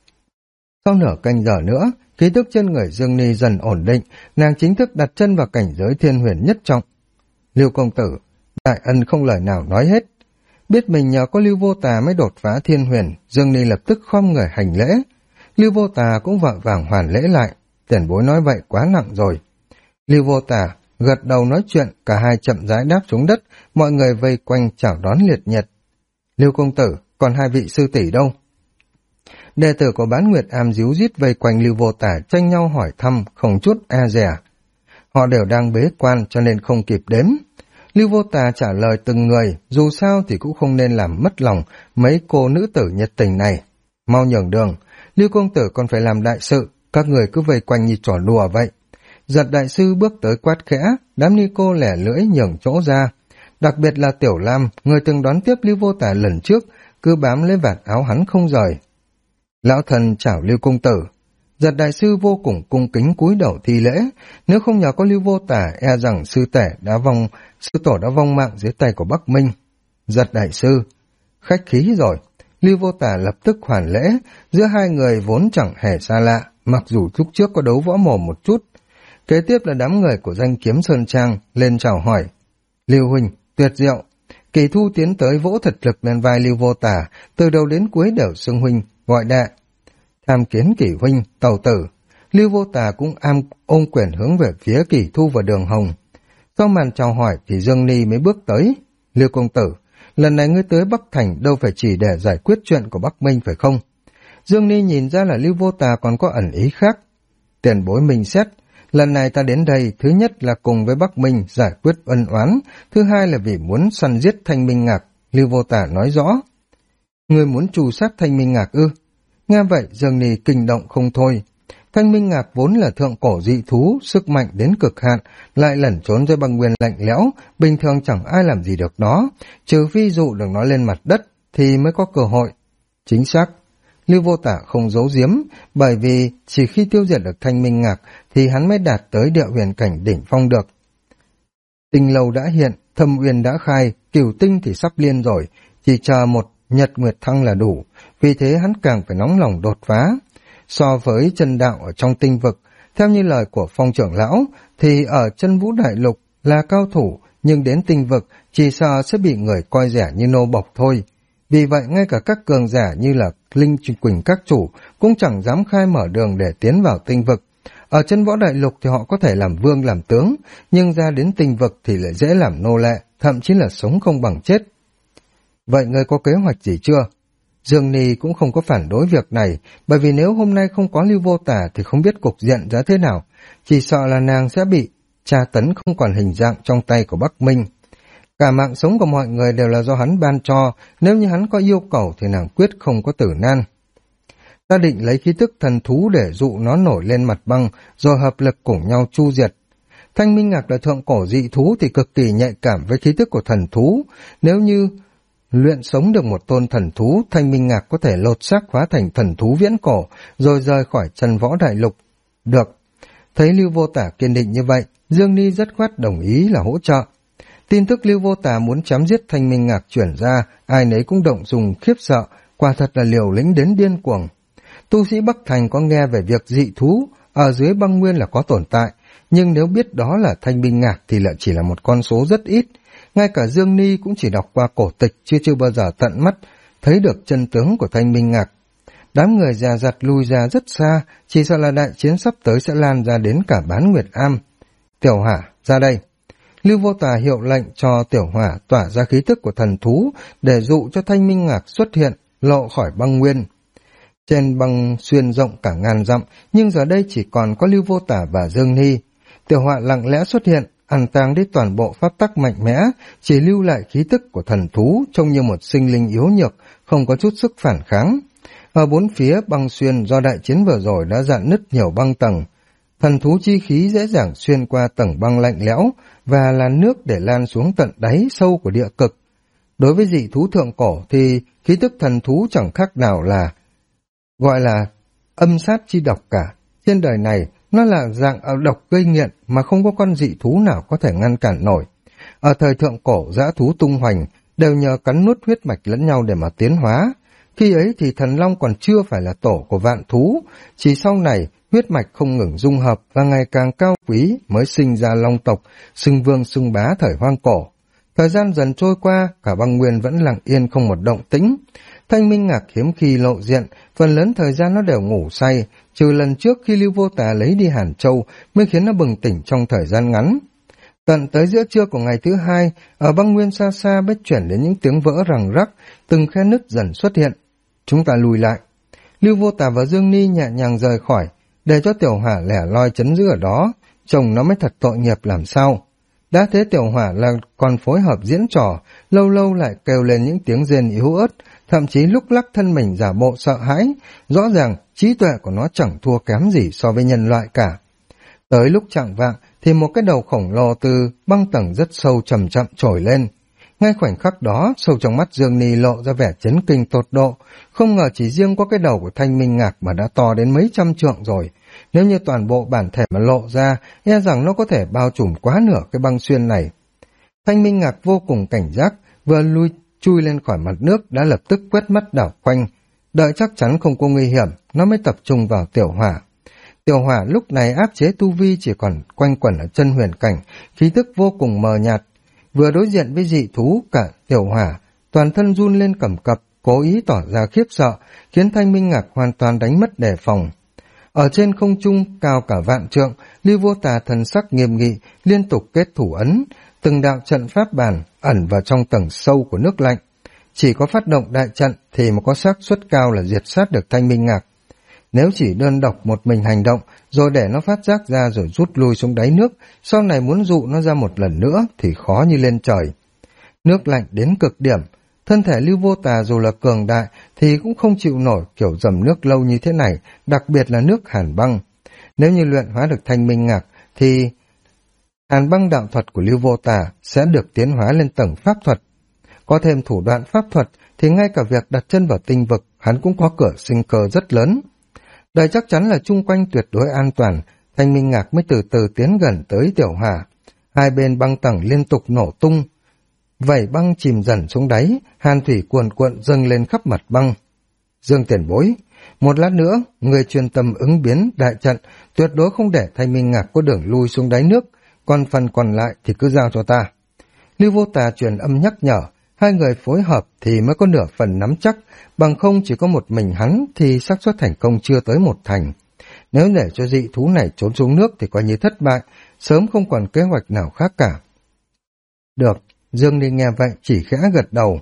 Sau nửa canh giờ nữa, khí tức trên người Dương Ni dần ổn định, nàng chính thức đặt chân vào cảnh giới thiên huyền nhất trọng. Lưu công tử, đại ân không lời nào nói hết. Biết mình nhờ có Lưu Vô Tà mới đột phá thiên huyền, Dương Ni lập tức khom người hành lễ. Lưu Vô Tà cũng vội vàng hoàn lễ lại, tiền bối nói vậy quá nặng rồi. Lưu Vô Tà gật đầu nói chuyện, cả hai chậm rãi đáp xuống đất, mọi người vây quanh chào đón liệt nhật. Lưu công tử, còn hai vị sư tỷ đâu? Đệ tử của Bán Nguyệt Am díu dít vây quanh Lưu Vô Tà tranh nhau hỏi thăm, không chút e dè. Họ đều đang bế quan cho nên không kịp đếm. Lưu Vô Tà trả lời từng người, dù sao thì cũng không nên làm mất lòng mấy cô nữ tử nhiệt tình này. Mau nhường đường, Lưu công tử còn phải làm đại sự, các người cứ vây quanh như trò đùa vậy. Giật đại sư bước tới quát khẽ, đám ni cô lẻ lưỡi nhường chỗ ra. Đặc biệt là Tiểu Lam, người từng đón tiếp Lưu Vô Tà lần trước, cứ bám lấy vạt áo hắn không rời. Lão thần chào Lưu công tử. Giật đại sư vô cùng cung kính cúi đầu thi lễ, nếu không nhờ có Lưu Vô Tà e rằng sư tổ đã vong mạng dưới tay của Bắc Minh. Giật đại sư, khách khí rồi. Lưu Vô Tà lập tức hoàn lễ, giữa hai người vốn chẳng hề xa lạ, mặc dù lúc trước có đấu võ mồm một chút. Kế tiếp là đám người của danh kiếm Sơn Trang lên chào hỏi. Lưu huynh, tuyệt diệu. Kỳ Thu tiến tới vỗ thật lực lên vai Lưu Vô Tà, từ đầu đến cuối đều xưng huynh, gọi đệ. Tham kiến Kỳ huynh, tàu tử. Lưu Vô Tà cũng ôm quyền hướng về phía Kỳ Thu và Đường Hồng. Sau màn chào hỏi thì Dương Ni mới bước tới. Lưu công tử, lần này ngươi tới Bắc Thành đâu phải chỉ để giải quyết chuyện của Bắc Minh phải không? Dương Ni nhìn ra là Lưu Vô Tà còn có ẩn ý khác. Tiền bối minh xét, lần này ta đến đây thứ nhất là cùng với Bắc Minh giải quyết ân oán, thứ hai là vì muốn săn giết Thanh Minh Ngạc. Lưu Vô Tà nói rõ. Ngươi muốn trù sát Thanh Minh Ngạc ư? Nghe vậy Dương Ni kinh động không thôi. Thanh Minh Ngạc vốn là thượng cổ dị thú, sức mạnh đến cực hạn, lại lẩn trốn dưới băng nguyên lạnh lẽo, bình thường chẳng ai làm gì được nó, trừ phi dụ được nó lên mặt đất thì mới có cơ hội. Chính xác, Lưu Vô Tả không giấu giếm, bởi vì chỉ khi tiêu diệt được Thanh Minh Ngạc thì hắn mới đạt tới địa huyền cảnh đỉnh phong được. Tinh lâu đã hiện, thâm uyên đã khai, cửu tinh thì sắp liên rồi, chỉ chờ một nhật nguyệt thăng là đủ, vì thế hắn càng phải nóng lòng đột phá. So với chân đạo ở trong tinh vực, theo như lời của Phong trưởng lão, thì ở chân vũ đại lục là cao thủ, nhưng đến tinh vực chỉ sợ sẽ bị người coi rẻ như nô bộc thôi. Vì vậy ngay cả các cường giả như là Linh Quỳnh các chủ cũng chẳng dám khai mở đường để tiến vào tinh vực. Ở chân võ đại lục thì họ có thể làm vương làm tướng, nhưng ra đến tinh vực thì lại dễ làm nô lệ, thậm chí là sống không bằng chết. Vậy ngươi có kế hoạch gì chưa? Dương Ni cũng không có phản đối việc này, bởi vì nếu hôm nay không có Lưu Vô Tả thì không biết cục diện ra thế nào, chỉ sợ là nàng sẽ bị tra tấn không còn hình dạng trong tay của Bắc Minh. Cả mạng sống của mọi người đều là do hắn ban cho, nếu như hắn có yêu cầu thì nàng quyết không có tử nan. Ta định lấy khí tức thần thú để dụ nó nổi lên mặt băng, rồi hợp lực cùng nhau chu diệt. Thanh Minh Ngạc là thượng cổ dị thú thì cực kỳ nhạy cảm với khí tức của thần thú, nếu như luyện sống được một tôn thần thú, Thanh Minh Ngạc có thể lột xác hóa thành thần thú viễn cổ, rồi rời khỏi chân võ đại lục. Được. Thấy Lưu Vô Tả kiên định như vậy, Dương Ni rất khoát đồng ý là hỗ trợ. Tin tức Lưu Vô Tả muốn chém giết Thanh Minh Ngạc chuyển ra, ai nấy cũng động dùng khiếp sợ, quả thật là liều lĩnh đến điên cuồng. Tu sĩ Bắc Thành có nghe về việc dị thú ở dưới băng nguyên là có tồn tại, nhưng nếu biết đó là Thanh Minh Ngạc thì lại chỉ là một con số rất ít. Ngay cả Dương Ni cũng chỉ đọc qua cổ tịch, chưa bao giờ tận mắt thấy được chân tướng của Thanh Minh Ngạc. Đám người dè dặt lui ra rất xa, chỉ sợ là đại chiến sắp tới sẽ lan ra đến cả Bán Nguyệt Am. Tiểu Hỏa, ra đây. Lưu Vô Tà hiệu lệnh cho Tiểu Hỏa tỏa ra khí tức của thần thú để dụ cho Thanh Minh Ngạc xuất hiện, lộ khỏi băng nguyên. Trên băng xuyên rộng cả ngàn dặm, nhưng giờ đây chỉ còn có Lưu Vô Tả và Dương Ni. Tiểu Hỏa lặng lẽ xuất hiện, ăn tang đi toàn bộ pháp tắc mạnh mẽ, chỉ lưu lại khí tức của thần thú trông như một sinh linh yếu nhược, không có chút sức phản kháng. Ở bốn phía băng xuyên do đại chiến vừa rồi đã rạn nứt nhiều băng tầng. Thần thú chi khí dễ dàng xuyên qua tầng băng lạnh lẽo và là nước để lan xuống tận đáy sâu của địa cực. Đối với dị thú thượng cổ thì khí tức thần thú chẳng khác nào là gọi là âm sát chi độc cả. Trên đời này nó là dạng độc gây nghiện mà không có con dị thú nào có thể ngăn cản nổi. Ở thời thượng cổ, dã thú tung hoành đều nhờ cắn nuốt huyết mạch lẫn nhau để mà tiến hóa. Khi ấy thì thần long còn chưa phải là tổ của vạn thú, chỉ sau này huyết mạch không ngừng dung hợp và ngày càng cao quý mới sinh ra long tộc, xưng vương xưng bá thời hoang cổ. Thời gian dần trôi qua, cả băng nguyên vẫn lặng yên không một động tĩnh. Thanh Minh Ngạc hiếm khi lộ diện, phần lớn thời gian nó đều ngủ say, trừ lần trước khi Lưu Vô Tà lấy đi Hàn Châu mới khiến nó bừng tỉnh trong thời gian ngắn. Tận tới giữa trưa của ngày thứ hai, ở băng nguyên xa xa mới chuyển đến những tiếng vỡ rằng rắc, từng khe nứt dần xuất hiện. Chúng ta lùi lại. Lưu Vô Tà và Dương Ni nhẹ nhàng rời khỏi, để cho Tiểu Hỏa lẻ loi chấn giữ ở đó, chồng nó mới thật tội nghiệp làm sao. Đã thế Tiểu Hỏa là còn phối hợp diễn trò, lâu lâu lại kêu lên những tiếng rên yếu ớt, thậm chí lúc lắc thân mình giả bộ sợ hãi, rõ ràng trí tuệ của nó chẳng thua kém gì so với nhân loại cả. Tới lúc chạng vạng thì một cái đầu khổng lồ từ băng tầng rất sâu chậm chậm trồi lên. Ngay khoảnh khắc đó, sâu trong mắt Dương Ni lộ ra vẻ chấn kinh tột độ, không ngờ chỉ riêng có cái đầu của Thanh Minh Ngạc mà đã to đến mấy trăm trượng rồi. Nếu như toàn bộ bản thể mà lộ ra, e rằng nó có thể bao trùm quá nửa cái băng xuyên này. Thanh Minh Ngạc vô cùng cảnh giác, vừa chui lên khỏi mặt nước đã lập tức quét mắt đảo quanh. Đợi chắc chắn không có nguy hiểm, nó mới tập trung vào Tiểu Hỏa. Tiểu Hỏa lúc này áp chế tu vi chỉ còn quanh quẩn ở chân huyền cảnh, khí tức vô cùng mờ nhạt. Vừa đối diện với dị thú, cả Tiểu Hỏa toàn thân run lên cầm cập, cố ý tỏ ra khiếp sợ, khiến Thanh Minh Ngạc hoàn toàn đánh mất đề phòng. Ở trên không trung cao cả vạn trượng, Lưu Vô Tà thần sắc nghiêm nghị, liên tục kết thủ ấn, từng đạo trận pháp bản ẩn vào trong tầng sâu của nước lạnh. Chỉ có phát động đại trận thì mới có xác suất cao là diệt sát được Thanh Minh Ngạc. Nếu chỉ đơn độc một mình hành động, rồi để nó phát giác ra rồi rút lui xuống đáy nước, sau này muốn dụ nó ra một lần nữa thì khó như lên trời. Nước lạnh đến cực điểm, thân thể Lưu Vô Tà dù là cường đại thì cũng không chịu nổi kiểu dầm nước lâu như thế này, đặc biệt là nước hàn băng. Nếu như luyện hóa được Thanh Minh Ngạc thì hàn băng đạo thuật của Lưu Vô Tà sẽ được tiến hóa lên tầng pháp thuật. Có thêm thủ đoạn pháp thuật thì ngay cả việc đặt chân vào tinh vực hắn cũng có cửa sinh cơ rất lớn. Đợi chắc chắn là chung quanh tuyệt đối an toàn, Thanh Minh Ngạc mới từ từ tiến gần tới Tiểu Hỏa. Hai bên băng tầng liên tục nổ tung, vẩy băng chìm dần xuống đáy, hàn thủy cuồn cuộn dâng lên khắp mặt băng. Dương Tiền Bối, một lát nữa, người chuyên tâm ứng biến đại trận, tuyệt đối không để Thanh Minh Ngạc có đường lui xuống đáy nước, còn phần còn lại thì cứ giao cho ta. Lưu Vô Tà truyền âm nhắc nhở, hai người phối hợp thì mới có nửa phần nắm chắc, bằng không chỉ có một mình hắn thì xác suất thành công chưa tới một thành. Nếu để cho dị thú này trốn xuống nước thì coi như thất bại, sớm không còn kế hoạch nào khác cả. Được, Dương Ni nghe vậy chỉ khẽ gật đầu.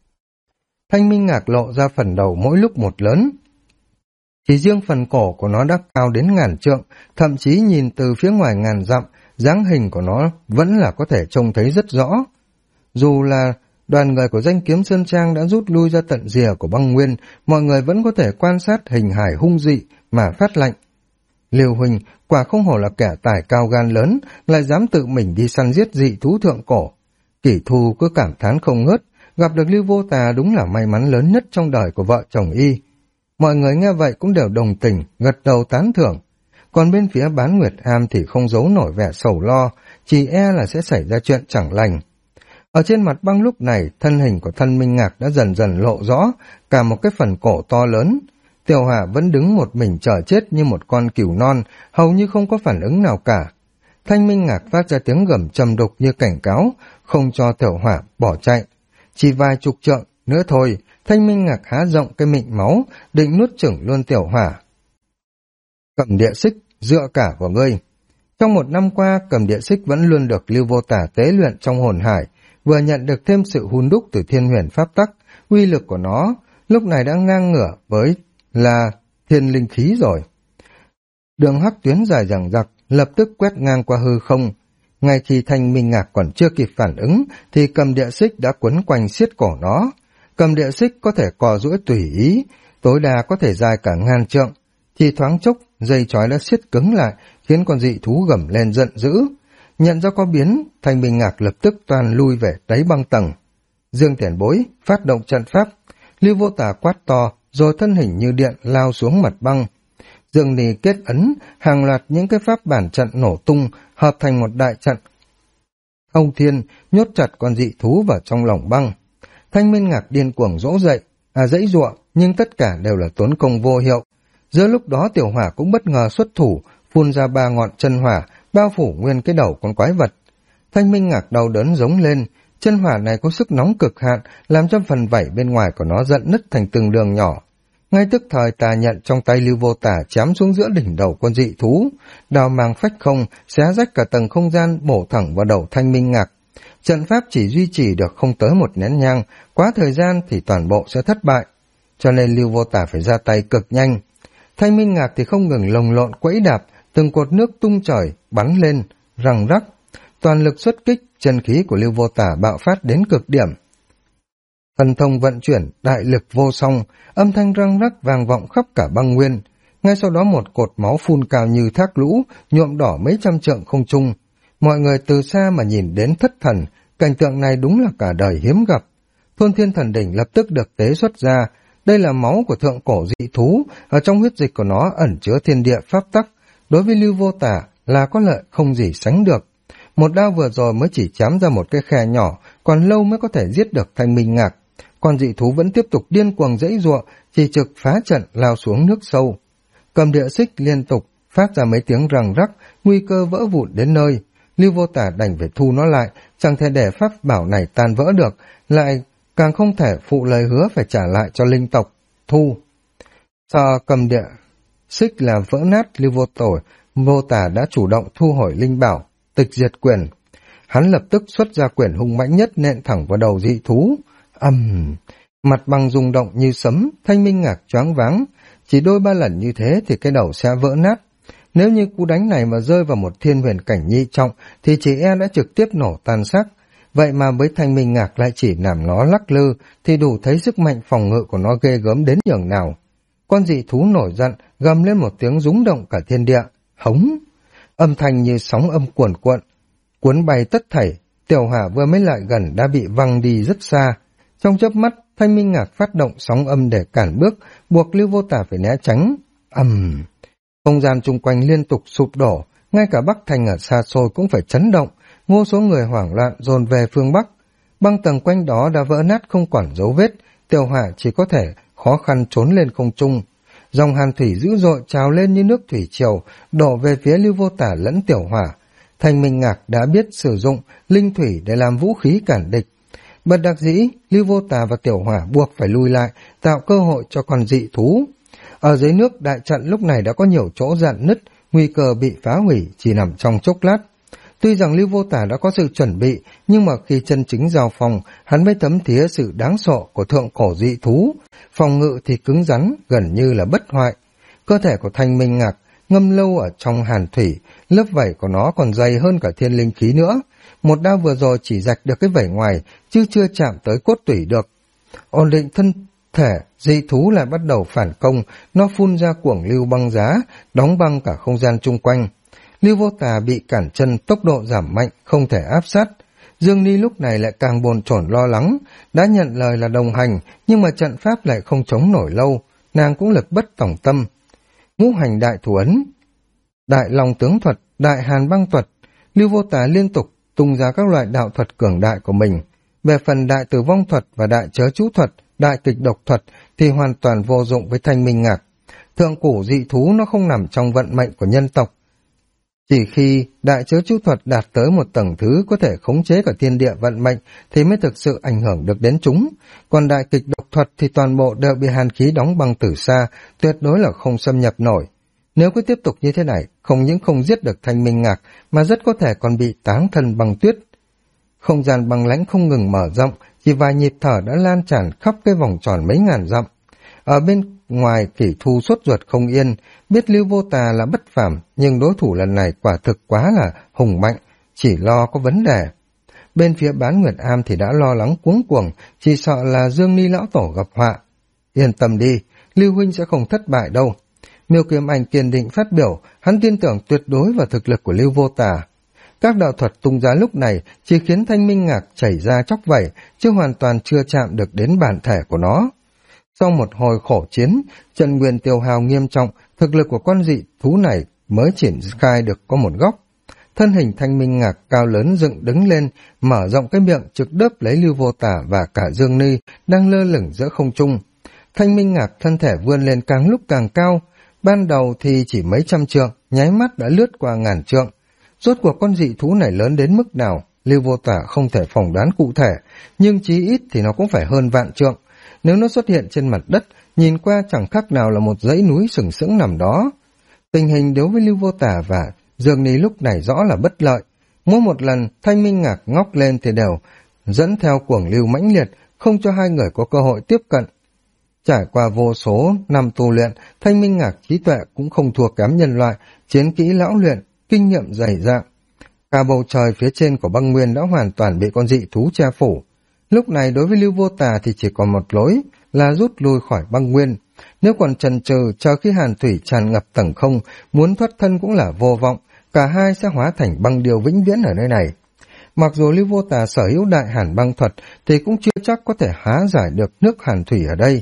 Thanh Minh Ngạc lộ ra phần đầu mỗi lúc một lớn. Chỉ riêng phần cổ của nó đã cao đến ngàn trượng, thậm chí nhìn từ phía ngoài ngàn dặm, dáng hình của nó vẫn là có thể trông thấy rất rõ. Dù là đoàn người của Danh Kiếm Sơn Trang đã rút lui ra tận rìa của băng nguyên, mọi người vẫn có thể quan sát hình hài hung dị mà phát lạnh. Liêu huynh quả không hổ là kẻ tài cao gan lớn, lại dám tự mình đi săn giết dị thú thượng cổ. Kỷ Thu cứ cảm thán không ngớt, gặp được Lưu Vô Tà đúng là may mắn lớn nhất trong đời của vợ chồng y. Mọi người nghe vậy cũng đều đồng tình, gật đầu tán thưởng. Còn bên phía Bán Nguyệt Am thì không giấu nổi vẻ sầu lo, chỉ e là sẽ xảy ra chuyện chẳng lành. Ở trên mặt băng lúc này, thân hình của Thanh Minh Ngạc đã dần dần lộ rõ, cả một cái phần cổ to lớn. Tiểu Hỏa vẫn đứng một mình chờ chết như một con cừu non, hầu như không có phản ứng nào cả. Thanh Minh Ngạc phát ra tiếng gầm trầm đục như cảnh cáo, không cho Tiểu Hỏa bỏ chạy. Chỉ vài chục trượng nữa thôi, Thanh Minh Ngạc há rộng cái miệng máu, định nuốt chửng luôn Tiểu Hỏa. Cầm Địa Xích, dựa cả vào ngươi. Trong một năm qua, Cầm Địa Xích vẫn luôn được Lưu Vô Tà tế luyện trong hồn hải, vừa nhận được thêm sự hun đúc từ Thiên Huyền Pháp Tắc, uy lực của nó lúc này đã ngang ngửa với là thiên linh khí rồi. Đường hắc tuyến dài dằng dặc, lập tức quét ngang qua hư không. Ngay khi Thanh Minh Ngạc còn chưa kịp phản ứng, thì Cầm Địa Xích đã quấn quanh siết cổ nó. Cầm Địa Xích có thể cò duỗi tùy ý, tối đa có thể dài cả ngàn trượng. Chỉ thoáng chốc, dây trói đã siết cứng lại, khiến con dị thú gầm lên giận dữ. Nhận ra có biến, Thanh Minh Ngạc lập tức toàn lui về đáy băng tầng. Dương Tiền Bối phát động trận pháp, Lưu Vô Tà quát to, rồi thân hình như điện lao xuống mặt băng. Dương Ni kết ấn, hàng loạt những cái pháp bản trận nổ tung, hợp thành một đại trận. Ông Thiên nhốt chặt con dị thú vào trong lòng băng. Thanh Minh Ngạc điên cuồng dỗ dậy, dãy giụa, nhưng tất cả đều là tốn công vô hiệu. Giữa lúc đó Tiểu Hỏa cũng bất ngờ xuất thủ, phun ra 3 ngọn chân hỏa, bao phủ nguyên cái đầu con quái vật. Thanh Minh Ngạc đau đớn giống lên, chân hỏa này có sức nóng cực hạn, làm cho phần vảy bên ngoài của nó giận nứt thành từng đường nhỏ. Ngay tức thời tà nhận trong tay Lưu Vô Tà chém xuống giữa đỉnh đầu con dị thú, đào mang phách không, xé rách cả tầng không gian bổ thẳng vào đầu Thanh Minh Ngạc. Trận pháp chỉ duy trì được không tới một nén nhang, quá thời gian thì toàn bộ sẽ thất bại, cho nên Lưu Vô Tà phải ra tay cực nhanh. Thanh Minh Ngạc thì không ngừng lồng lộn quẫy đạp, từng cột nước tung trời bắn lên, răng rắc, toàn lực xuất kích, chân khí của Lưu Vô Tà bạo phát đến cực điểm. Thần thông vận chuyển, đại lực vô song, âm thanh răng rắc vang vọng khắp cả băng nguyên. Ngay sau đó một cột máu phun cao như thác lũ, nhuộm đỏ mấy trăm trượng không trung. Mọi người từ xa mà nhìn đến thất thần, cảnh tượng này đúng là cả đời hiếm gặp. Thôn Thiên Thần Đỉnh lập tức được tế xuất ra. Đây là máu của thượng cổ dị thú, ở trong huyết dịch của nó ẩn chứa thiên địa pháp tắc. Đối với Lưu Vô Tà là có lợi không gì sánh được. Một đao vừa rồi mới chỉ chém ra một cái khe nhỏ, còn lâu mới có thể giết được Thanh Minh Ngạc. Còn dị thú vẫn tiếp tục điên cuồng giãy giụa, chỉ trực phá trận lao xuống nước sâu. Cầm Địa Xích liên tục phát ra mấy tiếng răng rắc, nguy cơ vỡ vụn đến nơi. Lưu Vô Tà đành phải thu nó lại, chẳng thể để pháp bảo này tan vỡ được, lại càng không thể phụ lời hứa phải trả lại cho linh tộc. Thu. xích là vỡ nát, Lưu Vô Tả đã chủ động thu hồi linh bảo, tịch diệt quyền. Hắn lập tức xuất ra quyền hung mãnh nhất nện thẳng vào đầu dị thú. Mặt bằng rung động như sấm, Thanh Minh Ngạc choáng váng. Chỉ đôi ba lần như thế thì cái đầu sẽ vỡ nát. Nếu như cú đánh này mà rơi vào một thiên huyền cảnh nhị trọng thì chỉ e đã trực tiếp nổ tan xác. Vậy mà với Thanh Minh Ngạc lại chỉ làm nó lắc lư thì đủ thấy sức mạnh phòng ngự của nó ghê gớm đến nhường nào. Con dị thú nổi giận, gầm lên một tiếng rúng động cả thiên địa. Hống! Âm thanh như sóng âm cuồn cuộn, cuốn bay tất thảy. Tiểu Hỏa vừa mới lại gần đã bị văng đi rất xa. Trong chớp mắt, Thanh Minh Ngạc phát động sóng âm để cản bước, buộc Lưu Vô Tả phải né tránh. Không gian chung quanh liên tục sụp đổ, ngay cả Bắc Thành ở xa xôi cũng phải chấn động, vô số người hoảng loạn dồn về phương Bắc. Băng tầng quanh đó đã vỡ nát không còn dấu vết, Tiểu Hỏa chỉ có thể khó khăn trốn lên không trung. Dòng hàn thủy dữ dội trào lên như nước thủy triều, đổ về phía Lưu Vô Tả lẫn Tiểu Hỏa. Thanh Minh Ngạc đã biết sử dụng linh thủy để làm vũ khí cản địch. Bất đắc dĩ, Lưu Vô Tả và Tiểu Hỏa buộc phải lui lại, tạo cơ hội cho con dị thú. Ở dưới nước, đại trận lúc này đã có nhiều chỗ rạn nứt, nguy cơ bị phá hủy chỉ nằm trong chốc lát. Tuy rằng Lưu Vô Tả đã có sự chuẩn bị, nhưng mà khi chân chính giao phòng, hắn mới thấm thía sự đáng sợ của thượng cổ dị thú. Phòng ngự thì cứng rắn, gần như là bất hoại. Cơ thể của Thanh Minh Ngạc ngâm lâu ở trong hàn thủy, lớp vảy của nó còn dày hơn cả thiên linh khí nữa. Một đao vừa rồi chỉ rạch được cái vảy ngoài, chứ chưa chạm tới cốt tủy được. Ổn định thân thể, dị thú lại bắt đầu phản công, nó phun ra cuồng lưu băng giá, đóng băng cả không gian chung quanh. Lưu Vô Tả bị cản chân, tốc độ giảm mạnh, không thể áp sát. Dương Ni lúc này lại càng bồn chồn lo lắng, đã nhận lời là đồng hành, nhưng mà trận pháp lại không chống nổi lâu, nàng cũng lực bất tòng tâm. Ngũ hành đại thủ ấn, đại long tướng thuật, đại hàn băng thuật, Lưu Vô Tả liên tục tung ra các loại đạo thuật cường đại của mình. Về phần đại tử vong thuật và đại chớ chú thuật, đại kịch độc thuật thì hoàn toàn vô dụng với Thanh Minh Ngạc. Thượng cổ dị thú nó không nằm trong vận mệnh của nhân tộc. Chỉ khi đại chớ chú thuật đạt tới một tầng thứ có thể khống chế cả thiên địa vận mệnh thì mới thực sự ảnh hưởng được đến chúng. Còn đại kịch độc thuật thì toàn bộ đều bị hàn khí đóng băng từ xa, tuyệt đối là không xâm nhập nổi. Nếu cứ tiếp tục như thế này, không những không giết được Thanh Minh Ngạc mà rất có thể còn bị táng thân băng tuyết. Không gian băng lãnh không ngừng mở rộng, chỉ vài nhịp thở đã lan tràn khắp cái vòng tròn mấy ngàn dặm. Ở bên ngoài Kỷ Thu sốt ruột không yên, biết Lưu Vô Tà là bất phàm, nhưng đối thủ lần này quả thực quá là hùng mạnh, chỉ lo có vấn đề. Bên phía Bán Nguyệt Am thì đã lo lắng cuống cuồng, chỉ sợ là Dương Ni lão tổ gặp họa. Yên tâm đi, Lưu huynh sẽ không thất bại đâu. Miêu Kiếm Anh kiên định phát biểu, hắn tin tưởng tuyệt đối vào thực lực của Lưu Vô Tà. Các đạo thuật tung ra lúc này chỉ khiến Thanh Minh Ngạc chảy ra chóc vẩy, chứ hoàn toàn chưa chạm được đến bản thể của nó. Sau một hồi khổ chiến, trận nguyên tiêu hao nghiêm trọng, thực lực của con dị thú này mới triển khai được có một góc. Thân hình Thanh Minh Ngạc cao lớn dựng đứng lên, mở rộng cái miệng trực đớp lấy Lưu Vô Tả và cả Dương Ni đang lơ lửng giữa không trung. Thanh Minh Ngạc thân thể vươn lên càng lúc càng cao, ban đầu thì chỉ mấy trăm trượng, nháy mắt đã lướt qua ngàn trượng. Rốt cuộc con dị thú này lớn đến mức nào, Lưu Vô Tả không thể phỏng đoán cụ thể, nhưng chí ít thì nó cũng phải hơn vạn trượng. Nếu nó xuất hiện trên mặt đất, nhìn qua chẳng khác nào là một dãy núi sừng sững nằm đó. Tình hình đối với Lưu Vô Tả và Dương Ni lúc này rõ là bất lợi. Mỗi một lần Thanh Minh Ngạc ngóc lên thì đều dẫn theo cuồng lưu mãnh liệt, không cho hai người có cơ hội tiếp cận. Trải qua vô số năm tu luyện, Thanh Minh Ngạc trí tuệ cũng không thua kém nhân loại, chiến kỹ lão luyện, kinh nghiệm dày dạn. Cả bầu trời phía trên của băng nguyên đã hoàn toàn bị con dị thú che phủ. Lúc này đối với Lưu Vô Tà thì chỉ còn một lối là rút lui khỏi băng nguyên. Nếu còn chần chừ chờ khi hàn thủy tràn ngập tầng không, muốn thoát thân cũng là vô vọng, cả hai sẽ hóa thành băng điều vĩnh viễn ở nơi này. Mặc dù Lưu Vô Tà sở hữu đại hàn băng thuật thì cũng chưa chắc có thể hóa giải được nước hàn thủy ở đây.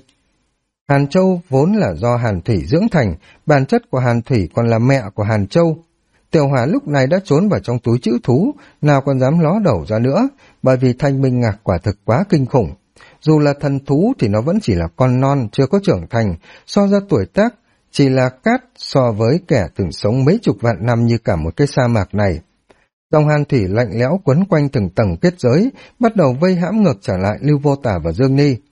Hàn Châu vốn là do hàn thủy dưỡng thành, bản chất của hàn thủy còn là mẹ của Hàn Châu. Tiểu Hỏa lúc này đã trốn vào trong túi trữ thú, nào còn dám ló đầu ra nữa, bởi vì Thanh Minh Ngạc quả thực quá kinh khủng. Dù là thần thú thì nó vẫn chỉ là con non, chưa có trưởng thành, so ra tuổi tác, chỉ là cát so với kẻ từng sống mấy chục vạn năm như cả một cái sa mạc này. Dòng hàn thủy lạnh lẽo quấn quanh từng tầng kết giới, bắt đầu vây hãm ngược trở lại Lưu Vô Tả và Dương Ni.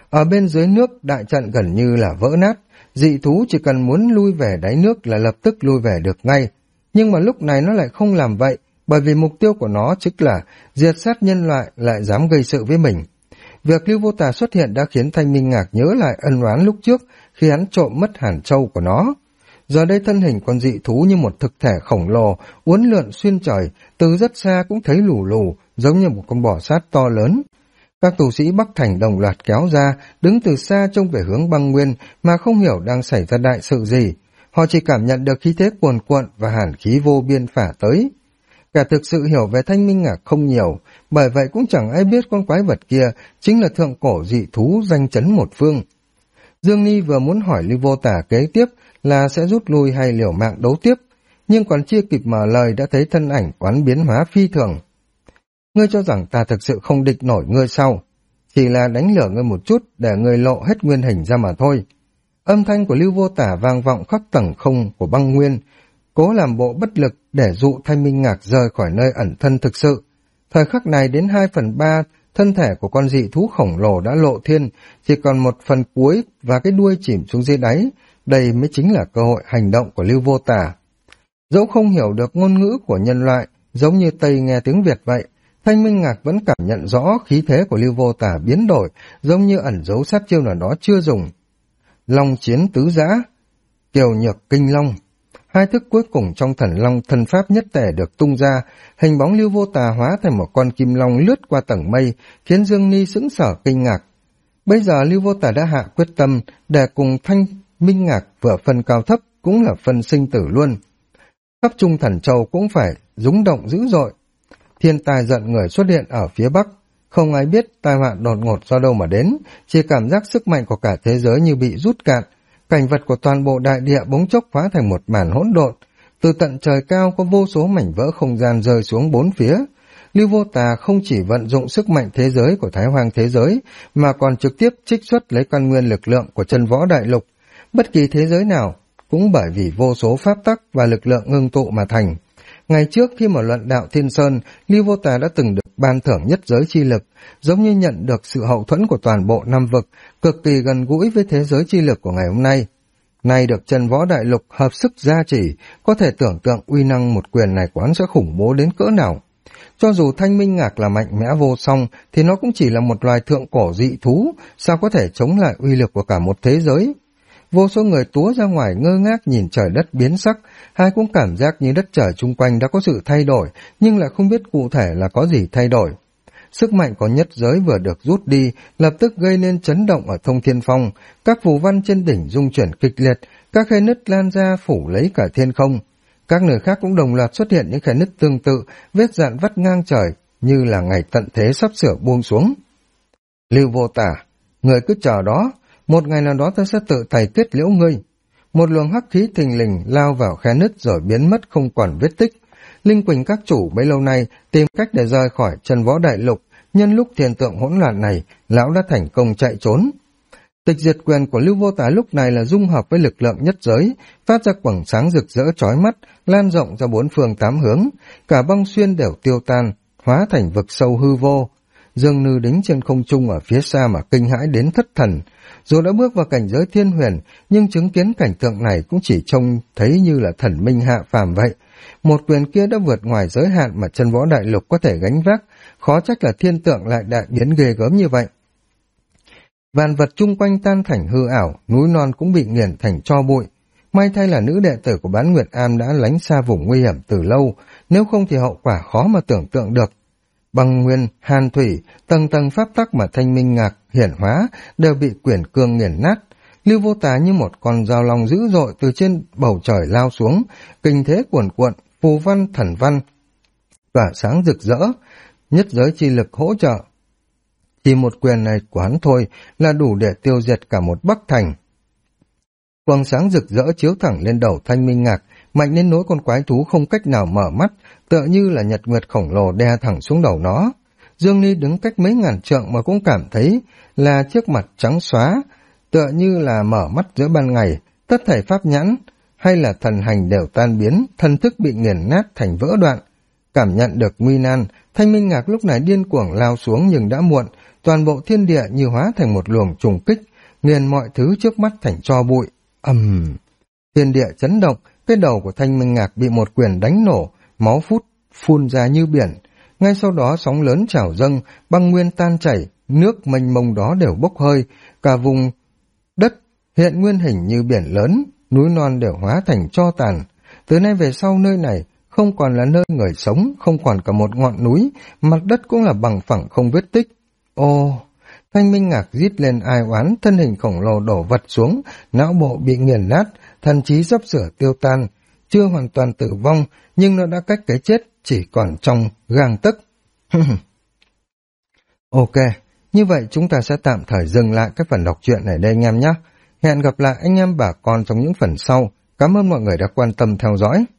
Ở bên dưới nước, đại trận gần như là vỡ nát, dị thú chỉ cần muốn lui về đáy nước là lập tức lui về được ngay. Nhưng mà lúc này nó lại không làm vậy, bởi vì mục tiêu của nó chính là diệt sát nhân loại lại dám gây sự với mình. Việc Lưu Vô Tà xuất hiện đã khiến Thanh Minh Ngạc nhớ lại ân oán lúc trước khi hắn trộm mất Hàn Châu của nó. Giờ đây thân hình con dị thú như một thực thể khổng lồ, uốn lượn xuyên trời, từ rất xa cũng thấy lù lù, giống như một con bò sát to lớn. Các tù sĩ Bắc Thành đồng loạt kéo ra, đứng từ xa trông về hướng băng nguyên mà không hiểu đang xảy ra đại sự gì. Họ chỉ cảm nhận được khí thế cuồn cuộn và hàn khí vô biên phả tới. Cả thực sự hiểu về Thanh Minh Ngạc không nhiều, bởi vậy cũng chẳng ai biết con quái vật kia chính là thượng cổ dị thú danh chấn một phương. Dương Ni vừa muốn hỏi Lưu Vô Tà kế tiếp là sẽ rút lui hay liều mạng đấu tiếp, nhưng còn chưa kịp mở lời đã thấy thân ảnh quán biến hóa phi thường. Ngươi cho rằng ta thực sự không địch nổi ngươi sao? Chỉ là đánh lửa ngươi một chút để ngươi lộ hết nguyên hình ra mà thôi. Âm thanh của Lưu Vô Tà vang vọng khắp tầng không của băng nguyên, cố làm bộ bất lực để dụ Thanh Minh Ngạc rời khỏi nơi ẩn thân thực sự. Thời khắc này đến 2/3 thân thể của con dị thú khổng lồ đã lộ thiên, chỉ còn 1/4 cuối và cái đuôi chìm xuống dưới đáy. Đây mới chính là cơ hội hành động của Lưu Vô Tà. Dẫu không hiểu được ngôn ngữ của nhân loại, giống như Tây nghe tiếng Việt vậy, Thanh Minh Ngạc vẫn cảm nhận rõ khí thế của Lưu Vô Tà biến đổi, giống như ẩn giấu sát chiêu nào đó chưa dùng. Long chiến tứ giã, kiều nhược kinh long. Hai thức cuối cùng trong thần long thần pháp nhất thể được tung ra, hình bóng Lưu Vô Tà hóa thành một con kim long lướt qua tầng mây, khiến Dương Ni sững sờ kinh ngạc. Bây giờ Lưu Vô Tà đã hạ quyết tâm để cùng Thanh Minh Ngạc vừa phân cao thấp cũng là phân sinh tử luôn. Khắp Trung Thần Châu cũng phải rúng động dữ dội. Thiên tai giận người xuất hiện ở phía Bắc, không ai biết tai họa đột ngột do đâu mà đến, chỉ cảm giác sức mạnh của cả thế giới như bị rút cạn. Cảnh vật của toàn bộ đại địa bỗng chốc hóa thành một màn hỗn độn, từ tận trời cao có vô số mảnh vỡ không gian rơi xuống bốn phía. Lưu Vô Tà không chỉ vận dụng sức mạnh thế giới của Thái Hoang thế giới, mà còn trực tiếp trích xuất lấy căn nguyên lực lượng của chân võ đại lục. Bất kỳ thế giới nào cũng bởi vì vô số pháp tắc và lực lượng ngưng tụ mà thành. Ngày trước khi mở luận đạo Thiên Sơn, Lưu Vô Tà đã từng được ban thưởng nhất giới chi lực, giống như nhận được sự hậu thuẫn của toàn bộ năm vực, cực kỳ gần gũi với thế giới chi lực của ngày hôm nay. Nay được chân võ đại lục hợp sức gia trì, có thể tưởng tượng uy năng một quyền này của hắn sẽ khủng bố đến cỡ nào. Cho dù Thanh Minh Ngạc là mạnh mẽ vô song, thì nó cũng chỉ là một loài thượng cổ dị thú, sao có thể chống lại uy lực của cả một thế giới. Vô số người túa ra ngoài ngơ ngác nhìn trời đất biến sắc, ai cũng cảm giác như đất trời chung quanh đã có sự thay đổi, nhưng lại không biết cụ thể là có gì thay đổi. Sức mạnh của nhất giới vừa được rút đi, lập tức gây nên chấn động ở Thông Thiên Phong, các phù văn trên đỉnh rung chuyển kịch liệt, các khe nứt lan ra phủ lấy cả thiên không. Các nơi khác cũng đồng loạt xuất hiện những khe nứt tương tự, vết dạn vắt ngang trời, như là ngày tận thế sắp sửa buông xuống. Lưu Vô Tà, người cứ chờ đó, một ngày nào đó ta sẽ tự tay kết liễu ngươi. Một luồng hắc khí thình lình lao vào khe nứt rồi biến mất không còn vết tích. Linh Quỳnh các chủ bấy lâu nay tìm cách để rời khỏi chân võ đại lục, nhân lúc thiên tượng hỗn loạn này, lão đã thành công chạy trốn. Tịch diệt quyền của Lưu Vô Tà lúc này là dung hợp với lực lượng nhất giới, phát ra quầng sáng rực rỡ chói mắt, lan rộng ra bốn phương tám hướng, cả băng xuyên đều tiêu tan, hóa thành vực sâu hư vô. Dương Nư đứng trên không trung ở phía xa mà kinh hãi đến thất thần. Dù đã bước vào cảnh giới thiên huyền, nhưng chứng kiến cảnh tượng này cũng chỉ trông thấy như là thần minh hạ phàm vậy. Một quyền kia đã vượt ngoài giới hạn mà chân võ đại lục có thể gánh vác, khó trách là thiên tượng lại đại biến ghê gớm như vậy. Vạn vật chung quanh tan thành hư ảo, núi non cũng bị nghiền thành tro bụi. May thay là nữ đệ tử của Bán Nguyệt Am đã lánh xa vùng nguy hiểm từ lâu, nếu không thì hậu quả khó mà tưởng tượng được. Băng nguyên, hàn thủy, tầng tầng pháp tắc mà Thanh Minh Ngạc hiển hóa đều bị quyển cương nghiền nát. Lưu Vô Tà như một con dao long dữ dội từ trên bầu trời lao xuống, kinh thế cuồn cuộn, phù văn thần văn tỏa sáng rực rỡ, nhất giới chi lực hỗ trợ. Chỉ một quyền này của hắn thôi là đủ để tiêu diệt cả một Bắc Thành. Quang sáng rực rỡ chiếu thẳng lên đầu Thanh Minh Ngạc, mạnh đến nỗi con quái thú không cách nào mở mắt, tựa như là nhật nguyệt khổng lồ đè thẳng xuống đầu nó. Dương Ni đứng cách mấy ngàn trượng mà cũng cảm thấy là trước mặt trắng xóa, tựa như là mở mắt giữa ban ngày, tất thảy pháp nhãn hay là thần hành đều tan biến, thần thức bị nghiền nát thành vỡ đoạn. Cảm nhận được nguy nan, Thanh Minh Ngạc lúc này điên cuồng lao xuống nhưng đã muộn, toàn bộ thiên địa như hóa thành một luồng trùng kích, nghiền mọi thứ trước mắt thành tro bụi. Thiên địa chấn động, cái đầu của Thanh Minh Ngạc bị một quyền đánh nổ, máu phun ra như biển. Ngay sau đó sóng lớn trào dâng, băng nguyên tan chảy, nước mênh mông đó đều bốc hơi, cả vùng đất hiện nguyên hình như biển lớn, núi non đều hóa thành tro tàn. Từ nay về sau nơi này không còn là nơi người sống, không còn cả một ngọn núi, mặt đất cũng là bằng phẳng không vết tích. Ô! Thanh Minh Ngạc rít lên ai oán, thân hình khổng lồ đổ vật xuống, não bộ bị nghiền nát, thần trí sắp sửa tiêu tan, chưa hoàn toàn tử vong, nhưng nó đã cách cái chết chỉ còn trong gang tấc. Ok, như vậy chúng ta sẽ tạm thời dừng lại cái phần đọc truyện này đây anh em nhé. Hẹn gặp lại anh em bà con trong những phần sau. Cảm ơn mọi người đã quan tâm theo dõi.